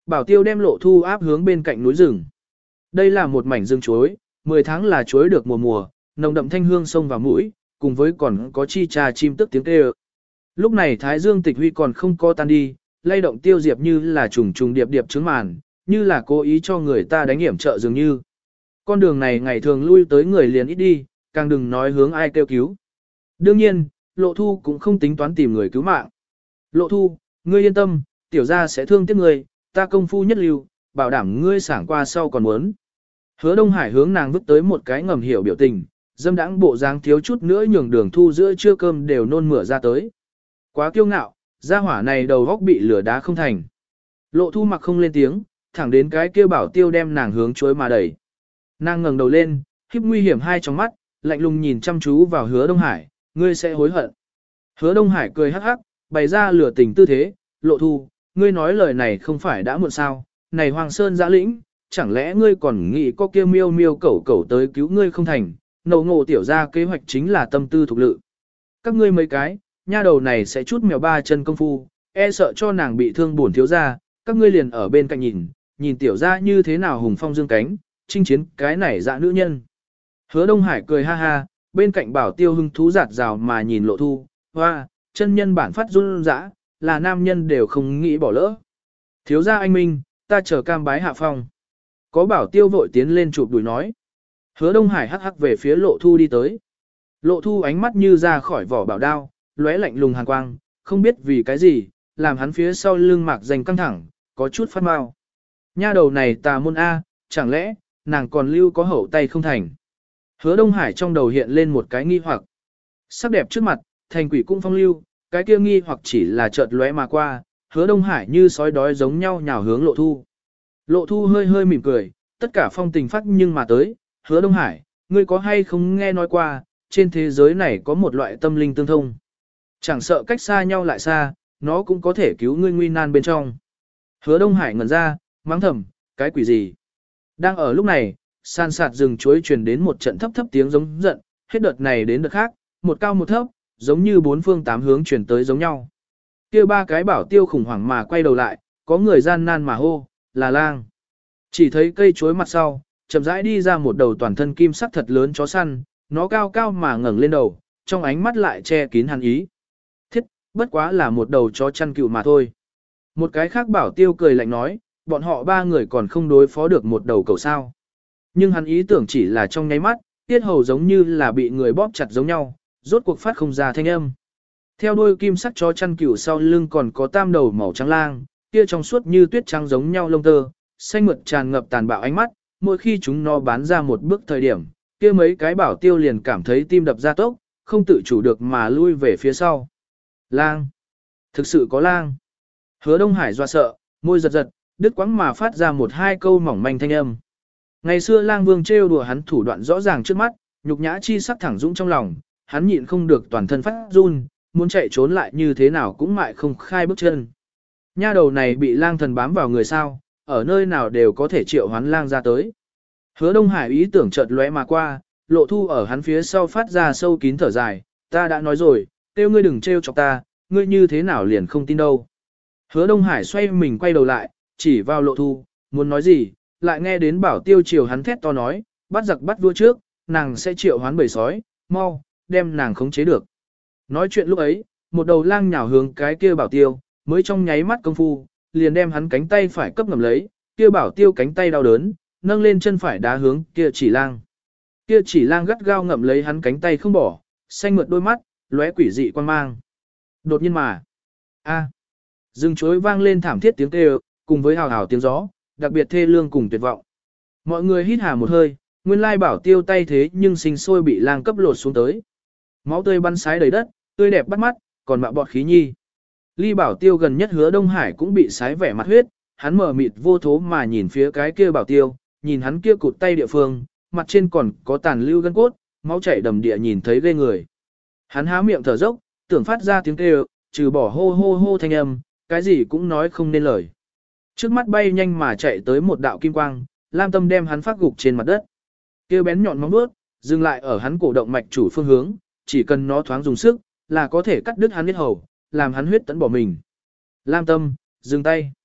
S1: Bảo tiêu đem Lộ Thu áp hướng bên cạnh núi rừng. Đây là một mảnh rừng chuối, mười tháng là chuối được mùa mùa, nồng đậm thanh hương sông vào mũi, cùng với còn có chi trà chim tức tiếng kêu. Lúc này Thái Dương Tịch Huy còn không có tan đi, lay động Tiêu Diệp như là trùng trùng điệp điệp trướng màn, như là cố ý cho người ta đánh hiểm trợ dường như. Con đường này ngày thường lui tới người liền ít đi, càng đừng nói hướng ai kêu cứu. Đương nhiên, Lộ Thu cũng không tính toán tìm người cứu mạng. Lộ Thu, ngươi yên tâm, tiểu gia sẽ thương tiếc ngươi, ta công phu nhất lưu, bảo đảm ngươi sảng qua sau còn muốn. Hứa Đông Hải hướng nàng vứt tới một cái ngầm hiểu biểu tình, dâm đãng bộ dáng thiếu chút nữa nhường đường thu giữa trưa cơm đều nôn mửa ra tới. Quá kiêu ngạo, gia hỏa này đầu góc bị lửa đá không thành. Lộ Thu mặc không lên tiếng, thẳng đến cái kia bảo tiêu đem nàng hướng chuối mà đẩy. Nàng ngẩng đầu lên, khiếp nguy hiểm hai trong mắt, lạnh lùng nhìn chăm chú vào Hứa Đông Hải, ngươi sẽ hối hận. Hứa Đông Hải cười hắc hắc, bày ra lửa tình tư thế, Lộ Thu, ngươi nói lời này không phải đã muộn sao, này Hoàng Sơn giã lĩnh, chẳng lẽ ngươi còn nghĩ có kia miêu miêu cẩu cẩu tới cứu ngươi không thành, nầu ngộ tiểu ra kế hoạch chính là tâm tư thuộc lự. Các ngươi mấy cái, nha đầu này sẽ chút mèo ba chân công phu, e sợ cho nàng bị thương buồn thiếu ra, các ngươi liền ở bên cạnh nhìn, nhìn tiểu ra như thế nào hùng phong dương cánh, chinh chiến cái này dạ nữ nhân. Hứa Đông Hải cười ha ha, bên cạnh bảo tiêu hưng thú giạt rào mà nhìn Lộ Thu, hoa, chân nhân bản phát run dã, là nam nhân đều không nghĩ bỏ lỡ. Thiếu gia anh minh, ta chờ cam bái hạ phong. Có bảo tiêu vội tiến lên chụp đùi nói. Hứa Đông Hải hắc hắc về phía Lộ Thu đi tới. Lộ Thu ánh mắt như ra khỏi vỏ bảo đao, lóe lạnh lùng hàn quang, không biết vì cái gì, làm hắn phía sau lưng mạc dành căng thẳng, có chút phát mau. Nha đầu này tà môn A, chẳng lẽ, nàng còn lưu có hậu tay không thành. Hứa Đông Hải trong đầu hiện lên một cái nghi hoặc. Sắc đẹp trước mặt, thành quỷ cung phong lưu, cái kia nghi hoặc chỉ là chợt lóe mà qua, Hứa Đông Hải như sói đói giống nhau nhào hướng Lộ Thu. Lộ Thu hơi hơi mỉm cười, tất cả phong tình phát nhưng mà tới, Hứa Đông Hải, ngươi có hay không nghe nói qua, trên thế giới này có một loại tâm linh tương thông. Chẳng sợ cách xa nhau lại xa, nó cũng có thể cứu ngươi nguy nan bên trong. Hứa Đông Hải ngẩn ra, mắng thầm, cái quỷ gì? Đang ở lúc này, san sạt rừng chuối truyền đến một trận thấp thấp tiếng giống giận, hết đợt này đến đợt khác, một cao một thấp, giống như bốn phương tám hướng truyền tới giống nhau. Kia ba cái bảo tiêu khủng hoảng mà quay đầu lại, có người gian nan mà hô, là lang. Chỉ thấy cây chuối mặt sau, chậm rãi đi ra một đầu toàn thân kim sắc thật lớn chó săn, nó cao cao mà ngẩng lên đầu, trong ánh mắt lại che kín hàn ý. Thiết, bất quá là một đầu chó chăn cừu mà thôi. Một cái khác bảo tiêu cười lạnh nói, bọn họ ba người còn không đối phó được một đầu cầu sao. Nhưng hắn ý tưởng chỉ là trong nháy mắt, tiết hầu giống như là bị người bóp chặt giống nhau, rốt cuộc phát không ra thanh âm. Theo đuôi kim sắc chó chăn cừu sau lưng còn có tam đầu màu trắng lang, kia trong suốt như tuyết trắng giống nhau lông tơ, xanh mượt tràn ngập tàn bạo ánh mắt, mỗi khi chúng nó bán ra một bước thời điểm, kia mấy cái bảo tiêu liền cảm thấy tim đập ra tốc, không tự chủ được mà lui về phía sau. Lang! Thực sự có lang! Hứa Đông Hải doa sợ, môi giật giật, đứt quãng mà phát ra một hai câu mỏng manh thanh âm. Ngày xưa lang vương trêu đùa hắn thủ đoạn rõ ràng trước mắt, nhục nhã chi sắc thẳng dũng trong lòng, hắn nhịn không được toàn thân phát run, muốn chạy trốn lại như thế nào cũng mại không khai bước chân. Nha đầu này bị lang thần bám vào người sao, ở nơi nào đều có thể triệu hoán lang ra tới. Hứa Đông Hải ý tưởng chợt lóe mà qua, Lộ Thu ở hắn phía sau phát ra sâu kín thở dài, ta đã nói rồi, kêu ngươi đừng trêu chọc ta, ngươi như thế nào liền không tin đâu. Hứa Đông Hải xoay mình quay đầu lại, chỉ vào Lộ Thu, muốn nói gì, lại nghe đến bảo tiêu chiều hắn thét to nói, bắt giặc bắt vua trước, nàng sẽ triệu hoán bầy sói, mau, đem nàng khống chế được. Nói chuyện lúc ấy, một đầu lang nhào hướng cái kia bảo tiêu, mới trong nháy mắt công phu, liền đem hắn cánh tay phải cấp ngầm lấy, kia bảo tiêu cánh tay đau đớn, nâng lên chân phải đá hướng kia chỉ lang. Kia chỉ lang gắt gao ngậm lấy hắn cánh tay không bỏ, xanh mượt đôi mắt, lóe quỷ dị quan mang. Đột nhiên mà, a, rừng chuối vang lên thảm thiết tiếng kêu, cùng với hào hào tiếng gió, đặc biệt thê lương cùng tuyệt vọng. Mọi người hít hà một hơi, nguyên lai bảo tiêu tay thế nhưng sinh sôi bị lang cấp lột xuống tới. Máu tươi bắn sái đầy đất, tươi đẹp bắt mắt, còn mạo bọt khí nhi. Ly bảo tiêu gần nhất Hứa Đông Hải cũng bị sái vẻ mặt huyết, hắn mở mịt vô thố mà nhìn phía cái kia bảo tiêu, nhìn hắn kia cụt tay địa phương, mặt trên còn có tàn lưu gân cốt, máu chảy đầm địa nhìn thấy ghê người. Hắn há miệng thở dốc, tưởng phát ra tiếng kêu, trừ bỏ hô hô hô thanh âm, cái gì cũng nói không nên lời. Trước mắt bay nhanh mà chạy tới một đạo kim quang, lam tâm đem hắn phát gục trên mặt đất. Kêu bén nhọn móng vuốt, dừng lại ở hắn cổ động mạch chủ phương hướng, chỉ cần nó thoáng dùng sức, là có thể cắt đứt hắn huyết hầu, làm hắn huyết tận bỏ mình. Lam tâm, dừng tay.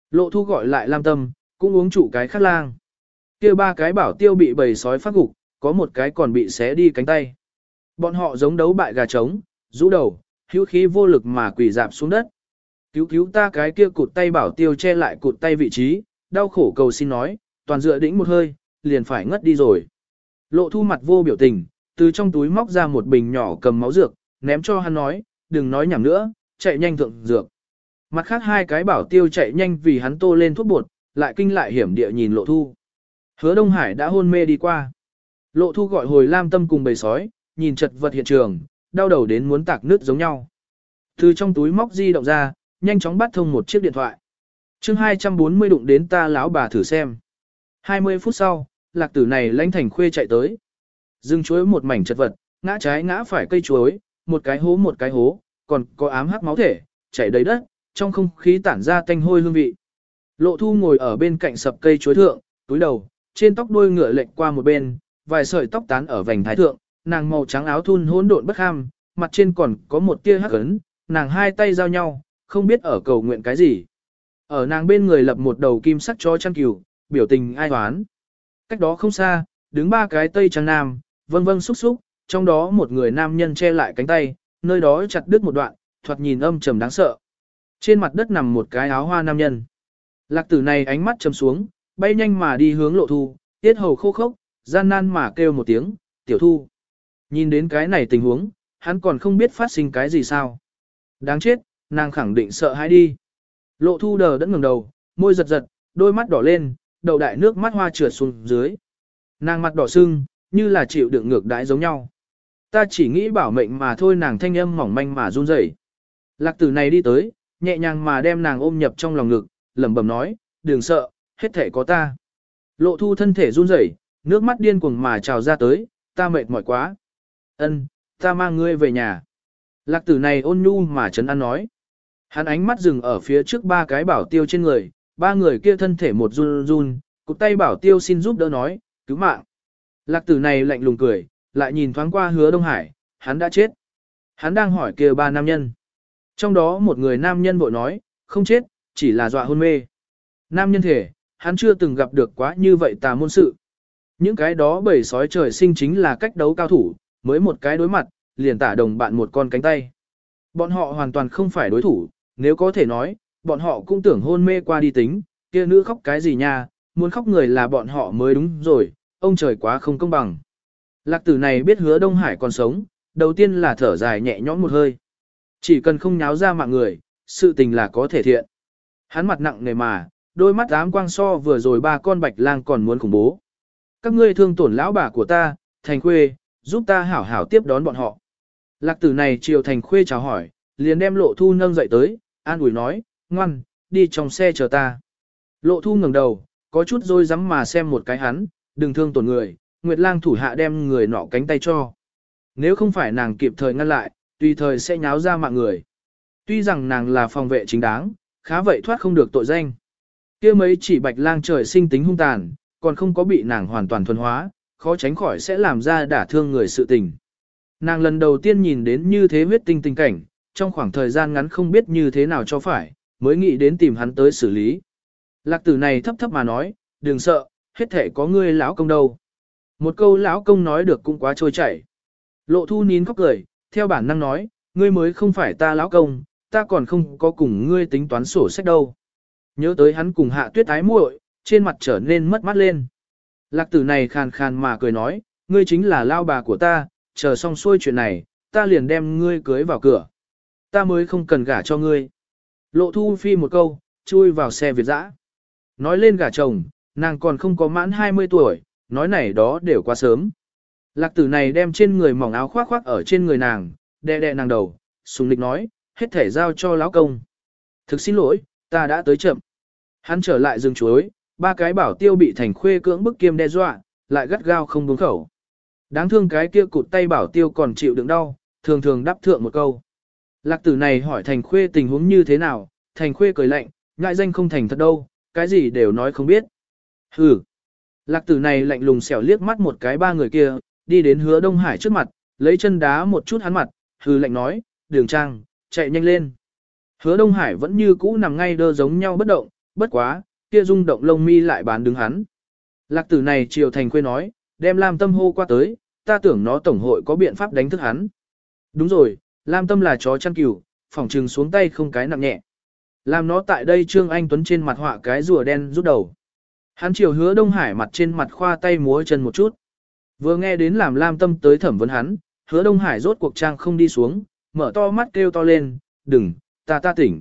S1: Lộ thu gọi lại Lam Tâm, cũng uống chủ cái khát lang. Kia ba cái bảo tiêu bị bầy sói phát gục, có một cái còn bị xé đi cánh tay. Bọn họ giống đấu bại gà trống, rũ đầu, hữu khí vô lực mà quỳ dạp xuống đất. Cứu cứu ta, cái kia cụt tay bảo tiêu che lại cụt tay vị trí, đau khổ cầu xin nói, toàn dựa đĩnh một hơi, liền phải ngất đi rồi. Lộ thu mặt vô biểu tình, từ trong túi móc ra một bình nhỏ cầm máu dược, ném cho hắn nói, đừng nói nhảm nữa, chạy nhanh thượng dược. Mặt khác hai cái bảo tiêu chạy nhanh vì hắn tô lên thuốc bột, lại kinh lại hiểm địa nhìn lộ thu. Hứa Đông Hải đã hôn mê đi qua. Lộ thu gọi hồi Lam Tâm cùng bầy sói, nhìn chật vật hiện trường, đau đầu đến muốn tạc nứt giống nhau. Từ trong túi móc di động ra, nhanh chóng bắt thông một chiếc điện thoại. chương hai trăm bốn mươi đụng đến ta lão bà thử xem. hai mươi phút sau, lạc tử này lãnh thành khuê chạy tới. Rừng chuối một mảnh chật vật, ngã trái ngã phải cây chuối, một cái hố một cái hố, còn có ám hắc máu thể, chảy đầy đất, trong không khí tản ra tanh hôi hương vị. Lộ thu ngồi ở bên cạnh sập cây chuối thượng, túi đầu, trên tóc đuôi ngựa lệch qua một bên, vài sợi tóc tán ở vành thái thượng, nàng màu trắng áo thun hỗn độn bất ham, mặt trên còn có một tia hắc ấn, nàng hai tay giao nhau, không biết ở cầu nguyện cái gì. Ở nàng bên người lập một đầu kim sắc chó chăn cừu, biểu tình ai hoán. Cách đó không xa, đứng ba cái tây trắng nam, vâng vâng xúc xúc, trong đó một người nam nhân che lại cánh tay, nơi đó chặt đứt một đoạn, thoạt nhìn âm trầm đáng sợ. Trên mặt đất nằm một cái áo hoa nam nhân. Lạc tử này ánh mắt trầm xuống, bay nhanh mà đi hướng lộ thu, tiết hầu khô khốc, gian nan mà kêu một tiếng, tiểu thu. Nhìn đến cái này tình huống, hắn còn không biết phát sinh cái gì sao. Đáng chết, nàng khẳng định sợ hãi đi. Lộ thu đờ đẫn ngẩng đầu, môi giật giật, đôi mắt đỏ lên, đầu đại nước mắt hoa trượt xuống dưới. Nàng mặt đỏ sưng, như là chịu đựng ngược đãi giống nhau. Ta chỉ nghĩ bảo mệnh mà thôi, nàng thanh âm mỏng manh mà run rẩy. Lạc tử này đi tới, nhẹ nhàng mà đem nàng ôm nhập trong lòng ngực, lẩm bẩm nói, đừng sợ, hết thể có ta. Lộ thu thân thể run rẩy, nước mắt điên cuồng mà trào ra tới, ta mệt mỏi quá. Ân, ta mang ngươi về nhà. Lạc tử này ôn nhu mà trấn an nói. Hắn ánh mắt dừng ở phía trước ba cái bảo tiêu trên người, ba người kia thân thể một run run, cụt tay bảo tiêu xin giúp đỡ nói, cứu mạng. Lạc tử này lạnh lùng cười, lại nhìn thoáng qua Hứa Đông Hải, hắn đã chết. Hắn đang hỏi kia ba nam nhân. Trong đó một người nam nhân vội nói, không chết, chỉ là dọa hôn mê. Nam nhân thể, hắn chưa từng gặp được quá như vậy tà môn sự. Những cái đó bầy sói trời sinh chính là cách đấu cao thủ, mới một cái đối mặt, liền tả đồng bạn một con cánh tay. Bọn họ hoàn toàn không phải đối thủ, nếu có thể nói, bọn họ cũng tưởng hôn mê qua đi tính, kia nữ khóc cái gì nha, muốn khóc người là bọn họ mới đúng rồi, ông trời quá không công bằng. Lạc tử này biết Hứa Đông Hải còn sống, đầu tiên là thở dài nhẹ nhõm một hơi. Chỉ cần không nháo ra mạng người, sự tình là có thể thiện. Hắn mặt nặng nề mà, đôi mắt ám quang so vừa rồi ba con bạch lang còn muốn khủng bố. Các ngươi thương tổn lão bà của ta, Thành Khuê, giúp ta hảo hảo tiếp đón bọn họ. Lạc tử này chiều Thành Khuê chào hỏi, liền đem Lộ Thu nâng dậy tới, an ủi nói, ngoan, đi trong xe chờ ta. Lộ Thu ngẩng đầu, có chút dối rắm mà xem một cái hắn, đừng thương tổn người, Nguyệt Lang thủ hạ đem người nọ cánh tay cho. Nếu không phải nàng kịp thời ngăn lại, tùy thời sẽ nháo ra mạng người. Tuy rằng nàng là phòng vệ chính đáng, khá vậy thoát không được tội danh. Kia mấy chỉ bạch lang trời sinh tính hung tàn, còn không có bị nàng hoàn toàn thuần hóa, khó tránh khỏi sẽ làm ra đả thương người sự tình. Nàng lần đầu tiên nhìn đến như thế huyết tinh tình cảnh, trong khoảng thời gian ngắn không biết như thế nào cho phải, mới nghĩ đến tìm hắn tới xử lý. Lạc tử này thấp thấp mà nói, đừng sợ, hết thể có ngươi lão công đâu. Một câu lão công nói được cũng quá trôi chảy. Lộ Thu nín khóc cười, theo bản năng nói, ngươi mới không phải ta lão công, ta còn không có cùng ngươi tính toán sổ sách đâu. Nhớ tới hắn cùng Hạ Tuyết ái muội, trên mặt trở nên mất mát lên. Lạc tử này khàn khàn mà cười nói, ngươi chính là lao bà của ta, chờ xong xuôi chuyện này, ta liền đem ngươi cưới vào cửa. Ta mới không cần gả cho ngươi. Lộ Thu phi một câu, chui vào xe Việt dã. Nói lên gả chồng, nàng còn không có mãn hai mươi tuổi, nói này đó đều quá sớm. Lạc tử này đem trên người mỏng áo khoác khoác ở trên người nàng, đè đè nàng đầu, sùng lịch nói, hết thể giao cho lão công. Thực xin lỗi, ta đã tới chậm. Hắn trở lại rừng chuối, ba cái bảo tiêu bị Thành Khuê cưỡng bức kiêm đe dọa, lại gắt gao không buông khẩu. Đáng thương cái kia cụt tay bảo tiêu còn chịu đựng đau, thường thường đáp thượng một câu. Lạc tử này hỏi Thành Khuê tình huống như thế nào, Thành Khuê cười lạnh, ngại danh không thành thật đâu, cái gì đều nói không biết. Hừ. Lạc tử này lạnh lùng xẻo liếc mắt một cái ba người kia, đi đến Hứa Đông Hải trước mặt, lấy chân đá một chút hắn mặt, hừ lạnh nói, Đường Trang, chạy nhanh lên. Hứa Đông Hải vẫn như cũ nằm ngay đơ giống nhau bất động, bất quá, kia rung động lông mi lại bán đứng hắn. Lạc tử này chiều thành quê nói, đem Lam Tâm hô qua tới, ta tưởng nó tổng hội có biện pháp đánh thức hắn. Đúng rồi, Lam Tâm là chó chăn cừu, phỏng trừng xuống tay không cái nặng nhẹ. Làm nó tại đây Trương Anh Tuấn trên mặt họa cái rùa đen rút đầu. Hắn chiều Hứa Đông Hải mặt trên mặt khoa tay múa chân một chút. Vừa nghe đến làm Lam Tâm tới thẩm vấn hắn, Hứa Đông Hải rốt cuộc trang không đi xuống, mở to mắt kêu to lên, đừng, ta ta tỉnh.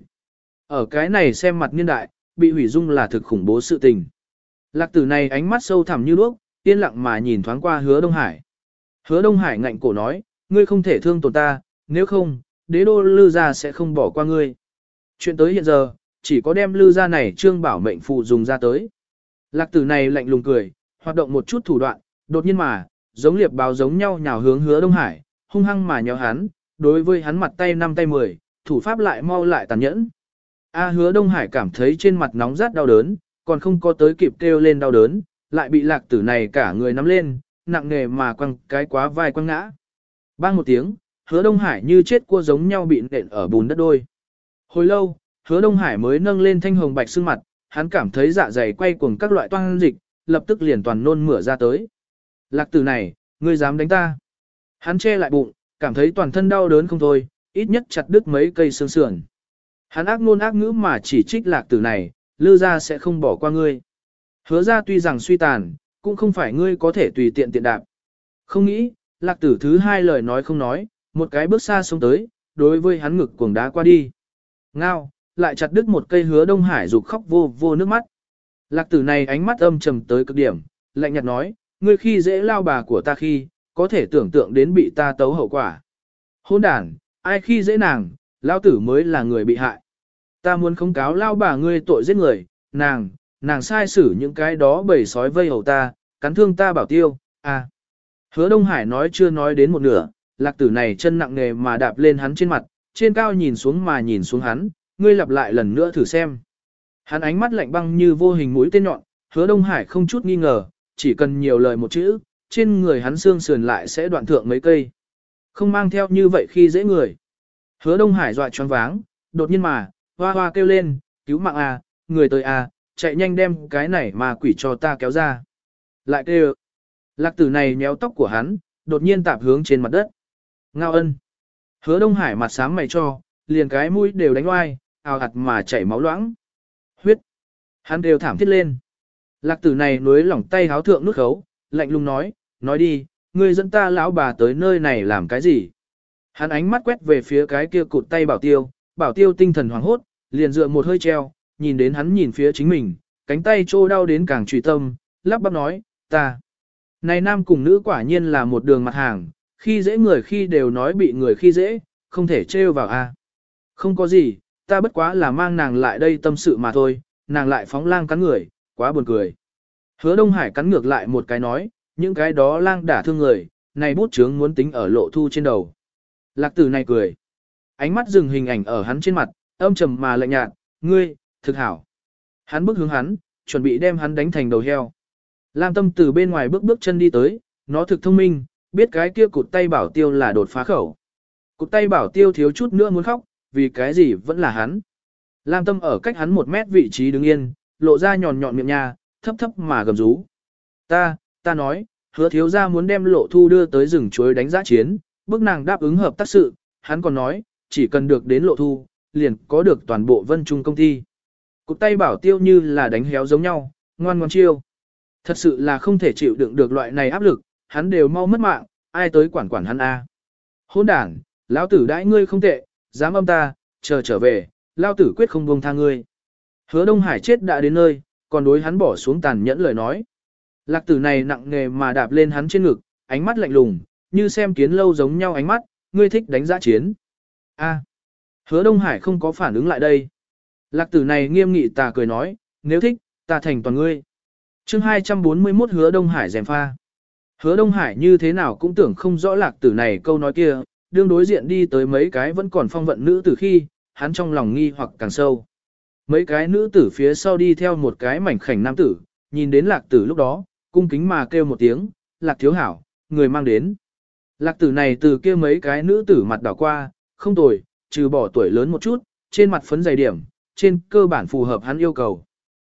S1: Ở cái này xem mặt niên đại, bị hủy dung là thực khủng bố sự tình. Lạc tử này ánh mắt sâu thẳm như đuốc, yên lặng mà nhìn thoáng qua Hứa Đông Hải. Hứa Đông Hải ngạnh cổ nói, ngươi không thể thương tổn ta, nếu không, đế đô Lư gia sẽ không bỏ qua ngươi. Chuyện tới hiện giờ, chỉ có đem Lư gia này trương bảo mệnh phù dùng ra tới. Lạc tử này lạnh lùng cười, hoạt động một chút thủ đoạn, đột nhiên mà, giống liệp báo giống nhau nhào hướng Hứa Đông Hải, hung hăng mà nhéo hắn, đối với hắn mặt tay năm tay mười, thủ pháp lại mau lại tàn nhẫn. A Hứa Đông Hải cảm thấy trên mặt nóng rát đau đớn, còn không có tới kịp kêu lên đau đớn, lại bị lạc tử này cả người nắm lên, nặng nề mà quăng cái quá vai quăng ngã. Bang một tiếng, Hứa Đông Hải như chết cua giống nhau bị nện ở bùn đất đôi. Hồi lâu, Hứa Đông Hải mới nâng lên thanh hồng bạch xương mặt, hắn cảm thấy dạ dày quay cuồng các loại toan dịch, lập tức liền toàn nôn mửa ra tới. Lạc tử này, ngươi dám đánh ta? Hắn che lại bụng, cảm thấy toàn thân đau đớn không thôi, ít nhất chặt đứt mấy cây xương sườn. Hắn ác ngôn ác ngữ mà chỉ trích lạc tử này, Lư gia sẽ không bỏ qua ngươi. Hứa ra tuy rằng suy tàn, cũng không phải ngươi có thể tùy tiện tiện đạp. Không nghĩ, lạc tử thứ hai lời nói không nói, một cái bước xa xuống tới, đối với hắn ngực cuồng đá qua đi. Ngao, lại chặt đứt một cây Hứa Đông Hải rụt khóc vô vô nước mắt. Lạc tử này ánh mắt âm trầm tới cực điểm, lạnh nhạt nói, ngươi khi dễ lao bà của ta khi, có thể tưởng tượng đến bị ta tấu hậu quả. Hôn đàn, ai khi dễ nàng, lao tử mới là người bị hại. Ta muốn khống cáo lao bà ngươi tội giết người, nàng, nàng sai xử những cái đó bầy sói vây hầu ta, cắn thương ta bảo tiêu, à. Hứa Đông Hải nói chưa nói đến một nửa, lạc tử này chân nặng nề mà đạp lên hắn trên mặt, trên cao nhìn xuống mà nhìn xuống hắn, ngươi lặp lại lần nữa thử xem. Hắn ánh mắt lạnh băng như vô hình mũi tên nhọn, Hứa Đông Hải không chút nghi ngờ, chỉ cần nhiều lời một chữ, trên người hắn xương sườn lại sẽ đoạn thượng mấy cây. Không mang theo như vậy khi dễ người. Hứa Đông Hải dọa choáng váng, đột nhiên mà, hoa hoa kêu lên, cứu mạng à, người tới à, chạy nhanh đem cái này mà quỷ cho ta kéo ra. Lại kêu. Lạc tử này nhéo tóc của hắn, đột nhiên tạp hướng trên mặt đất. Ngao ân. Hứa Đông Hải mặt sáng mày cho, liền cái mũi đều đánh oai, ào ạt mà chảy máu loãng. Huyết. Hắn đều thảm thiết lên. Lạc tử này nuối lỏng tay háo thượng nút khấu, lạnh lùng nói, nói đi, ngươi dẫn ta lão bà tới nơi này làm cái gì? Hắn ánh mắt quét về phía cái kia cụt tay bảo tiêu, bảo tiêu tinh thần hoảng hốt, liền dựa một hơi treo, nhìn đến hắn nhìn phía chính mình, cánh tay trô đau đến càng trùy tâm, lắp bắp nói, ta. Này nam cùng nữ quả nhiên là một đường mặt hàng, khi dễ người khi đều nói bị người khi dễ, không thể trêu vào a. Không có gì, ta bất quá là mang nàng lại đây tâm sự mà thôi, nàng lại phóng lang cắn người, quá buồn cười. Hứa Đông Hải cắn ngược lại một cái nói, những cái đó lang đả thương người, này bút chướng muốn tính ở lộ thu trên đầu. Lạc tử này cười. Ánh mắt dừng hình ảnh ở hắn trên mặt, âm trầm mà lạnh nhạt, ngươi, thực hảo. Hắn bước hướng hắn, chuẩn bị đem hắn đánh thành đầu heo. Lam Tâm từ bên ngoài bước bước chân đi tới, nó thực thông minh, biết cái kia cụt tay bảo tiêu là đột phá khẩu. Cụt tay bảo tiêu thiếu chút nữa muốn khóc, vì cái gì vẫn là hắn. Lam Tâm ở cách hắn một mét vị trí đứng yên, lộ ra nhọn nhọn miệng nha, thấp thấp mà gầm rú. Ta, ta nói, Hứa thiếu gia muốn đem lộ thu đưa tới rừng chuối đánh giã chiến, bức nàng đáp ứng hợp tác sự, hắn còn nói, chỉ cần được đến lộ thu, liền có được toàn bộ Vân Trung công ty. Cụt tay bảo tiêu như là đánh héo giống nhau, ngoan ngoan chiêu. Thật sự là không thể chịu đựng được loại này áp lực, hắn đều mau mất mạng, ai tới quản quản hắn a? Hỗn đản, lão tử đãi ngươi không tệ, dám âm ta, chờ trở về, lão tử quyết không buông tha ngươi. Hứa Đông Hải chết đã đến nơi, còn đối hắn bỏ xuống tàn nhẫn lời nói. Lạc tử này nặng nề mà đạp lên hắn trên ngực, ánh mắt lạnh lùng, như xem kiến lâu giống nhau ánh mắt, ngươi thích đánh giã chiến. A. Hứa Đông Hải không có phản ứng lại đây. Lạc tử này nghiêm nghị tà cười nói, nếu thích, ta thành toàn ngươi. Chương hai trăm bốn mươi mốt Hứa Đông Hải gièm pha. Hứa Đông Hải như thế nào cũng tưởng không rõ lạc tử này câu nói kia, đương đối diện đi tới mấy cái vẫn còn phong vận nữ tử khi, hắn trong lòng nghi hoặc càng sâu. Mấy cái nữ tử phía sau đi theo một cái mảnh khảnh nam tử, nhìn đến lạc tử lúc đó, cung kính mà kêu một tiếng, lạc thiếu hảo, người mang đến. Lạc tử này từ kia mấy cái nữ tử mặt đảo qua, không tồi, trừ bỏ tuổi lớn một chút, trên mặt phấn dày điểm, trên cơ bản phù hợp hắn yêu cầu.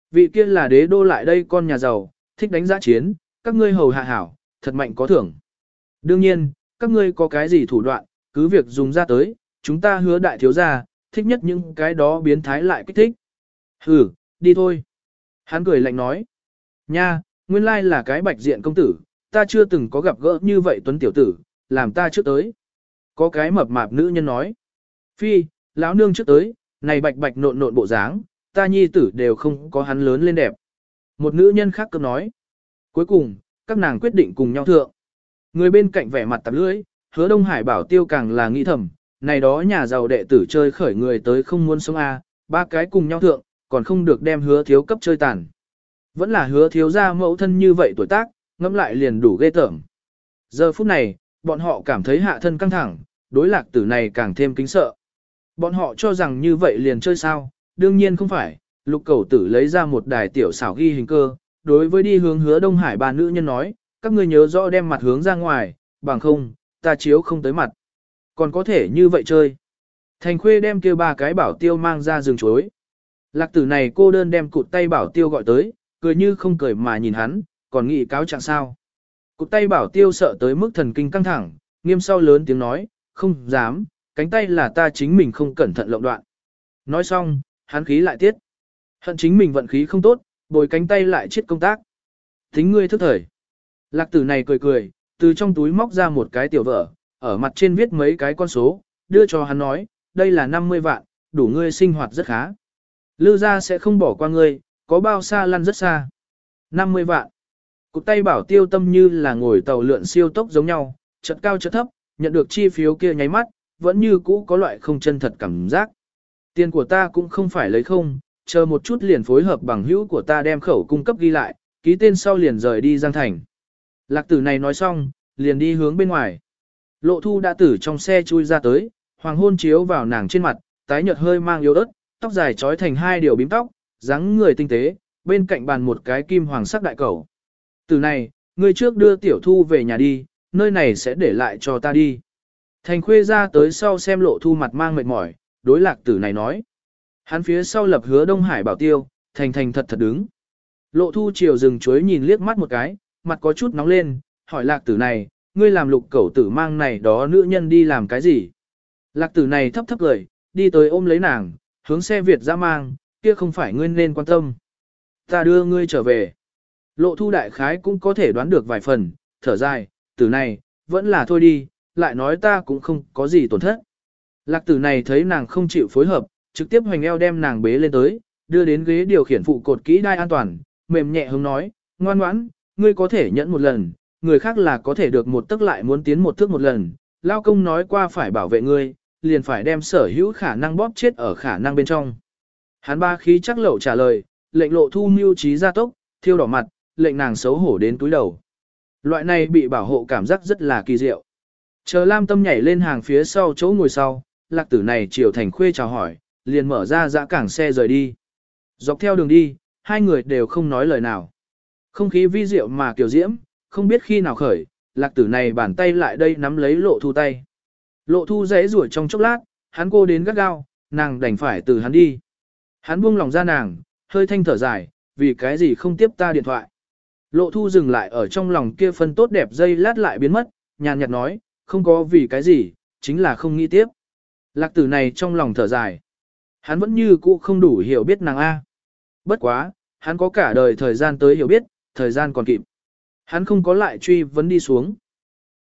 S1: Vị kia là đế đô lại đây con nhà giàu, thích đánh giá chiến, các ngươi hầu hạ hảo, thật mạnh có thưởng. Đương nhiên, các ngươi có cái gì thủ đoạn, cứ việc dùng ra tới, chúng ta hứa đại thiếu gia, thích nhất những cái đó biến thái lại kích thích. Hừ, đi thôi. Hắn cười lạnh nói. Nha, nguyên lai là cái bạch diện công tử, ta chưa từng có gặp gỡ như vậy tuấn tiểu tử, làm ta trước tới. Có cái mập mạp nữ nhân nói. Phi, lão nương trước tới, này bạch bạch nộn nộn bộ dáng, ta nhi tử đều không có hắn lớn lên đẹp. Một nữ nhân khác cấp nói. Cuối cùng, các nàng quyết định cùng nhau thượng. Người bên cạnh vẻ mặt tạp lưỡi, hứa Đông Hải bảo tiêu càng là nghĩ thầm, này đó nhà giàu đệ tử chơi khởi người tới không muốn sống a, ba cái cùng nhau thượng, còn không được đem hứa thiếu cấp chơi tàn. Vẫn là hứa thiếu gia mẫu thân như vậy tuổi tác, ngẫm lại liền đủ ghê tởm. Giờ phút này, bọn họ cảm thấy hạ thân căng thẳng, đối lạc tử này càng thêm kính sợ. Bọn họ cho rằng như vậy liền chơi sao, đương nhiên không phải, lục cầu tử lấy ra một đài tiểu xảo ghi hình cơ, đối với đi hướng hứa Đông Hải ba nữ nhân nói, các ngươi nhớ rõ đem mặt hướng ra ngoài, bằng không, ta chiếu không tới mặt. Còn có thể như vậy chơi. Thành Khuê đem kia ba cái bảo tiêu mang ra rừng chối. Lạc tử này cô đơn đem cụt tay bảo tiêu gọi tới, cười như không cười mà nhìn hắn, còn nghĩ cáo trạng sao. Cụt tay bảo tiêu sợ tới mức thần kinh căng thẳng, nghiêm sau lớn tiếng nói, không dám, cánh tay là ta chính mình không cẩn thận lộng đoạn. Nói xong, hắn khí lại tiết. Hận chính mình vận khí không tốt, bồi cánh tay lại chết công tác. Tính ngươi thức thời. Lạc tử này cười cười, từ trong túi móc ra một cái tiểu vở, ở mặt trên viết mấy cái con số, đưa cho hắn nói, đây là năm mươi vạn, đủ ngươi sinh hoạt rất khá. Lư gia sẽ không bỏ qua ngươi, có bao xa lăn rất xa. năm mươi vạn. Cụt tay bảo tiêu tâm như là ngồi tàu lượn siêu tốc giống nhau, chợt cao chợt thấp, nhận được chi phiếu kia nháy mắt, vẫn như cũ có loại không chân thật cảm giác. Tiền của ta cũng không phải lấy không, chờ một chút liền phối hợp bằng hữu của ta đem khẩu cung cấp ghi lại, ký tên sau liền rời đi Giang Thành. Lạc tử này nói xong, liền đi hướng bên ngoài. Lộ thu đã tử trong xe chui ra tới, hoàng hôn chiếu vào nàng trên mặt, tái nhợt hơi mang yếu ớt, tóc dài trói thành hai điều bím tóc, dáng người tinh tế, bên cạnh bàn một cái kim hoàng sắc đại cầu. Từ này, người trước đưa tiểu thu về nhà đi, nơi này sẽ để lại cho ta đi. Thành Khuê ra tới sau xem lộ thu mặt mang mệt mỏi, đối lạc tử này nói. Hắn phía sau lập hứa Đông Hải bảo tiêu, thành thành thật thật đứng. Lộ thu chiều rừng chuối nhìn liếc mắt một cái, mặt có chút nóng lên, hỏi lạc tử này, ngươi làm lục cẩu tử mang này đó nữ nhân đi làm cái gì? Lạc tử này thấp thấp cười, đi tới ôm lấy nàng, hướng xe Việt ra mang, kia không phải ngươi nên quan tâm. Ta đưa ngươi trở về. Lộ thu đại khái cũng có thể đoán được vài phần, thở dài, tử này, vẫn là thôi đi, lại nói ta cũng không có gì tổn thất. Lạc tử này thấy nàng không chịu phối hợp, trực tiếp hoành eo đem nàng bế lên tới, đưa đến ghế điều khiển phụ cột kỹ đai an toàn, mềm nhẹ hướng nói, ngoan ngoãn, ngươi có thể nhẫn một lần, người khác là có thể được một tức lại muốn tiến một thước một lần, lao công nói qua phải bảo vệ ngươi, liền phải đem sở hữu khả năng bóp chết ở khả năng bên trong. Hắn ba khí chắc lậu trả lời, lệnh lộ thu mưu trí gia tốc, thiêu đỏ mặt, lệnh nàng xấu hổ đến túi đầu. Loại này bị bảo hộ cảm giác rất là kỳ diệu. Chờ Lam Tâm nhảy lên hàng phía sau chỗ ngồi sau, lạc tử này chiều Thành Khuê chào hỏi, liền mở ra dã cảng xe rời đi. Dọc theo đường đi, hai người đều không nói lời nào. Không khí vi diệu mà kiểu diễm, không biết khi nào khởi, lạc tử này bàn tay lại đây nắm lấy lộ thu tay. Lộ thu rẽ rủi trong chốc lát, hắn cô đến gắt gao, nàng đành phải từ hắn đi. Hắn buông lòng ra nàng, hơi thanh thở dài, vì cái gì không tiếp ta điện thoại. Lộ thu dừng lại ở trong lòng kia phân tốt đẹp dây lát lại biến mất, nhàn nhạt nói, không có vì cái gì, chính là không nghĩ tiếp. Lạc tử này trong lòng thở dài. Hắn vẫn như cũ không đủ hiểu biết nàng A. Bất quá, hắn có cả đời thời gian tới hiểu biết, thời gian còn kịp. Hắn không có lại truy vấn đi xuống.